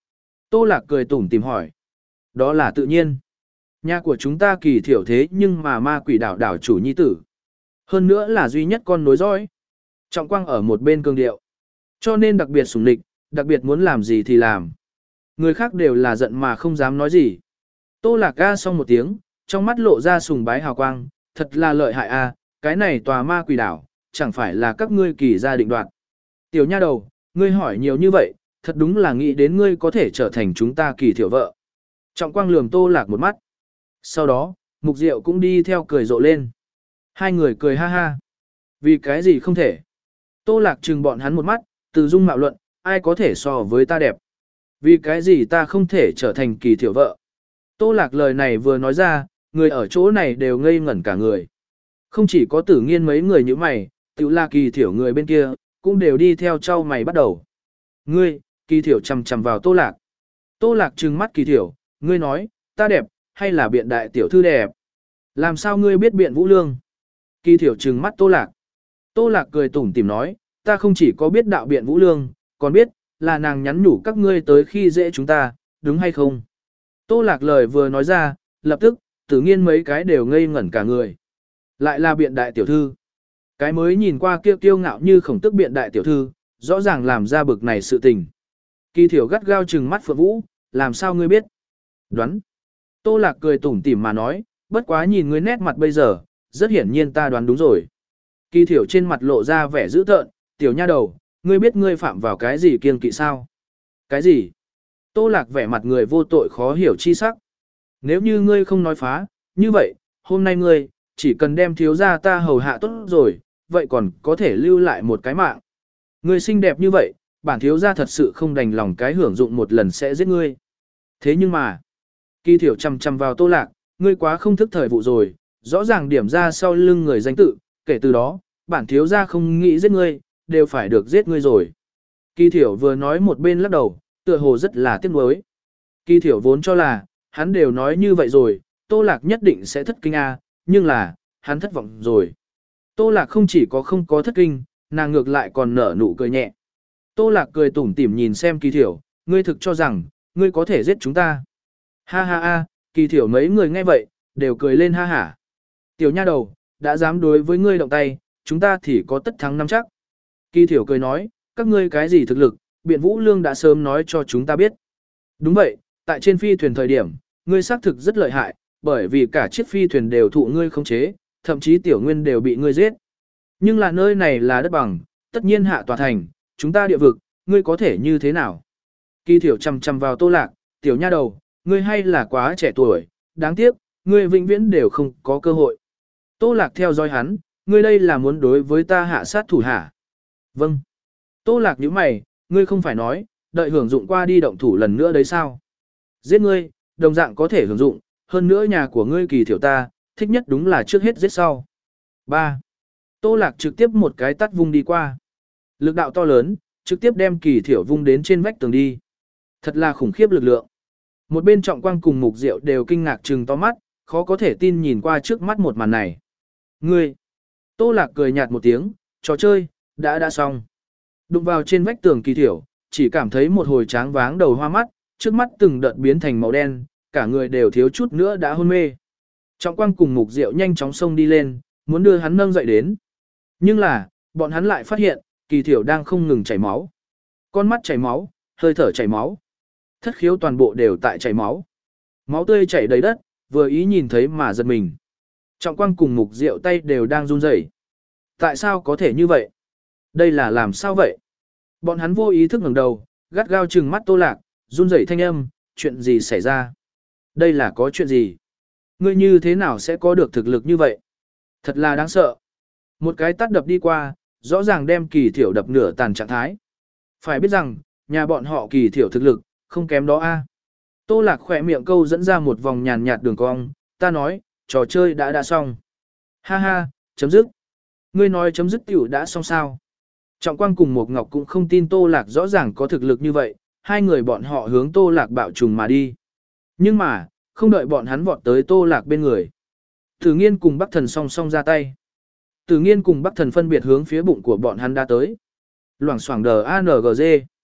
Tô Lạc cười tủm tìm hỏi. Đó là tự nhiên. Nhà của chúng ta kỳ thiểu thế nhưng mà ma quỷ đảo đảo chủ nhi tử. Hơn nữa là duy nhất con nối dõi. Trọng Quang ở một bên cường điệu. Cho nên đặc biệt sủng địch, đặc biệt muốn làm gì thì làm. Người khác đều là giận mà không dám nói gì. Tô Lạc ga xong một tiếng, trong mắt lộ ra sùng bái hào quang, thật là lợi hại a, cái này tòa ma quỷ đảo, chẳng phải là các ngươi kỳ gia định đoạt. Tiểu nha đầu, ngươi hỏi nhiều như vậy, thật đúng là nghĩ đến ngươi có thể trở thành chúng ta kỳ thiểu vợ. Trọng Quang lườm Tô Lạc một mắt. Sau đó, Mục Diệu cũng đi theo cười rộ lên. Hai người cười ha ha. Vì cái gì không thể? Tô Lạc trừng bọn hắn một mắt, từ dung mạo luận, ai có thể so với ta đẹp? Vì cái gì ta không thể trở thành kỳ thiểu vợ? Tô Lạc lời này vừa nói ra, người ở chỗ này đều ngây ngẩn cả người. Không chỉ có Tử Nghiên mấy người như mày, tự là kỳ thiểu người bên kia, cũng đều đi theo trao mày bắt đầu. Ngươi, kỳ thiểu chằm chằm vào Tô Lạc. Tô Lạc trừng mắt kỳ thiểu, ngươi nói, ta đẹp, hay là biện đại tiểu thư đẹp? Làm sao ngươi biết biện Vũ Lương? Kỳ thiểu trừng mắt Tô Lạc. Tô Lạc cười tủm tỉm nói, ta không chỉ có biết đạo biện Vũ Lương, còn biết, là nàng nhắn nhủ các ngươi tới khi dễ chúng ta, đúng hay không? Tô Lạc lời vừa nói ra, lập tức, Tử Nghiên mấy cái đều ngây ngẩn cả người. Lại là biện đại tiểu thư. Cái mới nhìn qua kiêu kiêu ngạo như khổng tức biện đại tiểu thư, rõ ràng làm ra bực này sự tình. Kỳ thiểu gắt gao trừng mắt Phượng Vũ, làm sao ngươi biết? Đoán. Tô Lạc cười tủm tỉm mà nói, bất quá nhìn ngươi nét mặt bây giờ, rất hiển nhiên ta đoán đúng rồi. Kỳ thiểu trên mặt lộ ra vẻ dữ tợn, tiểu nha đầu, ngươi biết ngươi phạm vào cái gì kiêng kỵ sao? Cái gì? Tô Lạc vẻ mặt người vô tội khó hiểu chi sắc. Nếu như ngươi không nói phá, như vậy, hôm nay ngươi, chỉ cần đem thiếu gia ta hầu hạ tốt rồi, vậy còn có thể lưu lại một cái mạng. Ngươi xinh đẹp như vậy, bản thiếu gia thật sự không đành lòng cái hưởng dụng một lần sẽ giết ngươi. Thế nhưng mà, Kỳ thiểu chằm chằm vào Tô Lạc, ngươi quá không thức thời vụ rồi, rõ ràng điểm ra sau lưng người danh tự, kể từ đó, bản thiếu gia không nghĩ giết ngươi, đều phải được giết ngươi rồi. Kỳ thiểu vừa nói một bên lắc đầu, tựa hồ rất là tiếc nuối. Kỳ thiểu vốn cho là, hắn đều nói như vậy rồi, Tô Lạc nhất định sẽ thất kinh a, nhưng là, hắn thất vọng rồi. Tô Lạc không chỉ có không có thất kinh, nàng ngược lại còn nở nụ cười nhẹ. Tô Lạc cười tủm tỉm nhìn xem Kỳ thiểu, ngươi thực cho rằng, ngươi có thể giết chúng ta. Ha ha ha, Kỳ thiểu mấy người nghe vậy, đều cười lên ha hả. Tiểu nha đầu, đã dám đối với ngươi động tay, chúng ta thì có tất thắng năm chắc. Kỳ thiểu cười nói, các ngươi cái gì thực lực, biện Vũ Lương đã sớm nói cho chúng ta biết. Đúng vậy, tại trên phi thuyền thời điểm, ngươi xác thực rất lợi hại, bởi vì cả chiếc phi thuyền đều thụ ngươi khống chế, thậm chí tiểu nguyên đều bị ngươi giết. Nhưng là nơi này là đất bằng, tất nhiên hạ tòa thành, chúng ta địa vực, ngươi có thể như thế nào? Kỳ thiểu chằm chằm vào Tô Lạc, tiểu nha đầu, ngươi hay là quá trẻ tuổi, đáng tiếc, ngươi vĩnh viễn đều không có cơ hội. Tô Lạc theo dõi hắn, ngươi đây là muốn đối với ta hạ sát thủ hả? Vâng. Tô Lạc nhíu mày, ngươi không phải nói, đợi hưởng dụng qua đi động thủ lần nữa đấy sao? Giết ngươi, đồng dạng có thể hưởng dụng, hơn nữa nhà của ngươi kỳ thiểu ta, thích nhất đúng là trước hết giết sau. ba. Tô Lạc trực tiếp một cái tắt vung đi qua. Lực đạo to lớn, trực tiếp đem kỳ thiểu vung đến trên vách tường đi. Thật là khủng khiếp lực lượng. Một bên Trọng Quang cùng Mục Diệu đều kinh ngạc trừng to mắt, khó có thể tin nhìn qua trước mắt một màn này. Ngươi! Tô Lạc cười nhạt một tiếng, trò chơi, đã đã xong. Đụng vào trên vách tường kỳ thiểu, chỉ cảm thấy một hồi tráng váng đầu hoa mắt, trước mắt từng đợt biến thành màu đen, cả người đều thiếu chút nữa đã hôn mê. Trọng Quang cùng Mục Diệu nhanh chóng xông đi lên, muốn đưa hắn nâng dậy đến. Nhưng là, bọn hắn lại phát hiện, kỳ thiểu đang không ngừng chảy máu. Con mắt chảy máu, hơi thở chảy máu. Thất khiếu toàn bộ đều tại chảy máu. Máu tươi chảy đầy đất, vừa ý nhìn thấy mà giật mình. Trọng Quang cùng Mục Diệu tay đều đang run rẩy. Tại sao có thể như vậy? Đây là làm sao vậy? Bọn hắn vô ý thức ngẩng đầu, gắt gao trừng mắt Tô Lạc, run rẩy thanh âm, chuyện gì xảy ra? Đây là có chuyện gì? Ngươi như thế nào sẽ có được thực lực như vậy? Thật là đáng sợ. Một cái tát đập đi qua, rõ ràng đem kỳ thiểu đập nửa tàn trạng thái. Phải biết rằng, nhà bọn họ kỳ thiểu thực lực, không kém đó a. Tô Lạc khỏe miệng câu dẫn ra một vòng nhàn nhạt đường cong, ta nói, trò chơi đã đã xong. Ha ha, chấm dứt. Ngươi nói chấm dứt tiểu đã xong sao? Trọng Quang cùng Mộc Ngọc cũng không tin Tô Lạc rõ ràng có thực lực như vậy, hai người bọn họ hướng Tô Lạc bạo trùng mà đi. Nhưng mà, không đợi bọn hắn vọt tới Tô Lạc bên người. Tử Nghiên cùng Bắc Thần song song ra tay. Tử Nghiên cùng Bắc Thần phân biệt hướng phía bụng của bọn hắn đã tới. Loảng xoảng đờ a en giê.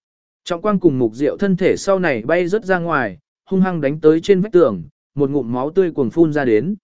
Trọng quang cùng mục diệu thân thể sau này bay rớt ra ngoài, hung hăng đánh tới trên vách tường, một ngụm máu tươi cuồng phun ra đến.